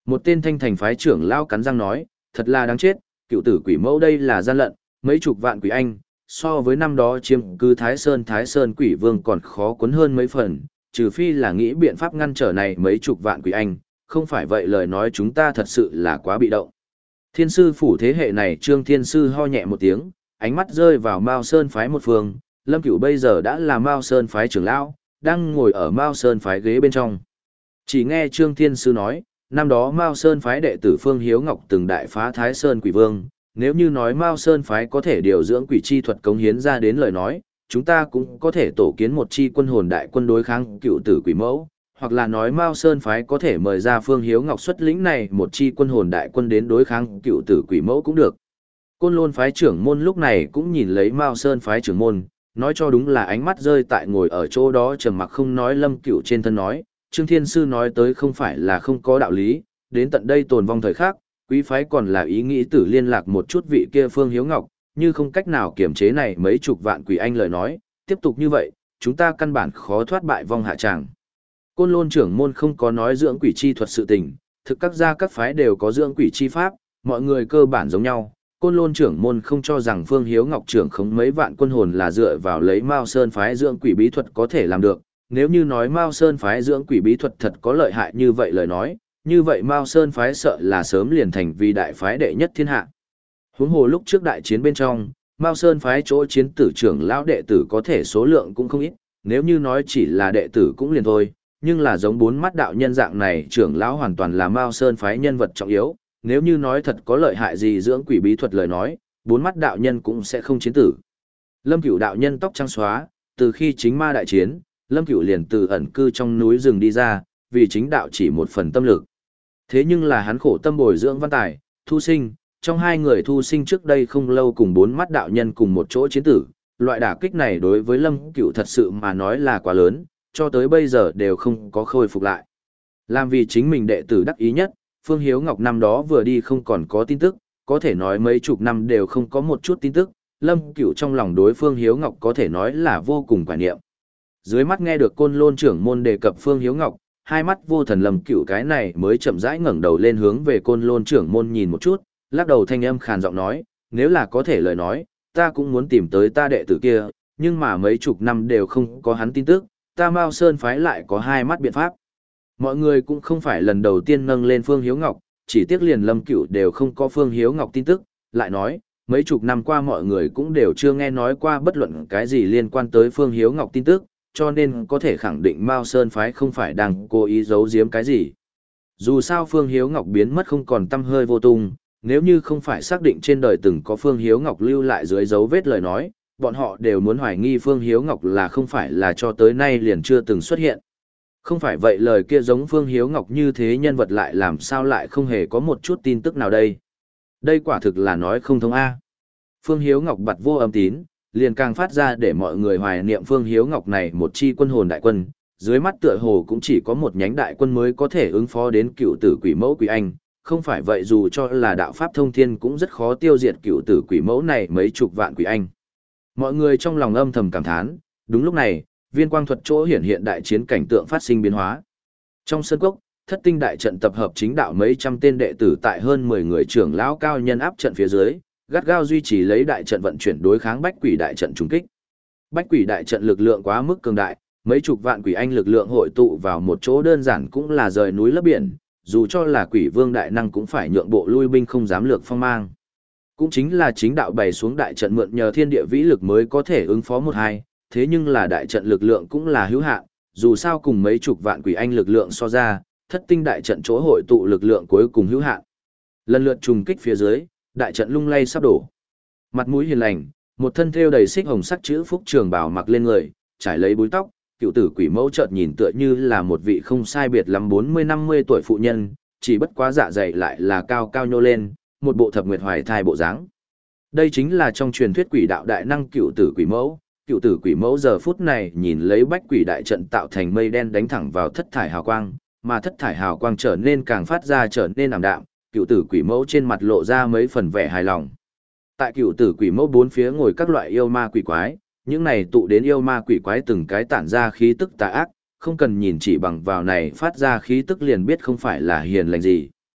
Một tên thanh thành phái trưởng lao cắn răng nói, thật là đáng chết, cựu tử quỷ mẫu đây là gian lận, mấy chục vạn quỷ anh, so với năm đó chiếm cứ Thái Sơn Thái Sơn quỷ vương còn khó cuốn hơn mấy phần, trừ phi là nghĩ biện pháp ngăn trở này mấy chục vạn quỷ anh, không phải vậy lời nói chúng ta thật sự là quá bị động. Thiên sư phủ thế hệ này Trương Thiên Sư ho nhẹ một tiếng, ánh mắt rơi vào Mao Sơn phái một phương, Lâm Cửu bây giờ đã là Mao Sơn phái trưởng lão, đang ngồi ở Mao Sơn phái ghế bên trong. Chỉ nghe Trương Thiên Sư nói, năm đó Mao Sơn phái đệ tử Phương Hiếu Ngọc từng đại phá Thái Sơn Quỷ Vương, nếu như nói Mao Sơn phái có thể điều dưỡng quỷ chi thuật cống hiến ra đến lời nói, chúng ta cũng có thể tổ kiến một chi quân hồn đại quân đối kháng cựu tử quỷ mẫu, hoặc là nói Mao Sơn phái có thể mời ra Phương Hiếu Ngọc xuất lĩnh này một chi quân hồn đại quân đến đối kháng cựu tử quỷ mẫu cũng được. Côn Lôn phái trưởng môn lúc này cũng nhìn lấy Mao Sơn phái trưởng môn, nói cho đúng là ánh mắt rơi tại ngồi ở chỗ đó trầm mặc không nói Lâm Cửu trên thân nói, Trương Thiên Sư nói tới không phải là không có đạo lý, đến tận đây tồn vong thời khắc, quý phái còn là ý nghĩ tử liên lạc một chút vị kia Phương Hiếu Ngọc, như không cách nào kiểm chế này mấy chục vạn quỷ anh lời nói, tiếp tục như vậy, chúng ta căn bản khó thoát bại vong hạ tràng. Côn Lôn trưởng môn không có nói dưỡng quỷ chi thuật sự tình, thực các gia các phái đều có dưỡng quỷ chi pháp, mọi người cơ bản giống nhau. Côn Lôn trưởng môn không cho rằng Phương Hiếu Ngọc trưởng khống mấy vạn quân hồn là dựa vào lấy Mao Sơn phái dưỡng quỷ bí thuật có thể làm được. Nếu như nói Mao Sơn phái dưỡng quỷ bí thuật thật có lợi hại như vậy lời nói, như vậy Mao Sơn phái sợ là sớm liền thành vì đại phái đệ nhất thiên hạ. Huống hồ lúc trước đại chiến bên trong, Mao Sơn phái chỗ chiến tử trưởng lão đệ tử có thể số lượng cũng không ít, nếu như nói chỉ là đệ tử cũng liền thôi, nhưng là giống bốn mắt đạo nhân dạng này trưởng lão hoàn toàn là Mao Sơn phái nhân vật trọng yếu, nếu như nói thật có lợi hại gì dưỡng quỷ bí thuật lời nói, bốn mắt đạo nhân cũng sẽ không chiến tử. Lâm Cửu đạo nhân tóc trắng xóa, từ khi chính ma đại chiến, Lâm Cửu liền từ ẩn cư trong núi rừng đi ra, vì chính đạo chỉ một phần tâm lực. Thế nhưng là hắn khổ tâm bồi dưỡng văn tài, thu sinh, trong hai người thu sinh trước đây không lâu cùng bốn mắt đạo nhân cùng một chỗ chiến tử, loại đả kích này đối với Lâm Cửu thật sự mà nói là quá lớn, cho tới bây giờ đều không có khôi phục lại. Làm vì chính mình đệ tử đắc ý nhất, Phương Hiếu Ngọc năm đó vừa đi không còn có tin tức, có thể nói mấy chục năm đều không có một chút tin tức, Lâm Cửu trong lòng đối Phương Hiếu Ngọc có thể nói là vô cùng quả niệm. Dưới mắt nghe được Côn Lôn trưởng môn đề cập Phương Hiếu Ngọc, hai mắt vô thần Lâm Cửu cái này mới chậm rãi ngẩng đầu lên hướng về Côn Lôn trưởng môn nhìn một chút, lắc đầu thanh âm khàn giọng nói, nếu là có thể lời nói, ta cũng muốn tìm tới ta đệ tử kia, nhưng mà mấy chục năm đều không có hắn tin tức, ta Mao Sơn phái lại có hai mắt biện pháp. Mọi người cũng không phải lần đầu tiên nâng lên Phương Hiếu Ngọc, chỉ tiếc liền Lâm Cửu đều không có Phương Hiếu Ngọc tin tức, lại nói, mấy chục năm qua mọi người cũng đều chưa nghe nói qua bất luận cái gì liên quan tới Phương Hiếu Ngọc tin tức, cho nên có thể khẳng định Mao Sơn phái không phải đang cố ý giấu giếm cái gì. Dù sao Phương Hiếu Ngọc biến mất không còn tăm hơi vô tung, nếu như không phải xác định trên đời từng có Phương Hiếu Ngọc lưu lại dưới dấu vết lời nói, bọn họ đều muốn hoài nghi Phương Hiếu Ngọc là không phải là cho tới nay liền chưa từng xuất hiện. Không phải vậy lời kia giống Phương Hiếu Ngọc như thế nhân vật lại làm sao lại không hề có một chút tin tức nào đây. Đây quả thực là nói không thông A. Phương Hiếu Ngọc bặt vô âm tín, liền càng phát ra để mọi người hoài niệm Phương Hiếu Ngọc này một chi quân hồn đại quân, dưới mắt tựa hồ cũng chỉ có một nhánh đại quân mới có thể ứng phó đến cựu tử quỷ mẫu quỷ anh, không phải vậy dù cho là đạo pháp thông thiên cũng rất khó tiêu diệt cựu tử quỷ mẫu này mấy chục vạn quỷ anh. Mọi người trong lòng âm thầm cảm thán, đúng lúc này, viên quang thuật chỗ hiển hiện đại chiến cảnh tượng phát sinh biến hóa. Trong sân cốc, thất tinh đại trận tập hợp chính đạo mấy trăm tên đệ tử tại hơn mười người trưởng lão cao nhân áp trận phía dưới, gắt gao duy trì lấy đại trận vận chuyển đối kháng bách quỷ đại trận trùng kích. Bách quỷ đại trận lực lượng quá mức cường đại, mấy chục vạn quỷ anh lực lượng hội tụ vào một chỗ đơn giản cũng là rời núi lấp biển, dù cho là quỷ vương đại năng cũng phải nhượng bộ lui binh không dám lược phong mang. Cũng chính là chính đạo bày xuống đại trận mượn nhờ thiên địa vĩ lực mới có thể ứng phó một hai, thế nhưng là đại trận lực lượng cũng là hữu hạn, dù sao cùng mấy chục vạn quỷ anh lực lượng so ra, thất tinh đại trận chỗ hội tụ lực lượng cuối cùng hữu hạn. Lần lượt trùng kích phía dưới, đại trận lung lay sắp đổ. Mặt mũi hiền lành, một thân thêu đầy xích hồng sắc chữ phúc trường bào mặc lên người, trải lấy búi tóc, cựu tử quỷ mẫu chợt nhìn tựa như là một vị không sai biệt lắm bốn mươi năm mươi tuổi phụ nhân, chỉ bất quá dạ dày lại là cao cao nhô lên, một bộ thập nguyệt hoài thai bộ dáng. Đây chính là trong truyền thuyết quỷ đạo đại năng cựu tử quỷ mẫu. Cựu tử quỷ mẫu giờ phút này nhìn lấy bách quỷ đại trận tạo thành mây đen đánh thẳng vào thất thải hào quang, mà thất thải hào quang trở nên càng phát ra trở nên ảm đạm, cựu tử quỷ mẫu trên mặt lộ ra mấy phần vẻ hài lòng. Tại cựu tử quỷ mẫu bốn phía ngồi các loại yêu ma quỷ quái, những này tụ đến yêu ma quỷ quái từng cái tản ra khí tức tà ác, không cần nhìn chỉ bằng vào này phát ra khí tức liền biết không phải là hiền lành gì.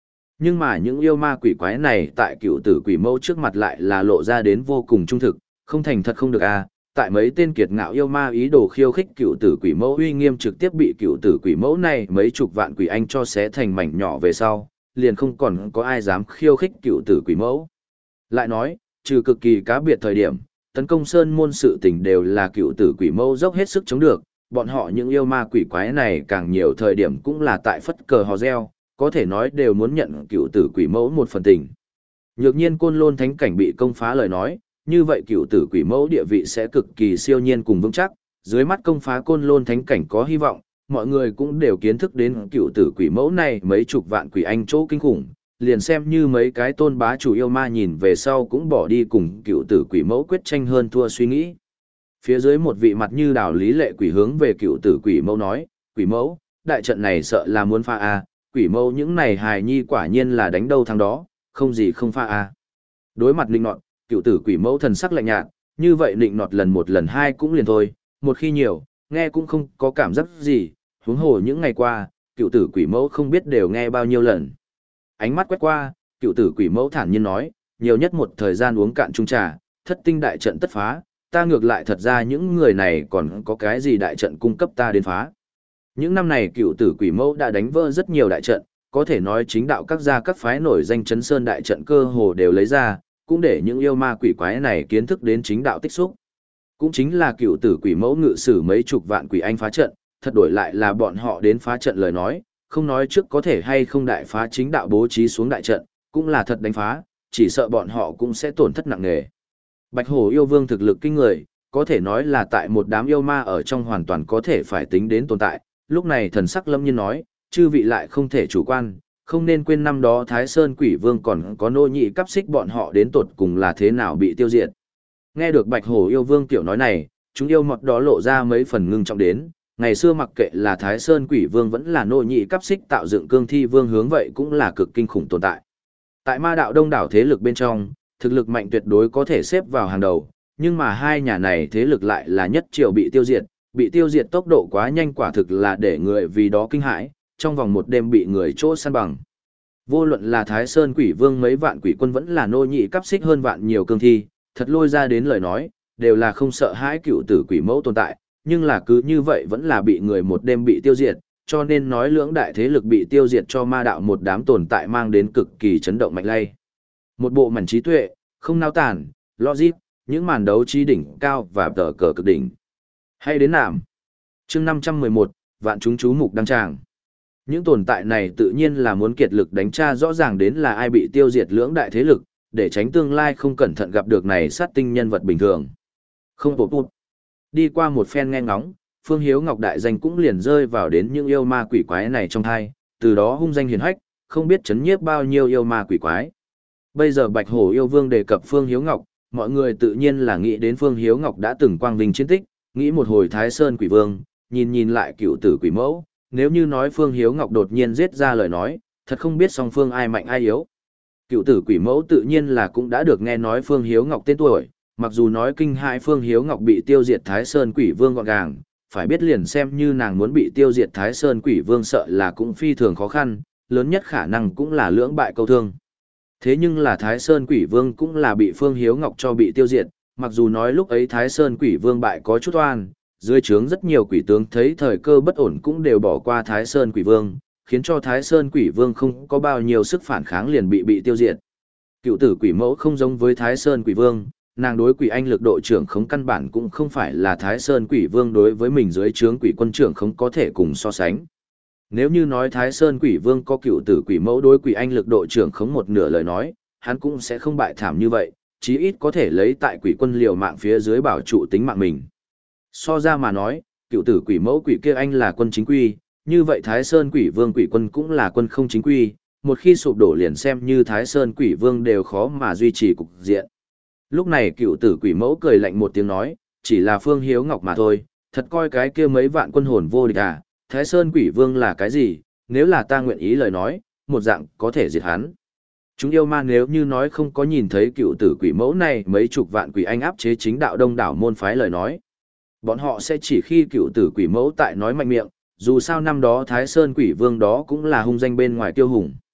Nhưng mà những yêu ma quỷ quái này tại cựu tử quỷ mẫu trước mặt lại là lộ ra đến vô cùng trung thực, không thành thật không được à. Tại mấy tên kiệt ngạo yêu ma ý đồ khiêu khích cựu tử quỷ mẫu uy nghiêm trực tiếp bị cựu tử quỷ mẫu này mấy chục vạn quỷ anh cho xé thành mảnh nhỏ về sau, liền không còn có ai dám khiêu khích cựu tử quỷ mẫu. Lại nói, trừ cực kỳ cá biệt thời điểm, tấn công sơn môn sự tình đều là cựu tử quỷ mẫu dốc hết sức chống được, bọn họ những yêu ma quỷ quái này càng nhiều thời điểm cũng là tại phất cờ hò reo, có thể nói đều muốn nhận cựu tử quỷ mẫu một phần tình. Nhược nhiên côn lôn thánh cảnh bị công phá lời nói, như vậy cựu tử quỷ mẫu địa vị sẽ cực kỳ siêu nhiên cùng vững chắc, dưới mắt công phá côn lôn thánh cảnh có hy vọng, mọi người cũng đều kiến thức đến cựu tử quỷ mẫu này mấy chục vạn quỷ anh chỗ kinh khủng, liền xem như mấy cái tôn bá chủ yêu ma nhìn về sau cũng bỏ đi cùng cựu tử quỷ mẫu quyết tranh hơn thua suy nghĩ. Phía dưới một vị mặt như đào lý lệ quỷ hướng về cựu tử quỷ mẫu nói, quỷ mẫu, đại trận này sợ là muốn pha a, quỷ mẫu những này hài nhi quả nhiên là đánh đâu thắng đó, không gì không pha a. Đối mặt nịnh nọt, cựu tử quỷ mẫu thần sắc lạnh nhạt, như vậy nịnh nọt lần một lần hai cũng liền thôi, một khi nhiều, nghe cũng không có cảm giác gì, huống hồ những ngày qua, cựu tử quỷ mẫu không biết đều nghe bao nhiêu lần. Ánh mắt quét qua, cựu tử quỷ mẫu thản nhiên nói, nhiều nhất một thời gian uống cạn chung trà, thất tinh đại trận tất phá, ta ngược lại thật ra những người này còn có cái gì đại trận cung cấp ta đến phá. Những năm này cựu tử quỷ mẫu đã đánh vỡ rất nhiều đại trận, có thể nói chính đạo các gia các phái nổi danh chấn sơn đại trận cơ hồ đều lấy ra, cũng để những yêu ma quỷ quái này kiến thức đến chính đạo tích xúc. Cũng chính là cựu tử quỷ mẫu ngự sử mấy chục vạn quỷ anh phá trận, thật đổi lại là bọn họ đến phá trận lời nói, không nói trước có thể hay không đại phá chính đạo bố trí xuống đại trận, cũng là thật đánh phá, chỉ sợ bọn họ cũng sẽ tổn thất nặng nề. Bạch Hổ yêu vương thực lực kinh người, có thể nói là tại một đám yêu ma ở trong hoàn toàn có thể phải tính đến tồn tại, lúc này thần sắc lâm nhiên nói, chư vị lại không thể chủ quan, không nên quên năm đó Thái Sơn Quỷ Vương còn có nô nhị cắp xích bọn họ đến tột cùng là thế nào bị tiêu diệt. Nghe được Bạch Hổ yêu vương tiểu nói này, chúng yêu mọt đó lộ ra mấy phần ngưng trọng đến, ngày xưa mặc kệ là Thái Sơn Quỷ Vương vẫn là nô nhị cắp xích tạo dựng cương thi vương hướng vậy cũng là cực kinh khủng tồn tại. Tại ma đạo đông đảo thế lực bên trong, thực lực mạnh tuyệt đối có thể xếp vào hàng đầu, nhưng mà hai nhà này thế lực lại là nhất triều bị tiêu diệt, bị tiêu diệt tốc độ quá nhanh quả thực là để người vì đó kinh hãi, trong vòng một đêm bị người chỗ săn bằng. Vô luận là Thái Sơn Quỷ Vương mấy vạn quỷ quân vẫn là nô nhị cắp xích hơn vạn nhiều cương thi, thật lôi ra đến lời nói, đều là không sợ hãi cựu tử quỷ mẫu tồn tại, nhưng là cứ như vậy vẫn là bị người một đêm bị tiêu diệt, cho nên nói lưỡng đại thế lực bị tiêu diệt cho ma đạo một đám tồn tại mang đến cực kỳ chấn động mạnh lay. Một bộ mảnh trí tuệ, không nao tản, logic, những màn đấu trí đỉnh cao và tờ cờ cực đỉnh. Hay đến nạm. Chương năm trăm mười một, vạn chúng chú mục đăng tràng. Những tồn tại này tự nhiên là muốn kiệt lực đánh tra rõ ràng đến là ai bị tiêu diệt lưỡng đại thế lực, để tránh tương lai không cẩn thận gặp được này sát tinh nhân vật bình thường. Không bột bụt. Đi qua một phen nghe ngóng, Phương Hiếu Ngọc đại danh cũng liền rơi vào đến những yêu ma quỷ quái này trong hai, từ đó hung danh hiển hách, không biết chấn nhiếp bao nhiêu yêu ma quỷ quái. Bây giờ Bạch Hổ yêu vương đề cập Phương Hiếu Ngọc, mọi người tự nhiên là nghĩ đến Phương Hiếu Ngọc đã từng quang vinh chiến tích, nghĩ một hồi Thái Sơn Quỷ Vương, nhìn nhìn lại cựu tử quỷ mẫu, nếu như nói Phương Hiếu Ngọc đột nhiên giết ra lời nói, thật không biết song phương ai mạnh ai yếu. Cựu tử quỷ mẫu tự nhiên là cũng đã được nghe nói Phương Hiếu Ngọc tên tuổi, mặc dù nói kinh hãi Phương Hiếu Ngọc bị tiêu diệt Thái Sơn Quỷ Vương gọn gàng, phải biết liền xem như nàng muốn bị tiêu diệt Thái Sơn Quỷ Vương sợ là cũng phi thường khó khăn, lớn nhất khả năng cũng là lưỡng bại câu thương. Thế nhưng là Thái Sơn Quỷ Vương cũng là bị Phương Hiếu Ngọc cho bị tiêu diệt, mặc dù nói lúc ấy Thái Sơn Quỷ Vương bại có chút oan, dưới trướng rất nhiều quỷ tướng thấy thời cơ bất ổn cũng đều bỏ qua Thái Sơn Quỷ Vương, khiến cho Thái Sơn Quỷ Vương không có bao nhiêu sức phản kháng liền bị bị tiêu diệt. Cựu tử quỷ mẫu không giống với Thái Sơn Quỷ Vương, nàng đối quỷ anh lực độ trưởng khống căn bản cũng không phải là Thái Sơn Quỷ Vương đối với mình dưới trướng quỷ quân trưởng không có thể cùng so sánh. Nếu như nói Thái Sơn Quỷ Vương có cựu tử quỷ mẫu đối quỷ anh lực độ trưởng khống một nửa lời nói, hắn cũng sẽ không bại thảm như vậy, chí ít có thể lấy tại quỷ quân liều mạng phía dưới bảo trụ tính mạng mình. So ra mà nói, cựu tử quỷ mẫu quỷ kia anh là quân chính quy, như vậy Thái Sơn Quỷ Vương quỷ quân cũng là quân không chính quy, một khi sụp đổ liền xem như Thái Sơn Quỷ Vương đều khó mà duy trì cục diện. Lúc này cựu tử quỷ mẫu cười lạnh một tiếng nói, chỉ là Phương Hiếu Ngọc mà thôi, thật coi cái kia mấy vạn quân hồn vô địch à, Thái Sơn Quỷ Vương là cái gì, nếu là ta nguyện ý lời nói, một dạng có thể diệt hắn. Chúng yêu ma nếu như nói không có nhìn thấy cựu tử quỷ mẫu này mấy chục vạn quỷ anh áp chế chính đạo đông đảo môn phái lời nói. Bọn họ sẽ chỉ khi cựu tử quỷ mẫu tại nói mạnh miệng, dù sao năm đó Thái Sơn Quỷ Vương đó cũng là hung danh bên ngoài tiêu hùng.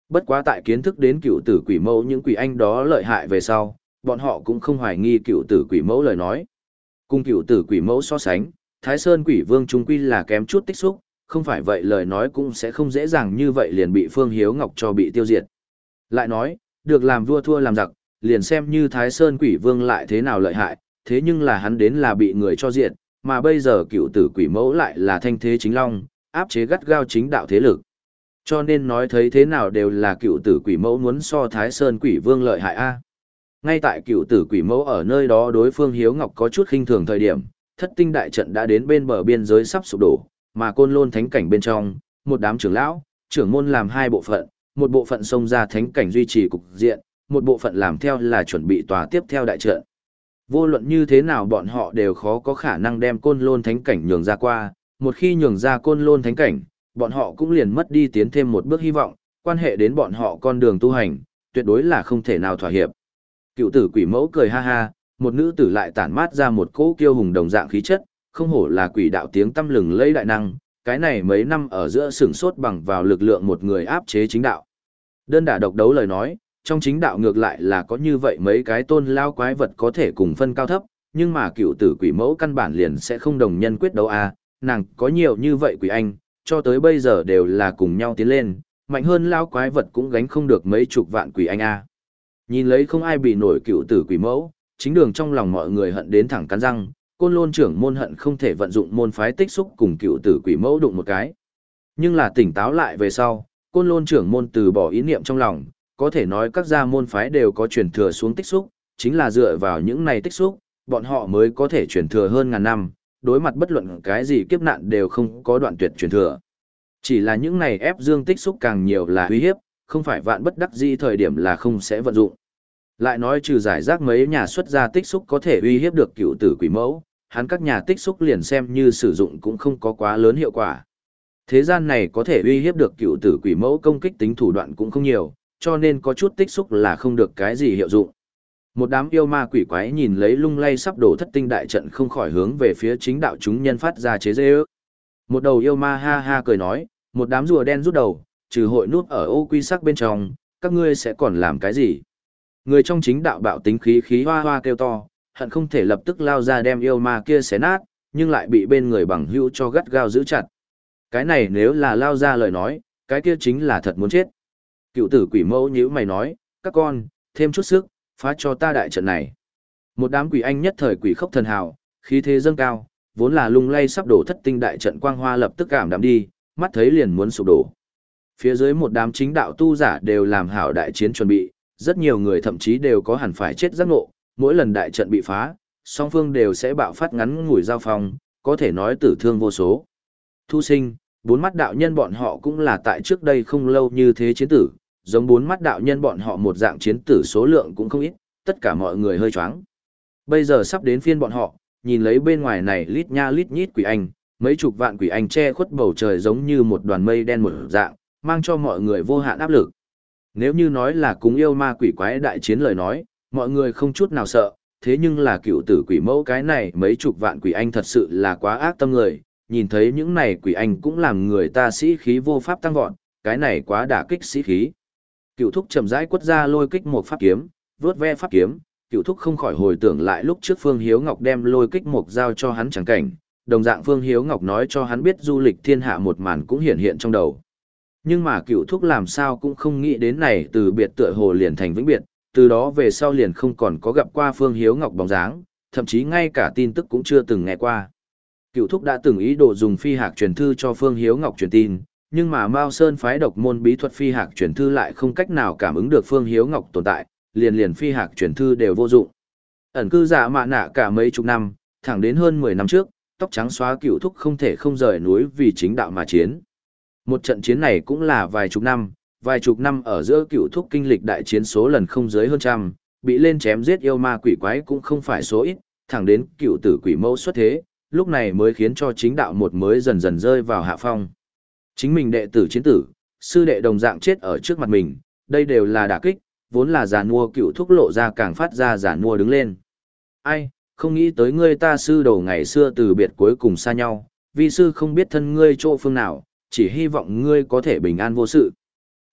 Bất quá tại kiến thức đến cựu tử quỷ mẫu những quỷ anh đó lợi hại về sau, bọn họ cũng không hoài nghi cựu tử quỷ mẫu lời nói. Cùng cựu tử quỷ mẫu so sánh, Thái Sơn quỷ vương trung quy là kém chút tích xúc, không phải vậy lời nói cũng sẽ không dễ dàng như vậy liền bị Phương Hiếu Ngọc cho bị tiêu diệt. Lại nói, được làm vua thua làm giặc, liền xem như Thái Sơn quỷ vương lại thế nào lợi hại, thế nhưng là hắn đến là bị người cho diệt, mà bây giờ cựu tử quỷ mẫu lại là thanh thế chính long, áp chế gắt gao chính đạo thế lực. Cho nên nói thấy thế nào đều là cựu tử quỷ mẫu muốn so Thái Sơn quỷ vương lợi hại a. Ngay tại cựu tử quỷ mẫu ở nơi đó đối phương Hiếu Ngọc có chút khinh thường thời điểm, thất tinh đại trận đã đến bên bờ biên giới sắp sụp đổ, mà côn lôn thánh cảnh bên trong, một đám trưởng lão, trưởng môn làm hai bộ phận, một bộ phận xông ra thánh cảnh duy trì cục diện, một bộ phận làm theo là chuẩn bị tòa tiếp theo đại trận. Vô luận như thế nào bọn họ đều khó có khả năng đem côn lôn thánh cảnh nhường ra qua, một khi nhường ra côn lôn thánh cảnh, bọn họ cũng liền mất đi tiến thêm một bước hy vọng, quan hệ đến bọn họ con đường tu hành, tuyệt đối là không thể nào thỏa hiệp. Cựu tử quỷ mẫu cười ha ha, một nữ tử lại tản mát ra một cỗ kiêu hùng đồng dạng khí chất, không hổ là quỷ đạo tiếng tăm lừng lẫy đại năng, cái này mấy năm ở giữa sửng sốt bằng vào lực lượng một người áp chế chính đạo. Đơn đả độc đấu lời nói, trong chính đạo ngược lại là có như vậy mấy cái tôn lao quái vật có thể cùng phân cao thấp, nhưng mà cựu tử quỷ mẫu căn bản liền sẽ không đồng nhân quyết đấu à, nàng có nhiều như vậy quỷ anh, cho tới bây giờ đều là cùng nhau tiến lên, mạnh hơn lao quái vật cũng gánh không được mấy chục vạn quỷ anh à. Nhìn lấy không ai bị nổi cựu tử quỷ mẫu, chính đường trong lòng mọi người hận đến thẳng cắn răng, côn lôn trưởng môn hận không thể vận dụng môn phái tích xúc cùng cựu tử quỷ mẫu đụng một cái. Nhưng là tỉnh táo lại về sau, côn lôn trưởng môn từ bỏ ý niệm trong lòng, có thể nói các gia môn phái đều có truyền thừa xuống tích xúc, chính là dựa vào những này tích xúc, bọn họ mới có thể truyền thừa hơn ngàn năm, đối mặt bất luận cái gì kiếp nạn đều không có đoạn tuyệt truyền thừa. Chỉ là những này ép dương tích xúc càng nhiều là uy hiếp, không phải vạn bất đắc dĩ thời điểm là không sẽ vận dụng. Lại nói trừ giải rác mấy nhà xuất gia tích xúc có thể uy hiếp được cựu tử quỷ mẫu, hắn các nhà tích xúc liền xem như sử dụng cũng không có quá lớn hiệu quả. Thế gian này có thể uy hiếp được cựu tử quỷ mẫu công kích tính thủ đoạn cũng không nhiều, cho nên có chút tích xúc là không được cái gì hiệu dụng. Một đám yêu ma quỷ quái nhìn lấy lung lay sắp đổ thất tinh đại trận không khỏi hướng về phía chính đạo chúng nhân phát ra chế giễu. Một đầu yêu ma ha ha cười nói, một đám rùa đen rút đầu, trừ hội nút ở ô quy sắc bên trong, các ngươi sẽ còn làm cái gì? Người trong chính đạo bạo tính khí khí hoa hoa kêu to, hận không thể lập tức lao ra đem yêu ma kia xé nát, nhưng lại bị bên người bằng hữu cho gắt gao giữ chặt. Cái này nếu là lao ra lời nói, cái kia chính là thật muốn chết. Cựu tử quỷ mẫu nhíu mày nói, các con, thêm chút sức, phá cho ta đại trận này. Một đám quỷ anh nhất thời quỷ khốc thần hào, khí thế dâng cao, vốn là lung lay sắp đổ thất tinh đại trận quang hoa lập tức cảm đạm đi, mắt thấy liền muốn sụp đổ. Phía dưới một đám chính đạo tu giả đều làm hảo đại chiến chuẩn bị, rất nhiều người thậm chí đều có hẳn phải chết giác ngộ, mỗi lần đại trận bị phá, song phương đều sẽ bạo phát ngắn ngủi giao phong, có thể nói tử thương vô số. Thu sinh, bốn mắt đạo nhân bọn họ cũng là tại trước đây không lâu như thế chiến tử, giống bốn mắt đạo nhân bọn họ một dạng chiến tử số lượng cũng không ít, tất cả mọi người hơi choáng. Bây giờ sắp đến phiên bọn họ, nhìn lấy bên ngoài này lít nha lít nhít quỷ anh, mấy chục vạn quỷ anh che khuất bầu trời giống như một đoàn mây đen một dạng, mang cho mọi người vô hạn áp lực. Nếu như nói là cúng yêu ma quỷ quái đại chiến lời nói, mọi người không chút nào sợ, thế nhưng là cựu tử quỷ mẫu cái này mấy chục vạn quỷ anh thật sự là quá ác tâm người, nhìn thấy những này quỷ anh cũng làm người ta sĩ khí vô pháp tăng vọt, cái này quá đả kích sĩ khí. Cựu thúc chậm rãi quất ra lôi kích một pháp kiếm, vớt ve pháp kiếm, cựu thúc không khỏi hồi tưởng lại lúc trước Phương Hiếu Ngọc đem lôi kích một giao cho hắn chẳng cảnh, đồng dạng Phương Hiếu Ngọc nói cho hắn biết du lịch thiên hạ một màn cũng hiện hiện trong đầu. Nhưng mà cựu thúc làm sao cũng không nghĩ đến này từ biệt tựa hồ liền thành vĩnh biệt, từ đó về sau liền không còn có gặp qua Phương Hiếu Ngọc bóng dáng, thậm chí ngay cả tin tức cũng chưa từng nghe qua. Cựu thúc đã từng ý đồ dùng phi hạc truyền thư cho Phương Hiếu Ngọc truyền tin, nhưng mà Mao Sơn phái độc môn bí thuật phi hạc truyền thư lại không cách nào cảm ứng được Phương Hiếu Ngọc tồn tại, liền liền phi hạc truyền thư đều vô dụng. Ẩn cư giả mạ nạ cả mấy chục năm, thẳng đến hơn mười năm trước, tóc trắng xóa cựu thúc không thể không rời núi vì chính đạo mà chiến. Một trận chiến này cũng là vài chục năm, vài chục năm ở giữa cựu thúc kinh lịch đại chiến số lần không dưới hơn trăm, bị lên chém giết yêu ma quỷ quái cũng không phải số ít, thẳng đến cựu tử quỷ mẫu xuất thế, lúc này mới khiến cho chính đạo một mới dần dần rơi vào hạ phong. Chính mình đệ tử chiến tử, sư đệ đồng dạng chết ở trước mặt mình, đây đều là đả kích, vốn là giàn mua cựu thúc lộ ra càng phát ra giàn mua đứng lên. Ai, không nghĩ tới ngươi ta sư đồ ngày xưa từ biệt cuối cùng xa nhau, vi sư không biết thân ngươi chỗ phương nào, chỉ hy vọng ngươi có thể bình an vô sự.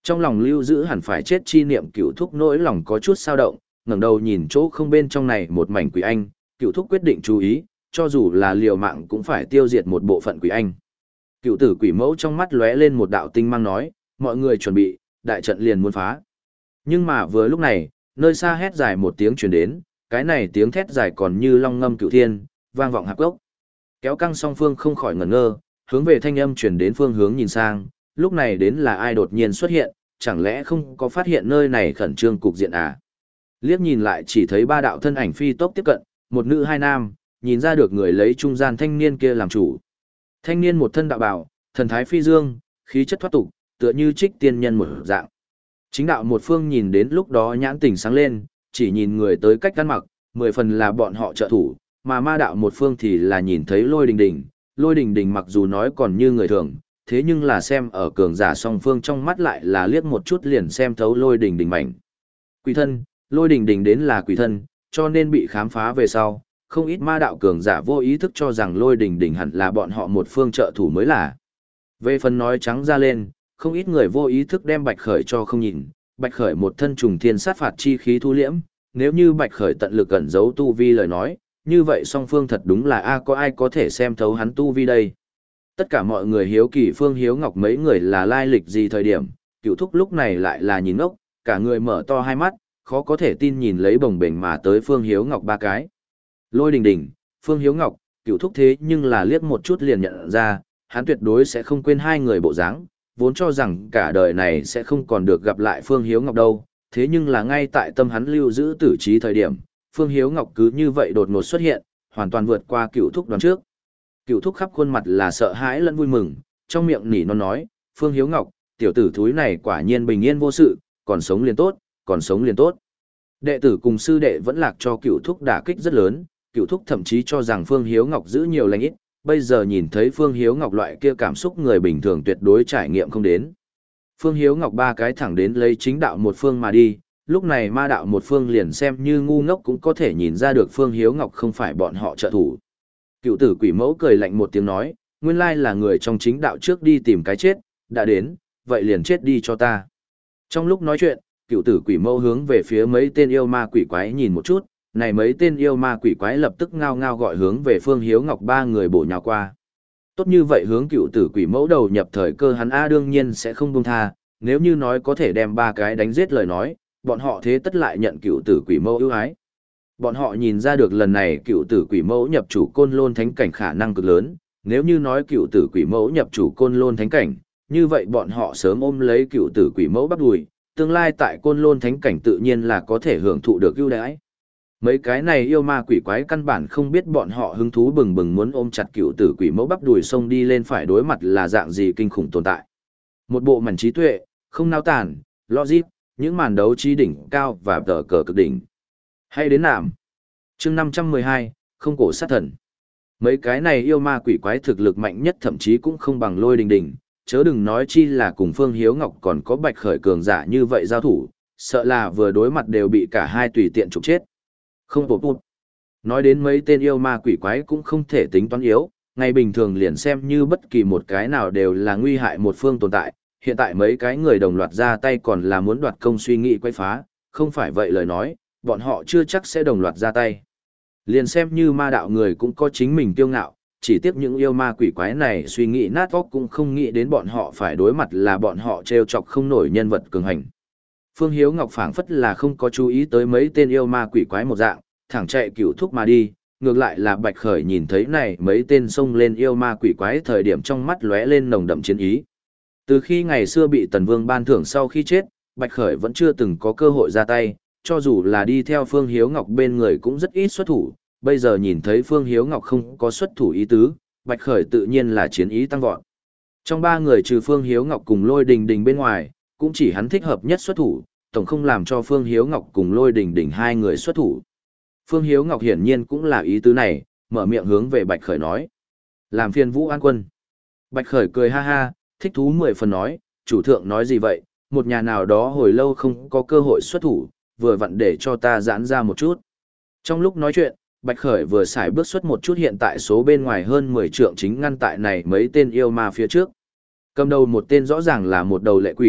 Trong lòng lưu giữ hẳn phải chết chi niệm cựu thúc nỗi lòng có chút dao động, ngẩng đầu nhìn chỗ không bên trong này một mảnh quỷ anh, cựu thúc quyết định chú ý, cho dù là liều mạng cũng phải tiêu diệt một bộ phận quỷ anh. Cựu tử quỷ mẫu trong mắt lóe lên một đạo tinh mang nói, mọi người chuẩn bị, đại trận liền muốn phá. Nhưng mà vừa lúc này, nơi xa hét dài một tiếng truyền đến, cái này tiếng thét dài còn như long ngâm cựu thiên, vang vọng hạp gốc. Kéo căng song phương không khỏi ngẩn ngơ, hướng về thanh âm truyền đến phương hướng nhìn sang, lúc này đến là ai đột nhiên xuất hiện, chẳng lẽ không có phát hiện nơi này khẩn trương cục diện à? Liếc nhìn lại chỉ thấy ba đạo thân ảnh phi tốc tiếp cận, một nữ hai nam, nhìn ra được người lấy trung gian thanh niên kia làm chủ. Thanh niên một thân đạo bào, thần thái phi dương, khí chất thoát tục, tựa như trích tiên nhân một dạng. Chính đạo một phương nhìn đến lúc đó nhãn tình sáng lên, chỉ nhìn người tới cách ăn mặc, mười phần là bọn họ trợ thủ, mà ma đạo một phương thì là nhìn thấy lôi đình đình. Lôi đình đình mặc dù nói còn như người thường, thế nhưng là xem ở cường giả song phương trong mắt lại là liếc một chút liền xem thấu lôi đình đình mảnh. Quỷ thân, lôi đình đình đến là quỷ thân, cho nên bị khám phá về sau, không ít ma đạo cường giả vô ý thức cho rằng lôi đình đình hẳn là bọn họ một phương trợ thủ mới là. Về phần nói trắng ra lên, không ít người vô ý thức đem Bạch Khởi cho không nhìn, Bạch Khởi một thân trùng thiên sát phạt chi khí thu liễm, nếu như Bạch Khởi tận lực ẩn giấu tu vi lời nói, như vậy song phương thật đúng là a có ai có thể xem thấu hắn tu vi đây. Tất cả mọi người hiếu kỳ Phương Hiếu Ngọc mấy người là lai lịch gì thời điểm, Cửu thúc lúc này lại là nhìn ngốc, cả người mở to hai mắt, khó có thể tin nhìn lấy bồng bềnh mà tới Phương Hiếu Ngọc ba cái. Lôi đình đình, Phương Hiếu Ngọc, Cửu thúc thế nhưng là liếc một chút liền nhận ra, hắn tuyệt đối sẽ không quên hai người bộ dáng, vốn cho rằng cả đời này sẽ không còn được gặp lại Phương Hiếu Ngọc đâu, thế nhưng là ngay tại tâm hắn lưu giữ tử trí thời điểm, Phương Hiếu Ngọc cứ như vậy đột ngột xuất hiện, hoàn toàn vượt qua Cửu thúc đoán trước. Cửu thúc khắp khuôn mặt là sợ hãi lẫn vui mừng, trong miệng nỉ non nói, Phương Hiếu Ngọc, tiểu tử thúi này quả nhiên bình yên vô sự, còn sống liền tốt, còn sống liền tốt. Đệ tử cùng sư đệ vẫn lạc cho Cửu thúc đả kích rất lớn, Cửu thúc thậm chí cho rằng Phương Hiếu Ngọc giữ nhiều lành ít, bây giờ nhìn thấy Phương Hiếu Ngọc loại kia cảm xúc người bình thường tuyệt đối trải nghiệm không đến. Phương Hiếu Ngọc ba cái thẳng đến lấy chính đạo một phương mà đi, lúc này ma đạo một phương liền xem như ngu ngốc cũng có thể nhìn ra được Phương Hiếu Ngọc không phải bọn họ trợ thủ. Cựu tử quỷ mẫu cười lạnh một tiếng nói, nguyên lai là người trong chính đạo trước đi tìm cái chết, đã đến, vậy liền chết đi cho ta. Trong lúc nói chuyện, cựu tử quỷ mẫu hướng về phía mấy tên yêu ma quỷ quái nhìn một chút, này mấy tên yêu ma quỷ quái lập tức ngao ngao gọi hướng về Phương Hiếu Ngọc ba người bổ nhào qua. Tốt như vậy hướng cựu tử quỷ mẫu đầu nhập thời cơ hắn A đương nhiên sẽ không buông tha, nếu như nói có thể đem ba cái đánh giết lời nói, bọn họ thế tất lại nhận cựu tử quỷ mẫu ưu ái. Bọn họ nhìn ra được lần này cựu tử quỷ mẫu nhập chủ côn lôn thánh cảnh khả năng cực lớn, nếu như nói cựu tử quỷ mẫu nhập chủ côn lôn thánh cảnh, như vậy bọn họ sớm ôm lấy cựu tử quỷ mẫu bắt đùi, tương lai tại côn lôn thánh cảnh tự nhiên là có thể hưởng thụ được ưu đãi. Mấy cái này yêu ma quỷ quái căn bản không biết bọn họ hứng thú bừng bừng muốn ôm chặt cựu tử quỷ mẫu bắp đùi xông đi lên phải đối mặt là dạng gì kinh khủng tồn tại. Một bộ mảnh trí tuệ, không nao tản, logic, những màn đấu trí đỉnh cao và tờ cờ cực đỉnh. Hay đến nạm. Chương năm trăm mười hai, không cổ sát thần. Mấy cái này yêu ma quỷ quái thực lực mạnh nhất thậm chí cũng không bằng Lôi Đình Đình, chớ đừng nói chi là cùng Phương Hiếu Ngọc còn có Bạch Khởi cường giả như vậy giao thủ, sợ là vừa đối mặt đều bị cả hai tùy tiện trục chết. Không bột bụt. Nói đến mấy tên yêu ma quỷ quái cũng không thể tính toán yếu, ngày bình thường liền xem như bất kỳ một cái nào đều là nguy hại một phương tồn tại, hiện tại mấy cái người đồng loạt ra tay còn là muốn đoạt công suy nghĩ quay phá, không phải vậy lời nói, bọn họ chưa chắc sẽ đồng loạt ra tay. Liền xem như ma đạo người cũng có chính mình kiêu ngạo, chỉ tiếc những yêu ma quỷ quái này suy nghĩ nát óc cũng không nghĩ đến bọn họ phải đối mặt là bọn họ trêu chọc không nổi nhân vật cường hành. Phương Hiếu Ngọc phảng phất là không có chú ý tới mấy tên yêu ma quỷ quái một dạng, thẳng chạy cửu thúc mà đi, ngược lại là Bạch Khởi nhìn thấy này mấy tên xông lên yêu ma quỷ quái thời điểm trong mắt lóe lên nồng đậm chiến ý. Từ khi ngày xưa bị Tần Vương ban thưởng sau khi chết, Bạch Khởi vẫn chưa từng có cơ hội ra tay, cho dù là đi theo Phương Hiếu Ngọc bên người cũng rất ít xuất thủ, bây giờ nhìn thấy Phương Hiếu Ngọc không có xuất thủ ý tứ, Bạch Khởi tự nhiên là chiến ý tăng vọt. Trong ba người trừ Phương Hiếu Ngọc cùng Lôi Đình Đình bên ngoài, cũng chỉ hắn thích hợp nhất xuất thủ, tổng không làm cho Phương Hiếu Ngọc cùng Lôi Đình Đình hai người xuất thủ. Phương Hiếu Ngọc hiển nhiên cũng là ý tứ này, mở miệng hướng về Bạch Khởi nói. Làm phiền Vũ An Quân. Bạch Khởi cười ha ha, thích thú mười phần nói, chủ thượng nói gì vậy, một nhà nào đó hồi lâu không có cơ hội xuất thủ, vừa vặn để cho ta giãn ra một chút. Trong lúc nói chuyện, Bạch Khởi vừa xài bước xuất một chút hiện tại số bên ngoài hơn mười trượng chính ngăn tại này mấy tên yêu ma phía trước. Cầm đầu một tên rõ ràng là một đầu lệ quỷ,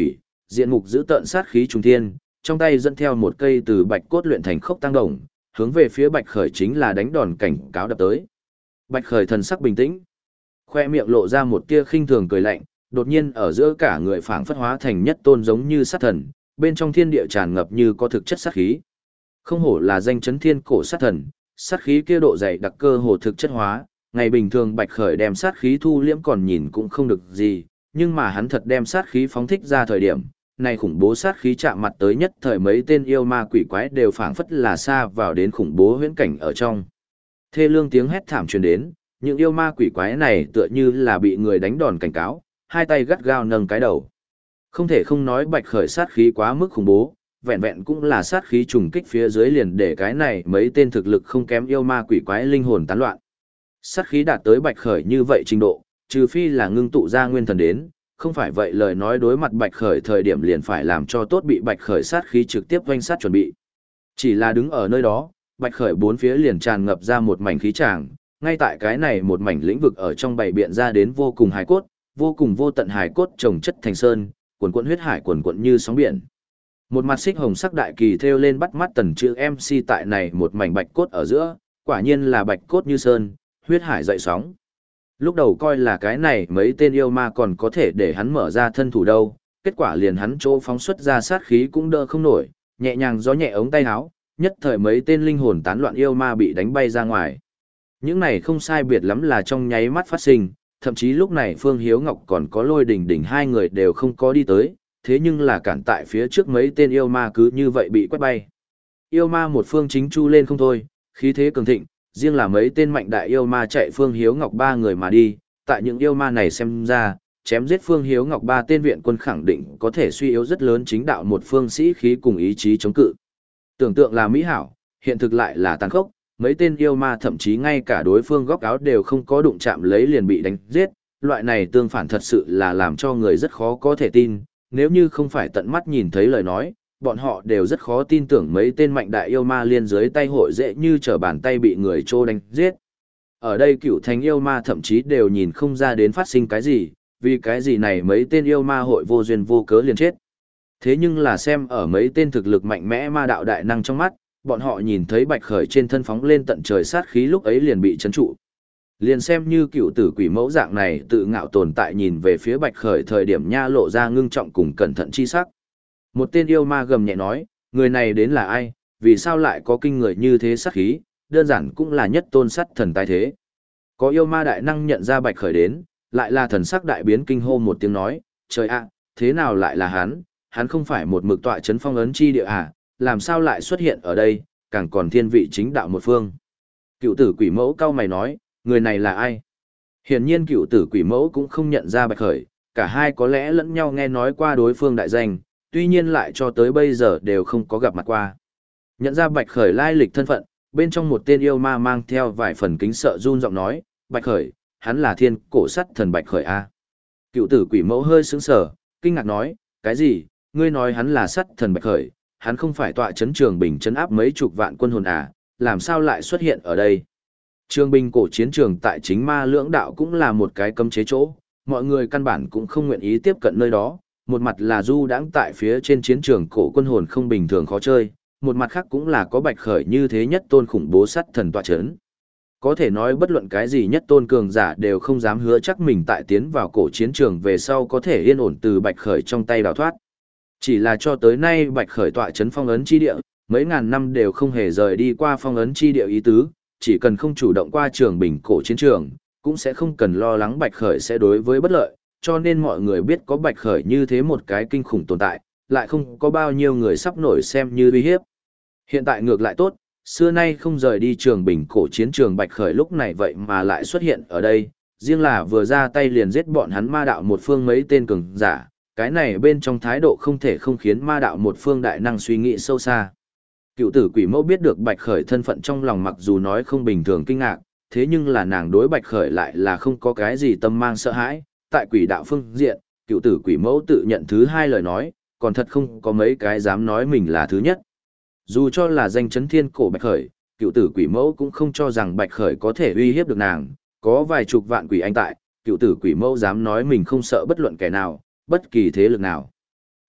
diện mục giữ tợn sát khí trùng thiên, trong tay dẫn theo một cây từ bạch cốt luyện thành khốc tăng đồng, hướng về phía Bạch Khởi chính là đánh đòn cảnh cáo đập tới. Bạch Khởi thần sắc bình tĩnh, khoe miệng lộ ra một tia khinh thường cười lạnh, đột nhiên ở giữa cả người phảng phất hóa thành nhất tôn giống như sát thần, bên trong thiên địa tràn ngập như có thực chất sát khí. Không hổ là danh chấn thiên cổ sát thần, sát khí kia độ dày đặc cơ hồ thực chất hóa, ngày bình thường Bạch Khởi đem sát khí thu liễm còn nhìn cũng không được gì, nhưng mà hắn thật đem sát khí phóng thích ra thời điểm, này khủng bố sát khí chạm mặt tới nhất thời mấy tên yêu ma quỷ quái đều phảng phất là xa vào đến khủng bố huyễn cảnh ở trong. Thê lương tiếng hét thảm truyền đến, những yêu ma quỷ quái này tựa như là bị người đánh đòn cảnh cáo, hai tay gắt gao nâng cái đầu. Không thể không nói Bạch Khởi sát khí quá mức khủng bố, vẹn vẹn cũng là sát khí trùng kích phía dưới liền để cái này mấy tên thực lực không kém yêu ma quỷ quái linh hồn tán loạn. Sát khí đạt tới Bạch Khởi như vậy trình độ, trừ phi là ngưng tụ ra nguyên thần đến, không phải vậy lời nói đối mặt Bạch Khởi thời điểm liền phải làm cho tốt bị Bạch Khởi sát khí trực tiếp oanh sát chuẩn bị. Chỉ là đứng ở nơi đó, Bạch Khởi bốn phía liền tràn ngập ra một mảnh khí tràng, ngay tại cái này một mảnh lĩnh vực ở trong bày biện ra đến vô cùng hài cốt, vô cùng vô tận hài cốt chồng chất thành sơn, quần quần huyết hải quần quần như sóng biển. Một mặt xích hồng sắc đại kỳ thêu lên bắt mắt tần chữ em xê tại này một mảnh bạch cốt ở giữa, quả nhiên là bạch cốt như sơn, huyết hải dậy sóng. Lúc đầu coi là cái này mấy tên yêu ma còn có thể để hắn mở ra thân thủ đâu, kết quả liền hắn chỗ phóng xuất ra sát khí cũng đỡ không nổi, nhẹ nhàng gió nhẹ ống tay áo, nhất thời mấy tên linh hồn tán loạn yêu ma bị đánh bay ra ngoài. Những này không sai biệt lắm là trong nháy mắt phát sinh, thậm chí lúc này Phương Hiếu Ngọc còn có Lôi Đỉnh Đỉnh hai người đều không có đi tới, thế nhưng là cản tại phía trước mấy tên yêu ma cứ như vậy bị quét bay. Yêu ma một phương chính chu lên không thôi, khí thế cường thịnh, riêng là mấy tên mạnh đại yêu ma chạy Phương Hiếu Ngọc ba người mà đi, tại những yêu ma này xem ra, chém giết Phương Hiếu Ngọc ba tên viện quân khẳng định có thể suy yếu rất lớn chính đạo một phương sĩ khí cùng ý chí chống cự. Tưởng tượng là mỹ hảo, hiện thực lại là tàn khốc, mấy tên yêu ma thậm chí ngay cả đối phương góc áo đều không có đụng chạm lấy liền bị đánh giết, loại này tương phản thật sự là làm cho người rất khó có thể tin, nếu như không phải tận mắt nhìn thấy lời nói, bọn họ đều rất khó tin tưởng mấy tên mạnh đại yêu ma liên dưới tay hội dễ như trở bàn tay bị người trô đánh giết. Ở đây cựu thánh yêu ma thậm chí đều nhìn không ra đến phát sinh cái gì, vì cái gì này mấy tên yêu ma hội vô duyên vô cớ liền chết. Thế nhưng là xem ở mấy tên thực lực mạnh mẽ ma đạo đại năng trong mắt, bọn họ nhìn thấy Bạch Khởi trên thân phóng lên tận trời sát khí lúc ấy liền bị chấn trụ. Liền xem như cựu tử quỷ mẫu dạng này tự ngạo tồn tại nhìn về phía Bạch Khởi thời điểm nha lộ ra ngưng trọng cùng cẩn thận chi sắc. Một tên yêu ma gầm nhẹ nói, người này đến là ai, vì sao lại có kinh người như thế sát khí, đơn giản cũng là nhất tôn sát thần tài thế. Có yêu ma đại năng nhận ra Bạch Khởi đến, lại là thần sắc đại biến kinh hô một tiếng nói, trời ạ, thế nào lại là hắn, hắn không phải một mực tọa chấn phong ấn chi địa à, làm sao lại xuất hiện ở đây, càng còn thiên vị chính đạo một phương. Cựu tử quỷ mẫu cao mày nói, người này là ai? Hiển nhiên cựu tử quỷ mẫu cũng không nhận ra Bạch Khởi, cả hai có lẽ lẫn nhau nghe nói qua đối phương đại danh, tuy nhiên lại cho tới bây giờ đều không có gặp mặt qua. Nhận ra Bạch Khởi lai lịch thân phận, bên trong một tên yêu ma mang theo vài phần kính sợ run giọng nói, Bạch Khởi, hắn là thiên cổ sắt thần Bạch Khởi A. Cựu tử quỷ mẫu hơi sững sờ, kinh ngạc nói, cái gì, ngươi nói hắn là sắt thần Bạch Khởi, hắn không phải tọa chấn Trường Bình chấn áp mấy chục vạn quân hồn à, làm sao lại xuất hiện ở đây? Trường Bình cổ chiến trường tại chính ma lưỡng đạo cũng là một cái cấm chế chỗ, mọi người căn bản cũng không nguyện ý tiếp cận nơi đó, một mặt là du đãng tại phía trên chiến trường cổ quân hồn không bình thường khó chơi, một mặt khác cũng là có Bạch Khởi như thế nhất tôn khủng bố sắt thần tọa chấn. Có thể nói bất luận cái gì nhất tôn cường giả đều không dám hứa chắc mình tại tiến vào cổ chiến trường về sau có thể yên ổn từ Bạch Khởi trong tay đào thoát. Chỉ là cho tới nay Bạch Khởi tọa chấn phong ấn chi địa, mấy ngàn năm đều không hề rời đi qua phong ấn chi địa ý tứ, chỉ cần không chủ động qua Trường Bình cổ chiến trường, cũng sẽ không cần lo lắng Bạch Khởi sẽ đối với bất lợi, cho nên mọi người biết có Bạch Khởi như thế một cái kinh khủng tồn tại, lại không có bao nhiêu người sắp nổi xem như uy hiếp. Hiện tại ngược lại tốt, xưa nay không rời đi Trường Bình cổ chiến trường Bạch Khởi lúc này vậy mà lại xuất hiện ở đây, riêng là vừa ra tay liền giết bọn hắn ma đạo một phương mấy tên cường giả, cái này bên trong thái độ không thể không khiến ma đạo một phương đại năng suy nghĩ sâu xa. Cựu tử quỷ mẫu biết được Bạch Khởi thân phận trong lòng mặc dù nói không bình thường kinh ngạc, thế nhưng là nàng đối Bạch Khởi lại là không có cái gì tâm mang sợ hãi, tại quỷ đạo phương diện, cựu tử quỷ mẫu tự nhận thứ hai lời nói, còn thật không có mấy cái dám nói mình là thứ nhất. Dù cho là danh chấn thiên cổ Bạch Khởi, cựu tử quỷ mẫu cũng không cho rằng Bạch Khởi có thể uy hiếp được nàng, có vài chục vạn quỷ anh tại, cựu tử quỷ mẫu dám nói mình không sợ bất luận kẻ nào, bất kỳ thế lực nào.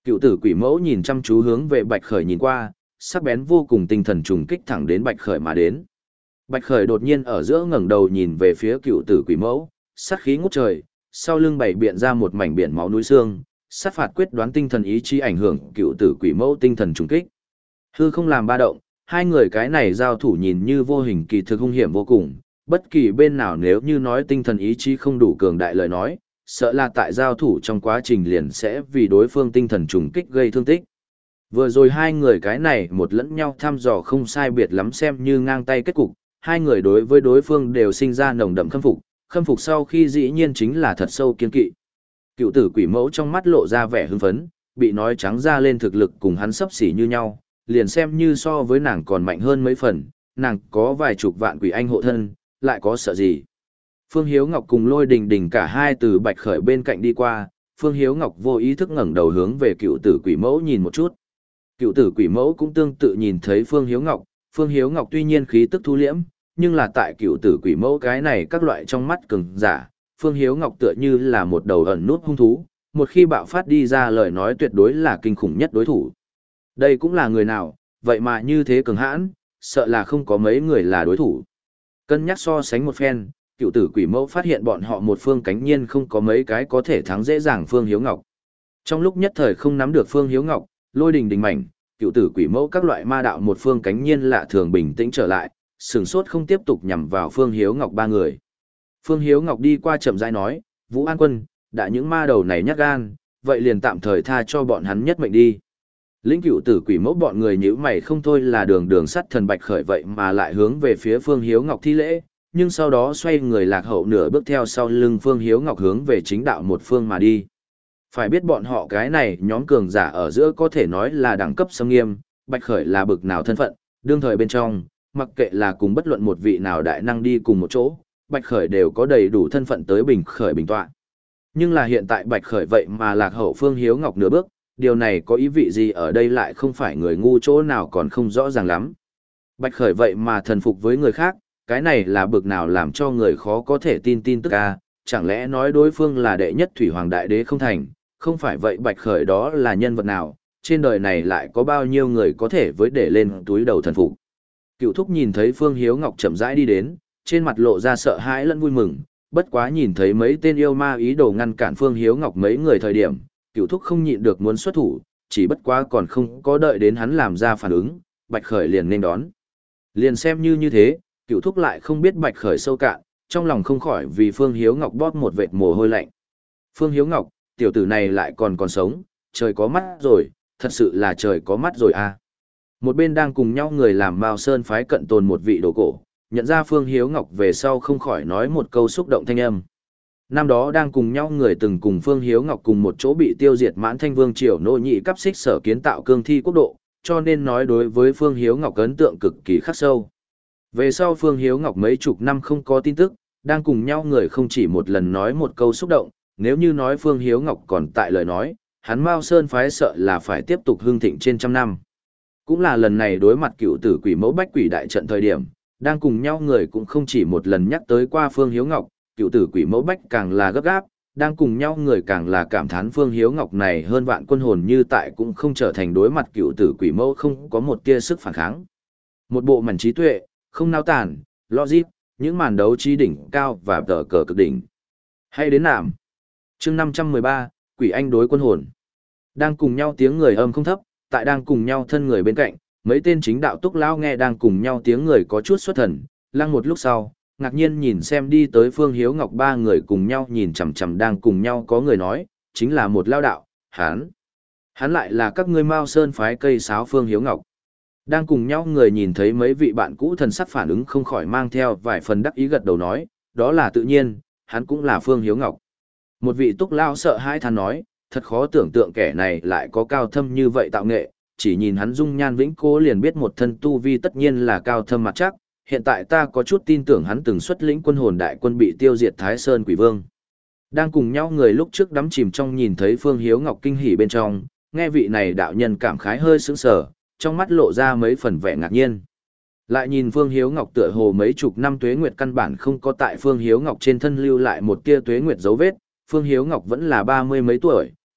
Cựu tử quỷ mẫu nhìn chăm chú hướng về Bạch Khởi nhìn qua, sắc bén vô cùng tinh thần trùng kích thẳng đến Bạch Khởi mà đến. Bạch Khởi đột nhiên ở giữa ngẩng đầu nhìn về phía cựu tử quỷ mẫu, sát khí ngút trời, sau lưng bảy biện ra một mảnh biển máu núi xương, sát phạt quyết đoán tinh thần ý chí ảnh hưởng cựu tử quỷ mẫu tinh thần trùng kích. Hư không làm ba động, hai người cái này giao thủ nhìn như vô hình kỳ thực hung hiểm vô cùng, bất kỳ bên nào nếu như nói tinh thần ý chí không đủ cường đại lời nói, sợ là tại giao thủ trong quá trình liền sẽ vì đối phương tinh thần trùng kích gây thương tích. Vừa rồi hai người cái này một lẫn nhau thăm dò không sai biệt lắm xem như ngang tay kết cục, hai người đối với đối phương đều sinh ra nồng đậm khâm phục, khâm phục sau khi dĩ nhiên chính là thật sâu kiên kỵ. Cựu tử quỷ mẫu trong mắt lộ ra vẻ hưng phấn, bị nói trắng ra lên thực lực cùng hắn sấp xỉ như nhau, liền xem như so với nàng còn mạnh hơn mấy phần, nàng có vài chục vạn quỷ anh hộ thân, lại có sợ gì. Phương Hiếu Ngọc cùng Lôi Đình Đình cả hai từ Bạch Khởi bên cạnh đi qua, Phương Hiếu Ngọc vô ý thức ngẩng đầu hướng về cựu tử quỷ mẫu nhìn một chút. Cựu tử quỷ mẫu cũng tương tự nhìn thấy Phương Hiếu Ngọc, Phương Hiếu Ngọc tuy nhiên khí tức thu liễm, nhưng là tại cựu tử quỷ mẫu cái này các loại trong mắt cường giả, Phương Hiếu Ngọc tựa như là một đầu ẩn nút hung thú, một khi bạo phát đi ra lời nói tuyệt đối là kinh khủng nhất đối thủ. Đây cũng là người nào, vậy mà như thế cường hãn, sợ là không có mấy người là đối thủ. Cân nhắc so sánh một phen, cựu tử quỷ mẫu phát hiện bọn họ một phương cánh nhiên không có mấy cái có thể thắng dễ dàng Phương Hiếu Ngọc. Trong lúc nhất thời không nắm được Phương Hiếu Ngọc, Lôi Đình Đình mảnh, cựu tử quỷ mẫu các loại ma đạo một phương cánh nhiên lạ thường bình tĩnh trở lại, sừng sốt không tiếp tục nhằm vào Phương Hiếu Ngọc ba người. Phương Hiếu Ngọc đi qua chậm rãi nói, Vũ An Quân, đã những ma đầu này nhát gan, vậy liền tạm thời tha cho bọn hắn nhất mệnh đi. Lĩnh cựu tử quỷ mẫu bọn người nhíu mày không thôi là đường đường sắt thần Bạch Khởi vậy mà lại hướng về phía Phương Hiếu Ngọc thi lễ, nhưng sau đó xoay người lạc hậu nửa bước theo sau lưng Phương Hiếu Ngọc hướng về chính đạo một phương mà đi. Phải biết bọn họ cái này nhóm cường giả ở giữa có thể nói là đẳng cấp xâm nghiêm, Bạch Khởi là bực nào thân phận, đương thời bên trong, mặc kệ là cùng bất luận một vị nào đại năng đi cùng một chỗ, Bạch Khởi đều có đầy đủ thân phận tới bình khởi bình tọa. Nhưng là hiện tại Bạch Khởi vậy mà lạc hậu Phương Hiếu Ngọc nửa bước, điều này có ý vị gì ở đây lại không phải người ngu chỗ nào còn không rõ ràng lắm. Bạch Khởi vậy mà thần phục với người khác, cái này là bực nào làm cho người khó có thể tin tin tức a, chẳng lẽ nói đối phương là đệ nhất thủy hoàng đại đế không thành, không phải vậy Bạch Khởi đó là nhân vật nào, trên đời này lại có bao nhiêu người có thể với để lên túi đầu thần phục. Cựu thúc nhìn thấy Phương Hiếu Ngọc chậm rãi đi đến, trên mặt lộ ra sợ hãi lẫn vui mừng, bất quá nhìn thấy mấy tên yêu ma ý đồ ngăn cản Phương Hiếu Ngọc mấy người thời điểm, cựu thúc không nhịn được muốn xuất thủ, chỉ bất quá còn không có đợi đến hắn làm ra phản ứng, Bạch Khởi liền nên đón. Liền xem như như thế, cựu thúc lại không biết Bạch Khởi sâu cạn, trong lòng không khỏi vì Phương Hiếu Ngọc bóp một vệt mồ hôi lạnh. Phương Hiếu Ngọc, tiểu tử này lại còn còn sống, trời có mắt rồi, thật sự là trời có mắt rồi à. Một bên đang cùng nhau người làm Mao Sơn phái cận tồn một vị đồ cổ, nhận ra Phương Hiếu Ngọc về sau không khỏi nói một câu xúc động thanh âm. Năm đó đang cùng nhau người từng cùng Phương Hiếu Ngọc cùng một chỗ bị tiêu diệt Mãn Thanh Vương triều nô nhị cấp xích sở kiến tạo cương thi quốc độ, cho nên nói đối với Phương Hiếu Ngọc ấn tượng cực kỳ khắc sâu. Về sau Phương Hiếu Ngọc mấy chục năm không có tin tức, đang cùng nhau người không chỉ một lần nói một câu xúc động, nếu như nói Phương Hiếu Ngọc còn tại lời nói, hắn Mao Sơn phái sợ là phải tiếp tục hưng thịnh trên trăm năm. Cũng là lần này đối mặt cựu tử quỷ mẫu bách quỷ đại trận thời điểm, đang cùng nhau người cũng không chỉ một lần nhắc tới qua Phương Hiếu Ngọc, cựu tử quỷ mẫu bách càng là gấp gáp, đang cùng nhau người càng là cảm thán Phương Hiếu Ngọc này hơn vạn quân hồn như tại cũng không trở thành đối mặt cựu tử quỷ mẫu không có một tia sức phản kháng. Một bộ màn trí tuệ, không nao tản, logic, những màn đấu trí đỉnh cao và tờ cờ cực đỉnh. Hay đến nạm. Chương năm trăm mười ba, Quỷ Anh đối quân hồn. Đang cùng nhau tiếng người âm không thấp, tại đang cùng nhau thân người bên cạnh, mấy tên chính đạo túc lão nghe đang cùng nhau tiếng người có chút xuất thần, lăng một lúc sau, ngạc nhiên nhìn xem đi tới Phương Hiếu Ngọc ba người cùng nhau nhìn chằm chằm đang cùng nhau có người nói, chính là một lao đạo, hắn. Hắn lại là các ngươi Mao Sơn phái cây sáo Phương Hiếu Ngọc. Đang cùng nhau người nhìn thấy mấy vị bạn cũ thần sắc phản ứng không khỏi mang theo vài phần đắc ý gật đầu nói, đó là tự nhiên, hắn cũng là Phương Hiếu Ngọc. Một vị túc lao sợ hãi than nói, thật khó tưởng tượng kẻ này lại có cao thâm như vậy tạo nghệ, chỉ nhìn hắn dung nhan vĩnh cố liền biết một thân tu vi tất nhiên là cao thâm mặt chắc, hiện tại ta có chút tin tưởng hắn từng xuất lĩnh quân hồn đại quân bị tiêu diệt Thái Sơn Quỷ Vương. Đang cùng nhau người lúc trước đắm chìm trong nhìn thấy Phương Hiếu Ngọc kinh hỉ bên trong, nghe vị này đạo nhân cảm khái hơi sững sờ, trong mắt lộ ra mấy phần vẻ ngạc nhiên. Lại nhìn Phương Hiếu Ngọc tựa hồ mấy chục năm tuế nguyệt căn bản không có tại Phương Hiếu Ngọc trên thân lưu lại một tia tuế nguyệt dấu vết, Phương Hiếu Ngọc vẫn là ba mươi mấy tuổi,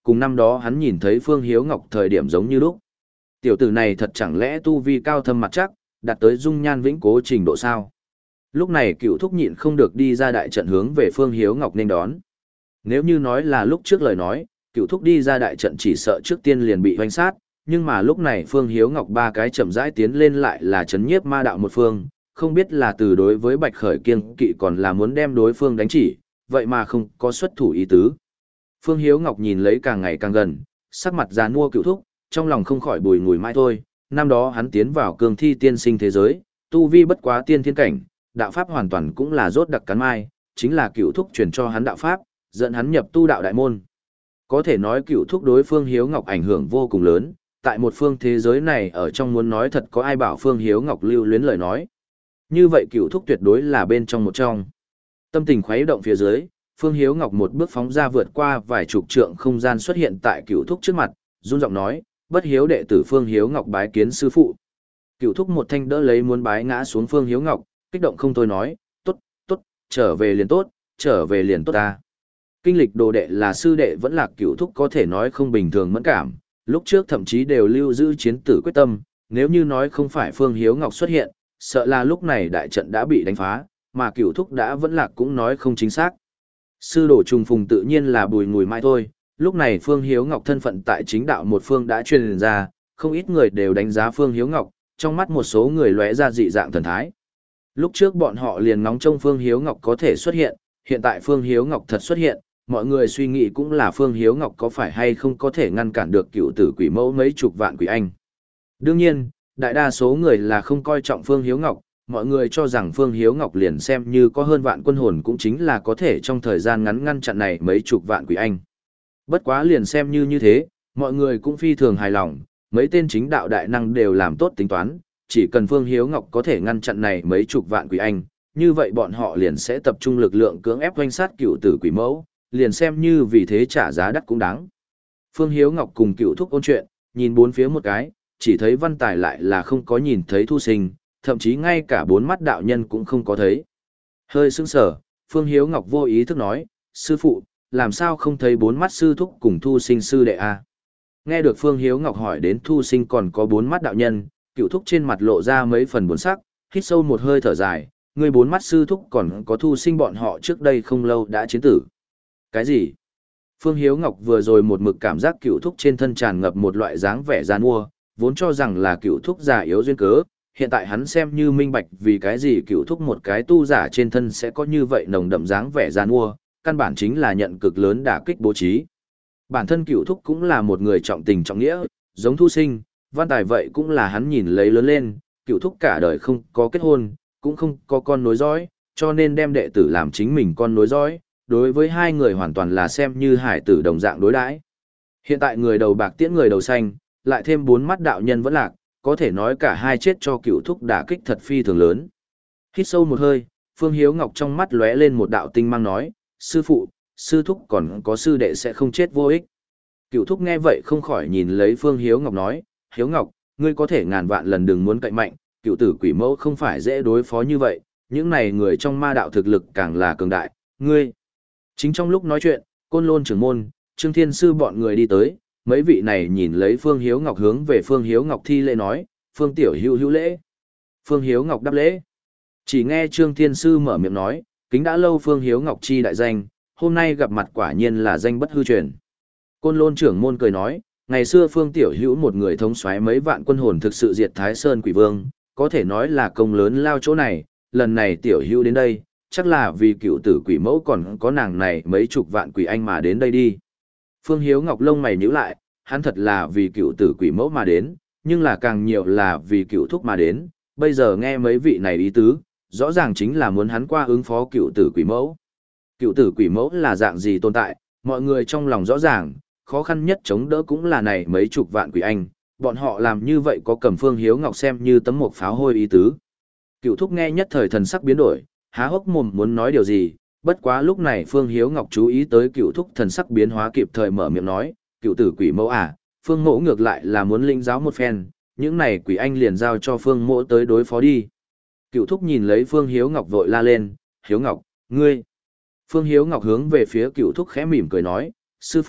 cùng năm đó hắn nhìn thấy Phương Hiếu Ngọc thời điểm giống như lúc. Tiểu tử này thật chẳng lẽ tu vi cao thâm mặt chắc, đạt tới dung nhan vĩnh cố trình độ sao? Lúc này Cựu Thúc nhịn không được đi ra đại trận hướng về Phương Hiếu Ngọc nên đón. Nếu như nói là lúc trước lời nói, Cựu Thúc đi ra đại trận chỉ sợ trước tiên liền bị hoành sát, nhưng mà lúc này Phương Hiếu Ngọc ba cái chậm rãi tiến lên lại là chấn nhiếp ma đạo một phương, không biết là từ đối với Bạch Khởi kiêng kỵ còn là muốn đem đối phương đánh chỉ, vậy mà không có xuất thủ ý tứ. Phương Hiếu Ngọc nhìn lấy càng ngày càng gần, sắc mặt già nua Cựu Thúc, trong lòng không khỏi bùi ngùi mãi thôi, năm đó hắn tiến vào cương thi tiên sinh thế giới, tu vi bất quá tiên thiên cảnh, đạo pháp hoàn toàn cũng là rốt đặc cắn mai, chính là Cựu Thúc truyền cho hắn đạo pháp, dẫn hắn nhập tu đạo đại môn. Có thể nói Cựu Thúc đối Phương Hiếu Ngọc ảnh hưởng vô cùng lớn, tại một phương thế giới này ở trong muốn nói thật có ai bảo Phương Hiếu Ngọc lưu luyến lời nói. Như vậy Cựu Thúc tuyệt đối là bên trong một trong. Tâm tình khuấy động phía dưới, Phương Hiếu Ngọc một bước phóng ra vượt qua vài chục trượng không gian xuất hiện tại Cựu Thúc trước mặt, run giọng nói, bất hiếu đệ tử Phương Hiếu Ngọc bái kiến sư phụ. Cựu Thúc một thanh đỡ lấy muốn bái ngã xuống Phương Hiếu Ngọc, kích động không thôi nói, tốt, tốt, trở về liền tốt, trở về liền tốt ta. Kinh lịch đồ đệ là sư đệ vẫn là Cựu Thúc có thể nói không bình thường mẫn cảm, lúc trước thậm chí đều lưu giữ chiến tử quyết tâm, nếu như nói không phải Phương Hiếu Ngọc xuất hiện, sợ là lúc này đại trận đã bị đánh phá, mà Cựu Thúc đã vẫn lạc cũng nói không chính xác. Sư đồ trùng phùng tự nhiên là bùi ngùi mãi thôi, lúc này Phương Hiếu Ngọc thân phận tại chính đạo một phương đã truyền ra, không ít người đều đánh giá Phương Hiếu Ngọc, trong mắt một số người lóe ra dị dạng thần thái. Lúc trước bọn họ liền ngóng trông Phương Hiếu Ngọc có thể xuất hiện, hiện tại Phương Hiếu Ngọc thật xuất hiện, mọi người suy nghĩ cũng là Phương Hiếu Ngọc có phải hay không có thể ngăn cản được cựu tử quỷ mẫu mấy chục vạn quỷ anh. Đương nhiên, đại đa số người là không coi trọng Phương Hiếu Ngọc, mọi người cho rằng Phương Hiếu Ngọc liền xem như có hơn vạn quân hồn cũng chính là có thể trong thời gian ngắn ngăn chặn này mấy chục vạn quỷ anh. Bất quá liền xem như như thế, mọi người cũng phi thường hài lòng, mấy tên chính đạo đại năng đều làm tốt tính toán, chỉ cần Phương Hiếu Ngọc có thể ngăn chặn này mấy chục vạn quỷ anh, như vậy bọn họ liền sẽ tập trung lực lượng cưỡng ép oanh sát cựu tử quỷ mẫu, liền xem như vì thế trả giá đắt cũng đáng. Phương Hiếu Ngọc cùng Cựu Thúc ôn chuyện, nhìn bốn phía một cái, chỉ thấy Văn Tài lại là không có nhìn thấy Thu Sinh, thậm chí ngay cả bốn mắt đạo nhân cũng không có thấy. Hơi sững sờ, Phương Hiếu Ngọc vô ý thức nói, sư phụ, làm sao không thấy bốn mắt sư thúc cùng Thu Sinh sư đệ a? Nghe được Phương Hiếu Ngọc hỏi đến Thu Sinh còn có bốn mắt đạo nhân, Cựu Thúc trên mặt lộ ra mấy phần buồn sắc, hít sâu một hơi thở dài, người bốn mắt sư thúc còn có Thu Sinh bọn họ trước đây không lâu đã chiến tử. Cái gì? Phương Hiếu Ngọc vừa rồi một mực cảm giác Cựu Thúc trên thân tràn ngập một loại dáng vẻ giàn mua, vốn cho rằng là Cựu Thúc già yếu duyên cớ, hiện tại hắn xem như minh bạch vì cái gì Cựu Thúc một cái tu giả trên thân sẽ có như vậy nồng đậm dáng vẻ giàn mua, căn bản chính là nhận cực lớn đả kích bố trí. Bản thân Cựu Thúc cũng là một người trọng tình trọng nghĩa, giống Thu Sinh, Văn Tài vậy cũng là hắn nhìn lấy lớn lên, Cựu Thúc cả đời không có kết hôn, cũng không có con nối dõi, cho nên đem đệ tử làm chính mình con nối dõi, đối với hai người hoàn toàn là xem như hải tử đồng dạng đối đãi. Hiện tại người đầu bạc tiễn người đầu xanh, lại thêm bốn mắt đạo nhân vẫn lạc, có thể nói cả hai chết cho Cựu Thúc đả kích thật phi thường lớn. Hít sâu một hơi, Phương Hiếu Ngọc trong mắt lóe lên một đạo tinh mang nói, sư phụ, sư thúc còn có sư đệ sẽ không chết vô ích. Cựu Thúc nghe vậy không khỏi nhìn lấy Phương Hiếu Ngọc nói, Hiếu Ngọc, ngươi có thể ngàn vạn lần đừng muốn cậy mạnh, cựu tử quỷ mẫu không phải dễ đối phó như vậy, những này người trong ma đạo thực lực càng là cường đại, ngươi. Chính trong lúc nói chuyện, Côn Lôn trưởng môn, Trương Thiên Sư bọn người đi tới, mấy vị này nhìn lấy Phương Hiếu Ngọc hướng về Phương Hiếu Ngọc thi lễ nói, Phương Tiểu Hữu hữu lễ. Phương Hiếu Ngọc đáp lễ. Chỉ nghe Trương Thiên Sư mở miệng nói, kính đã lâu Phương Hiếu Ngọc chi đại danh, hôm nay gặp mặt quả nhiên là danh bất hư truyền. Côn Lôn trưởng môn cười nói, ngày xưa Phương Tiểu Hữu một người thống soái mấy vạn quân hồn thực sự diệt Thái Sơn Quỷ Vương, có thể nói là công lớn lao chỗ này, lần này Tiểu Hữu đến đây, chắc là vì cựu tử quỷ mẫu còn có nàng này mấy chục vạn quỷ anh mà đến đây đi. Phương Hiếu Ngọc lông mày nhíu lại, hắn thật là vì cựu tử quỷ mẫu mà đến, nhưng là càng nhiều là vì cựu thúc mà đến, bây giờ nghe mấy vị này ý tứ, rõ ràng chính là muốn hắn qua ứng phó cựu tử quỷ mẫu. Cựu tử quỷ mẫu là dạng gì tồn tại, mọi người trong lòng rõ ràng, khó khăn nhất chống đỡ cũng là này mấy chục vạn quỷ anh, bọn họ làm như vậy có cầm Phương Hiếu Ngọc xem như tấm mộc pháo hôi ý tứ. Cựu thúc nghe nhất thời thần sắc biến đổi, há hốc mồm muốn nói điều gì, bất quá lúc này Phương Hiếu Ngọc chú ý tới cựu thúc thần sắc biến hóa kịp thời mở miệng nói, cựu tử quỷ mẫu à, Phương mẫu ngược lại là muốn linh giáo một phen, những này quỷ anh liền giao cho Phương mẫu tới đối phó đi. Cựu thúc nhìn lấy Phương Hiếu Ngọc vội la lên, Hiếu Ngọc, ngươi. Phương Hiếu Ngọc hướng về phía cựu thúc khẽ mỉm cười nói, sư phụ,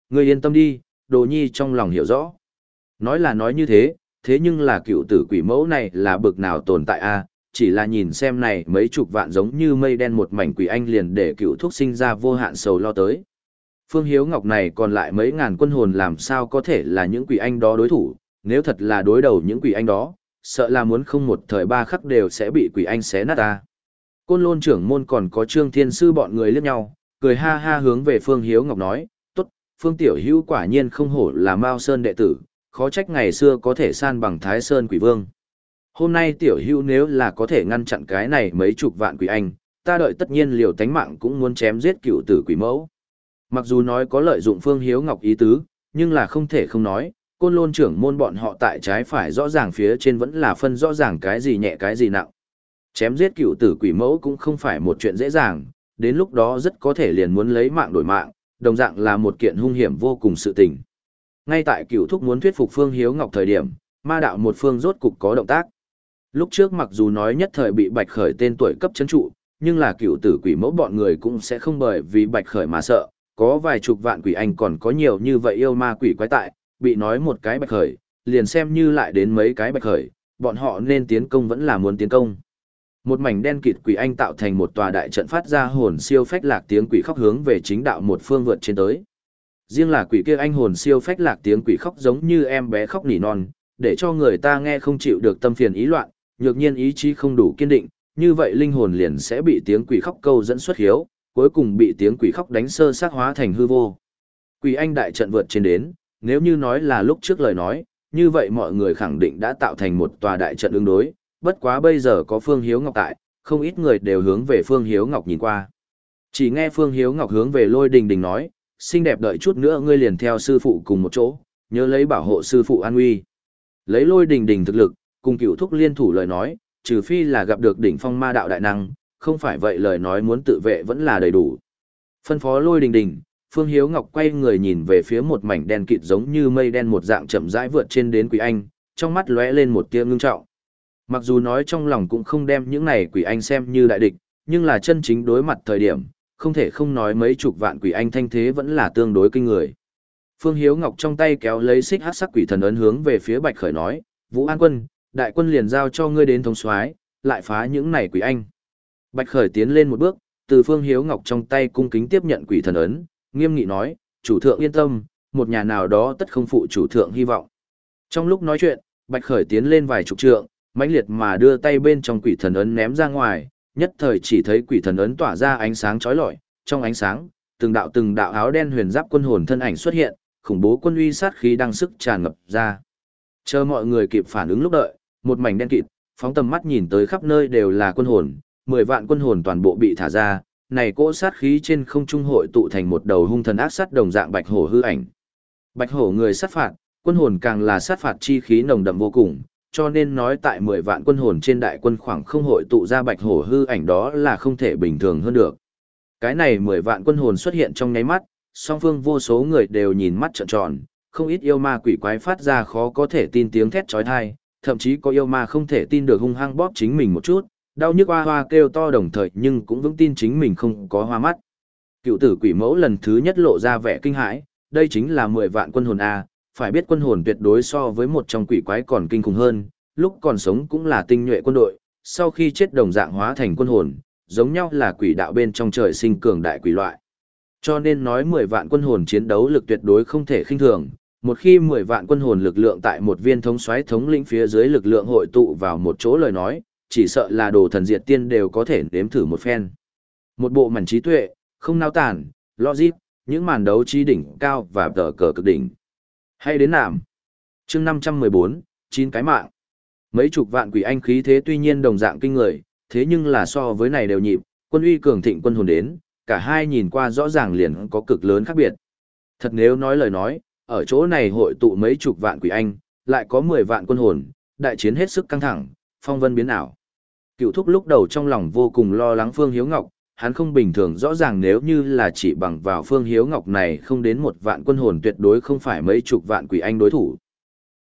Ngươi yên tâm đi, Đồ Nhi trong lòng hiểu rõ. Nói là nói như thế, thế nhưng là cựu tử quỷ mẫu này là bực nào tồn tại a? Chỉ là nhìn xem này mấy chục vạn giống như mây đen một mảnh quỷ anh liền để cựu thúc sinh ra vô hạn sầu lo tới. Phương Hiếu Ngọc này còn lại mấy ngàn quân hồn làm sao có thể là những quỷ anh đó đối thủ, nếu thật là đối đầu những quỷ anh đó, sợ là muốn không một thời ba khắc đều sẽ bị quỷ anh xé nát ta. Côn Lôn trưởng môn còn có Trương Thiên Sư bọn người liếc nhau, cười ha ha hướng về Phương Hiếu Ngọc nói, tốt, Phương Tiểu Hữu quả nhiên không hổ là Mao Sơn đệ tử, khó trách ngày xưa có thể san bằng Thái Sơn quỷ vương. Hôm nay Tiểu Hữu nếu là có thể ngăn chặn cái này mấy chục vạn quỷ anh, ta đợi tất nhiên liều tánh mạng cũng muốn chém giết cựu tử quỷ mẫu. Mặc dù nói có lợi dụng Phương Hiếu Ngọc ý tứ, nhưng là không thể không nói, Côn Lôn trưởng môn bọn họ tại trái phải rõ ràng phía trên vẫn là phân rõ ràng cái gì nhẹ cái gì nặng. Chém giết cựu tử quỷ mẫu cũng không phải một chuyện dễ dàng, đến lúc đó rất có thể liền muốn lấy mạng đổi mạng, đồng dạng là một kiện hung hiểm vô cùng sự tình. Ngay tại cựu thúc muốn thuyết phục Phương Hiếu Ngọc thời điểm, ma đạo một phương rốt cục có động tác. Lúc trước mặc dù nói nhất thời bị Bạch Khởi tên tuổi cấp chấn trụ, nhưng là cựu tử quỷ mẫu bọn người cũng sẽ không bởi vì Bạch Khởi mà sợ, có vài chục vạn quỷ anh còn có nhiều như vậy yêu ma quỷ quái tại, bị nói một cái Bạch Khởi, liền xem như lại đến mấy cái Bạch Khởi, bọn họ nên tiến công vẫn là muốn tiến công. Một mảnh đen kịt quỷ anh tạo thành một tòa đại trận phát ra hồn siêu phách lạc tiếng quỷ khóc hướng về chính đạo một phương vượt trên tới. Riêng là quỷ kia anh hồn siêu phách lạc tiếng quỷ khóc giống như em bé khóc nỉ non, để cho người ta nghe không chịu được tâm phiền ý loạn, nhược nhiên ý chí không đủ kiên định, như vậy linh hồn liền sẽ bị tiếng quỷ khóc câu dẫn xuất hiếu, cuối cùng bị tiếng quỷ khóc đánh sơ xác hóa thành hư vô. Quỷ anh đại trận vượt trên đến, nếu như nói là lúc trước lời nói, như vậy mọi người khẳng định đã tạo thành một tòa đại trận ứng đối, bất quá bây giờ có Phương Hiếu Ngọc tại, không ít người đều hướng về Phương Hiếu Ngọc nhìn qua. Chỉ nghe Phương Hiếu Ngọc hướng về Lôi Đình Đình nói, xinh đẹp đợi chút nữa ngươi liền theo sư phụ cùng một chỗ, nhớ lấy bảo hộ sư phụ an nguy. Lấy Lôi Đình Đình thực lực, cùng cựu thúc liên thủ lời nói, trừ phi là gặp được đỉnh phong ma đạo đại năng, không phải vậy lời nói muốn tự vệ vẫn là đầy đủ. Phân phó Lôi Đình Đình, Phương Hiếu Ngọc quay người nhìn về phía một mảnh đen kịt giống như mây đen một dạng chậm rãi vượt trên đến quỷ anh, trong mắt lóe lên một tia ngưng trọng. Mặc dù nói trong lòng cũng không đem những này quỷ anh xem như đại địch, nhưng là chân chính đối mặt thời điểm, không thể không nói mấy chục vạn quỷ anh thanh thế vẫn là tương đối kinh người. Phương Hiếu Ngọc trong tay kéo lấy xích hắc sắc quỷ thần ấn hướng về phía Bạch Khởi nói, Vũ An Quân, đại quân liền giao cho ngươi đến thống soái, lại phá những này quỷ anh. Bạch Khởi tiến lên một bước, từ Phương Hiếu Ngọc trong tay cung kính tiếp nhận quỷ thần ấn, nghiêm nghị nói, chủ thượng yên tâm, một nhà nào đó tất không phụ chủ thượng hy vọng. Trong lúc nói chuyện, Bạch Khởi tiến lên vài chục trượng, mãnh liệt mà đưa tay bên trong quỷ thần ấn ném ra ngoài, nhất thời chỉ thấy quỷ thần ấn tỏa ra ánh sáng chói lọi, trong ánh sáng, từng đạo từng đạo áo đen huyền giáp quân hồn thân ảnh xuất hiện, khủng bố quân uy sát khí đang sức tràn ngập ra. Chờ mọi người kịp phản ứng lúc đợi, một mảnh đen kịt, phóng tầm mắt nhìn tới khắp nơi đều là quân hồn, mười vạn quân hồn toàn bộ bị thả ra, này cỗ sát khí trên không trung hội tụ thành một đầu hung thần ác sát đồng dạng bạch hổ hư ảnh. Bạch hổ người sát phạt, quân hồn càng là sát phạt chi khí nồng đậm vô cùng, cho nên nói tại mười vạn quân hồn trên đại quân khoảng không hội tụ ra bạch hổ hư ảnh đó là không thể bình thường hơn được. Cái này mười vạn quân hồn xuất hiện trong nháy mắt, song phương vô số người đều nhìn mắt trợn tròn, không ít yêu ma quỷ quái phát ra khó có thể tin tiếng thét chói tai, thậm chí có yêu ma không thể tin được hung hăng bóp chính mình một chút, đau nhức hoa hoa kêu to đồng thời nhưng cũng vững tin chính mình không có hoa mắt. Cựu tử quỷ mẫu lần thứ nhất lộ ra vẻ kinh hãi, đây chính là mười vạn quân hồn A, phải biết quân hồn tuyệt đối so với một trong quỷ quái còn kinh khủng hơn, lúc còn sống cũng là tinh nhuệ quân đội, sau khi chết đồng dạng hóa thành quân hồn, giống nhau là quỷ đạo bên trong trời sinh cường đại quỷ loại. Cho nên nói mười vạn quân hồn chiến đấu lực tuyệt đối không thể khinh thường, một khi mười vạn quân hồn lực lượng tại một viên thống soái thống lĩnh phía dưới lực lượng hội tụ vào một chỗ lời nói, chỉ sợ là đồ thần diệt tiên đều có thể nếm thử một phen. Một bộ mảnh trí tuệ, không nao tản, logic, những màn đấu trí đỉnh cao và tờ cờ cực đỉnh. Hay đến nạm. Chương năm trăm mười bốn, chín cái mạng. Mấy chục vạn quỷ anh khí thế tuy nhiên đồng dạng kinh người, thế nhưng là so với này đều nhịp, quân uy cường thịnh quân hồn đến, cả hai nhìn qua rõ ràng liền có cực lớn khác biệt. Thật nếu nói lời nói, ở chỗ này hội tụ mấy chục vạn quỷ anh, lại có mười vạn quân hồn, đại chiến hết sức căng thẳng, phong vân biến ảo. Cựu thúc lúc đầu trong lòng vô cùng lo lắng Phương Hiếu Ngọc, hắn không bình thường rõ ràng nếu như là chỉ bằng vào Phương Hiếu Ngọc này không đến một vạn quân hồn tuyệt đối không phải mấy chục vạn quỷ anh đối thủ.